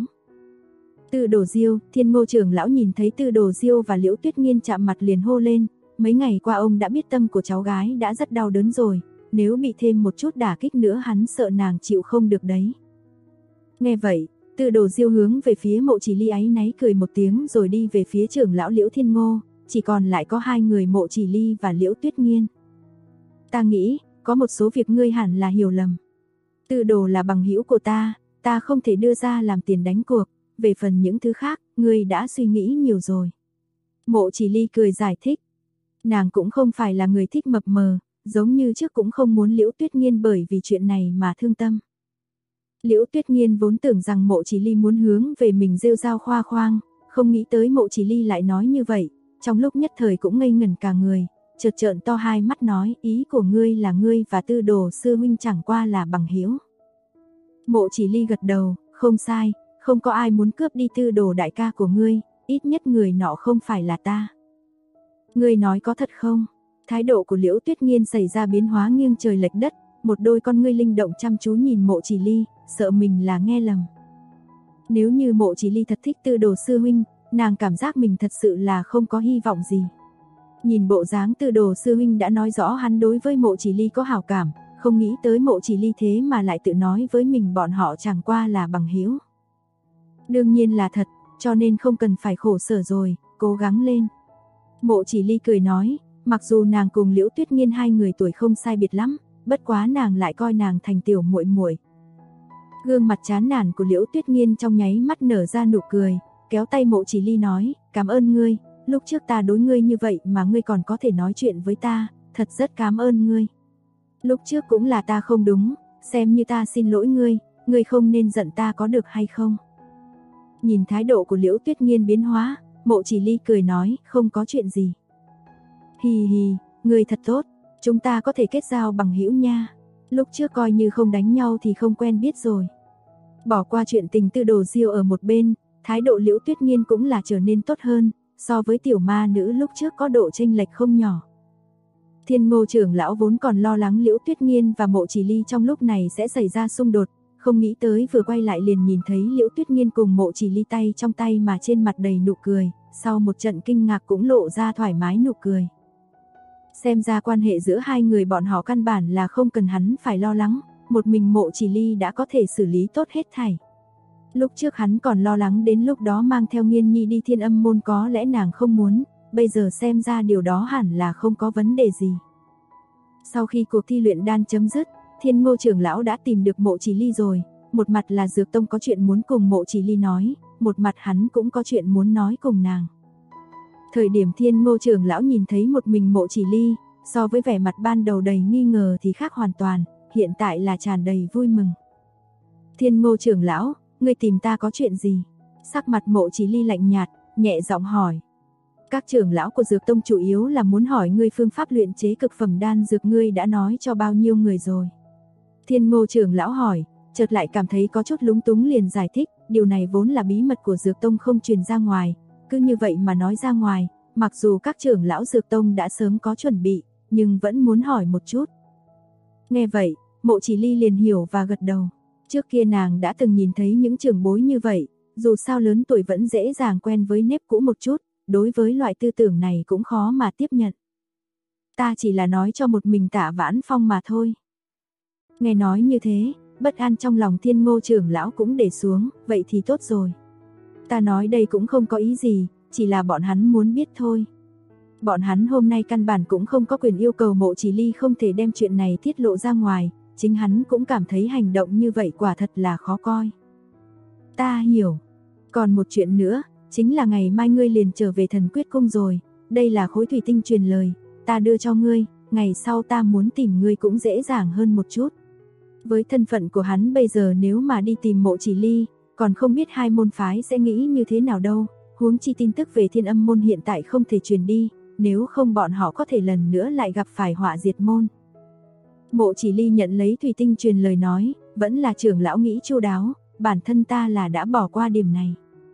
Từ Đồ Diêu, Thiên Ngô trưởng lão nhìn thấy Từ Đồ Diêu và Liễu Tuyết Nghiên chạm mặt liền hô lên, mấy ngày qua ông đã biết tâm của cháu gái đã rất đau đớn rồi, nếu bị thêm một chút đả kích nữa hắn sợ nàng chịu không được đấy. Nghe vậy, Từ Đồ Diêu hướng về phía Mộ Chỉ Ly áy náy cười một tiếng rồi đi về phía trưởng lão Liễu Thiên Ngô, chỉ còn lại có hai người Mộ Chỉ Ly và Liễu Tuyết Nghiên. Ta nghĩ, có một số việc ngươi hẳn là hiểu lầm. Từ Đồ là bằng hữu của ta không thể đưa ra làm tiền đánh cuộc, về phần những thứ khác, ngươi đã suy nghĩ nhiều rồi. Mộ Chỉ Ly cười giải thích. Nàng cũng không phải là người thích mập mờ, giống như trước cũng không muốn Liễu Tuyết Nghiên bởi vì chuyện này mà thương tâm. Liễu Tuyết Nghiên vốn tưởng rằng Mộ Chỉ Ly muốn hướng về mình rêu rao khoa khoang, không nghĩ tới Mộ Chỉ Ly lại nói như vậy, trong lúc nhất thời cũng ngây ngẩn cả người, chợt trợn to hai mắt nói, ý của ngươi là ngươi và Tư Đồ sư huynh chẳng qua là bằng hữu. Mộ Chỉ Ly gật đầu, không sai, không có ai muốn cướp đi Tư Đồ đại ca của ngươi, ít nhất người nọ không phải là ta. Ngươi nói có thật không? Thái độ của Liễu Tuyết Nghiên xảy ra biến hóa nghiêng trời lệch đất, một đôi con ngươi linh động chăm chú nhìn Mộ Chỉ Ly, sợ mình là nghe lầm. Nếu như Mộ Chỉ Ly thật thích Tư Đồ sư huynh, nàng cảm giác mình thật sự là không có hy vọng gì. Nhìn bộ dáng Tư Đồ sư huynh đã nói rõ hắn đối với Mộ Chỉ Ly có hảo cảm, không nghĩ tới Mộ Chỉ Ly thế mà lại tự nói với mình bọn họ chẳng qua là bằng hữu. Đương nhiên là thật, cho nên không cần phải khổ sở rồi, cố gắng lên. Mộ Chỉ Ly cười nói, mặc dù nàng cùng Liễu Tuyết Nghiên hai người tuổi không sai biệt lắm, bất quá nàng lại coi nàng thành tiểu muội muội. Gương mặt chán nản của Liễu Tuyết Nghiên trong nháy mắt nở ra nụ cười, kéo tay Mộ Chỉ Ly nói, cảm ơn ngươi, lúc trước ta đối ngươi như vậy mà ngươi còn có thể nói chuyện với ta, thật rất cảm ơn ngươi. Lúc trước cũng là ta không đúng, xem như ta xin lỗi ngươi không nên giận ta có được hay không? Nhìn thái độ của Liễu Tuyết Nghiên biến hóa, Mộ Chỉ Ly cười nói, không có chuyện gì. Hì hì, ngươi thật tốt, chúng ta có thể kết giao bằng hữu nha. Lúc trước coi như không đánh nhau thì không quen biết rồi. Bỏ qua chuyện tình Tư Đồ Diêu ở một bên, thái độ Liễu Tuyết Nghiên cũng là trở nên tốt hơn, so với tiểu ma nữ lúc trước có độ chênh lệch không nhỏ. Thiên Ngô trưởng lão vốn còn lo lắng Liễu Tuyết Nghiên và Mộ Chỉ Ly trong lúc này sẽ xảy ra xung đột, không nghĩ tới vừa quay lại liền nhìn thấy Liễu Tuyết Nghiên cùng Mộ Chỉ Ly tay trong tay mà trên mặt đầy nụ cười, sau một trận kinh ngạc cũng lộ ra thoải mái nụ cười. Xem ra quan hệ giữa hai người bọn họ căn bản là không cần hắn phải lo lắng, một mình Mộ Chỉ Ly đã có thể xử lý tốt hết thảy. Lúc trước hắn còn lo lắng đến lúc đó mang theo Nghiên Nhi đi Thiên Âm môn có lẽ nàng không muốn, bây giờ xem ra điều đó hẳn là không có vấn đề gì. Sau khi cuộc thi luyện đan chấm dứt, Thiên Ngô trưởng lão đã tìm được Mộ Chỉ Ly rồi, một mặt là Dược Tông có chuyện muốn cùng Mộ Chỉ Ly nói, một mặt hắn cũng có chuyện muốn nói cùng nàng. Thời điểm Thiên Ngô trưởng lão nhìn thấy một mình Mộ Chỉ Ly, so với vẻ mặt ban đầu đầy nghi ngờ thì khác hoàn toàn, hiện tại là tràn đầy vui mừng. Thiên Ngô trưởng lão, ngươi tìm ta có chuyện gì? Sắc mặt Mộ Chỉ Ly lạnh nhạt, nhẹ giọng hỏi. Các trưởng lão của Dược Tông chủ yếu là muốn hỏi ngươi phương pháp luyện chế cực phẩm đan dược ngươi đã nói cho bao nhiêu người rồi. Thiên Ngô trưởng lão hỏi, chợt lại cảm thấy có chút lúng túng liền giải thích, điều này vốn là bí mật của Dược Tông không truyền ra ngoài, cứ như vậy mà nói ra ngoài, mặc dù các trưởng lão Dược Tông đã sớm có chuẩn bị, nhưng vẫn muốn hỏi một chút. Nghe vậy, Mộ Chỉ Ly liền hiểu và gật đầu. Trước kia nàng đã từng nhìn thấy những trưởng bối như vậy, dù sao lớn tuổi vẫn dễ dàng quen với nếp cũ một chút, đối với loại tư tưởng này cũng khó mà tiếp nhận. Ta chỉ là nói cho một mình Tạ Vãn Phong mà thôi. Nghe nói như thế, bất an trong lòng Thiên Ngô trưởng lão cũng để xuống, vậy thì tốt rồi. Ta nói đây cũng không có ý gì, chỉ là bọn hắn muốn biết thôi. Bọn hắn hôm nay căn bản cũng không có quyền yêu cầu Mộ Chỉ Ly không thể đem chuyện này tiết lộ ra ngoài, chính hắn cũng cảm thấy hành động như vậy quả thật là khó coi. Ta hiểu. Còn một chuyện nữa, chính là ngày mai ngươi liền trở về Thần Quyết Cung rồi, đây là khối thủy tinh truyền lời, ta đưa cho ngươi, ngày sau ta muốn tìm ngươi cũng dễ dàng hơn một chút. Với thân phận của hắn bây giờ nếu mà đi tìm Mộ Chỉ Ly, còn không biết hai môn phái sẽ nghĩ như thế nào đâu, huống chi tin tức về Thiên Âm môn hiện tại không thể truyền đi, nếu không bọn họ có thể lần nữa lại gặp phải họa diệt môn. Mộ Chỉ Ly nhận lấy thủy tinh truyền lời nói, vẫn là trưởng lão nghĩ chu đáo, bản thân ta là đã bỏ qua điểm này.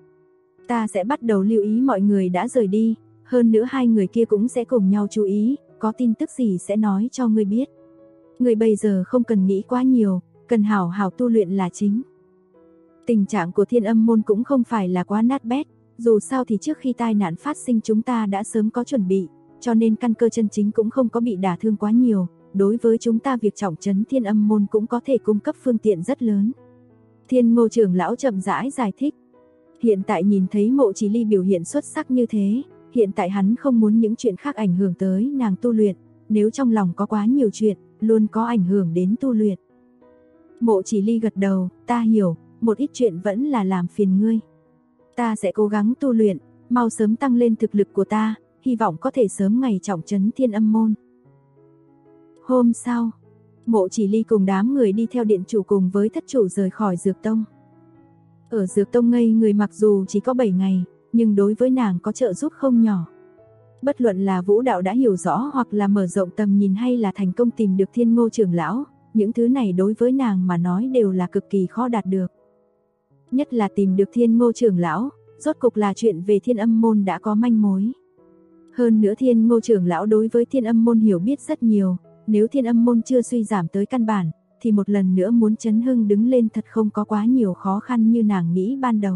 Ta sẽ bắt đầu lưu ý mọi người đã rời đi, hơn nữa hai người kia cũng sẽ cùng nhau chú ý, có tin tức gì sẽ nói cho ngươi biết. Ngươi bây giờ không cần nghĩ quá nhiều, cần hảo hảo tu luyện là chính. Tình trạng của Thiên Âm môn cũng không phải là quá nát bét, dù sao thì trước khi tai nạn phát sinh chúng ta đã sớm có chuẩn bị, cho nên căn cơ chân chính cũng không có bị đả thương quá nhiều, đối với chúng ta việc trọng trấn Thiên Âm môn cũng có thể cung cấp phương tiện rất lớn. Thiên Ngô trưởng lão chậm rãi giải thích. Hiện tại nhìn thấy Mộ Chỉ Ly biểu hiện xuất sắc như thế, hiện tại hắn không muốn những chuyện khác ảnh hưởng tới nàng tu luyện, nếu trong lòng có quá nhiều chuyện, luôn có ảnh hưởng đến tu luyện. Mộ Chỉ Ly gật đầu, ta hiểu, một ít chuyện vẫn là làm phiền ngươi. Ta sẽ cố gắng tu luyện, mau sớm tăng lên thực lực của ta, hy vọng có thể sớm ngày trọng trấn Thiên Âm môn. Hôm sau, Mộ Chỉ Ly cùng đám người đi theo điện chủ cùng với thất chủ rời khỏi Dược Tông. Ở Dược Tông ngây người mặc dù chỉ có 7 ngày, nhưng đối với nàng có trợ giúp không nhỏ. Bất luận là vũ đạo đã hiểu rõ hoặc là mở rộng tầm nhìn hay là thành công tìm được Thiên Ngô trưởng lão, những thứ này đối với nàng mà nói đều là cực kỳ khó đạt được. Nhất là tìm được Thiên Ngô trưởng lão, rốt cục là chuyện về Thiên Âm môn đã có manh mối. Hơn nữa Thiên Ngô trưởng lão đối với Thiên Âm môn hiểu biết rất nhiều, nếu Thiên Âm môn chưa suy giảm tới căn bản, thì một lần nữa muốn chấn hưng đứng lên thật không có quá nhiều khó khăn như nàng nghĩ ban đầu.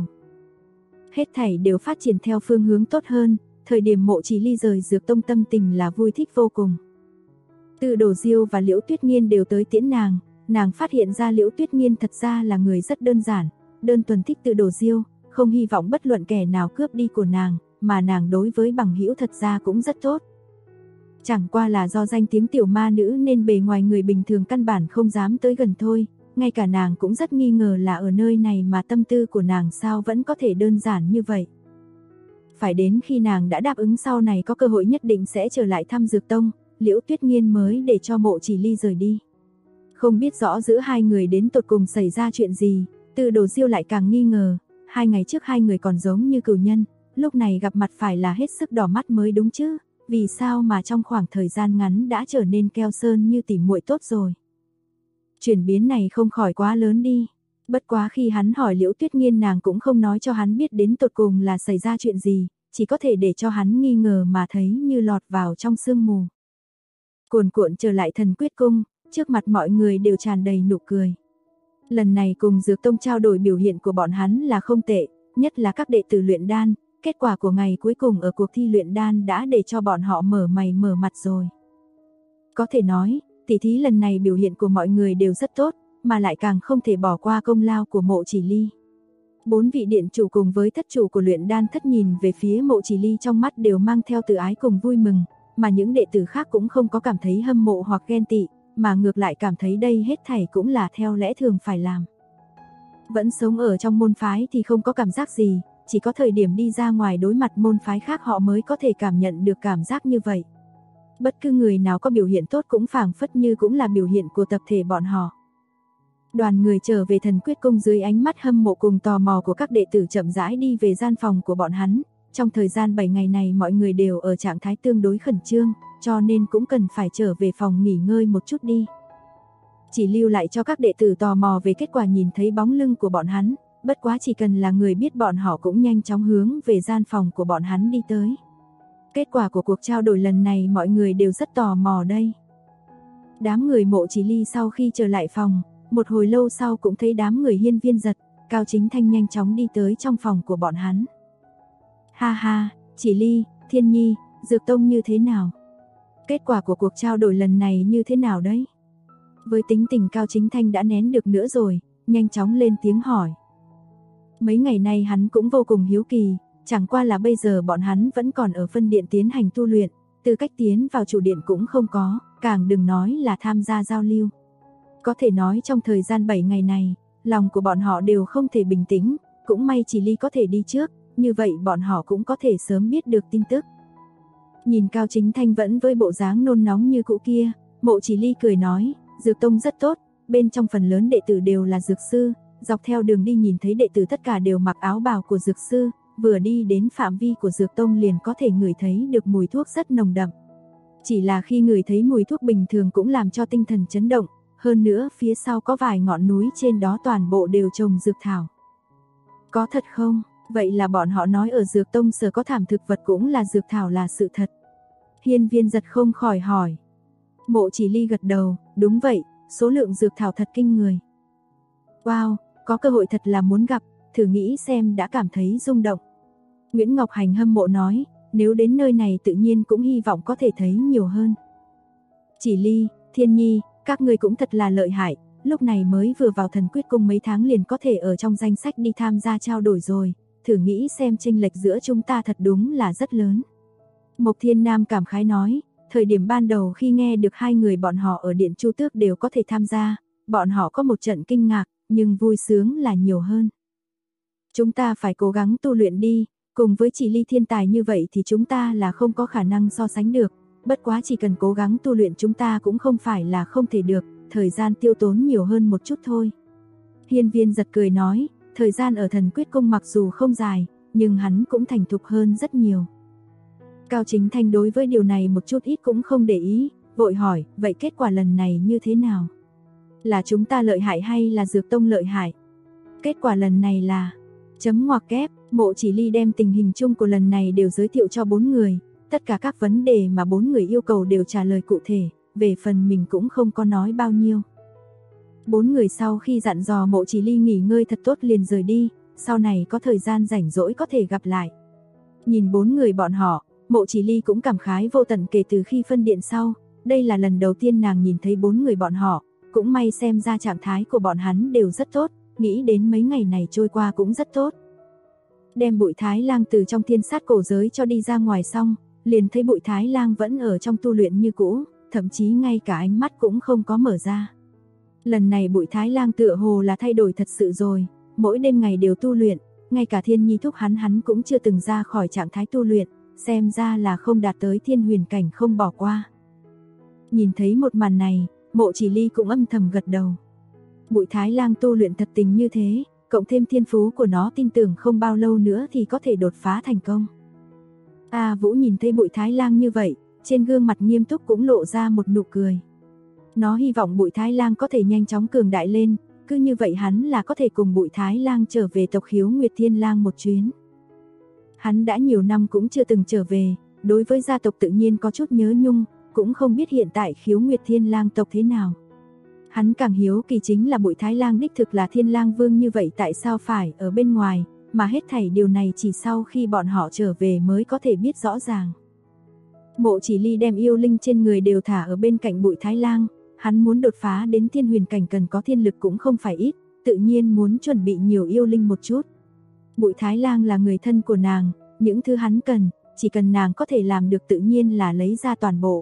Hết thảy đều phát triển theo phương hướng tốt hơn, thời điểm Mộ Chỉ Ly rời Dược Tông tâm tình là vui thích vô cùng. Từ Đồ Diêu và Liễu Tuyết Nghiên đều tới tiễn nàng phát hiện ra Liễu Tuyết Nghiên thật ra là người rất đơn giản, đơn thuần thích Từ Đồ Diêu, không hy vọng bất luận kẻ nào cướp đi của nàng, mà nàng đối với bằng hữu thật ra cũng rất tốt. Chẳng qua là do danh tiếng tiểu ma nữ nên bề ngoài người bình thường căn bản không dám tới gần thôi, ngay cả nàng cũng rất nghi ngờ là ở nơi này mà tâm tư của nàng sao vẫn có thể đơn giản như vậy. Phải đến khi nàng đã đáp ứng sau này có cơ hội nhất định sẽ trở lại thăm Dược Tông, Liễu Tuyết Nghiên mới để cho Mộ Chỉ Ly rời đi. Không biết rõ giữa hai người đến tột cùng xảy ra chuyện gì, Từ Đồ Diêu lại càng nghi ngờ, 2 ngày trước hai người còn giống như cừu nhân, lúc này gặp mặt phải là hết sức đỏ mắt mới đúng chứ, vì sao mà trong khoảng thời gian ngắn đã trở nên keo sơn như tỉ muội tốt rồi. Chuyển biến này không khỏi quá lớn đi. Bất quá khi hắn hỏi Liễu Tuyết Nghiên nàng cũng không nói cho hắn biết đến tột cùng là xảy ra chuyện gì, chỉ có thể để cho hắn nghi ngờ mà thấy như lọt vào trong sương mù. Cuồn cuộn trở lại Thần Quyết Cung, trước mặt mọi người đều tràn đầy nụ cười. Lần này cùng Dược Tông trao đổi biểu hiện của bọn hắn là không tệ, nhất là các đệ tử luyện đan, kết quả của ngày cuối cùng ở cuộc thi luyện đan đã để cho bọn họ mở mày mở mặt rồi. Có thể nói, tỷ thí lần này biểu hiện của mọi người đều rất tốt, mà lại càng không thể bỏ qua công lao của Mộ Chỉ Ly. 4 vị điện chủ cùng với thất chủ của luyện đan thất nhìn về phía Mộ Chỉ Ly trong mắt đều mang theo từ ái cùng vui mừng, mà những đệ tử khác cũng không có cảm thấy hâm mộ hoặc ghen tị, mà ngược lại cảm thấy đây hết thảy cũng là theo lẽ thường phải làm. Vẫn sống ở trong môn phái thì không có cảm giác gì, chỉ có thời điểm đi ra ngoài đối mặt môn phái khác họ mới có thể cảm nhận được cảm giác như vậy. Bất cứ người nào có biểu hiện tốt cũng phảng phất như cũng là biểu hiện của tập thể bọn họ. Đoàn người trở về Thần Quyết Cung dưới ánh mắt hâm mộ cùng tò mò của các đệ tử chậm rãi đi về gian phòng của bọn hắn. Trong thời gian 7 ngày này mọi người đều ở trạng thái tương đối khẩn trương, cho nên cũng cần phải trở về phòng nghỉ ngơi một chút đi. Chỉ lưu lại cho các đệ tử tò mò về kết quả nhìn thấy bóng lưng của bọn hắn, bất quá chỉ cần là người biết bọn họ cũng nhanh chóng hướng về gian phòng của bọn hắn đi tới. Kết quả của cuộc trao đổi lần này mọi người đều rất tò mò đây. Đám người Mộ Chỉ Ly sau khi trở lại phòng, một hồi lâu sau cũng thấy đám người Hiên Viên Giật, Cao Chính Thanh nhanh chóng đi tới trong phòng của bọn hắn. Ha ha, Chỉ Ly, Thiên Nhi, Dược Tông như thế nào? Kết quả của cuộc trao đổi lần này như thế nào đấy? Với tính tình Cao Chính Thanh đã nén được nữa rồi, nhanh chóng lên tiếng hỏi. Mấy ngày nay hắn cũng vô cùng hiếu kỳ, chẳng qua là bây giờ bọn hắn vẫn còn ở phân điện tiến hành tu luyện, tư cách tiến vào chủ điện cũng không có, càng đừng nói là tham gia giao lưu. Có thể nói trong thời gian 7 ngày này, lòng của bọn họ đều không thể bình tĩnh, cũng may Chỉ Ly có thể đi trước, như vậy bọn họ cũng có thể sớm biết được tin tức. Nhìn Cao Chính Thanh vẫn với bộ dáng nôn nóng như cũ kia, Mộ Chỉ Ly cười nói, Dược Tông rất tốt, bên trong phần lớn đệ tử đều là dược sư, dọc theo đường đi nhìn thấy đệ tử tất cả đều mặc áo bào của dược sư, vừa đi đến phạm vi của Dược Tông liền có thể ngửi thấy được mùi thuốc rất nồng đậm. Chỉ là khi ngửi thấy mùi thuốc bình thường cũng làm cho tinh thần chấn động, hơn nữa phía sau có vài ngọn núi trên đó toàn bộ đều trồng dược thảo. Có thật không? Vậy là bọn họ nói ở Dược Tông sở có thảm thực vật cũng là dược thảo là sự thật. Hiên Viên Giật không khỏi hỏi. Mộ Chỉ Ly gật đầu, đúng vậy, số lượng dược thảo thật kinh người. Wow, có cơ hội thật là muốn gặp, thử nghĩ xem đã cảm thấy rung động. Nguyễn Ngọc Hành hâm mộ nói, nếu đến nơi này tự nhiên cũng hy vọng có thể thấy nhiều hơn. Chỉ Ly, Thiên Nhi, các người cũng thật là lợi hại, lúc này mới vừa vào Thần Quyết Cung mấy tháng liền có thể ở trong danh sách đi tham gia trao đổi rồi, thử nghĩ xem chênh lệch giữa chúng ta thật đúng là rất lớn. Mộc Thiên Nam cảm khái nói, thời điểm ban đầu khi nghe được hai người bọn họ ở Điện Chu Tước đều có thể tham gia, bọn họ có một trận kinh ngạc, nhưng vui sướng là nhiều hơn. Chúng ta phải cố gắng tu luyện đi, cùng với Chỉ Ly thiên tài như vậy thì chúng ta là không có khả năng so sánh được, bất quá chỉ cần cố gắng tu luyện chúng ta cũng không phải là không thể được, thời gian tiêu tốn nhiều hơn một chút thôi. Hiên Viên Giật cười nói, thời gian ở Thần Quyết Cung mặc dù không dài, nhưng hắn cũng thành thục hơn rất nhiều. Cao Chính Thanh đối với điều này một chút ít cũng không để ý, vội hỏi, vậy kết quả lần này như thế nào? Là chúng ta lợi hại hay là Dược Tông lợi hại? Kết quả lần này là... Chấm ngoặc kép, Mộ Chỉ Ly đem tình hình chung của lần này đều giới thiệu cho 4 người, tất cả các vấn đề mà 4 người yêu cầu đều trả lời cụ thể, về phần mình cũng không có nói bao nhiêu. 4 người sau khi dặn dò Mộ Chỉ Ly nghỉ ngơi thật tốt liền rời đi, sau này có thời gian rảnh rỗi có thể gặp lại. Nhìn 4 người bọn họ, Mộ Chỉ Ly cũng cảm khái vô tận kể từ khi phân điện sau, đây là lần đầu tiên nàng nhìn thấy 4 người bọn họ, cũng may xem ra trạng thái của bọn hắn đều rất tốt, nghĩ đến mấy ngày này trôi qua cũng rất tốt. Đem Bụi Thái Lang từ trong thiên sát cổ giới cho đi ra ngoài xong, liền thấy Bụi Thái Lang vẫn ở trong tu luyện như cũ, thậm chí ngay cả ánh mắt cũng không có mở ra. Lần này Bụi Thái Lang tựa hồ là thay đổi thật sự rồi, mỗi đêm ngày đều tu luyện, ngay cả Thiên Nhi thúc hắn cũng chưa từng ra khỏi trạng thái tu luyện, xem ra là không đạt tới thiên huyền cảnh không bỏ qua. Nhìn thấy một màn này, Mộ Chỉ Ly cũng âm thầm gật đầu. Bụi Thái Lang tu luyện thật tình như thế, cộng thêm thiên phú của nó tin tưởng không bao lâu nữa thì có thể đột phá thành công. A Vũ nhìn thấy Bụi Thái Lang như vậy, trên gương mặt nghiêm túc cũng lộ ra một nụ cười. Nó hy vọng Bụi Thái Lang có thể nhanh chóng cường đại lên, cứ như vậy hắn là có thể cùng Bụi Thái Lang trở về tộc Khiếu Nguyệt Thiên Lang một chuyến. Hắn đã nhiều năm cũng chưa từng trở về, đối với gia tộc tự nhiên có chút nhớ nhung, cũng không biết hiện tại Khiếu Nguyệt Thiên Lang tộc thế nào. Hắn càng hiếu kỳ chính là Bụi Thái Lang đích thực là Thiên Lang Vương như vậy tại sao phải ở bên ngoài, mà hết thảy điều này chỉ sau khi bọn họ trở về mới có thể biết rõ ràng. Mộ Chỉ Ly đem yêu linh trên người đều thả ở bên cạnh Bụi Thái Lang, hắn muốn đột phá đến thiên huyền cảnh cần có thiên lực cũng không phải ít, tự nhiên muốn chuẩn bị nhiều yêu linh một chút. Bụi Thái Lang là người thân của nàng, những thứ hắn cần, chỉ cần nàng có thể làm được tự nhiên là lấy ra toàn bộ.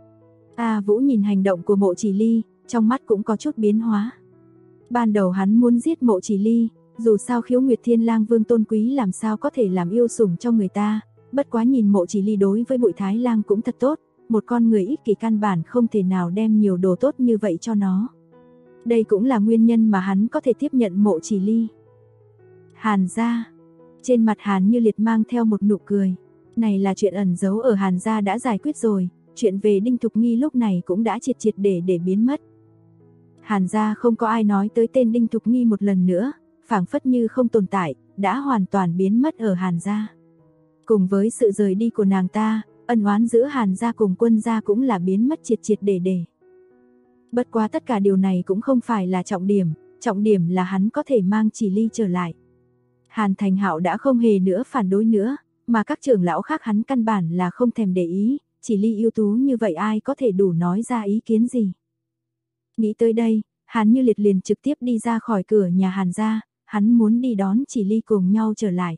A Vũ nhìn hành động của Mộ Chỉ Ly, trong mắt cũng có chút biến hóa. Ban đầu hắn muốn giết Mộ Chỉ Ly, dù sao Khiếu Nguyệt Thiên Lang Vương tôn quý làm sao có thể làm yêu sủng cho người ta, bất quá nhìn Mộ Chỉ Ly đối với Bụi Thái Lang cũng thật tốt, một con người ích kỷ căn bản không thể nào đem nhiều đồ tốt như vậy cho nó. Đây cũng là nguyên nhân mà hắn có thể tiếp nhận Mộ Chỉ Ly. Hàn gia, trên mặt Hàn Như Liệt mang theo một nụ cười, này là chuyện ẩn giấu ở Hàn gia đã giải quyết rồi, chuyện về Đinh Thục Nghi lúc này cũng đã triệt triệt để biến mất. Hàn gia không có ai nói tới tên Đinh Thục Nghi một lần nữa, phảng phất như không tồn tại, đã hoàn toàn biến mất ở Hàn gia. Cùng với sự rời đi của nàng ta, ân oán giữa Hàn gia cùng Quân gia cũng là biến mất triệt triệt để. Bất quá tất cả điều này cũng không phải là trọng điểm là hắn có thể mang Chỉ Ly trở lại. Hàn Thành Hạo đã không hề nữa phản đối nữa, mà các trưởng lão khác hắn căn bản là không thèm để ý, Chỉ Ly ưu tú như vậy ai có thể đủ nói ra ý kiến gì. Nghĩ tới đây, Hàn Như Liệt liền trực tiếp đi ra khỏi cửa nhà Hàn gia, hắn muốn đi đón Chỉ Ly cùng nhau trở lại.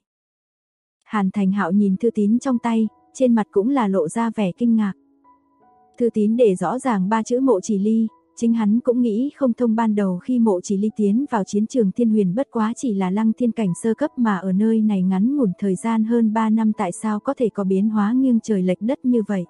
Hàn Thành Hạo nhìn thư tín trong tay, trên mặt cũng là lộ ra vẻ kinh ngạc. Thư tín để rõ ràng 3 chữ Mộ Chỉ Ly, chính hắn cũng nghĩ không thông ban đầu khi Mộ Chỉ Ly tiến vào chiến trường Thiên Huyền bất quá chỉ là Lăng Thiên cảnh sơ cấp mà ở nơi này ngắn ngủn thời gian hơn 3 năm tại sao có thể có biến hóa nghiêng trời lệch đất như vậy.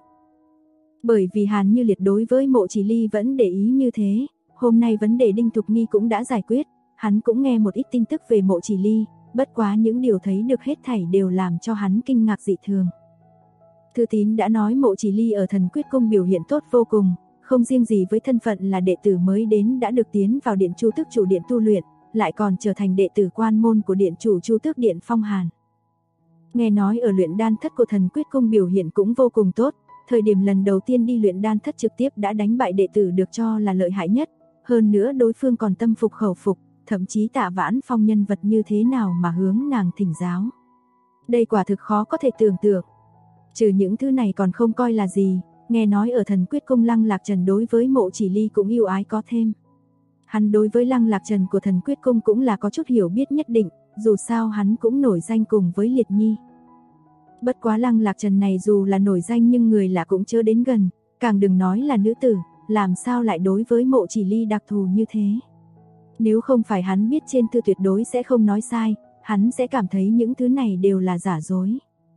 Bởi vì Hàn Như Liệt đối với Mộ Chỉ Ly vẫn để ý như thế, hôm nay vấn đề Đinh Thục Nghi cũng đã giải quyết, hắn cũng nghe một ít tin tức về Mộ Chỉ Ly, bất quá những điều thấy được hết thảy đều làm cho hắn kinh ngạc dị thường. Thư tín đã nói Mộ Chỉ Ly ở Thần Quyết Cung biểu hiện tốt vô cùng, không riêng gì với thân phận là đệ tử mới đến đã được tiến vào Điện Chu Tước Chủ Điện tu luyện, lại còn trở thành đệ tử quan môn của Điện Chủ Chu Tước Điện Phong Hàn. Nghe nói ở luyện đan thất của Thần Quyết Cung biểu hiện cũng vô cùng tốt, thời điểm lần đầu tiên đi luyện đan thất trực tiếp đã đánh bại đệ tử được cho là lợi hại nhất, hơn nữa đối phương còn tâm phục khẩu phục, thậm chí Tạ Vãn Phong nhân vật như thế nào mà hướng nàng thỉnh giáo. Đây quả thực khó có thể tưởng tượng. Trừ những thứ này còn không coi là gì, nghe nói ở Thần Quyết Cung Lăng Lạc Trần đối với Mộ Chỉ Ly cũng yêu ái có thêm. Hắn đối với Lăng Lạc Trần của Thần Quyết Cung cũng là có chút hiểu biết nhất định, dù sao hắn cũng nổi danh cùng với Liệt Nhi. Bất quá Lăng Lạc Trần này dù là nổi danh nhưng người lạ cũng chớ đến gần, càng đừng nói là nữ tử, làm sao lại đối với Mộ Chỉ Ly đặc thù như thế. Nếu không phải hắn biết trên thư tuyệt đối sẽ không nói sai, hắn sẽ cảm thấy những thứ này đều là giả dối.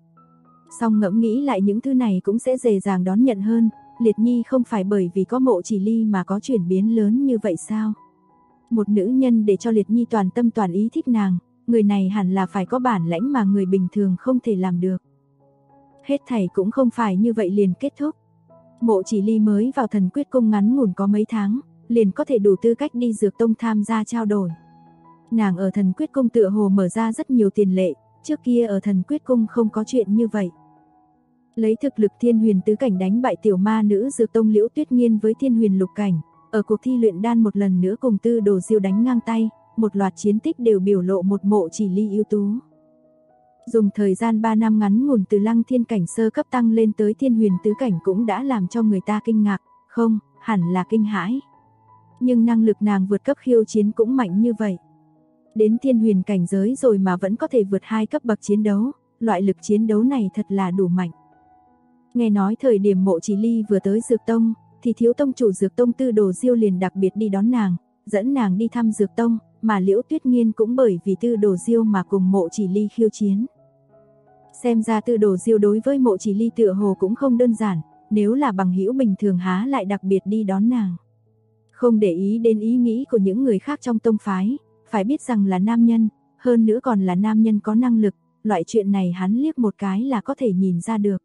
Song ngẫm nghĩ lại những thứ này cũng sẽ dễ dàng đón nhận hơn, Liệt Nhi không phải bởi vì có Mộ Chỉ Ly mà có chuyển biến lớn như vậy sao? Một nữ nhân để cho Liệt Nhi toàn tâm toàn ý thích nàng, người này hẳn là phải có bản lãnh mà người bình thường không thể làm được. Hết thảy cũng không phải như vậy liền kết thúc. Mộ Chỉ Ly mới vào Thần Quyết Cung ngắn ngủn có mấy tháng, liền có thể đủ tư cách đi Dược Tông tham gia trao đổi. Nàng ở Thần Quyết Cung tựa hồ mở ra rất nhiều tiền lệ, trước kia ở Thần Quyết Cung không có chuyện như vậy. Lấy thực lực Thiên Huyền tứ cảnh đánh bại tiểu ma nữ Dược Tông Liễu Tuyết Nghiên với Thiên Huyền lục cảnh, ở cuộc thi luyện đan một lần nữa cùng Tư Đồ Diêu đánh ngang tay, một loạt chiến tích đều biểu lộ một Mộ Chỉ Ly ưu tú. Dùng thời gian 3 năm ngắn ngủn từ Lăng Thiên cảnh sơ cấp tăng lên tới Thiên Huyền tứ cảnh cũng đã làm cho người ta kinh ngạc, không, hẳn là kinh hãi. Nhưng năng lực nàng vượt cấp khiêu chiến cũng mạnh như vậy. Đến Thiên Huyền cảnh giới rồi mà vẫn có thể vượt 2 cấp bậc chiến đấu, loại lực chiến đấu này thật là đủ mạnh. Nghe nói thời điểm Mộ Chỉ Ly vừa tới Dược Tông, thì thiếu tông chủ Dược Tông Tư Đồ Diêu liền đặc biệt đi đón nàng, dẫn nàng đi thăm Dược Tông, mà Liễu Tuyết Nghiên cũng bởi vì Tư Đồ Diêu mà cùng Mộ Chỉ Ly khiêu chiến. Xem ra Tư Đồ Diêu đối với Mộ Chỉ Ly tựa hồ cũng không đơn giản, nếu là bằng hữu bình thường há lại đặc biệt đi đón nàng. Không để ý đến ý nghĩ của những người khác trong tông phái, phải biết rằng là nam nhân, hơn nữa còn là nam nhân có năng lực, loại chuyện này hắn liếc một cái là có thể nhìn ra được.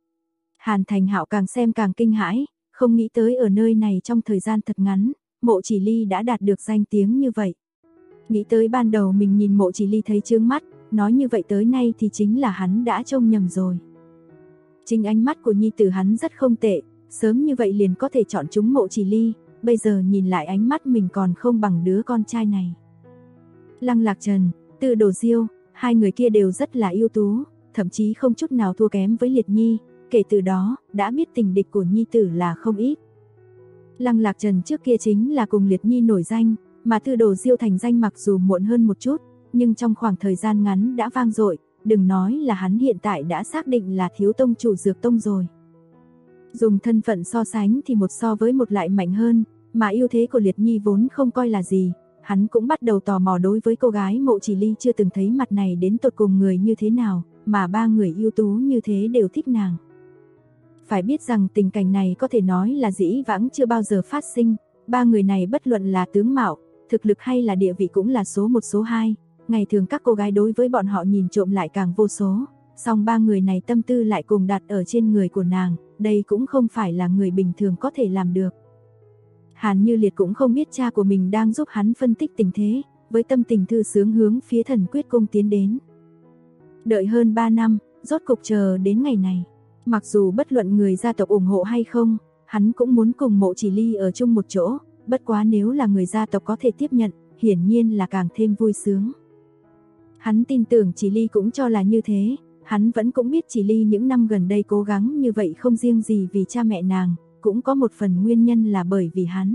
Hàn Thành Hạo càng xem càng kinh hãi, không nghĩ tới ở nơi này trong thời gian thật ngắn, Mộ Chỉ Ly đã đạt được danh tiếng như vậy. Nghĩ tới ban đầu mình nhìn Mộ Chỉ Ly thấy chướng mắt, nói như vậy tới nay thì chính là hắn đã trông nhầm rồi. Chính ánh mắt của nhi tử hắn rất không tệ, sớm như vậy liền có thể chọn chúng Mộ Chỉ Ly, bây giờ nhìn lại ánh mắt mình còn không bằng đứa con trai này. Lăng Lạc Trần, Tư Đồ Diêu, hai người kia đều rất là ưu tú, thậm chí không chút nào thua kém với Liệt Nhi, kể từ đó, đã biết tình địch của nhi tử là không ít. Lăng Lạc Trần trước kia chính là cùng Liệt Nhi nổi danh, mà Tư Đồ Diêu thành danh mặc dù muộn hơn một chút, nhưng trong khoảng thời gian ngắn đã vang dội, đừng nói là hắn hiện tại đã xác định là thiếu tông chủ Dược Tông rồi. Dùng thân phận so sánh thì một so với một lại mạnh hơn, mà ưu thế của Liệt Nhi vốn không coi là gì, hắn cũng bắt đầu tò mò đối với cô gái Mộ Chỉ Ly chưa từng thấy mặt này đến tột cùng người như thế nào, mà ba người ưu tú như thế đều thích nàng. Phải biết rằng tình cảnh này có thể nói là dĩ vãng chưa bao giờ phát sinh, ba người này bất luận là tướng mạo, thực lực hay là địa vị cũng là số 1 số 2, ngày thường các cô gái đối với bọn họ nhìn trộm lại càng vô số, song ba người này tâm tư lại cùng đặt ở trên người của nàng, đây cũng không phải là người bình thường có thể làm được. Hàn Như Liệt cũng không biết cha của mình đang giúp hắn phân tích tình thế, với tâm tình thư sướng hướng phía Thần Quyết Cung tiến đến. Đợi hơn 3 năm, rốt cục chờ đến ngày này. Mặc dù bất luận người gia tộc ủng hộ hay không, hắn cũng muốn cùng Mộ Chỉ Ly ở chung một chỗ, bất quá nếu là người gia tộc có thể tiếp nhận, hiển nhiên là càng thêm vui sướng. Hắn tin tưởng Chỉ Ly cũng cho là như thế, hắn vẫn cũng biết Chỉ Ly những năm gần đây cố gắng như vậy không riêng gì vì cha mẹ nàng, cũng có một phần nguyên nhân là bởi vì hắn.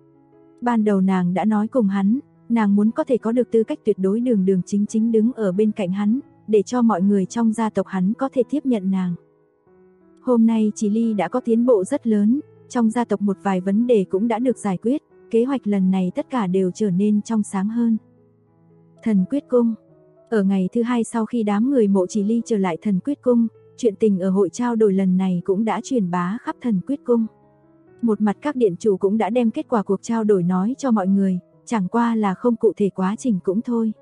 Ban đầu nàng đã nói cùng hắn, nàng muốn có thể có được tư cách tuyệt đối đường đường chính chính đứng ở bên cạnh hắn, để cho mọi người trong gia tộc hắn có thể tiếp nhận nàng. Hôm nay Chỉ Ly đã có tiến bộ rất lớn, trong gia tộc một vài vấn đề cũng đã được giải quyết, kế hoạch lần này tất cả đều trở nên trong sáng hơn. Thần Quyết Cung. Ở ngày thứ 2 sau khi đám người Mộ Chỉ Ly trở lại Thần Quyết Cung, chuyện tình ở hội trao đổi lần này cũng đã truyền bá khắp Thần Quyết Cung. Một mặt các điện chủ cũng đã đem kết quả cuộc trao đổi nói cho mọi người, chẳng qua là không cụ thể quá trình cũng thôi.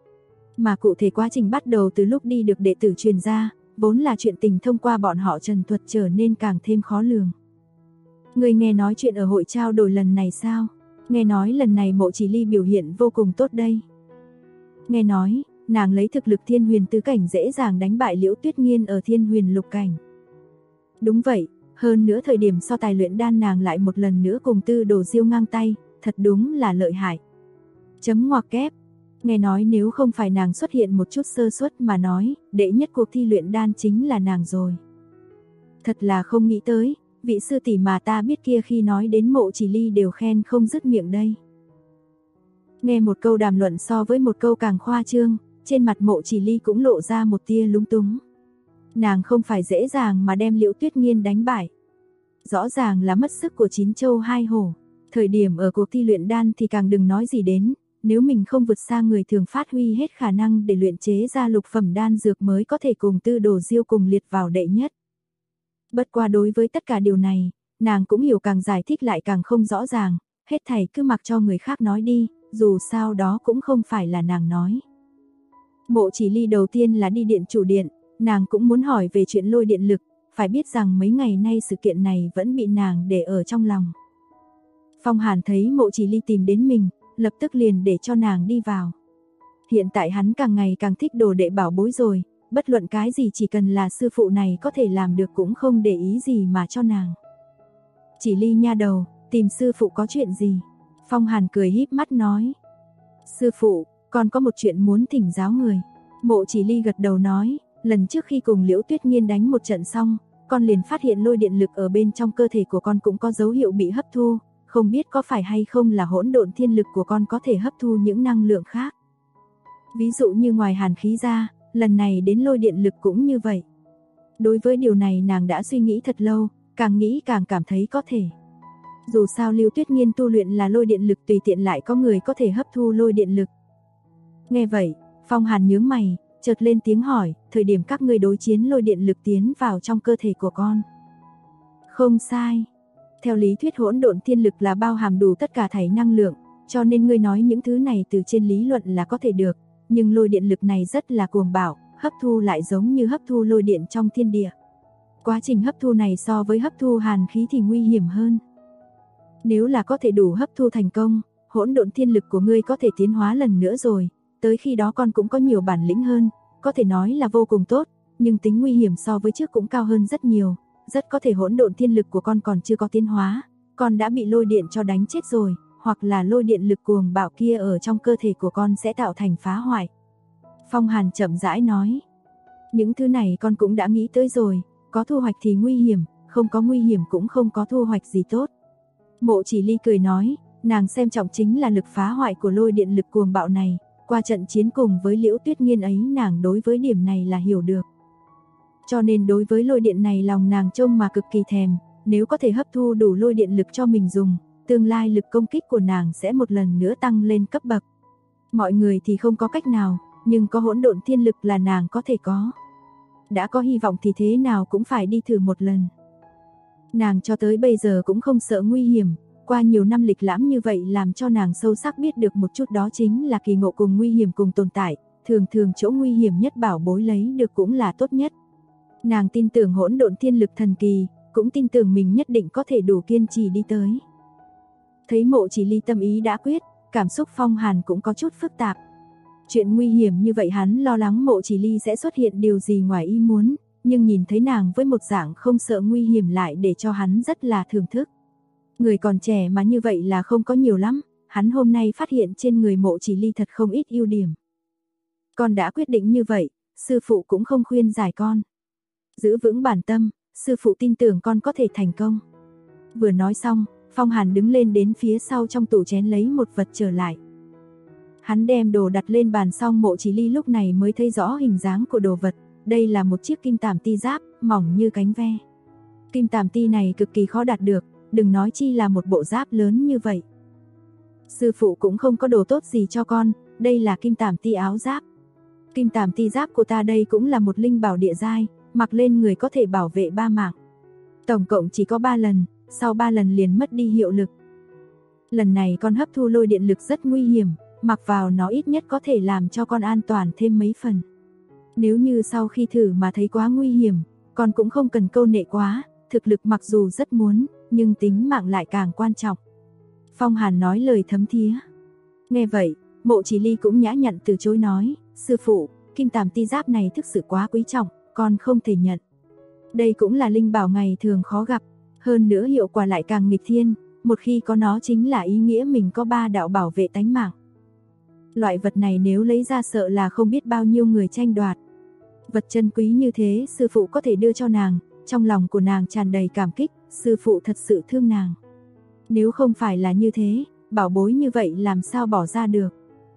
Mà cụ thể quá trình bắt đầu từ lúc đi được đệ tử truyền ra, vốn là chuyện tình thông qua bọn họ trần thuật trở nên càng thêm khó lường. Người nghe nói chuyện ở hội trao đổi lần này sao? Nghe nói lần này Mộ Chỉ Ly biểu hiện vô cùng tốt đây. Nghe nói, nàng lấy thực lực Thiên Huyền tứ cảnh dễ dàng đánh bại Liễu Tuyết Nghiên ở Thiên Huyền lục cảnh. Đúng vậy, hơn nữa thời điểm so tài luyện đan nàng lại một lần nữa cùng Tư Đồ Diêu ngang tay, thật đúng là lợi hại. Chấm ngoặc kép. Nghe nói nếu không phải nàng xuất hiện một chút sơ suất mà nói, đệ nhất cuộc thi luyện đan chính là nàng rồi. Thật là không nghĩ tới, vị sư tỷ mà ta biết kia khi nói đến Mộ Chỉ Ly đều khen không dứt miệng đây. Nghe một câu đàm luận so với một câu càng khoa trương, trên mặt Mộ Chỉ Ly cũng lộ ra một tia lúng túng. Nàng không phải dễ dàng mà đem Liễu Tuyết Nghiên đánh bại. Rõ ràng là mất sức của 9 châu 2 hổ. Thời điểm ở cuộc thi luyện đan thì càng đừng nói gì đến, nếu mình không vượt xa người thường phát huy hết khả năng để luyện chế ra lục phẩm đan dược mới có thể cùng Tư Đồ Diêu cùng liệt vào đệ nhất. Bất qua đối với tất cả điều này, nàng cũng hiểu càng giải thích lại càng không rõ ràng, hết thảy cứ mặc cho người khác nói đi, dù sao đó cũng không phải là nàng nói. Mộ Chỉ Ly đầu tiên là đi điện chủ điện, Nàng cũng muốn hỏi về chuyện lôi điện lực, phải biết rằng mấy ngày nay sự kiện này vẫn bị nàng để ở trong lòng. Phong Hàn thấy Mộ Chỉ Ly tìm đến mình, lập tức liền để cho nàng đi vào. Hiện tại hắn càng ngày càng thích đồ đệ bảo bối rồi, bất luận cái gì chỉ cần là sư phụ này có thể làm được cũng không để ý gì mà cho nàng. Chỉ Ly nha đầu, tìm sư phụ có chuyện gì? Phong Hàn cười híp mắt nói. Sư phụ, con có một chuyện muốn thỉnh giáo người. Mộ Chỉ Ly gật đầu nói, lần trước khi cùng Liễu Tuyết Nghiên đánh một trận xong, con liền phát hiện lôi điện lực ở bên trong cơ thể của con cũng có dấu hiệu bị hấp thu, không biết có phải hay không là hỗn độn thiên lực của con có thể hấp thu những năng lượng khác. Ví dụ như ngoài hàn khí ra, lần này đến lôi điện lực cũng như vậy. Đối với điều này nàng đã suy nghĩ thật lâu, càng nghĩ càng cảm thấy có thể. Dù sao Lưu Tuyết Nghiên tu luyện là lôi điện lực, tùy tiện lại có người có thể hấp thu lôi điện lực. Nghe vậy, Phong Hàn nhướng mày, chợt lên tiếng hỏi, thời điểm các ngươi đối chiến lôi điện lực tiến vào trong cơ thể của con. Không sai. Theo lý thuyết hỗn độn thiên lực là bao hàm đủ tất cả thảy năng lượng, cho nên ngươi nói những thứ này từ trên lý luận là có thể được, nhưng lôi điện lực này rất là cuồng bạo, hấp thu lại giống như hấp thu lôi điện trong thiên địa. Quá trình hấp thu này so với hấp thu hàn khí thì nguy hiểm hơn. Nếu là có thể đủ hấp thu thành công, hỗn độn thiên lực của ngươi có thể tiến hóa lần nữa rồi, tới khi đó con cũng có nhiều bản lĩnh hơn, có thể nói là vô cùng tốt, nhưng tính nguy hiểm so với trước cũng cao hơn rất nhiều, rất có thể hỗn độn thiên lực của con còn chưa có tiến hóa, con đã bị lôi điện cho đánh chết rồi, hoặc là lôi điện lực cuồng bạo kia ở trong cơ thể của con sẽ tạo thành phá hoại. Phong Hàn chậm rãi nói, những thứ này con cũng đã nghĩ tới rồi, có thu hoạch thì nguy hiểm, không có nguy hiểm cũng không có thu hoạch gì tốt. Mộ Chỉ Ly cười nói, nàng xem trọng chính là lực phá hoại của lôi điện lực cuồng bạo này, qua trận chiến cùng với Liễu Tuyết Nghiên ấy nàng đối với điểm này là hiểu được. Cho nên đối với lôi điện này lòng nàng trông mà cực kỳ thèm, nếu có thể hấp thu đủ lôi điện lực cho mình dùng, tương lai lực công kích của nàng sẽ một lần nữa tăng lên cấp bậc. Mọi người thì không có cách nào, nhưng có hỗn độn thiên lực là nàng có thể có. Đã có hy vọng thì thế nào cũng phải đi thử một lần. Nàng cho tới bây giờ cũng không sợ nguy hiểm, qua nhiều năm lịch lãm như vậy làm cho nàng sâu sắc biết được một chút, đó chính là kỳ ngộ cùng nguy hiểm cùng tồn tại, thường thường chỗ nguy hiểm nhất bảo bối lấy được cũng là tốt nhất. Nàng tin tưởng hỗn độn thiên lực thần kỳ, cũng tin tưởng mình nhất định có thể đủ kiên trì đi tới. Thấy Mộ Chỉ Ly tâm ý đã quyết, cảm xúc Phong Hàn cũng có chút phức tạp. Chuyện nguy hiểm như vậy hắn lo lắng Mộ Chỉ Ly sẽ xuất hiện điều gì ngoài ý muốn, nhưng nhìn thấy nàng với một dạng không sợ nguy hiểm lại để cho hắn rất là thưởng thức. Người còn trẻ mà như vậy là không có nhiều lắm, hắn hôm nay phát hiện trên người Mộ Chỉ Ly thật không ít ưu điểm. Con đã quyết định như vậy, sư phụ cũng không khuyên giải con. Giữ vững bản tâm, sư phụ tin tưởng con có thể thành công. Vừa nói xong, Phong Hàn đứng lên đến phía sau trong tủ chén lấy một vật trở lại. Hắn đem đồ đặt lên bàn xong, Mộ Chỉ Ly lúc này mới thấy rõ hình dáng của đồ vật. Đây là một chiếc kim tàm ti giáp, mỏng như cánh ve. Kim tàm ti này cực kỳ khó đạt được, đừng nói chi là một bộ giáp lớn như vậy. Sư phụ cũng không có đồ tốt gì cho con, đây là kim tàm ti áo giáp. Kim tàm ti giáp của ta đây cũng là một linh bảo địa giai, mặc lên người có thể bảo vệ 3 mạng. Tổng cộng chỉ có 3 lần, sau 3 lần liền mất đi hiệu lực. Lần này con hấp thu lôi điện lực rất nguy hiểm, mặc vào nó ít nhất có thể làm cho con an toàn thêm mấy phần. Nếu như sau khi thử mà thấy quá nguy hiểm, con cũng không cần câu nệ quá, thực lực mặc dù rất muốn, nhưng tính mạng lại càng quan trọng. Phong Hàn nói lời thấm thía. Nghe vậy, Mộ Chỉ Ly cũng nhã nhặn từ chối nói, sư phụ, kim tàm ti giáp này thực sự quá quý trọng, con không thể nhận. Đây cũng là linh bảo ngày thường khó gặp, hơn nữa hiệu quả lại càng nghịch thiên, một khi có nó chính là ý nghĩa mình có 3 đạo bảo vệ tánh mạng. Loại vật này nếu lấy ra sợ là không biết bao nhiêu người tranh đoạt. Vật chân quý như thế sư phụ có thể đưa cho nàng, trong lòng của nàng tràn đầy cảm kích, sư phụ thật sự thương nàng. Nếu không phải là như thế, bảo bối như vậy làm sao bỏ ra được.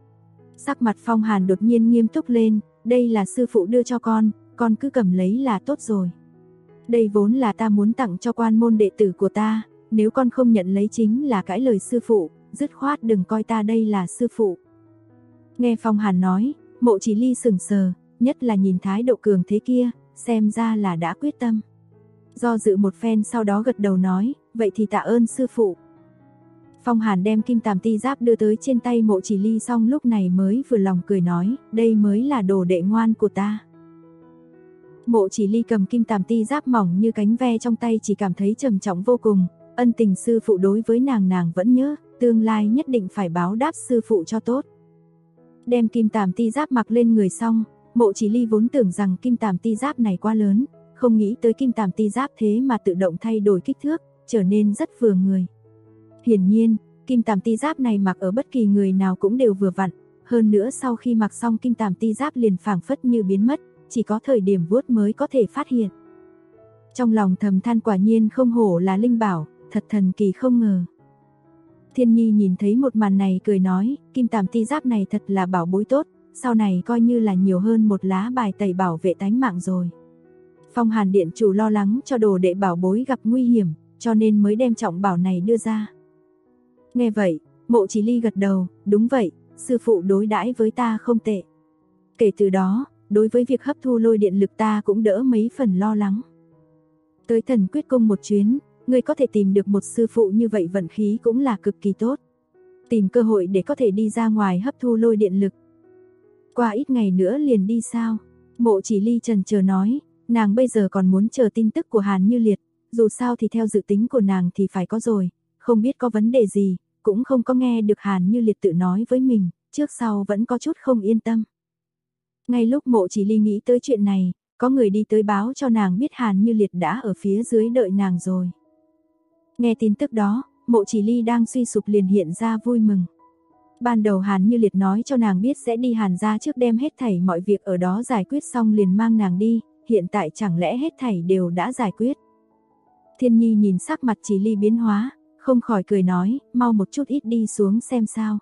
Sắc mặt Phong Hàn đột nhiên nghiêm túc lên, đây là sư phụ đưa cho con cứ cầm lấy là tốt rồi. Đây vốn là ta muốn tặng cho quan môn đệ tử của ta, nếu con không nhận lấy chính là cãi lời sư phụ, dứt khoát đừng coi ta đây là sư phụ. Nghe Phong Hàn nói, Mộ Chỉ Ly sững sờ, nhất là nhìn thái độ cường thế kia, xem ra là đã quyết tâm. Do dự một phen sau đó gật đầu nói, vậy thì tạ ơn sư phụ. Phong Hàn đem kim tàm ti giáp đưa tới trên tay Mộ Chỉ Ly xong lúc này mới vừa lòng cười nói, đây mới là đồ đệ ngoan của ta. Mộ Chỉ Ly cầm kim tàm ti giáp mỏng như cánh ve trong tay chỉ cảm thấy trầm trọng vô cùng, ân tình sư phụ đối với nàng vẫn nhớ, tương lai nhất định phải báo đáp sư phụ cho tốt. Đem kim tàm ti giáp mặc lên người xong, Mộ Chỉ Ly vốn tưởng rằng kim tàm ti giáp này quá lớn, không nghĩ tới kim tàm ti giáp thế mà tự động thay đổi kích thước, trở nên rất vừa người. Hiển nhiên, kim tàm ti giáp này mặc ở bất kỳ người nào cũng đều vừa vặn, hơn nữa sau khi mặc xong kim tàm ti giáp liền phảng phất như biến mất, chỉ có thời điểm vuốt mới có thể phát hiện. Trong lòng thầm than quả nhiên không hổ là linh bảo, thật thần kỳ không ngờ. Thiên Nhi nhìn thấy một màn này cười nói, kim tàm ti giáp này thật là bảo bối tốt, sau này coi như là nhiều hơn một lá bài tẩy bảo vệ tánh mạng rồi. Phong Hàn điện chủ lo lắng cho đồ đệ bảo bối gặp nguy hiểm, cho nên mới đem trọng bảo này đưa ra. Nghe vậy, Mộ Chỉ Ly gật đầu, đúng vậy, sư phụ đối đãi với ta không tệ. Kể từ đó, đối với việc hấp thu lôi điện lực ta cũng đỡ mấy phần lo lắng. Tới Thần Quyết Cung một chuyến, người có thể tìm được một sư phụ như vậy vận khí cũng là cực kỳ tốt. Tìm cơ hội để có thể đi ra ngoài hấp thu lôi điện lực. Qua ít ngày nữa liền đi sao? Mộ Chỉ Ly chần chờ nói, nàng bây giờ còn muốn chờ tin tức của Hàn Như Liệt, dù sao thì theo dự tính của nàng thì phải có rồi, không biết có vấn đề gì, cũng không có nghe được Hàn Như Liệt tự nói với mình, trước sau vẫn có chút không yên tâm. Ngay lúc Mộ Chỉ Ly nghĩ tới chuyện này, có người đi tới báo cho nàng biết Hàn Như Liệt đã ở phía dưới đợi nàng rồi. Nghe tin tức đó, Mộ Chỉ Ly đang suy sụp liền hiện ra vui mừng. Ban đầu Hàn Như Liệt nói cho nàng biết sẽ đi Hàn gia trước đem hết thảy mọi việc ở đó giải quyết xong liền mang nàng đi, hiện tại chẳng lẽ hết thảy đều đã giải quyết. Thiên Nhi nhìn sắc mặt Chỉ Ly biến hóa, không khỏi cười nói, mau một chút ít đi xuống xem sao.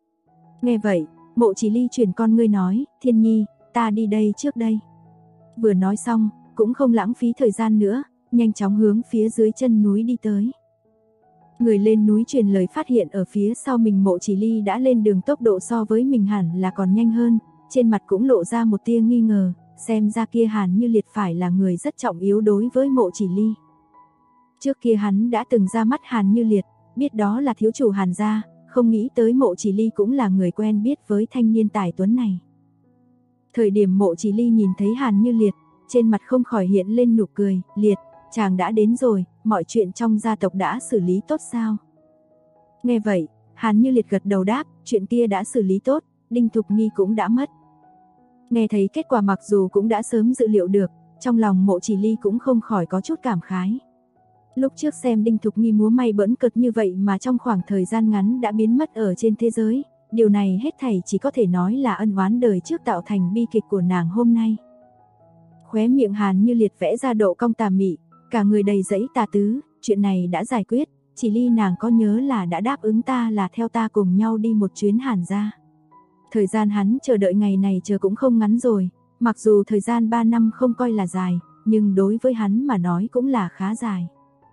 Nghe vậy, Mộ Chỉ Ly chuyển con ngươi nói, Thiên Nhi, ta đi đây trước đây. Vừa nói xong, cũng không lãng phí thời gian nữa, nhanh chóng hướng phía dưới chân núi đi tới. Người lên núi truyền lời phát hiện ở phía sau mình Mộ Chỉ Ly đã lên đường tốc độ so với mình hẳn là còn nhanh hơn, trên mặt cũng lộ ra một tia nghi ngờ, xem ra kia Hàn Như Liệt phải là người rất trọng yếu đối với Mộ Chỉ Ly. Trước kia hắn đã từng ra mắt Hàn Như Liệt, biết đó là thiếu chủ Hàn gia, không nghĩ tới Mộ Chỉ Ly cũng là người quen biết với thanh niên tài tuấn này. Thời điểm Mộ Chỉ Ly nhìn thấy Hàn Như Liệt, trên mặt không khỏi hiện lên nụ cười, Liệt, chàng đã đến rồi, mọi chuyện trong gia tộc đã xử lý tốt sao? Nghe vậy, Hàn Như Liệt gật đầu đáp, chuyện kia đã xử lý tốt, Đinh Thục Nghi cũng đã mất. Nghe thấy kết quả mặc dù cũng đã sớm dự liệu được, trong lòng Mộ Chỉ Ly cũng không khỏi có chút cảm khái. Lúc trước xem Đinh Thục Nghi múa may bỡn cợt như vậy mà trong khoảng thời gian ngắn đã biến mất ở trên thế giới, điều này hết thảy chỉ có thể nói là ân oán đời trước tạo thành bi kịch của nàng hôm nay. Khóe miệng Hàn Như Liệt vẽ ra độ cong tà mị, cả người đầy dẫy tà tứ, chuyện này đã giải quyết, Chỉ Ly nàng có nhớ là đã đáp ứng ta là theo ta cùng nhau đi một chuyến Hàn gia. Thời gian hắn chờ đợi ngày này chờ cũng không ngắn rồi, mặc dù thời gian 3 năm không coi là dài, nhưng đối với hắn mà nói cũng là khá dài.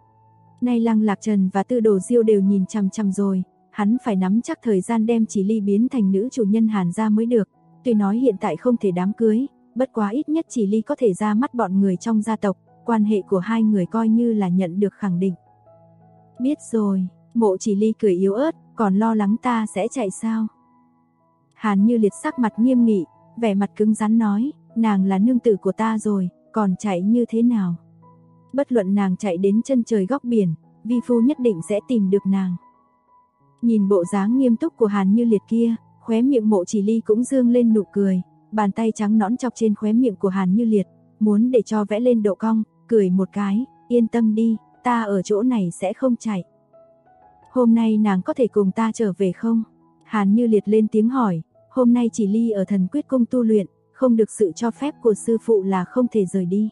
Nay Lăng Lạc Trần và Tư Đồ Diêu đều nhìn chằm chằm rồi, hắn phải nắm chắc thời gian đem Chỉ Ly biến thành nữ chủ nhân Hàn gia mới được, tuy nói hiện tại không thể đám cưới, bất quá ít nhất Chỉ Ly có thể ra mắt bọn người trong gia tộc, quan hệ của hai người coi như là nhận được khẳng định. Biết rồi, Mộ Chỉ Ly cười yếu ớt, còn lo lắng ta sẽ chạy sao? Hàn Như Liệt sắc mặt nghiêm nghị, vẻ mặt cứng rắn nói, nàng là nương tử của ta rồi, còn chạy như thế nào? Bất luận nàng chạy đến chân trời góc biển, vi phu nhất định sẽ tìm được nàng. Nhìn bộ dáng nghiêm túc của Hàn Như Liệt kia, khóe miệng Mộ Chỉ Ly cũng dương lên nụ cười, bàn tay trắng nõn chọc trên khóe miệng của Hàn Như Liệt, muốn để cho vẽ lên độ cong, cười một cái, yên tâm đi, ta ở chỗ này sẽ không chạy. Hôm nay nàng có thể cùng ta trở về không? Hàn Như Liệt lên tiếng hỏi, hôm nay Chỉ Ly ở Thần Quyết Cung tu luyện, không được sự cho phép của sư phụ là không thể rời đi.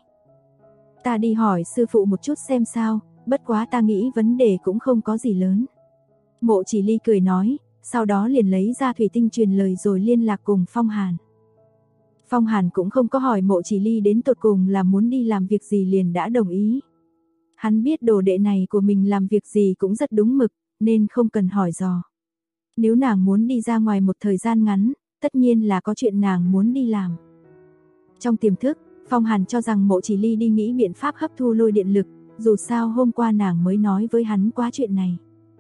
Ta đi hỏi sư phụ một chút xem sao, bất quá ta nghĩ vấn đề cũng không có gì lớn. Mộ Chỉ Ly cười nói, sau đó liền lấy ra thủy tinh truyền lời rồi liên lạc cùng Phong Hàn. Phong Hàn cũng không có hỏi Mộ Chỉ Ly đến tột cùng là muốn đi làm việc gì liền đã đồng ý. Hắn biết đồ đệ này của mình làm việc gì cũng rất đúng mực, nên không cần hỏi dò. Nếu nàng muốn đi ra ngoài một thời gian ngắn, tất nhiên là có chuyện nàng muốn đi làm. Trong tiềm thức, Phong Hàn cho rằng Mộ Chỉ Ly đi nghĩ biện pháp hấp thu lôi điện lực, dù sao hôm qua nàng mới nói với hắn qua chuyện này.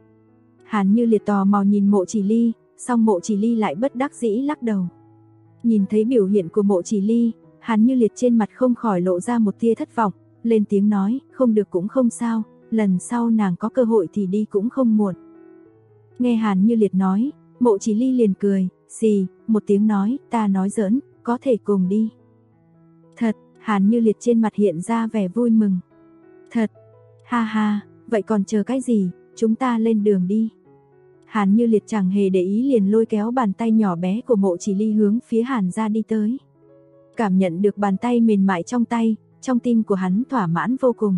Hàn Như Liệt tò mò nhìn Mộ Chỉ Ly, song Mộ Chỉ Ly lại bất đắc dĩ lắc đầu. Nhìn thấy biểu hiện của Mộ Chỉ Ly, Hàn Như Liệt trên mặt không khỏi lộ ra một tia thất vọng, lên tiếng nói, không được cũng không sao, lần sau nàng có cơ hội thì đi cũng không muộn. Nghe Hàn Như Liệt nói, Mộ Chỉ Ly liền cười, xì, một tiếng nói, ta nói giỡn, có thể cùng đi. Thật, Hàn Như Liệt trên mặt hiện ra vẻ vui mừng. Thật, ha ha, vậy còn chờ cái gì, chúng ta lên đường đi. Hàn Như Liệt chẳng hề để ý liền lôi kéo bàn tay nhỏ bé của Mộ Chỉ Ly hướng phía Hàn gia đi tới. Cảm nhận được bàn tay mềm mại trong tay, trong tim của hắn thỏa mãn vô cùng.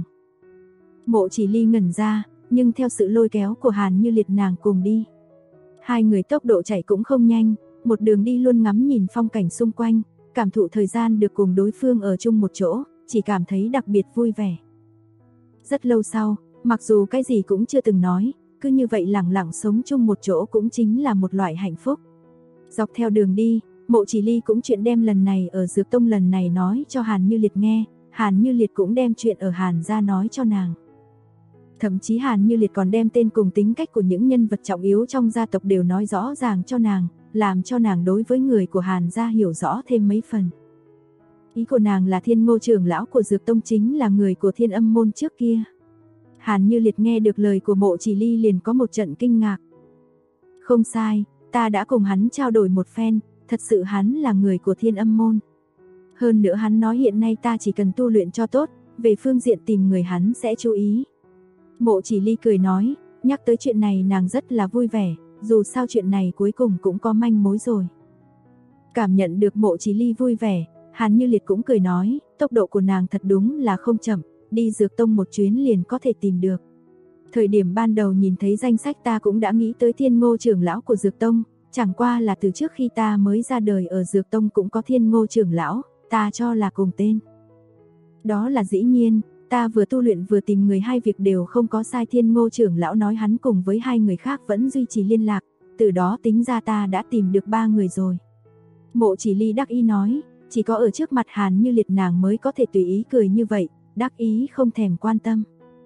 Mộ Chỉ Ly ngẩn ra, nhưng theo sự lôi kéo của Hàn Như Liệt nàng cùng đi. Hai người tốc độ chạy cũng không nhanh, một đường đi luôn ngắm nhìn phong cảnh xung quanh, cảm thụ thời gian được cùng đối phương ở chung một chỗ, chỉ cảm thấy đặc biệt vui vẻ. Rất lâu sau, mặc dù cái gì cũng chưa từng nói, cứ như vậy lặng lặng sống chung một chỗ cũng chính là một loại hạnh phúc. Dọc theo đường đi, Mộ Chỉ Ly cũng chuyện đem lần này ở Dược Tông lần này nói cho Hàn Như Liệt nghe, Hàn Như Liệt cũng đem chuyện ở Hàn gia nói cho nàng. Thậm chí Hàn Như Liệt còn đem tên cùng tính cách của những nhân vật trọng yếu trong gia tộc đều nói rõ ràng cho nàng, làm cho nàng đối với người của Hàn gia hiểu rõ thêm mấy phần. Ý của nàng là Thiên Ngô trưởng lão của Dược Tông chính là người của Thiên Âm môn trước kia. Hàn Như Liệt nghe được lời của Mộ Chỉ Ly liền có một trận kinh ngạc. Không sai, ta đã cùng hắn trao đổi một phen, thật sự hắn là người của Thiên Âm môn. Hơn nữa hắn nói hiện nay ta chỉ cần tu luyện cho tốt, về phương diện tìm người hắn sẽ chú ý. Mộ Chỉ Ly cười nói, nhắc tới chuyện này nàng rất là vui vẻ, dù sao chuyện này cuối cùng cũng có manh mối rồi. Cảm nhận được Mộ Chỉ Ly vui vẻ, Hàn Như Liệt cũng cười nói, tốc độ của nàng thật đúng là không chậm, đi Dược Tông một chuyến liền có thể tìm được. Thời điểm ban đầu nhìn thấy danh sách ta cũng đã nghĩ tới Thiên Ngô trưởng lão của Dược Tông, chẳng qua là từ trước khi ta mới ra đời ở Dược Tông cũng có Thiên Ngô trưởng lão, ta cho là cùng tên. Đó là dĩ nhiên, ta vừa tu luyện vừa tìm người hai việc đều không có sai. Thiên Ngô trưởng lão nói hắn cùng với hai người khác vẫn duy trì liên lạc, từ đó tính ra ta đã tìm được 3 người rồi. Mộ Chỉ Ly đắc ý nói, chỉ có ở trước mặt Hàn Như Liệt nàng mới có thể tùy ý cười như vậy, đắc ý không thèm quan tâm.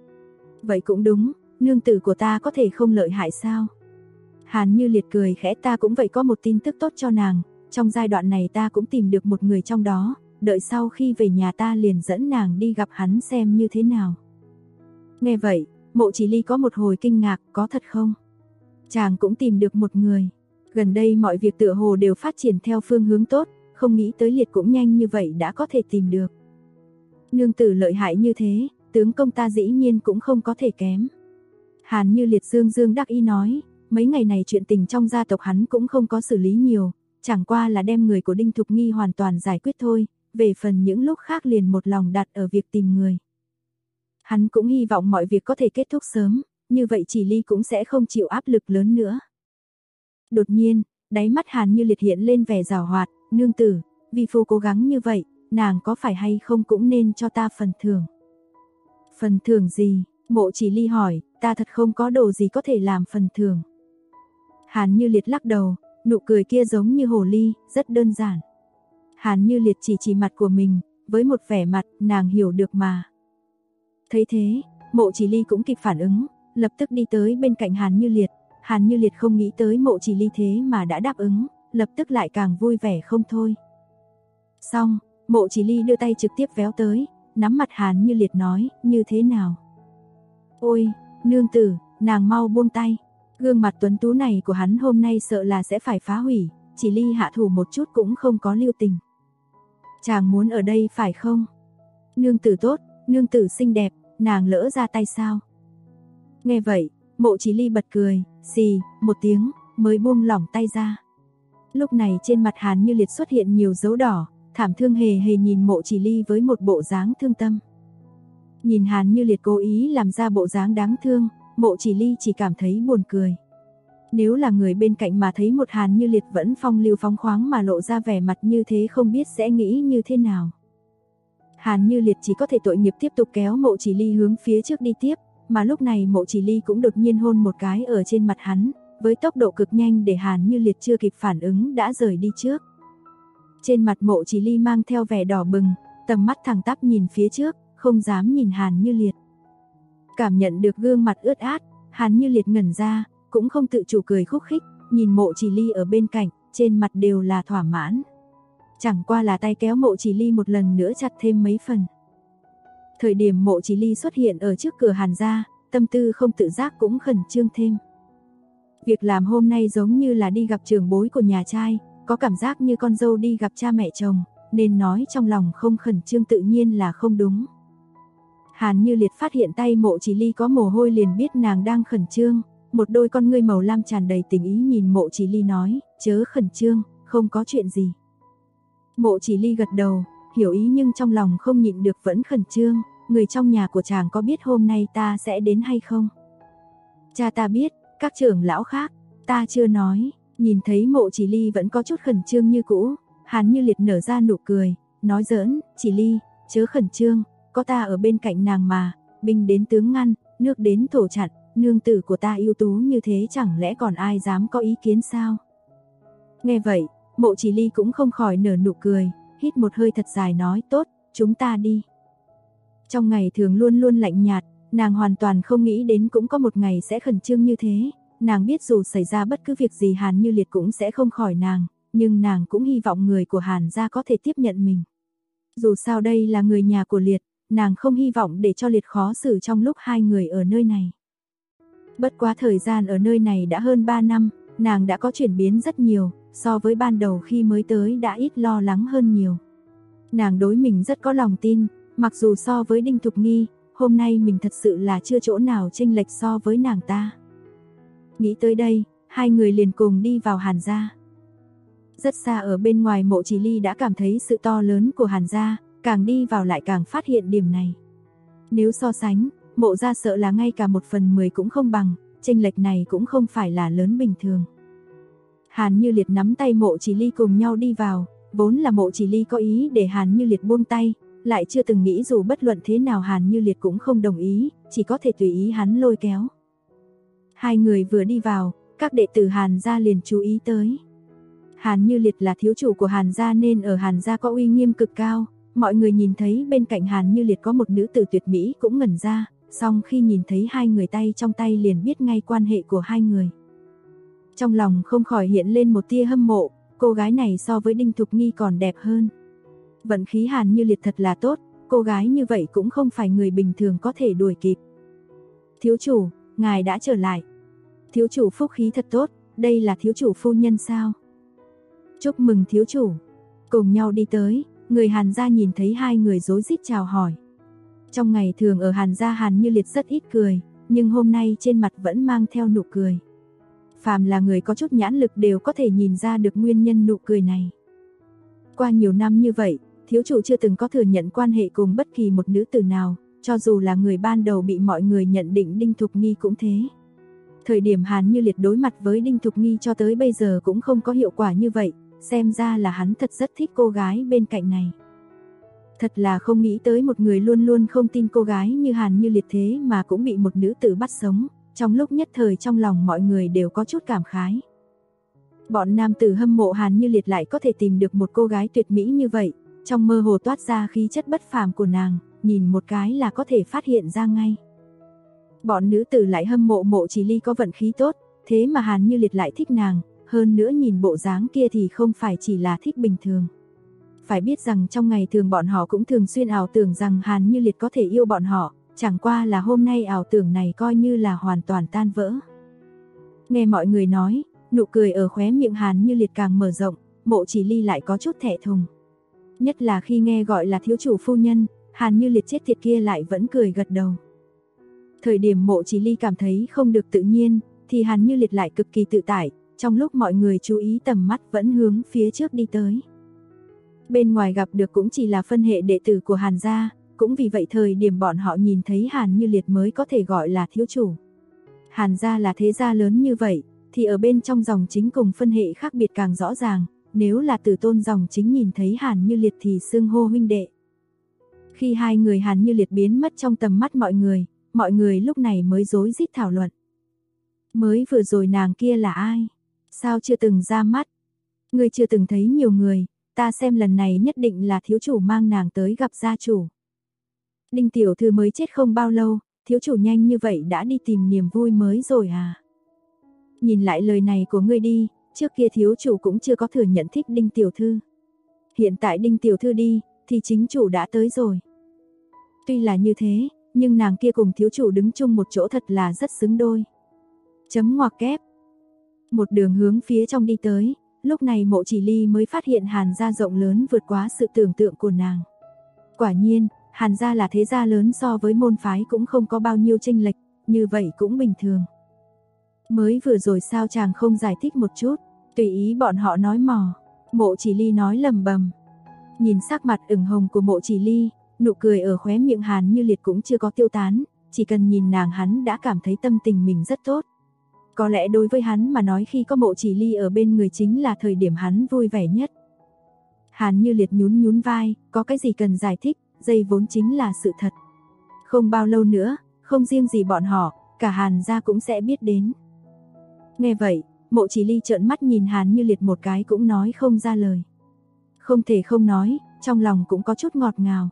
Vậy cũng đúng, nương tử của ta có thể không lợi hại sao? Hàn Như Liệt cười khẽ, ta cũng vậy có một tin tức tốt cho nàng, trong giai đoạn này ta cũng tìm được một người trong đó, đợi sau khi về nhà ta liền dẫn nàng đi gặp hắn xem như thế nào. Nghe vậy, Mộ Chỉ Ly có một hồi kinh ngạc, có thật không? Chàng cũng tìm được một người. Gần đây mọi việc tựa hồ đều phát triển theo phương hướng tốt, không nghĩ tới Liệt cũng nhanh như vậy đã có thể tìm được. Nương tử lợi hại như thế, tướng công ta dĩ nhiên cũng không có thể kém. Hàn Như Liệt dương dương đắc ý nói, mấy ngày này chuyện tình trong gia tộc hắn cũng không có xử lý nhiều, chẳng qua là đem người của Đinh Thục Nghi hoàn toàn giải quyết thôi, về phần những lúc khác liền một lòng đặt ở việc tìm người. Hắn cũng hy vọng mọi việc có thể kết thúc sớm, như vậy Chỉ Ly cũng sẽ không chịu áp lực lớn nữa. Đột nhiên, đáy mắt Hàn Như Liệt hiện lên vẻ giảo hoạt, nương tử, vì phu cố gắng như vậy, nàng có phải hay không cũng nên cho ta phần thưởng. Phần thưởng gì? Mộ Chỉ Ly hỏi, ta thật không có đồ gì có thể làm phần thưởng. Hàn Như Liệt lắc đầu, nụ cười kia giống như hồ ly, rất đơn giản. Hàn Như Liệt chỉ mặt của mình, với một vẻ mặt, nàng hiểu được mà. Thấy thế, Mộ Chỉ Ly cũng kịp phản ứng, lập tức đi tới bên cạnh Hàn Như Liệt. Hàn Như Liệt không nghĩ tới Mộ Chỉ Ly thế mà đã đáp ứng, lập tức lại càng vui vẻ không thôi. Xong, Mộ Chỉ Ly đưa tay trực tiếp véo tới, nắm mặt Hàn Như Liệt nói, như thế nào? Ôi, nương tử, nàng mau buông tay. Gương mặt tuấn tú này của hắn hôm nay sợ là sẽ phải phá hủy, Chỉ Ly hạ thủ một chút cũng không có lưu tình. Chàng muốn ở đây phải không? Nương tử tốt, nương tử xinh đẹp, nàng lỡ ra tay sao? Nghe vậy, Mộ Chỉ Ly bật cười, xì, một tiếng, mới buông lỏng tay ra. Lúc này trên mặt Hàn Như Liệt xuất hiện nhiều dấu đỏ, thảm thương hề hề nhìn Mộ Chỉ Ly với một bộ dáng thương tâm. Nhìn Hàn Như Liệt cố ý làm ra bộ dáng đáng thương, Mộ Chỉ Ly chỉ cảm thấy buồn cười. Nếu là người bên cạnh mà thấy một Hàn Như Liệt vẫn phong lưu phóng khoáng mà lộ ra vẻ mặt như thế không biết sẽ nghĩ như thế nào. Hàn Như Liệt chỉ có thể tội nghiệp tiếp tục kéo Mộ Chỉ Ly hướng phía trước đi tiếp, mà lúc này Mộ Chỉ Ly cũng đột nhiên hôn một cái ở trên mặt hắn, với tốc độ cực nhanh để Hàn Như Liệt chưa kịp phản ứng đã rời đi trước. Trên mặt Mộ Chỉ Ly mang theo vẻ đỏ bừng, tầm mắt thẳng tắp nhìn phía trước, không dám nhìn Hàn Như Liệt. Cảm nhận được gương mặt ướt át, Hàn Như Liệt ngẩn ra, cũng không tự chủ cười khúc khích, nhìn Mộ Chỉ Ly ở bên cạnh, trên mặt đều là thỏa mãn. chẳng qua là tay kéo Mộ Chỉ Ly một lần nữa chặt thêm mấy phần. Thời điểm Mộ Chỉ Ly xuất hiện ở trước cửa Hàn gia, tâm tư không tự giác cũng khẩn trương thêm. Việc làm hôm nay giống như là đi gặp trưởng bối của nhà trai, có cảm giác như con dâu đi gặp cha mẹ chồng, nên nói trong lòng không khẩn trương tự nhiên là không đúng. Hàn Như Liệt phát hiện tay Mộ Chỉ Ly có mồ hôi liền biết nàng đang khẩn trương, một đôi con ngươi màu lam tràn đầy tình ý nhìn Mộ Chỉ Ly nói, chớ khẩn trương, không có chuyện gì. Mộ Chỉ Ly gật đầu, hiểu ý nhưng trong lòng không nhịn được vẫn khẩn trương, người trong nhà của chàng có biết hôm nay ta sẽ đến hay không? Cha ta biết, các trưởng lão khác, ta chưa nói. Nhìn thấy Mộ Chỉ Ly vẫn có chút khẩn trương như cũ, Hàn Như Liệt nở ra nụ cười, nói giỡn, Chỉ Ly, chớ khẩn trương, có ta ở bên cạnh nàng mà, binh đến tướng ngăn, nước đến thổ chặn, nương tử của ta ưu tú như thế chẳng lẽ còn ai dám có ý kiến sao? Nghe vậy, Mộ Chỉ Ly cũng không khỏi nở nụ cười, hít một hơi thật dài nói tốt, chúng ta đi. Trong ngày thường luôn luôn lạnh nhạt, nàng hoàn toàn không nghĩ đến cũng có một ngày sẽ khẩn trương như thế. Nàng biết dù xảy ra bất cứ việc gì Hàn Như Liệt cũng sẽ không khỏi nàng, nhưng nàng cũng hy vọng người của Hàn gia có thể tiếp nhận mình. Dù sao đây là người nhà của Liệt, nàng không hy vọng để cho Liệt khó xử trong lúc hai người ở nơi này. Bất quá thời gian ở nơi này đã hơn 3 năm, nàng đã có chuyển biến rất nhiều, so với ban đầu khi mới tới đã ít lo lắng hơn nhiều. Nàng đối mình rất có lòng tin, mặc dù so với Đinh Thục Nghi, hôm nay mình thật sự là chưa chỗ nào chênh lệch so với nàng ta. Nghĩ tới đây, hai người liền cùng đi vào Hàn gia. Rất xa ở bên ngoài Mộ Chỉ Ly đã cảm thấy sự to lớn của Hàn gia, càng đi vào lại càng phát hiện điểm này. Nếu so sánh, Mộ gia sợ là ngay cả 1/10 cũng không bằng, chênh lệch này cũng không phải là lớn bình thường. Hàn Như Liệt nắm tay Mộ Chỉ Ly cùng nhau đi vào, vốn là Mộ Chỉ Ly có ý để Hàn Như Liệt buông tay, lại chưa từng nghĩ dù bất luận thế nào Hàn Như Liệt cũng không đồng ý, chỉ có thể tùy ý hắn lôi kéo. Hai người vừa đi vào, các đệ tử Hàn gia liền chú ý tới. Hàn Như Liệt là thiếu chủ của Hàn gia nên ở Hàn gia có uy nghiêm cực cao, mọi người nhìn thấy bên cạnh Hàn Như Liệt có một nữ tử tuyệt mỹ cũng ngẩn ra, song khi nhìn thấy hai người tay trong tay liền biết ngay quan hệ của hai người. Trong lòng không khỏi hiện lên một tia hâm mộ, cô gái này so với Đinh Thục Nghi còn đẹp hơn. Vận khí Hàn Như Liệt thật là tốt, cô gái như vậy cũng không phải người bình thường có thể đuổi kịp. Thiếu chủ, ngài đã trở lại. Thiếu chủ phúc khí thật tốt, đây là thiếu chủ phu nhân sao? Chúc mừng thiếu chủ. Cùng nhau đi tới, người Hàn gia nhìn thấy hai người rối rít chào hỏi. Trong ngày thường ở Hàn gia Hàn Như Liệt rất ít cười, nhưng hôm nay trên mặt vẫn mang theo nụ cười. Phàm là người có chút nhãn lực đều có thể nhìn ra được nguyên nhân nụ cười này. Qua nhiều năm như vậy, thiếu chủ chưa từng có thừa nhận quan hệ cùng bất kỳ một nữ tử nào, cho dù là người ban đầu bị mọi người nhận định Đinh Thục Nghi cũng thế. Thời điểm Hàn Như Liệt đối mặt với Đinh Thục Nghi cho tới bây giờ cũng không có hiệu quả như vậy, xem ra là hắn thật rất thích cô gái bên cạnh này. Thật là không nghĩ tới một người luôn luôn không tin cô gái như Hàn Như Liệt thế mà cũng bị một nữ tử bắt sống, trong lúc nhất thời trong lòng mọi người đều có chút cảm khái. Bọn nam tử hâm mộ Hàn Như Liệt lại có thể tìm được một cô gái tuyệt mỹ như vậy, trong mơ hồ toát ra khí chất bất phàm của nàng, nhìn một cái là có thể phát hiện ra ngay. Bọn nữ tử lại hâm mộ Mộ Chỉ Ly có vận khí tốt, thế mà Hàn Như Liệt lại thích nàng, hơn nữa nhìn bộ dáng kia thì không phải chỉ là thích bình thường. Phải biết rằng trong ngày thường bọn họ cũng thường xuyên ảo tưởng rằng Hàn Như Liệt có thể yêu bọn họ, chẳng qua là hôm nay ảo tưởng này coi như là hoàn toàn tan vỡ. Nghe mọi người nói, nụ cười ở khóe miệng Hàn Như Liệt càng mở rộng, Mộ Chỉ Ly lại có chút thẹn thùng. Nhất là khi nghe gọi là thiếu chủ phu nhân, Hàn Như Liệt chết tiệt kia lại vẫn cười gật đầu. Thời điểm Mộ Chỉ Ly cảm thấy không được tự nhiên, thì Hàn Như Liệt lại cực kỳ tự tại, trong lúc mọi người chú ý tầm mắt vẫn hướng phía trước đi tới. Bên ngoài gặp được cũng chỉ là phân hệ đệ tử của Hàn gia, cũng vì vậy thời điểm bọn họ nhìn thấy Hàn Như Liệt mới có thể gọi là thiếu chủ. Hàn gia là thế gia lớn như vậy, thì ở bên trong dòng chính cùng phân hệ khác biệt càng rõ ràng, nếu là Tử Tôn dòng chính nhìn thấy Hàn Như Liệt thì xưng hô huynh đệ. Khi hai người Hàn Như Liệt biến mất trong tầm mắt mọi người lúc này mới rối rít thảo luận. Mới vừa rồi nàng kia là ai? Sao chưa từng ra mắt? Ngươi chưa từng thấy nhiều người, ta xem lần này nhất định là thiếu chủ mang nàng tới gặp gia chủ. Đinh tiểu thư mới chết không bao lâu, thiếu chủ nhanh như vậy đã đi tìm niềm vui mới rồi à? Nhìn lại lời này của ngươi đi, trước kia thiếu chủ cũng chưa có thừa nhận thích Đinh tiểu thư. Hiện tại Đinh tiểu thư đi, thì chính chủ đã tới rồi. Tuy là như thế, nhưng nàng kia cùng thiếu chủ đứng chung một chỗ thật là rất xứng đôi. Chấm ngoặc kép. Một đường hướng phía trong đi tới, lúc này Mộ Chỉ Ly mới phát hiện Hàn gia rộng lớn vượt quá sự tưởng tượng của nàng. Quả nhiên, Hàn gia là thế gia lớn, so với môn phái cũng không có bao nhiêu chênh lệch, như vậy cũng bình thường. Mới vừa rồi sao chàng không giải thích một chút, tùy ý bọn họ nói mò. Mộ Chỉ Ly nói lầm bầm. Nhìn sắc mặt ửng hồng của Mộ Chỉ Ly, nụ cười ở khóe miệng Hàn Như Liệt cũng chưa có tiêu tán, chỉ cần nhìn nàng hắn đã cảm thấy tâm tình mình rất tốt. Có lẽ đối với hắn mà nói, khi có Mộ Chỉ Ly ở bên người chính là thời điểm hắn vui vẻ nhất. Hàn Như Liệt nhún nhún vai, có cái gì cần giải thích, đây vốn chính là sự thật. Không bao lâu nữa, không riêng gì bọn họ, cả Hàn gia cũng sẽ biết đến. Nghe vậy, Mộ Chỉ Ly trợn mắt nhìn Hàn Như Liệt một cái cũng nói không ra lời. Không thể không nói, trong lòng cũng có chút ngọt ngào.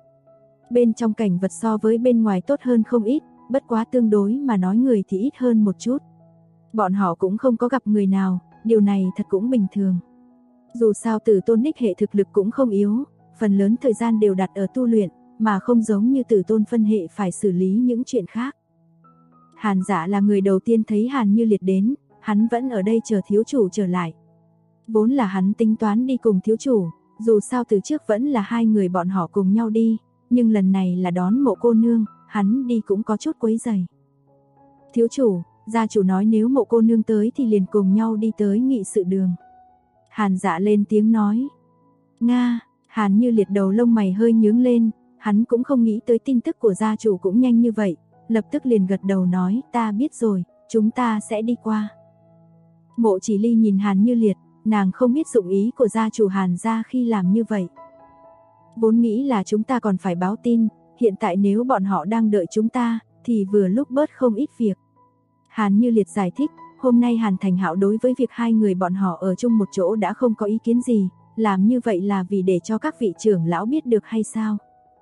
Bên trong cảnh vật so với bên ngoài tốt hơn không ít, bất quá tương đối mà nói người thì ít hơn một chút. Bọn họ cũng không có gặp người nào, điều này thật cũng bình thường. Dù sao Tử Tôn đích hệ thực lực cũng không yếu, phần lớn thời gian đều đặt ở tu luyện, mà không giống như Tử Tôn phân hệ phải xử lý những chuyện khác. Hàn Dạ là người đầu tiên thấy Hàn Như Liệt đến, hắn vẫn ở đây chờ thiếu chủ trở lại. Vốn là hắn tính toán đi cùng thiếu chủ, dù sao từ trước vẫn là hai người bọn họ cùng nhau đi, nhưng lần này là đón Mộ cô nương, hắn đi cũng có chút quấy rầy. Thiếu chủ, gia chủ nói nếu Mộ cô nương tới thì liền cùng nhau đi tới nghị sự đường. Hàn Dạ lên tiếng nói. Nga, Hàn Như Liệt đầu lông mày hơi nhướng lên, hắn cũng không nghĩ tới tin tức của gia chủ cũng nhanh như vậy, lập tức liền gật đầu nói, ta biết rồi, chúng ta sẽ đi qua. Mộ Chỉ Ly nhìn Hàn Như Liệt, nàng không biết dụng ý của gia chủ Hàn gia khi làm như vậy. Vốn nghĩ là chúng ta còn phải báo tin, hiện tại nếu bọn họ đang đợi chúng ta, thì vừa lúc bớt không ít việc. Hàn Như Liệt giải thích, hôm nay Hàn Thành Hạo đối với việc hai người bọn họ ở chung một chỗ đã không có ý kiến gì, làm như vậy là vì để cho các vị trưởng lão biết được hay sao?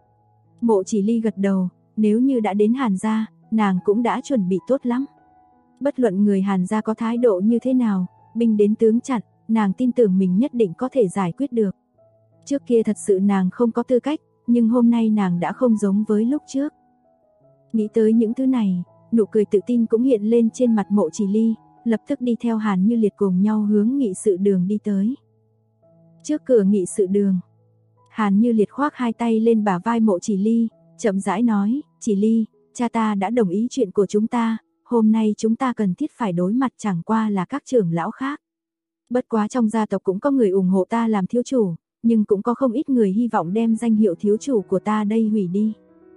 Mộ Chỉ Ly gật đầu, nếu như đã đến Hàn gia, nàng cũng đã chuẩn bị tốt lắm. Bất luận người Hàn gia có thái độ như thế nào, binh đến tướng chặn, nàng tin tưởng mình nhất định có thể giải quyết được. Trước kia thật sự nàng không có tư cách, nhưng hôm nay nàng đã không giống với lúc trước. Nghĩ tới những thứ này, nụ cười tự tin cũng hiện lên trên mặt Mộ Chỉ Ly, lập tức đi theo Hàn Như Liệt cùng nhau hướng nghị sự đường đi tới. Trước cửa nghị sự đường, Hàn Như Liệt khoác hai tay lên bả vai Mộ Chỉ Ly, chậm rãi nói, Chỉ Ly, cha ta đã đồng ý chuyện của chúng ta, hôm nay chúng ta cần thiết phải đối mặt chẳng qua là các trưởng lão khác. Bất quá trong gia tộc cũng có người ủng hộ ta làm thiếu chủ, nhưng cũng có không ít người hy vọng đem danh hiệu thiếu chủ của ta đây hủy đi.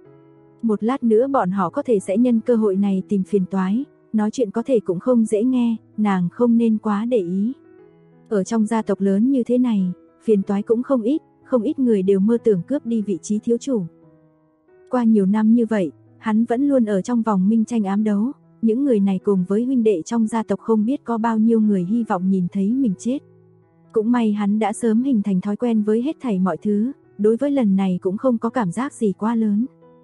Một lát nữa bọn họ có thể sẽ nhân cơ hội này tìm phiền toái, nói chuyện có thể cũng không dễ nghe, nàng không nên quá để ý. Ở trong gia tộc lớn như thế này, phiền toái cũng không ít người đều mơ tưởng cướp đi vị trí thiếu chủ. Qua nhiều năm như vậy, hắn vẫn luôn ở trong vòng minh tranh ám đấu, những người này cùng với huynh đệ trong gia tộc không biết có bao nhiêu người hy vọng nhìn thấy mình chết. Cũng may hắn đã sớm hình thành thói quen với hết thảy mọi thứ, đối với lần này cũng không có cảm giác gì quá lớn.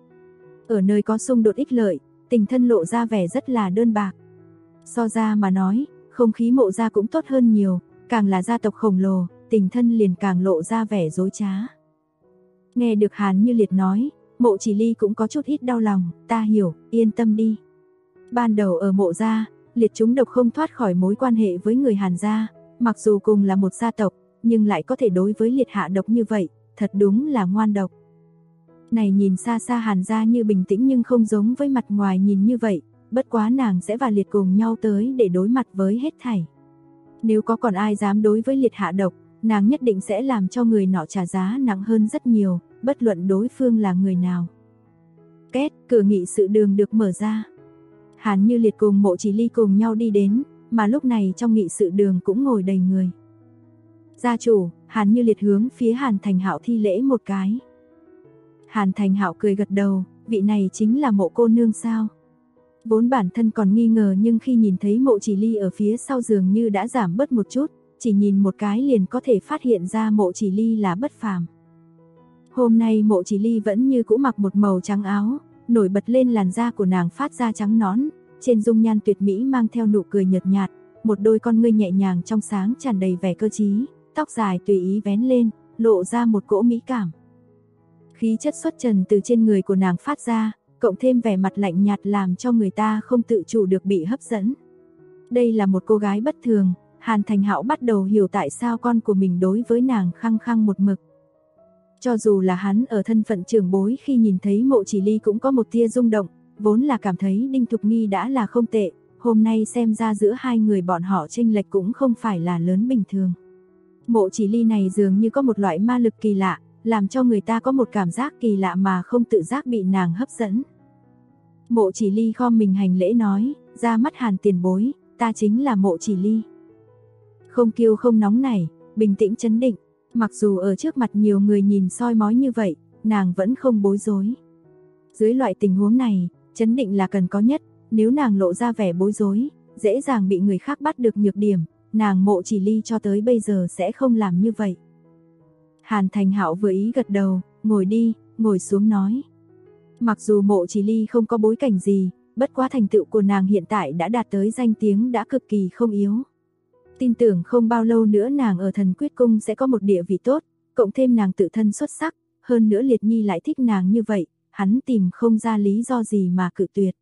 Ở nơi có xung đột ích lợi, Tình Thân lộ ra vẻ rất là đơn bạc. So ra mà nói, không khí Mộ gia cũng tốt hơn nhiều, càng là gia tộc khổng lồ, Tình Thân liền càng lộ ra vẻ dối trá. Nghe được Hàn Như Liệt nói, Mộ Chỉ Ly cũng có chút ít đau lòng, ta hiểu, yên tâm đi. Ban đầu ở Mộ gia, Liệt chúng độc không thoát khỏi mối quan hệ với người Hàn gia, mặc dù cùng là một gia tộc, nhưng lại có thể đối với Liệt hạ độc như vậy, thật đúng là ngoan độc. Này nhìn xa xa Hàn gia như bình tĩnh nhưng không giống với mặt ngoài nhìn như vậy, bất quá nàng sẽ và Liệt cùng nhau tới để đối mặt với hết thảy. Nếu có còn ai dám đối với Liệt hạ độc, nàng nhất định sẽ làm cho người nọ trả giá nặng hơn rất nhiều, bất luận đối phương là người nào. Két, cửa nghị sự đường được mở ra. Hàn Như Liệt cùng Mộ Chỉ Ly cùng nhau đi đến, mà lúc này trong nghị sự đường cũng ngồi đầy người. Gia chủ, Hàn Như Liệt hướng phía Hàn Thành Hạo thi lễ một cái. Hàn Thành Hạo cười gật đầu, vị này chính là Mộ cô nương sao? Vốn bản thân còn nghi ngờ nhưng khi nhìn thấy Mộ Chỉ Ly ở phía sau dường như đã giảm bớt một chút, chỉ nhìn một cái liền có thể phát hiện ra Mộ Chỉ Ly là bất phàm. Hôm nay Mộ Chỉ Ly vẫn như cũ mặc một màu trắng áo, nổi bật lên làn da của nàng phát ra trắng nõn, trên dung nhan tuyệt mỹ mang theo nụ cười nhợt nhạt, một đôi con ngươi nhẹ nhàng trong sáng tràn đầy vẻ cơ trí, tóc dài tùy ý vén lên, lộ ra một cỗ mỹ cảm. Khí chất xuất trần từ trên người của nàng phát ra, cộng thêm vẻ mặt lạnh nhạt làm cho người ta không tự chủ được bị hấp dẫn. Đây là một cô gái bất thường, Hàn Thành Hạo bắt đầu hiểu tại sao con của mình đối với nàng khăng khăng một mực. Cho dù là hắn ở thân phận trưởng bối khi nhìn thấy Mộ Chỉ Ly cũng có một tia rung động, vốn là cảm thấy Đinh Thục Nghi đã là không tệ, hôm nay xem ra giữa hai người bọn họ chênh lệch cũng không phải là lớn bình thường. Mộ Chỉ Ly này dường như có một loại ma lực kỳ lạ, làm cho người ta có một cảm giác kỳ lạ mà không tự giác bị nàng hấp dẫn. Mộ Chỉ Ly khom mình hành lễ nói, ra mắt Hàn tiền bối, ta chính là Mộ Chỉ Ly. Không kiêu không nóng nảy, bình tĩnh trấn định, mặc dù ở trước mặt nhiều người nhìn soi mói như vậy, nàng vẫn không bối rối. Dưới loại tình huống này, trấn định là cần có nhất, nếu nàng lộ ra vẻ bối rối, dễ dàng bị người khác bắt được nhược điểm, nàng Mộ Chỉ Ly cho tới bây giờ sẽ không làm như vậy. Hàn Thành Hạo vừa ý gật đầu, ngồi đi, ngồi xuống nói. Mặc dù Mộ Chỉ Ly không có bối cảnh gì, bất quá thành tựu của nàng hiện tại đã đạt tới danh tiếng đã cực kỳ không yếu. Tin tưởng không bao lâu nữa nàng ở Thần Quyết Cung sẽ có một địa vị tốt, cộng thêm nàng tự thân xuất sắc, hơn nữa Liệt Nhi lại thích nàng như vậy, hắn tìm không ra lý do gì mà cự tuyệt.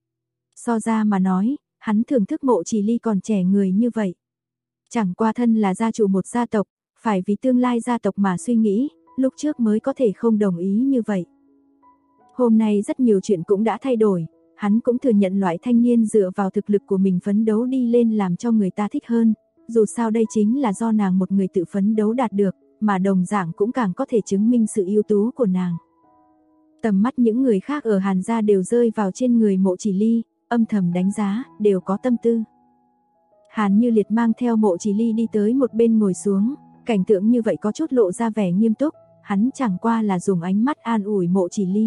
So ra mà nói, hắn thưởng thức Mộ Chỉ Ly còn trẻ người như vậy. Chẳng qua thân là gia chủ một gia tộc, phải vì tương lai gia tộc mà suy nghĩ, lúc trước mới có thể không đồng ý như vậy. Hôm nay rất nhiều chuyện cũng đã thay đổi, hắn cũng thừa nhận loại thanh niên dựa vào thực lực của mình phấn đấu đi lên làm cho người ta thích hơn, dù sao đây chính là do nàng một người tự phấn đấu đạt được, mà đồng dạng cũng càng có thể chứng minh sự ưu tú của nàng. Tầm mắt những người khác ở Hàn gia đều rơi vào trên người Mộ Chỉ Ly, âm thầm đánh giá, đều có tâm tư. Hàn Như Liệt mang theo Mộ Chỉ Ly đi tới một bên ngồi xuống, cảnh tượng như vậy có chút lộ ra vẻ nghiêm túc, hắn chẳng qua là dùng ánh mắt an ủi Mộ Chỉ Ly.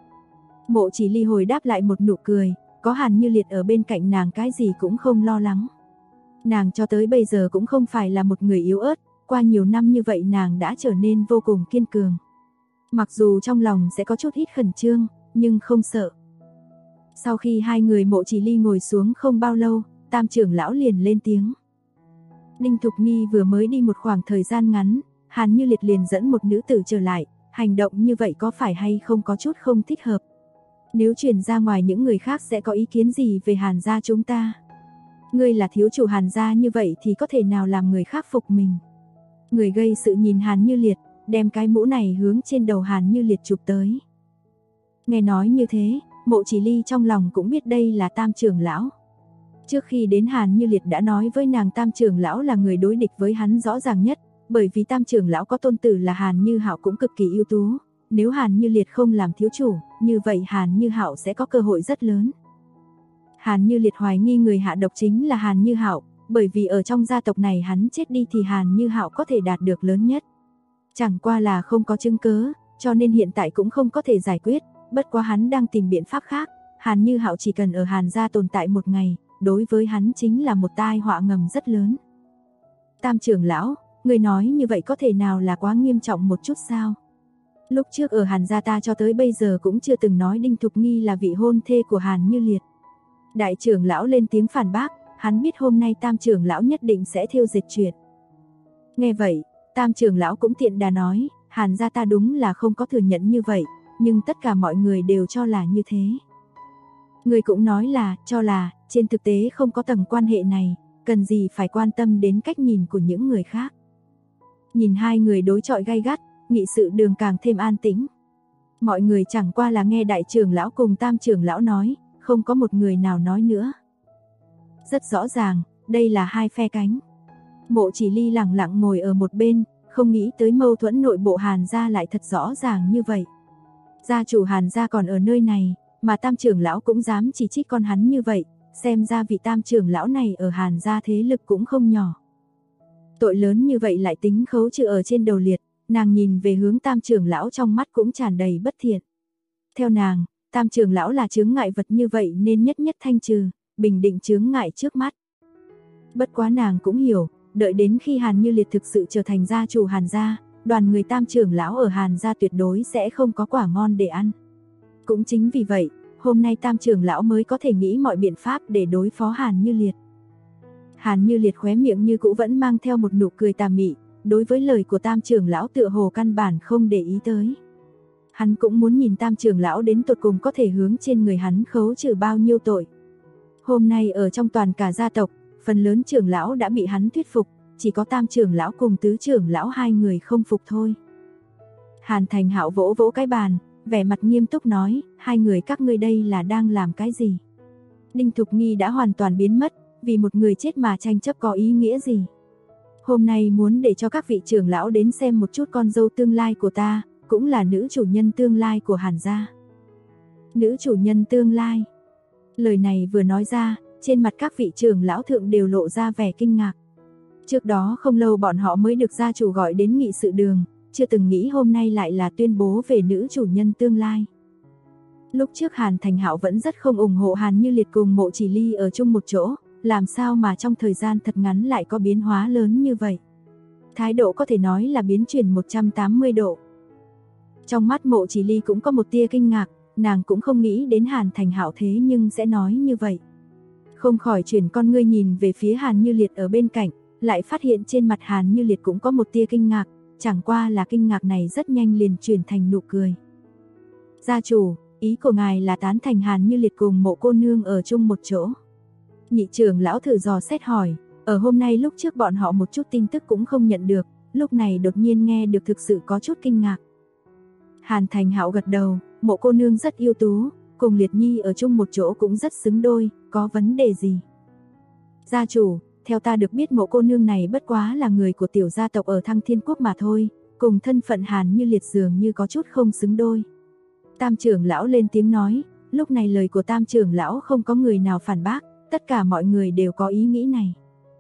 Mộ Chỉ Ly hồi đáp lại một nụ cười, có Hàn Như Liệt ở bên cạnh nàng cái gì cũng không lo lắng. Nàng cho tới bây giờ cũng không phải là một người yếu ớt, qua nhiều năm như vậy nàng đã trở nên vô cùng kiên cường. Mặc dù trong lòng sẽ có chút ít khẩn trương, nhưng không sợ. Sau khi hai người Mộ Chỉ Ly ngồi xuống không bao lâu, Tam trưởng lão liền lên tiếng. Đinh Thục Nghi vừa mới đi một khoảng thời gian ngắn, Hàn Như Liệt liền dẫn một nữ tử trở lại, hành động như vậy có phải hay không có chút không thích hợp. Nếu truyền ra ngoài những người khác sẽ có ý kiến gì về Hàn gia chúng ta? Ngươi là thiếu chủ Hàn gia như vậy thì có thể nào làm người khác phục mình? Người gây sự nhìn Hàn Như Liệt, đem cái mũ này hướng trên đầu Hàn Như Liệt chụp tới. Nghe nói như thế, Mộ Chỉ Ly trong lòng cũng biết đây là Tam trưởng lão. Trước khi đến Hàn Như Liệt đã nói với nàng Tam trưởng lão là người đối địch với hắn rõ ràng nhất, bởi vì Tam trưởng lão có tôn tử là Hàn Như Hạo cũng cực kỳ ưu tú, nếu Hàn Như Liệt không làm thiếu chủ, như vậy Hàn Như Hạo sẽ có cơ hội rất lớn. Hàn Như Liệt hoài nghi người hạ độc chính là Hàn Như Hạo, bởi vì ở trong gia tộc này hắn chết đi thì Hàn Như Hạo có thể đạt được lớn nhất. Chẳng qua là không có chứng cứ, cho nên hiện tại cũng không có thể giải quyết, bất quá hắn đang tìm biện pháp khác, Hàn Như Hạo chỉ cần ở Hàn gia tồn tại một ngày, đối với hắn chính là một tai họa ngầm rất lớn. Tam trưởng lão, người nói như vậy có thể nào là quá nghiêm trọng một chút sao? Lúc trước ở Hàn gia ta cho tới bây giờ cũng chưa từng nói Đinh Thục Nghi là vị hôn thê của Hàn Như Liệt. Đại trưởng lão lên tiếng phản bác, hắn biết hôm nay Tam trưởng lão nhất định sẽ thiêu diệt chuyện. Nghe vậy, Tam trưởng lão cũng tiện đà nói, Hàn gia ta đúng là không có thừa nhận như vậy, nhưng tất cả mọi người đều cho là như thế. Người cũng nói là, cho là, trên thực tế không có tầng quan hệ này, cần gì phải quan tâm đến cách nhìn của những người khác. Nhìn hai người đối chọi gay gắt, nghị sự đường càng thêm an tĩnh. Mọi người chẳng qua là nghe đại trưởng lão cùng Tam trưởng lão nói, không có một người nào nói nữa. Rất rõ ràng, đây là hai phe cánh. Mộ Chỉ Ly lặng lặng ngồi ở một bên, không nghĩ tới mâu thuẫn nội bộ Hàn gia lại thật rõ ràng như vậy. Gia chủ Hàn gia còn ở nơi này, mà Tam trưởng lão cũng dám chỉ trích con hắn như vậy, xem ra vị Tam trưởng lão này ở Hàn gia thế lực cũng không nhỏ. Tội lớn như vậy lại tính khấu trừ ở trên đầu Liệt, nàng nhìn về hướng Tam trưởng lão trong mắt cũng tràn đầy bất thiện. Theo nàng, Tam trưởng lão là chướng ngại vật như vậy nên nhất nhất thanh trừ, bình định chướng ngại trước mắt. Bất quá nàng cũng hiểu, đợi đến khi Hàn Như Liệt thực sự trở thành gia chủ Hàn gia, đoàn người Tam trưởng lão ở Hàn gia tuyệt đối sẽ không có quả ngon để ăn. Cũng chính vì vậy, hôm nay Tam trưởng lão mới có thể nghĩ mọi biện pháp để đối phó Hàn Như Liệt. Hàn Như Liệt khóe miệng như cũ vẫn mang theo một nụ cười tà mị, đối với lời của Tam trưởng lão tựa hồ căn bản không để ý tới. Hắn cũng muốn nhìn Tam trưởng lão đến tột cùng có thể hướng trên người hắn khấu trừ bao nhiêu tội. Hôm nay ở trong toàn cả gia tộc, phần lớn trưởng lão đã bị hắn thuyết phục, chỉ có Tam trưởng lão cùng Tứ trưởng lão hai người không phục thôi. Hàn Thành Hạo vỗ vỗ cái bàn, vẻ mặt nghiêm túc nói, hai người các ngươi đây là đang làm cái gì? Đinh Thục Nghi đã hoàn toàn biến mất, vì một người chết mà tranh chấp có ý nghĩa gì? Hôm nay muốn để cho các vị trưởng lão đến xem một chút con dâu tương lai của ta, cũng là nữ chủ nhân tương lai của Hàn gia. Nữ chủ nhân tương lai. Lời này vừa nói ra, trên mặt các vị trưởng lão thượng đều lộ ra vẻ kinh ngạc. Trước đó không lâu bọn họ mới được gia chủ gọi đến nghị sự đường, chưa từng nghĩ hôm nay lại là tuyên bố về nữ chủ nhân tương lai. Lúc trước Hàn Thành Hạo vẫn rất không ủng hộ Hàn Như Liệt cùng Mộ Chỉ Ly ở chung một chỗ, làm sao mà trong thời gian thật ngắn lại có biến hóa lớn như vậy. Thái độ có thể nói là biến chuyển 180 độ. Trong mắt Mộ Chỉ Ly cũng có một tia kinh ngạc, nàng cũng không nghĩ đến Hàn Thành Hạo thế nhưng sẽ nói như vậy. Không khỏi chuyển con ngươi nhìn về phía Hàn Như Liệt ở bên cạnh, lại phát hiện trên mặt Hàn Như Liệt cũng có một tia kinh ngạc, chẳng qua là kinh ngạc này rất nhanh liền chuyển thành nụ cười. Gia chủ, ý của ngài là tán thành Hàn Như Liệt cùng Mộ cô nương ở chung một chỗ. Nhị trưởng lão thử dò xét hỏi, ở hôm nay lúc trước bọn họ một chút tin tức cũng không nhận được, lúc này đột nhiên nghe được thực sự có chút kinh ngạc. Hàn Thành Hạo gật đầu, Mộ cô nương rất ưu tú, cùng Liệt Nhi ở chung một chỗ cũng rất xứng đôi, có vấn đề gì? Gia chủ, theo ta được biết Mộ cô nương này bất quá là người của tiểu gia tộc ở Thăng Thiên Quốc mà thôi, cùng thân phận Hàn Như Liệt dường như có chút không xứng đôi. Tam trưởng lão lên tiếng nói, lúc này lời của Tam trưởng lão không có người nào phản bác, tất cả mọi người đều có ý nghĩ này.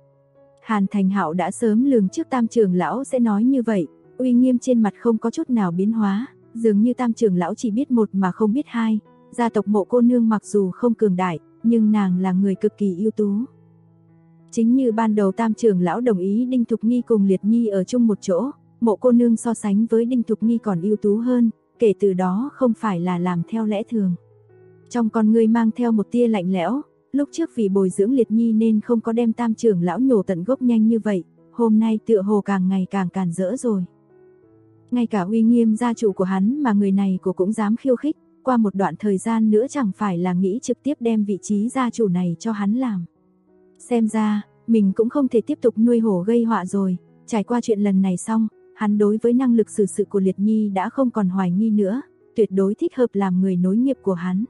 Hàn Thành Hạo đã sớm lường trước Tam trưởng lão sẽ nói như vậy, uy nghiêm trên mặt không có chút nào biến hóa, dường như Tam trưởng lão chỉ biết một mà không biết hai, gia tộc Mộ cô nương mặc dù không cường đại, nhưng nàng là người cực kỳ ưu tú. Chính như ban đầu Tam trưởng lão đồng ý Đinh Thục Nghi cùng Liệt Nhi ở chung một chỗ, Mộ cô nương so sánh với Đinh Thục Nghi còn ưu tú hơn, kể từ đó không phải là làm theo lẽ thường. Trong con ngươi mang theo một tia lạnh lẽo, lúc trước vì bồi dưỡng Liệt Nhi nên không có đem Tam trưởng lão nhổ tận gốc nhanh như vậy, hôm nay tựa hồ càng ngày càng càn rỡ rồi. Ngay cả uy nghiêm gia chủ của hắn mà người này cũng dám khiêu khích, qua một đoạn thời gian nữa chẳng phải là nghĩ trực tiếp đem vị trí gia chủ này cho hắn làm. Xem ra, mình cũng không thể tiếp tục nuôi hổ gây họa rồi, trải qua chuyện lần này xong, hắn đối với năng lực xử sự của Liệt Nhi đã không còn hoài nghi nữa, tuyệt đối thích hợp làm người nối nghiệp của hắn.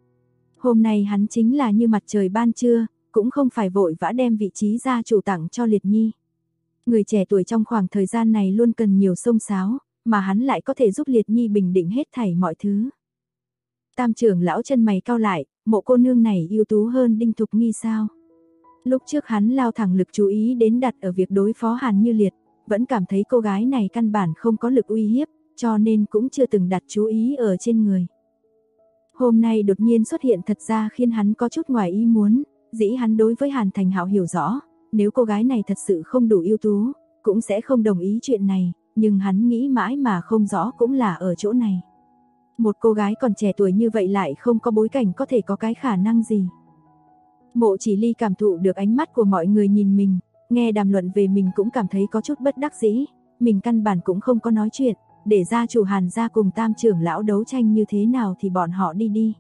Hôm nay hắn chính là như mặt trời ban trưa, cũng không phải vội vã đem vị trí gia chủ tặng cho Liệt Nhi. Người trẻ tuổi trong khoảng thời gian này luôn cần nhiều xông xáo, mà hắn lại có thể giúp Liệt Nhi bình định hết thảy mọi thứ. Tam trưởng lão chân mày cau lại, Mộ cô nương này ưu tú hơn Đinh Thục Nghi sao? Lúc trước hắn lao thẳng lực chú ý đến đặt ở việc đối phó Hàn Như Liệt, vẫn cảm thấy cô gái này căn bản không có lực uy hiếp, cho nên cũng chưa từng đặt chú ý ở trên người. Hôm nay đột nhiên xuất hiện thật ra khiến hắn có chút ngoài ý muốn, dĩ hắn đối với Hàn Thành Hạo hiểu rõ, nếu cô gái này thật sự không đủ ưu tú, cũng sẽ không đồng ý chuyện này, nhưng hắn nghĩ mãi mà không rõ cũng là ở chỗ này. Một cô gái còn trẻ tuổi như vậy lại không có bối cảnh có thể có cái khả năng gì. Mộ Chỉ Ly cảm thụ được ánh mắt của mọi người nhìn mình, nghe đàm luận về mình cũng cảm thấy có chút bất đắc dĩ, mình căn bản cũng không có nói chuyện, để gia chủ Hàn gia cùng Tam trưởng lão đấu tranh như thế nào thì bọn họ đi đi.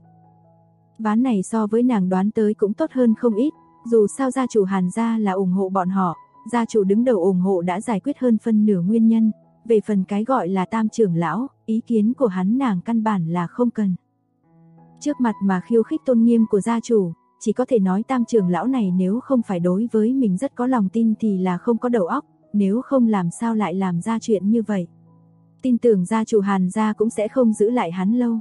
Ván này so với nàng đoán tới cũng tốt hơn không ít, dù sao gia chủ Hàn gia là ủng hộ bọn họ, gia chủ đứng đầu ủng hộ đã giải quyết hơn phân nửa nguyên nhân, về phần cái gọi là Tam trưởng lão, ý kiến của hắn nàng căn bản là không cần. Trước mặt mà khiêu khích tôn nghiêm của gia chủ, chỉ có thể nói Tam trưởng lão này nếu không phải đối với mình rất có lòng tin thì là không có đầu óc, nếu không làm sao lại làm ra chuyện như vậy. Tin tưởng gia chủ Hàn gia cũng sẽ không giữ lại hắn lâu.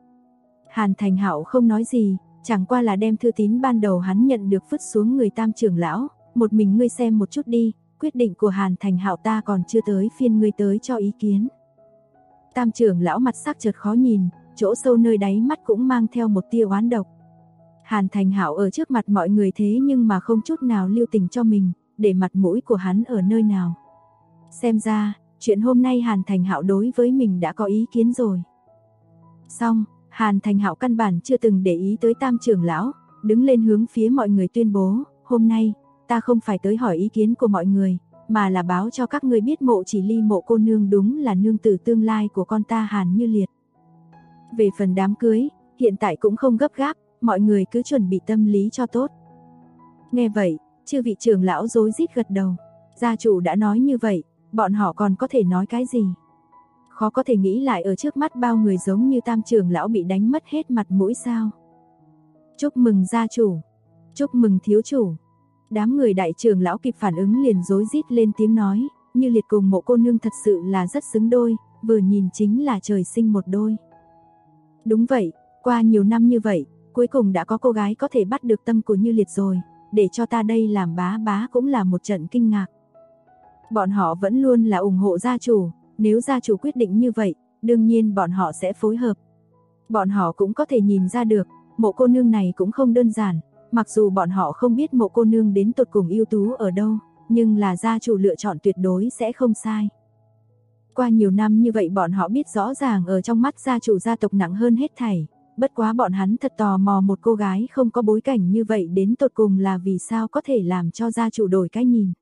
Hàn Thành Hạo không nói gì, chẳng qua là đem thư tín ban đầu hắn nhận được vứt xuống người Tam trưởng lão, một mình ngươi xem một chút đi, quyết định của Hàn Thành Hạo ta còn chưa tới phiên ngươi tới cho ý kiến. Tam trưởng lão mặt sắc chợt khó nhìn, chỗ sâu nơi đáy mắt cũng mang theo một tia oán độc. Hàn Thành Hạo ở trước mặt mọi người thế nhưng mà không chút nào lưu tình cho mình, để mặt mũi của hắn ở nơi nào. Xem ra, chuyện hôm nay Hàn Thành Hạo đối với mình đã có ý kiến rồi. Xong, Hàn Thành Hạo căn bản chưa từng để ý tới Tam trưởng lão, đứng lên hướng phía mọi người tuyên bố, hôm nay, ta không phải tới hỏi ý kiến của mọi người, mà là báo cho các ngươi biết Mộ Chỉ Ly Mộ cô nương đúng là nương tử tương lai của con ta Hàn Như Liệt. Về phần đám cưới, hiện tại cũng không gấp gáp, mọi người cứ chuẩn bị tâm lý cho tốt. Nghe vậy, chư vị trưởng lão rối rít gật đầu. Gia chủ đã nói như vậy, bọn họ còn có thể nói cái gì? Khó có thể nghĩ lại ở trước mắt bao người giống như tam trưởng lão bị đánh mất hết mặt mũi sao. Chúc mừng gia chủ, chúc mừng thiếu chủ. Đám người đại trưởng lão kịp phản ứng liền rối rít lên tiếng nói, Như Liệt cùng Mộ cô nương thật sự là rất xứng đôi, vừa nhìn chính là trời sinh một đôi. Đúng vậy, qua nhiều năm như vậy, cuối cùng đã có cô gái có thể bắt được tâm của Như Liệt rồi, để cho ta đây làm bá bá cũng là một trận kinh ngạc. Bọn họ vẫn luôn là ủng hộ gia chủ, nếu gia chủ quyết định như vậy, đương nhiên bọn họ sẽ phối hợp. Bọn họ cũng có thể nhìn ra được, Mộ cô nương này cũng không đơn giản, mặc dù bọn họ không biết Mộ cô nương đến tột cùng ưu tú ở đâu, nhưng là gia chủ lựa chọn tuyệt đối sẽ không sai. Qua nhiều năm như vậy bọn họ biết rõ ràng ở trong mắt gia chủ gia tộc nặng hơn hết thảy, bất quá bọn hắn thật tò mò một cô gái không có bối cảnh như vậy đến tột cùng là vì sao có thể làm cho gia chủ đổi cái nhìn.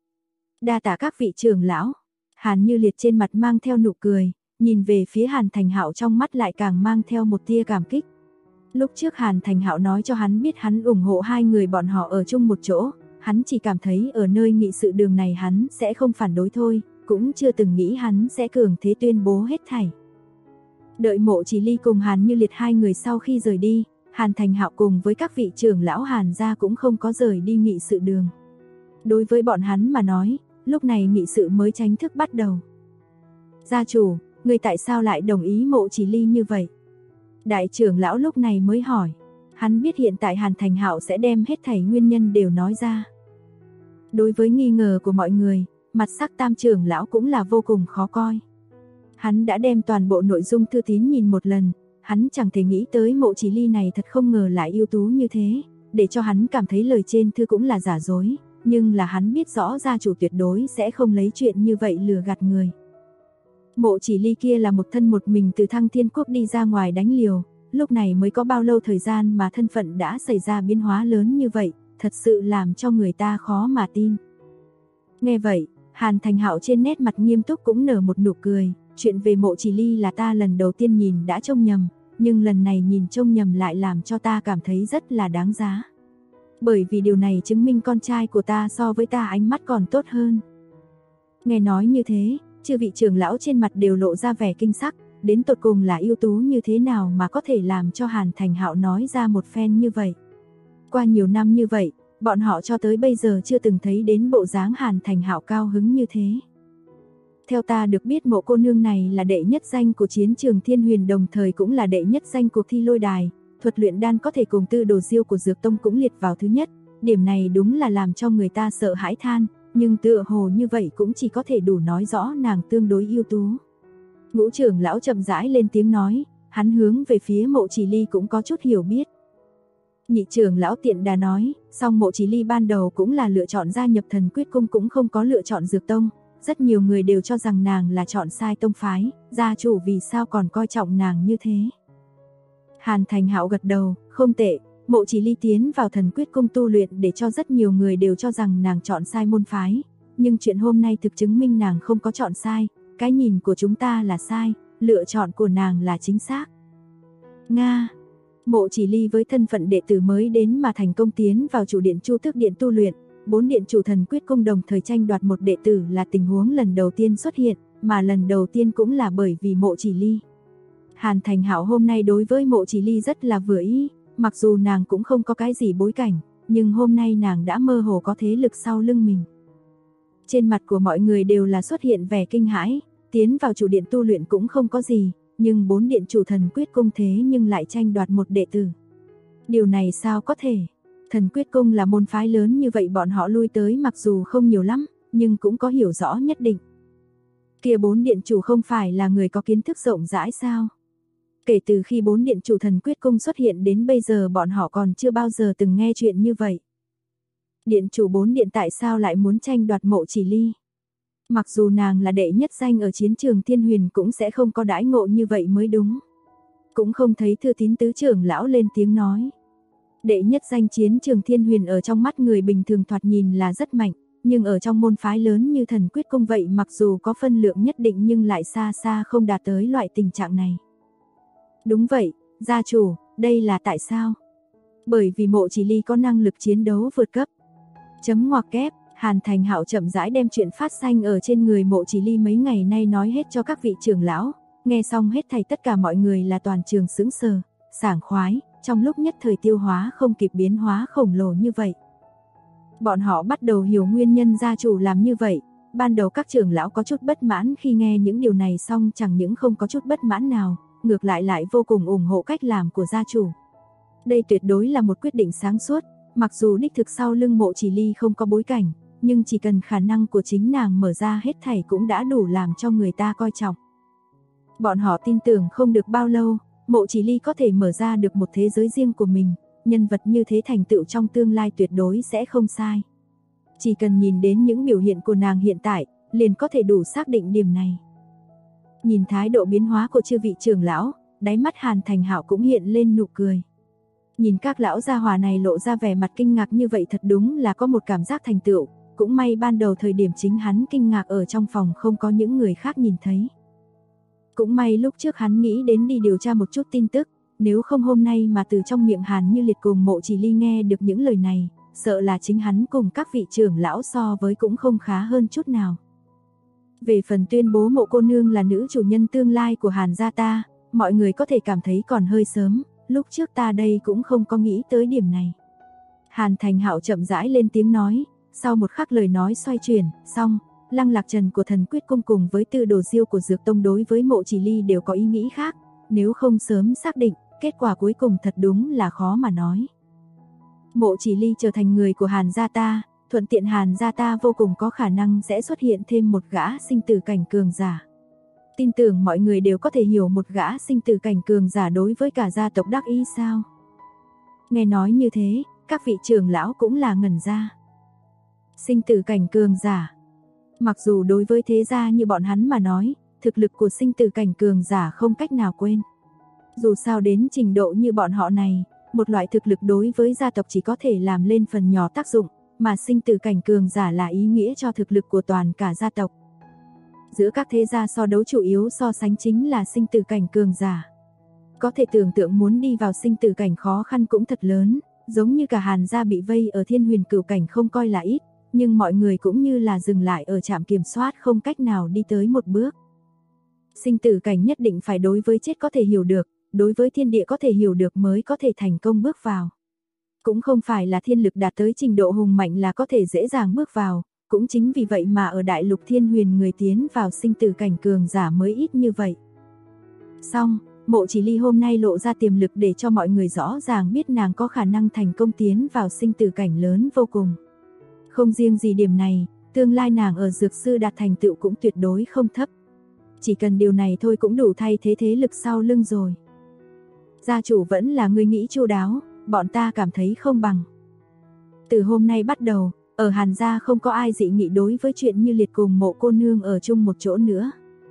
Đa tạ các vị trưởng lão. Hàn Như Liệt trên mặt mang theo nụ cười, nhìn về phía Hàn Thành Hạo trong mắt lại càng mang theo một tia cảm kích. Lúc trước Hàn Thành Hạo nói cho hắn biết hắn ủng hộ hai người bọn họ ở chung một chỗ, hắn chỉ cảm thấy ở nơi nghị sự đường này hắn sẽ không phản đối thôi, cũng chưa từng nghĩ hắn sẽ cường thế tuyên bố hết thảy. Đợi Mộ Chỉ Ly cùng Hàn Như Liệt hai người sau khi rời đi, Hàn Thành Hạo cùng với các vị trưởng lão Hàn gia cũng không có rời đi nghị sự đường. Đối với bọn hắn mà nói, lúc này nghị sự mới chính thức bắt đầu. Gia chủ, người tại sao lại đồng ý Mộ Chỉ Ly như vậy? Đại trưởng lão lúc này mới hỏi. Hắn biết hiện tại Hàn Thành Hạo sẽ đem hết thảy nguyên nhân đều nói ra. Đối với nghi ngờ của mọi người, mặt sắc tam trưởng lão cũng là vô cùng khó coi. Hắn đã đem toàn bộ nội dung thư tín nhìn một lần, hắn chẳng thể nghĩ tới Mộ Chỉ Ly này thật không ngờ lại ưu tú như thế, để cho hắn cảm thấy lời trên thư cũng là giả dối, nhưng là hắn biết rõ gia chủ tuyệt đối sẽ không lấy chuyện như vậy lừa gạt người. Mộ Chỉ Ly kia là một thân một mình từ Thăng Thiên Quốc đi ra ngoài đánh liều, lúc này mới có bao lâu thời gian mà thân phận đã xảy ra biến hóa lớn như vậy, thật sự làm cho người ta khó mà tin. Nghe vậy, Hàn Thành Hạo trên nét mặt nghiêm túc cũng nở một nụ cười, chuyện về Mộ Chỉ Ly là ta lần đầu tiên nhìn đã trông nhầm, nhưng lần này nhìn trông nhầm lại làm cho ta cảm thấy rất là đáng giá. Bởi vì điều này chứng minh con trai của ta so với ta ánh mắt còn tốt hơn. Nghe nói như thế, chư vị trưởng lão trên mặt đều lộ ra vẻ kinh sắc, đến tột cùng là ưu tú như thế nào mà có thể làm cho Hàn Thành Hạo nói ra một phen như vậy. Qua nhiều năm như vậy, bọn họ cho tới bây giờ chưa từng thấy đến bộ dáng Hàn Thành Hạo cao hứng như thế. Theo ta được biết Mộ cô nương này là đệ nhất danh của chiến trường Thiên Huyền, đồng thời cũng là đệ nhất danh cuộc thi lôi đài, thuật luyện đan có thể cùng Tư Đồ Diêu của Dược Tông cũng liệt vào thứ nhất, điểm này đúng là làm cho người ta sợ hãi than, nhưng tựa hồ như vậy cũng chỉ có thể đủ nói rõ nàng tương đối ưu tú. Ngũ trưởng lão chậm rãi lên tiếng nói, hắn hướng về phía Mộ Chỉ Ly cũng có chút hiểu biết. Nhị trưởng lão tiện đà nói, song Mộ Chỉ Ly ban đầu cũng là lựa chọn gia nhập Thần Quyết Cung, cũng không có lựa chọn Dược Tông, rất nhiều người đều cho rằng nàng là chọn sai tông phái, gia chủ vì sao còn coi trọng nàng như thế. Hàn Thành Hạo gật đầu, không tệ, Mộ Chỉ Ly tiến vào Thần Quyết Cung tu luyện để cho rất nhiều người đều cho rằng nàng chọn sai môn phái, nhưng chuyện hôm nay thực chứng minh nàng không có chọn sai, cái nhìn của chúng ta là sai, lựa chọn của nàng là chính xác. Nga, Mộ Chỉ Ly với thân phận đệ tử mới đến mà thành công tiến vào chủ điện Chu Tước Điện tu luyện, 4 điện chủ Thần Quyết Cung đồng thời tranh đoạt một đệ tử là tình huống lần đầu tiên xuất hiện, mà lần đầu tiên cũng là bởi vì Mộ Chỉ Ly. Hàn Thành Hạo hôm nay đối với Mộ Chỉ Ly rất là vừa ý, mặc dù nàng cũng không có cái gì bối cảnh, nhưng hôm nay nàng đã mơ hồ có thế lực sau lưng mình. Trên mặt của mọi người đều là xuất hiện vẻ kinh hãi, tiến vào chủ điện tu luyện cũng không có gì, nhưng 4 điện chủ Thần Quyết Cung thế nhưng lại tranh đoạt một đệ tử. Điều này sao có thể? Thần Quyết Cung là môn phái lớn như vậy, bọn họ lui tới mặc dù không nhiều lắm, nhưng cũng có hiểu rõ nhất định. Kia 4 điện chủ không phải là người có kiến thức rộng rãi sao? Kể từ khi 4 điện chủ Thần Quyết Cung xuất hiện đến bây giờ bọn họ còn chưa bao giờ từng nghe chuyện như vậy. Điện chủ 4 điện tại sao lại muốn tranh đoạt Mộ Chỉ Ly? Mặc dù nàng là đệ nhất danh ở chiến trường Thiên Huyền cũng sẽ không có đãi ngộ như vậy mới đúng. Cũng không thấy Thư Tín tứ trưởng lão lên tiếng nói. Đệ nhất danh chiến trường Thiên Huyền ở trong mắt người bình thường thoạt nhìn là rất mạnh, nhưng ở trong môn phái lớn như Thần Quyết Cung vậy mặc dù có phân lượng nhất định nhưng lại xa xa không đạt tới loại tình trạng này. Đúng vậy, gia chủ, đây là tại sao? Bởi vì Mộ Chỉ Ly có năng lực chiến đấu vượt cấp. Chấm ngoặc kép, Hàn Thành Hạo chậm rãi đem chuyện phát sinh ở trên người Mộ Chỉ Ly mấy ngày nay nói hết cho các vị trưởng lão, nghe xong hết thảy tất cả mọi người là toàn trường sững sờ, sảng khoái, trong lúc nhất thời tiêu hóa không kịp biến hóa khổng lồ như vậy. Bọn họ bắt đầu hiểu nguyên nhân gia chủ làm như vậy, ban đầu các trưởng lão có chút bất mãn khi nghe những điều này xong chẳng những không có chút bất mãn nào, ngược lại vô cùng ủng hộ cách làm của gia chủ. Đây tuyệt đối là một quyết định sáng suốt, mặc dù đích thực sau lưng Mộ Chỉ Ly không có bối cảnh, nhưng chỉ cần khả năng của chính nàng mở ra hết thảy cũng đã đủ làm cho người ta coi trọng. Bọn họ tin tưởng không được bao lâu, Mộ Chỉ Ly có thể mở ra được một thế giới riêng của mình, nhân vật như thế thành tựu trong tương lai tuyệt đối sẽ không sai. Chỉ cần nhìn đến những biểu hiện của nàng hiện tại, liền có thể đủ xác định điểm này. Nhìn thái độ biến hóa của chư vị trưởng lão, đáy mắt Hàn Thành Hạo cũng hiện lên nụ cười. Nhìn các lão gia hỏa này lộ ra vẻ mặt kinh ngạc như vậy thật đúng là có một cảm giác thành tựu, cũng may ban đầu thời điểm chính hắn kinh ngạc ở trong phòng không có những người khác nhìn thấy. Cũng may lúc trước hắn nghĩ đến đi điều tra một chút tin tức, nếu không hôm nay mà từ trong miệng Hàn Như Liệt cùng Mộ Chỉ Ly nghe được những lời này, sợ là chính hắn cùng các vị trưởng lão so với cũng không khá hơn chút nào. Về phần tuyên bố Mộ cô nương là nữ chủ nhân tương lai của Hàn gia ta, mọi người có thể cảm thấy còn hơi sớm, lúc trước ta đây cũng không có nghĩ tới điểm này. Hàn Thành Hạo chậm rãi lên tiếng nói, sau một khắc lời nói xoay chuyển, xong, Lăng Lạc Trần của Thần Quyết Cung cùng với Tư Đồ Diêu của Dược Tông đối với Mộ Chỉ Ly đều có ý nghĩ khác, nếu không sớm xác định, kết quả cuối cùng thật đúng là khó mà nói. Mộ Chỉ Ly trở thành người của Hàn gia ta, thuận tiện Hàn gia ta vô cùng có khả năng sẽ xuất hiện thêm một gã sinh tử cảnh cường giả. Tin tưởng mọi người đều có thể hiểu một gã sinh tử cảnh cường giả đối với cả gia tộc đắc ý sao. Nghe nói như thế, các vị trưởng lão cũng là ngẩn ra. Sinh tử cảnh cường giả. Mặc dù đối với thế gia như bọn hắn mà nói, thực lực của sinh tử cảnh cường giả không cách nào quên. Dù sao đến trình độ như bọn họ này, một loại thực lực đối với gia tộc chỉ có thể làm lên phần nhỏ tác dụng, mà sinh tử cảnh cường giả là ý nghĩa cho thực lực của toàn cả gia tộc. Giữa các thế gia so đấu chủ yếu so sánh chính là sinh tử cảnh cường giả. Có thể tưởng tượng muốn đi vào sinh tử cảnh khó khăn cũng thật lớn, giống như cả Hàn gia bị vây ở Thiên Huyền Cửu cảnh không coi là ít, nhưng mọi người cũng như là dừng lại ở trạm kiểm soát không cách nào đi tới một bước. Sinh tử cảnh nhất định phải đối với chết có thể hiểu được, đối với thiên địa có thể hiểu được mới có thể thành công bước vào. Cũng không phải là thiên lực đạt tới trình độ hùng mạnh là có thể dễ dàng bước vào, cũng chính vì vậy mà ở đại lục Thiên Huyền người tiến vào sinh tử cảnh cường giả mới ít như vậy. Xong, Mộ Chỉ Ly hôm nay lộ ra tiềm lực để cho mọi người rõ ràng biết nàng có khả năng thành công tiến vào sinh tử cảnh lớn vô cùng. Không riêng gì điểm này, tương lai nàng ở dược sư đạt thành tựu cũng tuyệt đối không thấp. Chỉ cần điều này thôi cũng đủ thay thế thế lực sau lưng rồi. Gia chủ vẫn là người nghĩ chu đáo, bọn ta cảm thấy không bằng. Từ hôm nay bắt đầu, ở Hàn gia không có ai dị nghị đối với chuyện Như Liệt cùng Mộ cô nương ở chung một chỗ nữa.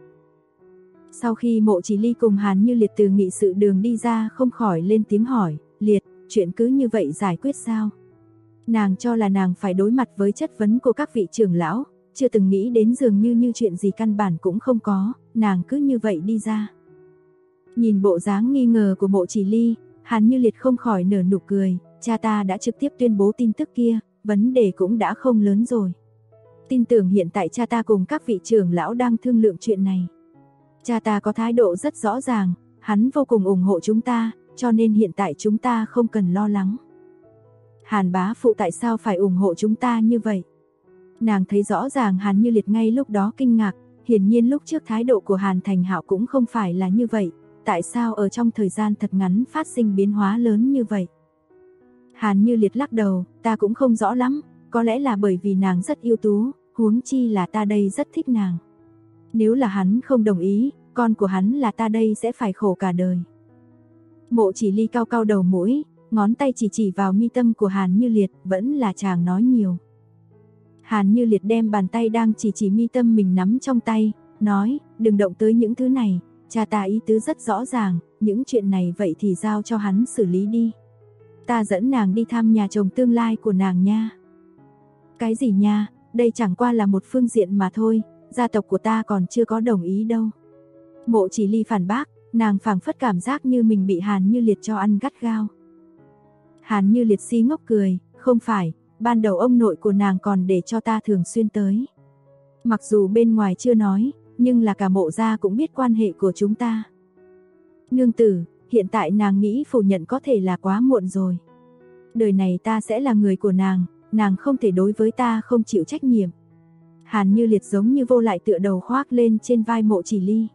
Sau khi Mộ Chỉ Ly cùng Hàn Như Liệt từ nghị sự đường đi ra không khỏi lên tiếng hỏi, Liệt, chuyện cứ như vậy giải quyết sao? Nàng cho là nàng phải đối mặt với chất vấn của các vị trưởng lão, chưa từng nghĩ đến dường như chuyện gì căn bản cũng không có, nàng cứ như vậy đi ra. Nhìn bộ dáng nghi ngờ của Mộ Chỉ Ly, Hàn Như Liệt không khỏi nở nụ cười, cha ta đã trực tiếp tuyên bố tin tức kia, vấn đề cũng đã không lớn rồi. Tin tưởng hiện tại cha ta cùng các vị trưởng lão đang thương lượng chuyện này. Cha ta có thái độ rất rõ ràng, hắn vô cùng ủng hộ chúng ta, cho nên hiện tại chúng ta không cần lo lắng. Hàn bá phụ tại sao phải ủng hộ chúng ta như vậy? Nàng thấy rõ ràng Hàn Như Liệt ngay lúc đó kinh ngạc, hiển nhiên lúc trước thái độ của Hàn Thành Hạo cũng không phải là như vậy, tại sao ở trong thời gian thật ngắn phát sinh biến hóa lớn như vậy? Hàn Như Liệt lắc đầu, ta cũng không rõ lắm, có lẽ là bởi vì nàng rất ưu tú, huống chi là ta đây rất thích nàng. Nếu là hắn không đồng ý, con của hắn là ta đây sẽ phải khổ cả đời. Mộ Chỉ Ly cao cao đầu mũi, ngón tay chỉ vào mi tâm của Hàn Như Liệt, vẫn là chàng nói nhiều. Hàn Như Liệt đem bàn tay đang chỉ mi tâm mình nắm trong tay, nói, đừng động tới những thứ này, cha ta ý tứ rất rõ ràng, những chuyện này vậy thì giao cho hắn xử lý đi. Ta dẫn nàng đi thăm nhà chồng tương lai của nàng nha. Cái gì nha, đây chẳng qua là một phương diện mà thôi, gia tộc của ta còn chưa có đồng ý đâu. Mộ Chỉ Ly phản bác, nàng phảng phất cảm giác như mình bị Hàn Như Liệt cho ăn gắt gao. Hàn Như Liệt si ngốc cười, không phải, ban đầu ông nội của nàng còn để cho ta thường xuyên tới. Mặc dù bên ngoài chưa nói, nhưng là cả Mộ gia cũng biết quan hệ của chúng ta. Nương tử, hiện tại nàng nghĩ phủ nhận có thể là quá muộn rồi. Đời này ta sẽ là người của nàng không thể đối với ta không chịu trách nhiệm. Hàn Như Liệt giống như vô lại tựa đầu khoác lên trên vai Mộ Chỉ Ly.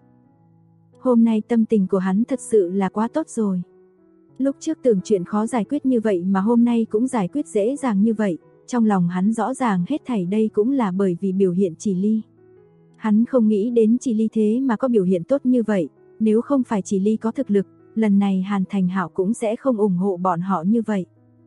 Hôm nay tâm tình của hắn thật sự là quá tốt rồi. Lúc trước tưởng chuyện khó giải quyết như vậy mà hôm nay cũng giải quyết dễ dàng như vậy, trong lòng hắn rõ ràng hết thảy đây cũng là bởi vì biểu hiện Chỉ Ly. Hắn không nghĩ đến Chỉ Ly thế mà có biểu hiện tốt như vậy, nếu không phải Chỉ Ly có thực lực, lần này Hàn Thành Hạo cũng sẽ không ủng hộ bọn họ như vậy.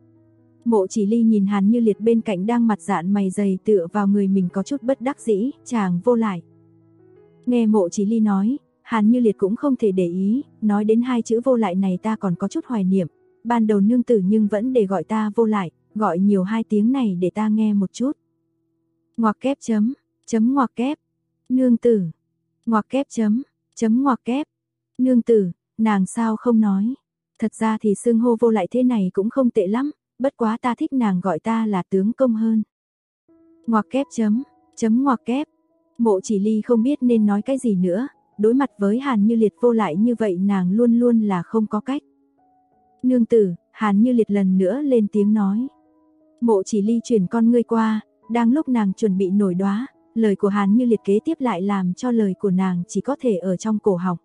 Mộ Chỉ Ly nhìn Hàn Như Liệt bên cạnh đang mặt dạn mày dày tựa vào người mình có chút bất đắc dĩ, chàng vô lại. Nghe Mộ Chỉ Ly nói, Hàn Như Liệt cũng không thể để ý, nói đến hai chữ vô lại này ta còn có chút hoài niệm, ban đầu nương tử nhưng vẫn để gọi ta vô lại, gọi nhiều hai tiếng này để ta nghe một chút. Ngoặc kép chấm ngoặc kép, nương tử, ngoặc kép chấm ngoặc kép, nương tử, nàng sao không nói. Thật ra thì xưng hô vô lại thế này cũng không tệ lắm, bất quá ta thích nàng gọi ta là tướng công hơn. Ngoặc kép chấm ngoặc kép, Mộ Chỉ Ly không biết nên nói cái gì nữa. Đối mặt với Hàn Như Liệt vô lại như vậy nàng luôn luôn là không có cách. Nương tử, Hàn Như Liệt lần nữa lên tiếng nói. Mộ Chỉ Ly chuyển con ngươi qua, đang lúc nàng chuẩn bị nổi đoá, lời của Hàn Như Liệt kế tiếp lại làm cho lời của nàng chỉ có thể ở trong cổ họng.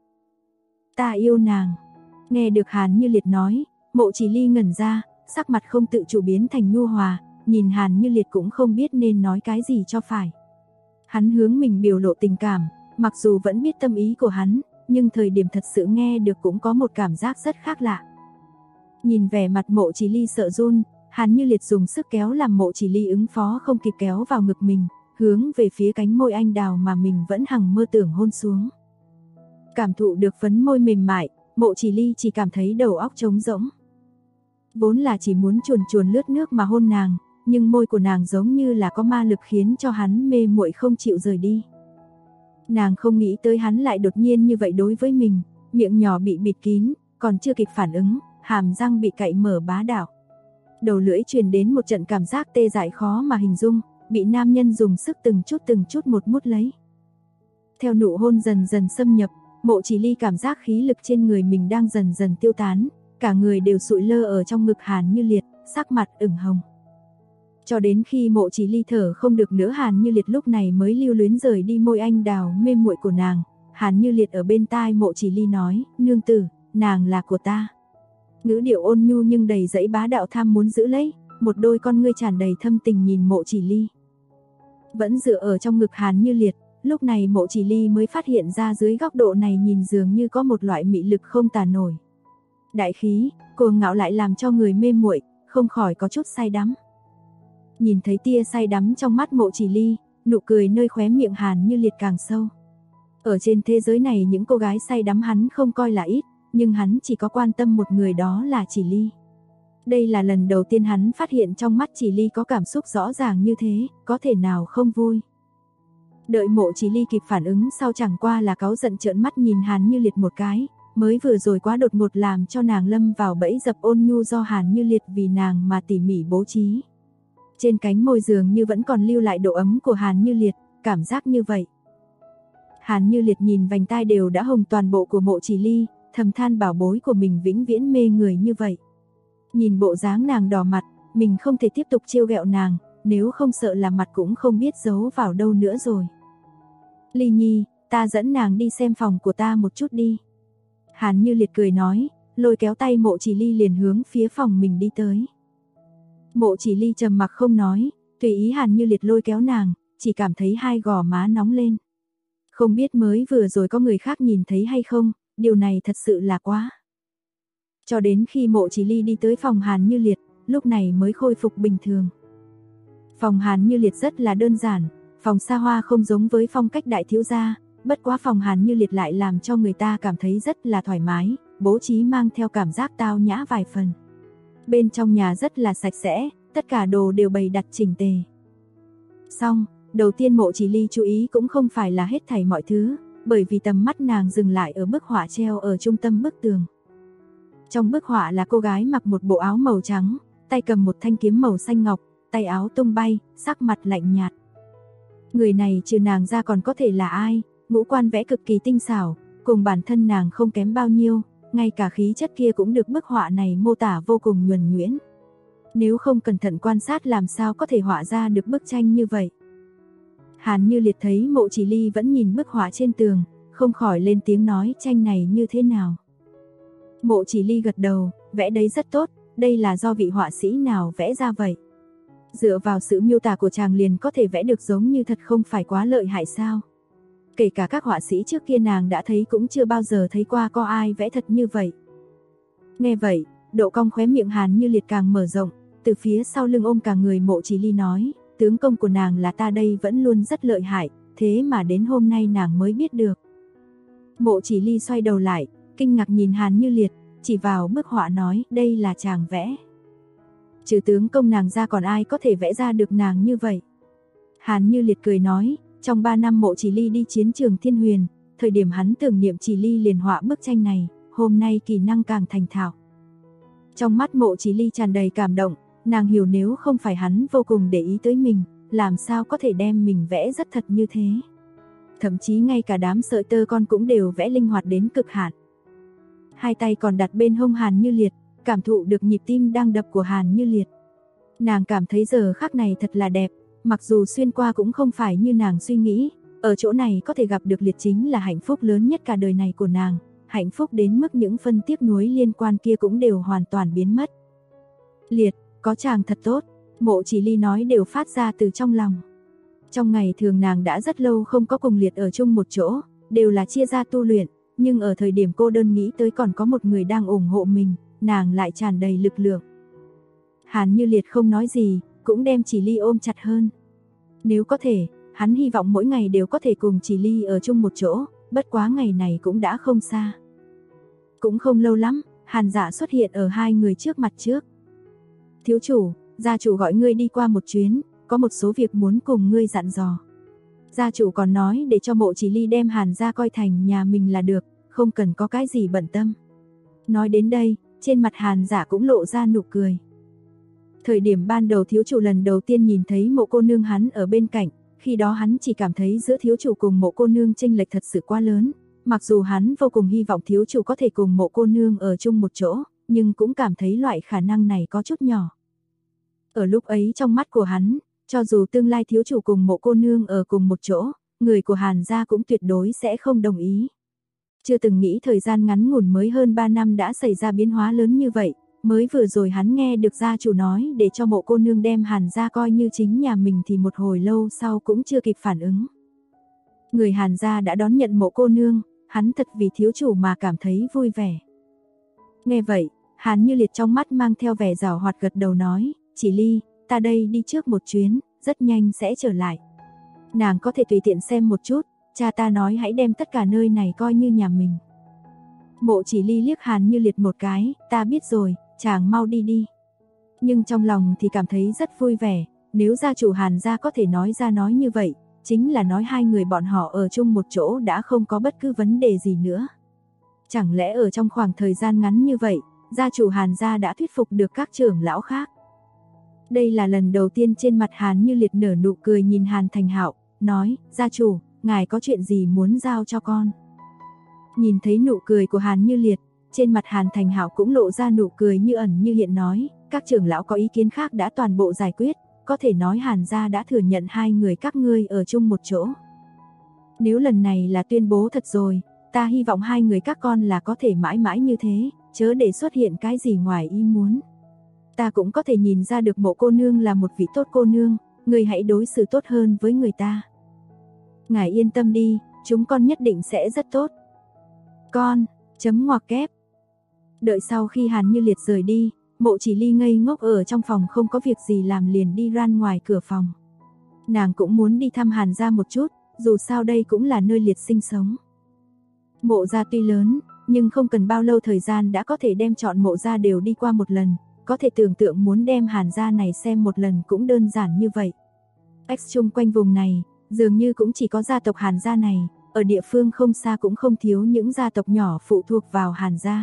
Ta yêu nàng. Nghe được Hàn Như Liệt nói, Mộ Chỉ Ly ngẩn ra, sắc mặt không tự chủ biến thành nhu hòa, nhìn Hàn Như Liệt cũng không biết nên nói cái gì cho phải. Hắn hướng mình biểu lộ tình cảm. Mặc dù vẫn biết tâm ý của hắn, nhưng thời điểm thật sự nghe được cũng có một cảm giác rất khác lạ. Nhìn vẻ mặt Mộ Chỉ Ly sợ run, Hàn Như Liệt dùng sức kéo làm Mộ Chỉ Ly ứng phó không kịp kéo vào ngực mình, hướng về phía cánh môi anh đào mà mình vẫn hằng mơ tưởng hôn xuống. Cảm thụ được phấn môi mềm mại, Mộ Chỉ Ly chỉ cảm thấy đầu óc trống rỗng. Vốn là chỉ muốn chuồn chuồn lướt nước mà hôn nàng, nhưng môi của nàng giống như là có ma lực khiến cho hắn mê muội không chịu rời đi. Nàng không nghĩ tới hắn lại đột nhiên như vậy đối với mình, miệng nhỏ bị bịt kín, còn chưa kịp phản ứng, hàm răng bị cạy mở bá đạo. Đầu lưỡi truyền đến một trận cảm giác tê dại khó mà hình dung, bị nam nhân dùng sức từng chút một mút lấy. Theo nụ hôn dần dần xâm nhập, Mộ Chỉ Ly cảm giác khí lực trên người mình đang dần dần tiêu tán, cả người đều sụi lơ ở trong ngực Hàn Như Liệt, sắc mặt ửng hồng. Cho đến khi Mộ Chỉ Ly thở không được nữa, Hàn Như Liệt lúc này mới lưu luyến rời đi môi anh đào mê muội của nàng. Hàn Như Liệt ở bên tai Mộ Chỉ Ly nói, nương tử, nàng là của ta. Ngữ điệu ôn nhu nhưng đầy dẫy bá đạo tham muốn giữ lấy, một đôi con ngươi tràn đầy thâm tình nhìn Mộ Chỉ Ly. Vẫn dựa ở trong ngực Hàn Như Liệt, lúc này Mộ Chỉ Ly mới phát hiện ra dưới góc độ này nhìn dường như có một loại mị lực không tả nổi. Đại khí, cuồng ngạo lại làm cho người mê muội, không khỏi có chút say đắm. Nhìn thấy tia say đắm trong mắt Mộ Chỉ Ly, nụ cười nơi khóe miệng Hàn Như Liệt càng sâu. Ở trên thế giới này những cô gái say đắm hắn không coi là ít, nhưng hắn chỉ có quan tâm một người, đó là Chỉ Ly. Đây là lần đầu tiên hắn phát hiện trong mắt Chỉ Ly có cảm xúc rõ ràng như thế, có thể nào không vui. Đợi Mộ Chỉ Ly kịp phản ứng sau chẳng qua là cáu giận trợn mắt nhìn Hàn Như Liệt một cái, mới vừa rồi quá đột ngột làm cho nàng lâm vào bẫy dập ôn nhu do Hàn Như Liệt vì nàng mà tỉ mỉ bố trí. Trên cánh môi dường như vẫn còn lưu lại độ ấm của Hàn Như Liệt, cảm giác như vậy. Hàn Như Liệt nhìn vành tai đều đã hồng toàn bộ của Mộ Chỉ Ly, thầm than bảo bối của mình vĩnh viễn mê người như vậy. Nhìn bộ dáng nàng đỏ mặt, mình không thể tiếp tục trêu ghẹo nàng, nếu không sợ là mặt cũng không biết giấu vào đâu nữa rồi. Ly Nhi, ta dẫn nàng đi xem phòng của ta một chút đi. Hàn Như Liệt cười nói, lôi kéo tay Mộ Chỉ Ly liền hướng phía phòng mình đi tới. Mộ Chỉ Ly trầm mặc không nói, tùy ý Hàn Như Liệt lôi kéo nàng, chỉ cảm thấy hai gò má nóng lên. Không biết mới vừa rồi có người khác nhìn thấy hay không, điều này thật sự là quá. Cho đến khi Mộ Chỉ Ly đi tới phòng Hàn Như Liệt, lúc này mới khôi phục bình thường. Phòng Hàn Như Liệt rất là đơn giản, phòng xa hoa không giống với phong cách đại thiếu gia, bất quá phòng Hàn Như Liệt lại làm cho người ta cảm thấy rất là thoải mái, bố trí mang theo cảm giác tao nhã vài phần. Bên trong nhà rất là sạch sẽ, tất cả đồ đều bày đặt chỉnh tề. Xong, đầu tiên Mộ Chỉ Ly chú ý cũng không phải là hết thảy mọi thứ, bởi vì tầm mắt nàng dừng lại ở bức họa treo ở trung tâm bức tường. Trong bức họa là cô gái mặc một bộ áo màu trắng, tay cầm một thanh kiếm màu xanh ngọc, tay áo tung bay, sắc mặt lạnh nhạt. Người này trừ nàng ra còn có thể là ai? Ngũ quan vẽ cực kỳ tinh xảo, cùng bản thân nàng không kém bao nhiêu, ngay cả khí chất kia cũng được bức họa này mô tả vô cùng nhuần nhuyễn. Nếu không cẩn thận quan sát làm sao có thể họa ra được bức tranh như vậy. Hàn Như Liệt thấy Mộ Chỉ Ly vẫn nhìn bức họa trên tường, không khỏi lên tiếng nói tranh này như thế nào. Mộ Chỉ Ly gật đầu, vẽ đấy rất tốt, đây là do vị họa sĩ nào vẽ ra vậy? Dựa vào sự miêu tả của chàng liền có thể vẽ được giống như thật, không phải quá lợi hại sao? Kể cả các họa sĩ trước kia nàng đã thấy cũng chưa bao giờ thấy qua có ai vẽ thật như vậy. Nghe vậy, độ cong khóe miệng Hàn Như Liệt càng mở rộng, từ phía sau lưng ôm cả người Mộ Chỉ Ly nói, tướng công của nàng là ta đây vẫn luôn rất lợi hại, thế mà đến hôm nay nàng mới biết được. Mộ Chỉ Ly xoay đầu lại, kinh ngạc nhìn Hàn Như Liệt, chỉ vào bức họa nói, đây là chàng vẽ. Trừ tướng công nàng ra còn ai có thể vẽ ra được nàng như vậy? Hàn Như Liệt cười nói, trong 3 năm Mộ Chỉ Ly đi chiến trường Thiên Huyền, thời điểm hắn tưởng niệm Chỉ Ly liền họa bức tranh này, hôm nay kỹ năng càng thành thạo. Trong mắt Mộ Chỉ Ly tràn đầy cảm động, nàng hiểu nếu không phải hắn vô cùng để ý tới mình, làm sao có thể đem mình vẽ rất thật như thế. Thậm chí ngay cả đám sợi tơ con cũng đều vẽ linh hoạt đến cực hạn. Hai tay còn đặt bên hông Hàn Như Liệt, cảm thụ được nhịp tim đang đập của Hàn Như Liệt. Nàng cảm thấy giờ khắc này thật là đẹp, mặc dù xuyên qua cũng không phải như nàng suy nghĩ, ở chỗ này có thể gặp được Liệt chính là hạnh phúc lớn nhất cả đời này của nàng, hạnh phúc đến mức những phân tiếc nuối liên quan kia cũng đều hoàn toàn biến mất. Liệt, có chàng thật tốt, Mộ Chỉ Ly nói đều phát ra từ trong lòng. Trong ngày thường nàng đã rất lâu không có cùng Liệt ở chung một chỗ, đều là chia ra tu luyện, nhưng ở thời điểm cô đơn nghĩ tới còn có một người đang ủng hộ mình, nàng lại tràn đầy lực lượng. Hàn Như Liệt không nói gì, cũng đem Chỉ Ly ôm chặt hơn. Nếu có thể, hắn hy vọng mỗi ngày đều có thể cùng Chỉ Ly ở chung một chỗ, bất quá ngày này cũng đã không xa. Cũng không lâu lắm, Hàn Dạ xuất hiện ở hai người trước mặt trước. Thiếu chủ, gia chủ gọi ngươi đi qua một chuyến, có một số việc muốn cùng ngươi dặn dò. Gia chủ còn nói để cho Mộ Chỉ Ly đem Hàn gia coi thành nhà mình là được, không cần có cái gì bận tâm. Nói đến đây, trên mặt Hàn Dạ cũng lộ ra nụ cười. Thời điểm ban đầu thiếu chủ lần đầu tiên nhìn thấy Mộ cô nương hắn ở bên cạnh, khi đó hắn chỉ cảm thấy giữa thiếu chủ cùng Mộ cô nương chênh lệch thật sự quá lớn, mặc dù hắn vô cùng hy vọng thiếu chủ có thể cùng Mộ cô nương ở chung một chỗ, nhưng cũng cảm thấy loại khả năng này có chút nhỏ. Ở lúc ấy trong mắt của hắn, cho dù tương lai thiếu chủ cùng Mộ cô nương ở cùng một chỗ, người của Hàn gia cũng tuyệt đối sẽ không đồng ý. Chưa từng nghĩ thời gian ngắn ngủn mới hơn 3 năm đã xảy ra biến hóa lớn như vậy, mới vừa rồi hắn nghe được gia chủ nói để cho Mộ cô nương đem Hàn gia coi như chính nhà mình thì một hồi lâu sau cũng chưa kịp phản ứng. Người Hàn gia đã đón nhận Mộ cô nương, hắn thật vì thiếu chủ mà cảm thấy vui vẻ. Nghe vậy, Hàn Như Liệt trong mắt mang theo vẻ giảo hoạt gật đầu nói, Chỉ Ly, ta đây đi trước một chuyến, rất nhanh sẽ trở lại. Nàng có thể tùy tiện xem một chút, cha ta nói hãy đem tất cả nơi này coi như nhà mình. Mộ Chỉ Ly liếc Hàn Như Liệt một cái, ta biết rồi, chàng mau đi đi. Nhưng trong lòng thì cảm thấy rất vui vẻ, nếu gia chủ Hàn gia có thể nói ra nói như vậy, chính là nói hai người bọn họ ở chung một chỗ đã không có bất cứ vấn đề gì nữa. Chẳng lẽ ở trong khoảng thời gian ngắn như vậy, gia chủ Hàn gia đã thuyết phục được các trưởng lão khác. Đây là lần đầu tiên trên mặt Hàn Như Liệt nở nụ cười nhìn Hàn Thành Hạo, nói, gia chủ, ngài có chuyện gì muốn giao cho con. Nhìn thấy nụ cười của Hàn Như Liệt, trên mặt Hàn Thành Hạo cũng lộ ra nụ cười như ẩn như hiện nói, các trưởng lão có ý kiến khác đã toàn bộ giải quyết, có thể nói Hàn gia đã thừa nhận hai người các ngươi ở chung một chỗ. Nếu lần này là tuyên bố thật rồi, ta hy vọng hai người các con là có thể mãi mãi như thế, chớ để xuất hiện cái gì ngoài ý muốn. Ta cũng có thể nhìn ra được Mộ cô nương là một vị tốt cô nương, người hãy đối xử tốt hơn với người ta. Ngài yên tâm đi, chúng con nhất định sẽ rất tốt. Con, chấm ngoặc kép. Đợi sau khi Hàn Như Liệt rời đi, Mộ Chỉ Ly ngây ngốc ở trong phòng không có việc gì làm liền đi ran ngoài cửa phòng. Nàng cũng muốn đi thăm Hàn gia một chút, dù sao đây cũng là nơi Liệt sinh sống. Mộ gia tuy lớn, nhưng không cần bao lâu thời gian đã có thể đem chọn mộ gia đều đi qua một lần, có thể tưởng tượng muốn đem Hàn gia này xem một lần cũng đơn giản như vậy. X chung quanh vùng này, dường như cũng chỉ có gia tộc Hàn gia này, ở địa phương không xa cũng không thiếu những gia tộc nhỏ phụ thuộc vào Hàn gia.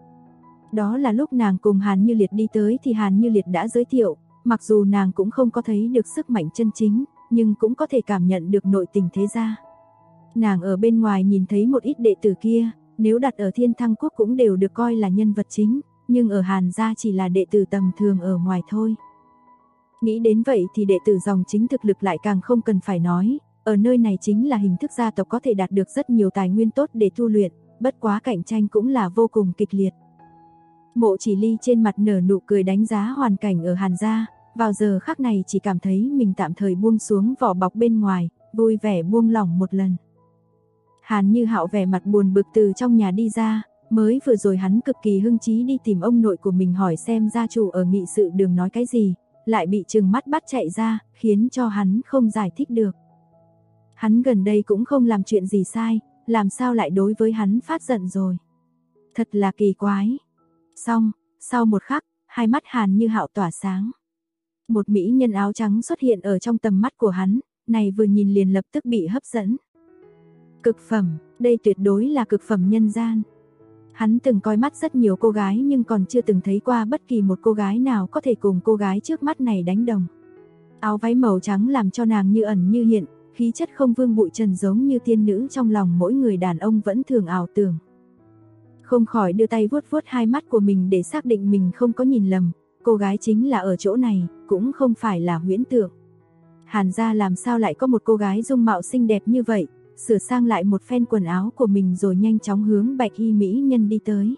Đó là lúc nàng cùng Hàn Như Liệt đi tới thì Hàn Như Liệt đã giới thiệu, mặc dù nàng cũng không có thấy được sức mạnh chân chính, nhưng cũng có thể cảm nhận được nội tình thế gia. Nàng ở bên ngoài nhìn thấy một ít đệ tử kia, nếu đặt ở Thiên Thăng Quốc cũng đều được coi là nhân vật chính, nhưng ở Hàn gia chỉ là đệ tử tầm thường ở ngoài thôi. Nghĩ đến vậy thì đệ tử dòng chính thực lực lại càng không cần phải nói, ở nơi này chính là hình thức gia tộc có thể đạt được rất nhiều tài nguyên tốt để tu luyện, bất quá cạnh tranh cũng là vô cùng kịch liệt. Mộ Chỉ Ly trên mặt nở nụ cười đánh giá hoàn cảnh ở Hàn gia, vào giờ khắc này chỉ cảm thấy mình tạm thời buông xuống vỏ bọc bên ngoài, vui vẻ buông lỏng một lần. Hàn Như Hạo vẻ mặt buồn bực từ trong nhà đi ra, mới vừa rồi hắn cực kỳ hưng chí đi tìm ông nội của mình hỏi xem gia chủ ở nghị sự đường nói cái gì, lại bị trừng mắt bắt chạy ra, khiến cho hắn không giải thích được. Hắn gần đây cũng không làm chuyện gì sai, làm sao lại đối với hắn phát giận rồi. Thật là kỳ quái. Xong, sau một khắc, hai mắt Hàn Như Hạo tỏa sáng. Một mỹ nhân áo trắng xuất hiện ở trong tầm mắt của hắn, này vừa nhìn liền lập tức bị hấp dẫn. Cực phẩm, đây tuyệt đối là cực phẩm nhân gian. Hắn từng coi mắt rất nhiều cô gái nhưng còn chưa từng thấy qua bất kỳ một cô gái nào có thể cùng cô gái trước mắt này đánh đồng. Áo váy màu trắng làm cho nàng như ẩn như hiện, khí chất không vương bụi trần giống như tiên nữ trong lòng mỗi người đàn ông vẫn thường ảo tưởng. Không khỏi đưa tay vuốt vuốt hai mắt của mình để xác định mình không có nhìn lầm, cô gái chính là ở chỗ này, cũng không phải là huyễn tượng. Hàn gia làm sao lại có một cô gái dung mạo xinh đẹp như vậy, sửa sang lại một phen quần áo của mình rồi nhanh chóng hướng Bạch Y mỹ nhân đi tới.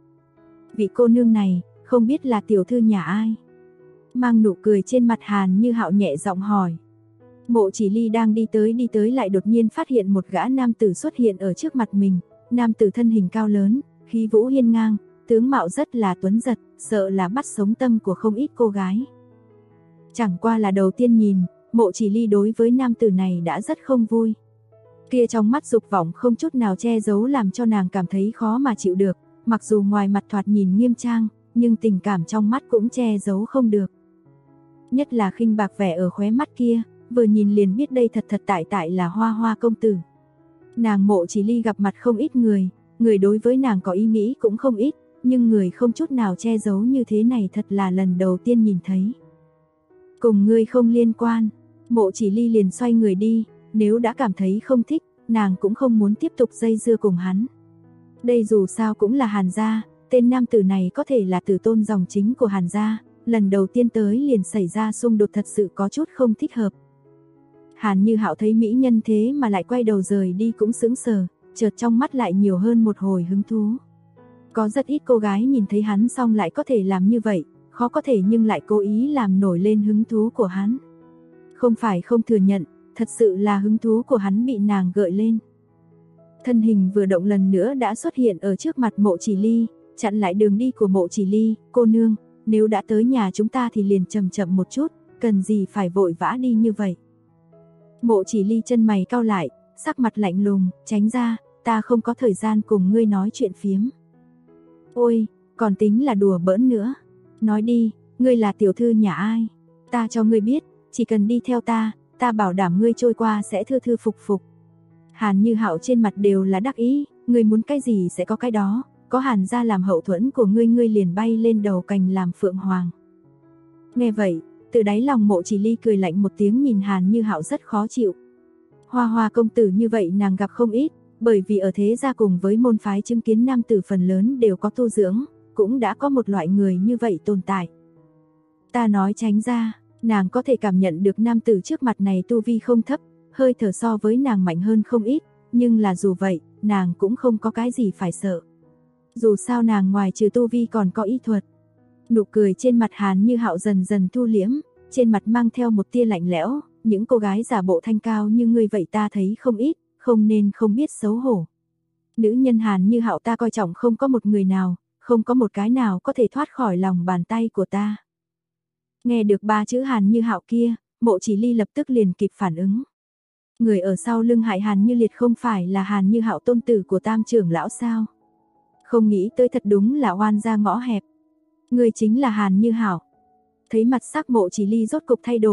Vị cô nương này, không biết là tiểu thư nhà ai? Mang nụ cười trên mặt Hàn Như Hạo nhẹ giọng hỏi. Mộ Chỉ Ly đang đi tới lại đột nhiên phát hiện một gã nam tử xuất hiện ở trước mặt mình, nam tử thân hình cao lớn, khí vũ hiên ngang, tướng mạo rất là tuấn giật, sợ là bắt sống tâm của không ít cô gái. Chẳng qua là đầu tiên nhìn, Mộ Chỉ Ly đối với nam tử này đã rất không vui. Kia trong mắt dục vọng không chút nào che giấu làm cho nàng cảm thấy khó mà chịu được, mặc dù ngoài mặt thoạt nhìn nghiêm trang, nhưng tình cảm trong mắt cũng che giấu không được. Nhất là khinh bạc vẻ ở khóe mắt kia, vừa nhìn liền biết đây thật tại là Hoa Hoa công tử. Nàng Mộ Chỉ Ly gặp mặt không ít người, người đối với nàng có ý nghĩ cũng không ít, nhưng người không chút nào che giấu như thế này thật là lần đầu tiên nhìn thấy. Cùng ngươi không liên quan, Mộ Chỉ Ly liền xoay người đi, nếu đã cảm thấy không thích, nàng cũng không muốn tiếp tục dây dưa cùng hắn. Đây dù sao cũng là Hàn gia, tên nam tử này có thể là tử tôn dòng chính của Hàn gia, lần đầu tiên tới liền xảy ra xung đột thật sự có chút không thích hợp. Hàn Như Hạo thấy mỹ nhân thế mà lại quay đầu rời đi cũng sững sờ, chợt trong mắt lại nhiều hơn một hồi hứng thú. Có rất ít cô gái nhìn thấy hắn xong lại có thể làm như vậy, khó có thể nhưng lại cố ý làm nổi lên hứng thú của hắn. Không phải không thừa nhận, thật sự là hứng thú của hắn bị nàng gợi lên. Thân hình vừa động lần nữa đã xuất hiện ở trước mặt Mộ Chỉ Ly, chặn lại đường đi của Mộ Chỉ Ly. Cô nương, nếu đã tới nhà chúng ta thì liền chậm chậm một chút, cần gì phải vội vã đi như vậy. Mộ Chỉ Ly chân mày cau lại, sắc mặt lạnh lùng, tránh ra, ta không có thời gian cùng ngươi nói chuyện phiếm. Ôi, còn tính là đùa bỡn nữa. Nói đi, ngươi là tiểu thư nhà ai? Ta cho ngươi biết, chỉ cần đi theo ta, ta bảo đảm ngươi trôi qua sẽ thư thư phục phục. Hàn Như Hạo trên mặt đều là đắc ý, ngươi muốn cái gì sẽ có cái đó, có Hàn gia làm hậu thuẫn của ngươi, ngươi liền bay lên đầu cành làm phượng hoàng. Nghe vậy, từ đáy lòng Mộ Chỉ Ly cười lạnh một tiếng nhìn Hàn Như Hạo rất khó chịu. Hoa Hoa công tử như vậy nàng gặp không ít, bởi vì ở thế gia cùng với môn phái chứng kiến nam tử phần lớn đều có tu dưỡng, cũng đã có một loại người như vậy tồn tại. Ta nói tránh ra, nàng có thể cảm nhận được nam tử trước mặt này tu vi không thấp, hơi thở so với nàng mạnh hơn không ít, nhưng là dù vậy, nàng cũng không có cái gì phải sợ. Dù sao nàng ngoài trừ tu vi còn có y thuật. Nụ cười trên mặt Hàn Như Hạo dần dần thu liễm, trên mặt mang theo một tia lạnh lẽo, những cô gái giả bộ thanh cao như ngươi vậy ta thấy không ít, không nên không biết xấu hổ. Nữ nhân Hàn Như Hạo ta coi trọng không có một người nào, không có một cái nào có thể thoát khỏi lòng bàn tay của ta. Nghe được ba chữ Hàn Như Hạo kia, Mộ Chỉ Ly lập tức liền kịp phản ứng. Người ở sau lưng hại Hàn Như Liệt không phải là Hàn Như Hạo tôn tử của Tam trưởng lão sao? Không nghĩ tới thật đúng là oan gia ngõ hẹp. Người chính là Hàn Như Hạo. Thấy mặt sắc Mộ Chỉ Ly rốt cục thay đổi,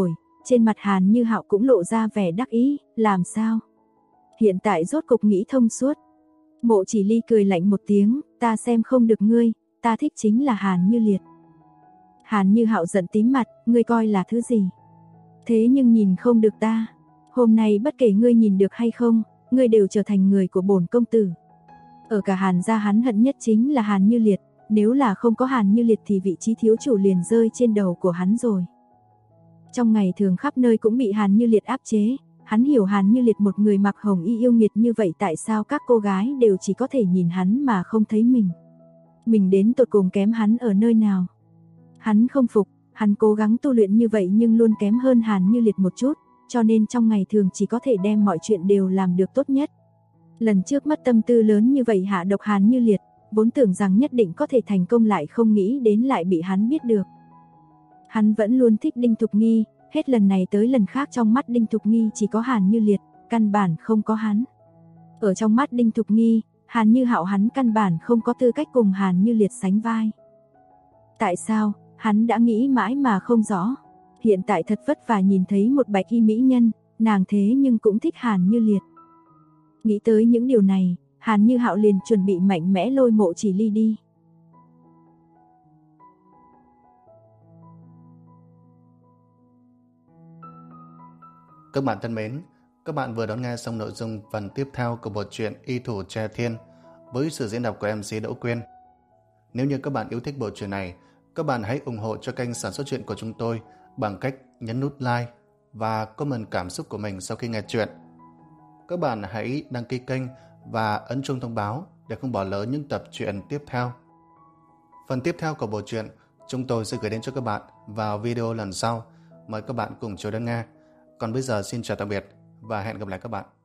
trên mặt Hàn Như Hạo cũng lộ ra vẻ đắc ý, làm sao? Hiện tại rốt cục nghĩ thông suốt. Mộ Chỉ Ly cười lạnh một tiếng, ta xem không được ngươi, ta thích chính là Hàn Như Liệt. Hàn Như Hạo giận tím mặt, ngươi coi là thứ gì? Thế nhưng nhìn không được ta. Hôm nay bất kể ngươi nhìn được hay không, ngươi đều trở thành người của bổn công tử. Ở cả Hàn gia hắn hận nhất chính là Hàn Như Liệt, nếu là không có Hàn Như Liệt thì vị trí thiếu chủ liền rơi trên đầu của hắn rồi. Trong ngày thường khắp nơi cũng bị Hàn Như Liệt áp chế, hắn hiểu Hàn Như Liệt một người mặc hồng y yêu nghiệt như vậy tại sao các cô gái đều chỉ có thể nhìn hắn mà không thấy mình. Mình đến tột cùng kém hắn ở nơi nào? Hắn không phục, hắn cố gắng tu luyện như vậy nhưng luôn kém hơn Hàn Như Liệt một chút, cho nên trong ngày thường chỉ có thể đem mọi chuyện đều làm được tốt nhất. Lần trước mất tâm tư lớn như vậy hạ độc Hàn Như Liệt, vốn tưởng rằng nhất định có thể thành công lại không nghĩ đến lại bị hắn biết được. Hắn vẫn luôn thích Đinh Thục Nghi, hết lần này tới lần khác trong mắt Đinh Thục Nghi chỉ có Hàn Như Liệt, căn bản không có hắn. Ở trong mắt Đinh Thục Nghi, Hàn Như Hạo hắn căn bản không có tư cách cùng Hàn Như Liệt sánh vai. Tại sao? Hắn đã nghĩ mãi mà không rõ. Hiện tại thật vất vả nhìn thấy một bạch y mỹ nhân, nàng thế nhưng cũng thích Hàn Như Liệt. Nghĩ tới những điều này, Hàn Như Hạo liền chuẩn bị mạnh mẽ lôi Mộ Chỉ Ly đi. Các bạn thân mến, các bạn vừa đón nghe xong nội dung phần tiếp theo của bộ truyện Y Thủ Tre Thiên với sự diễn đọc của MC Đỗ Quyên. Nếu như các bạn yêu thích bộ truyện này, các bạn hãy ủng hộ cho kênh sản xuất truyện của chúng tôi bằng cách nhấn nút like và comment cảm xúc của mình sau khi nghe truyện. Các bạn hãy đăng ký kênh và ấn chuông thông báo để không bỏ lỡ những tập truyện tiếp theo. Phần tiếp theo của bộ truyện chúng tôi sẽ gửi đến cho các bạn vào video lần sau. Mời các bạn cùng chờ đón nghe. Còn bây giờ xin chào tạm biệt và hẹn gặp lại các bạn.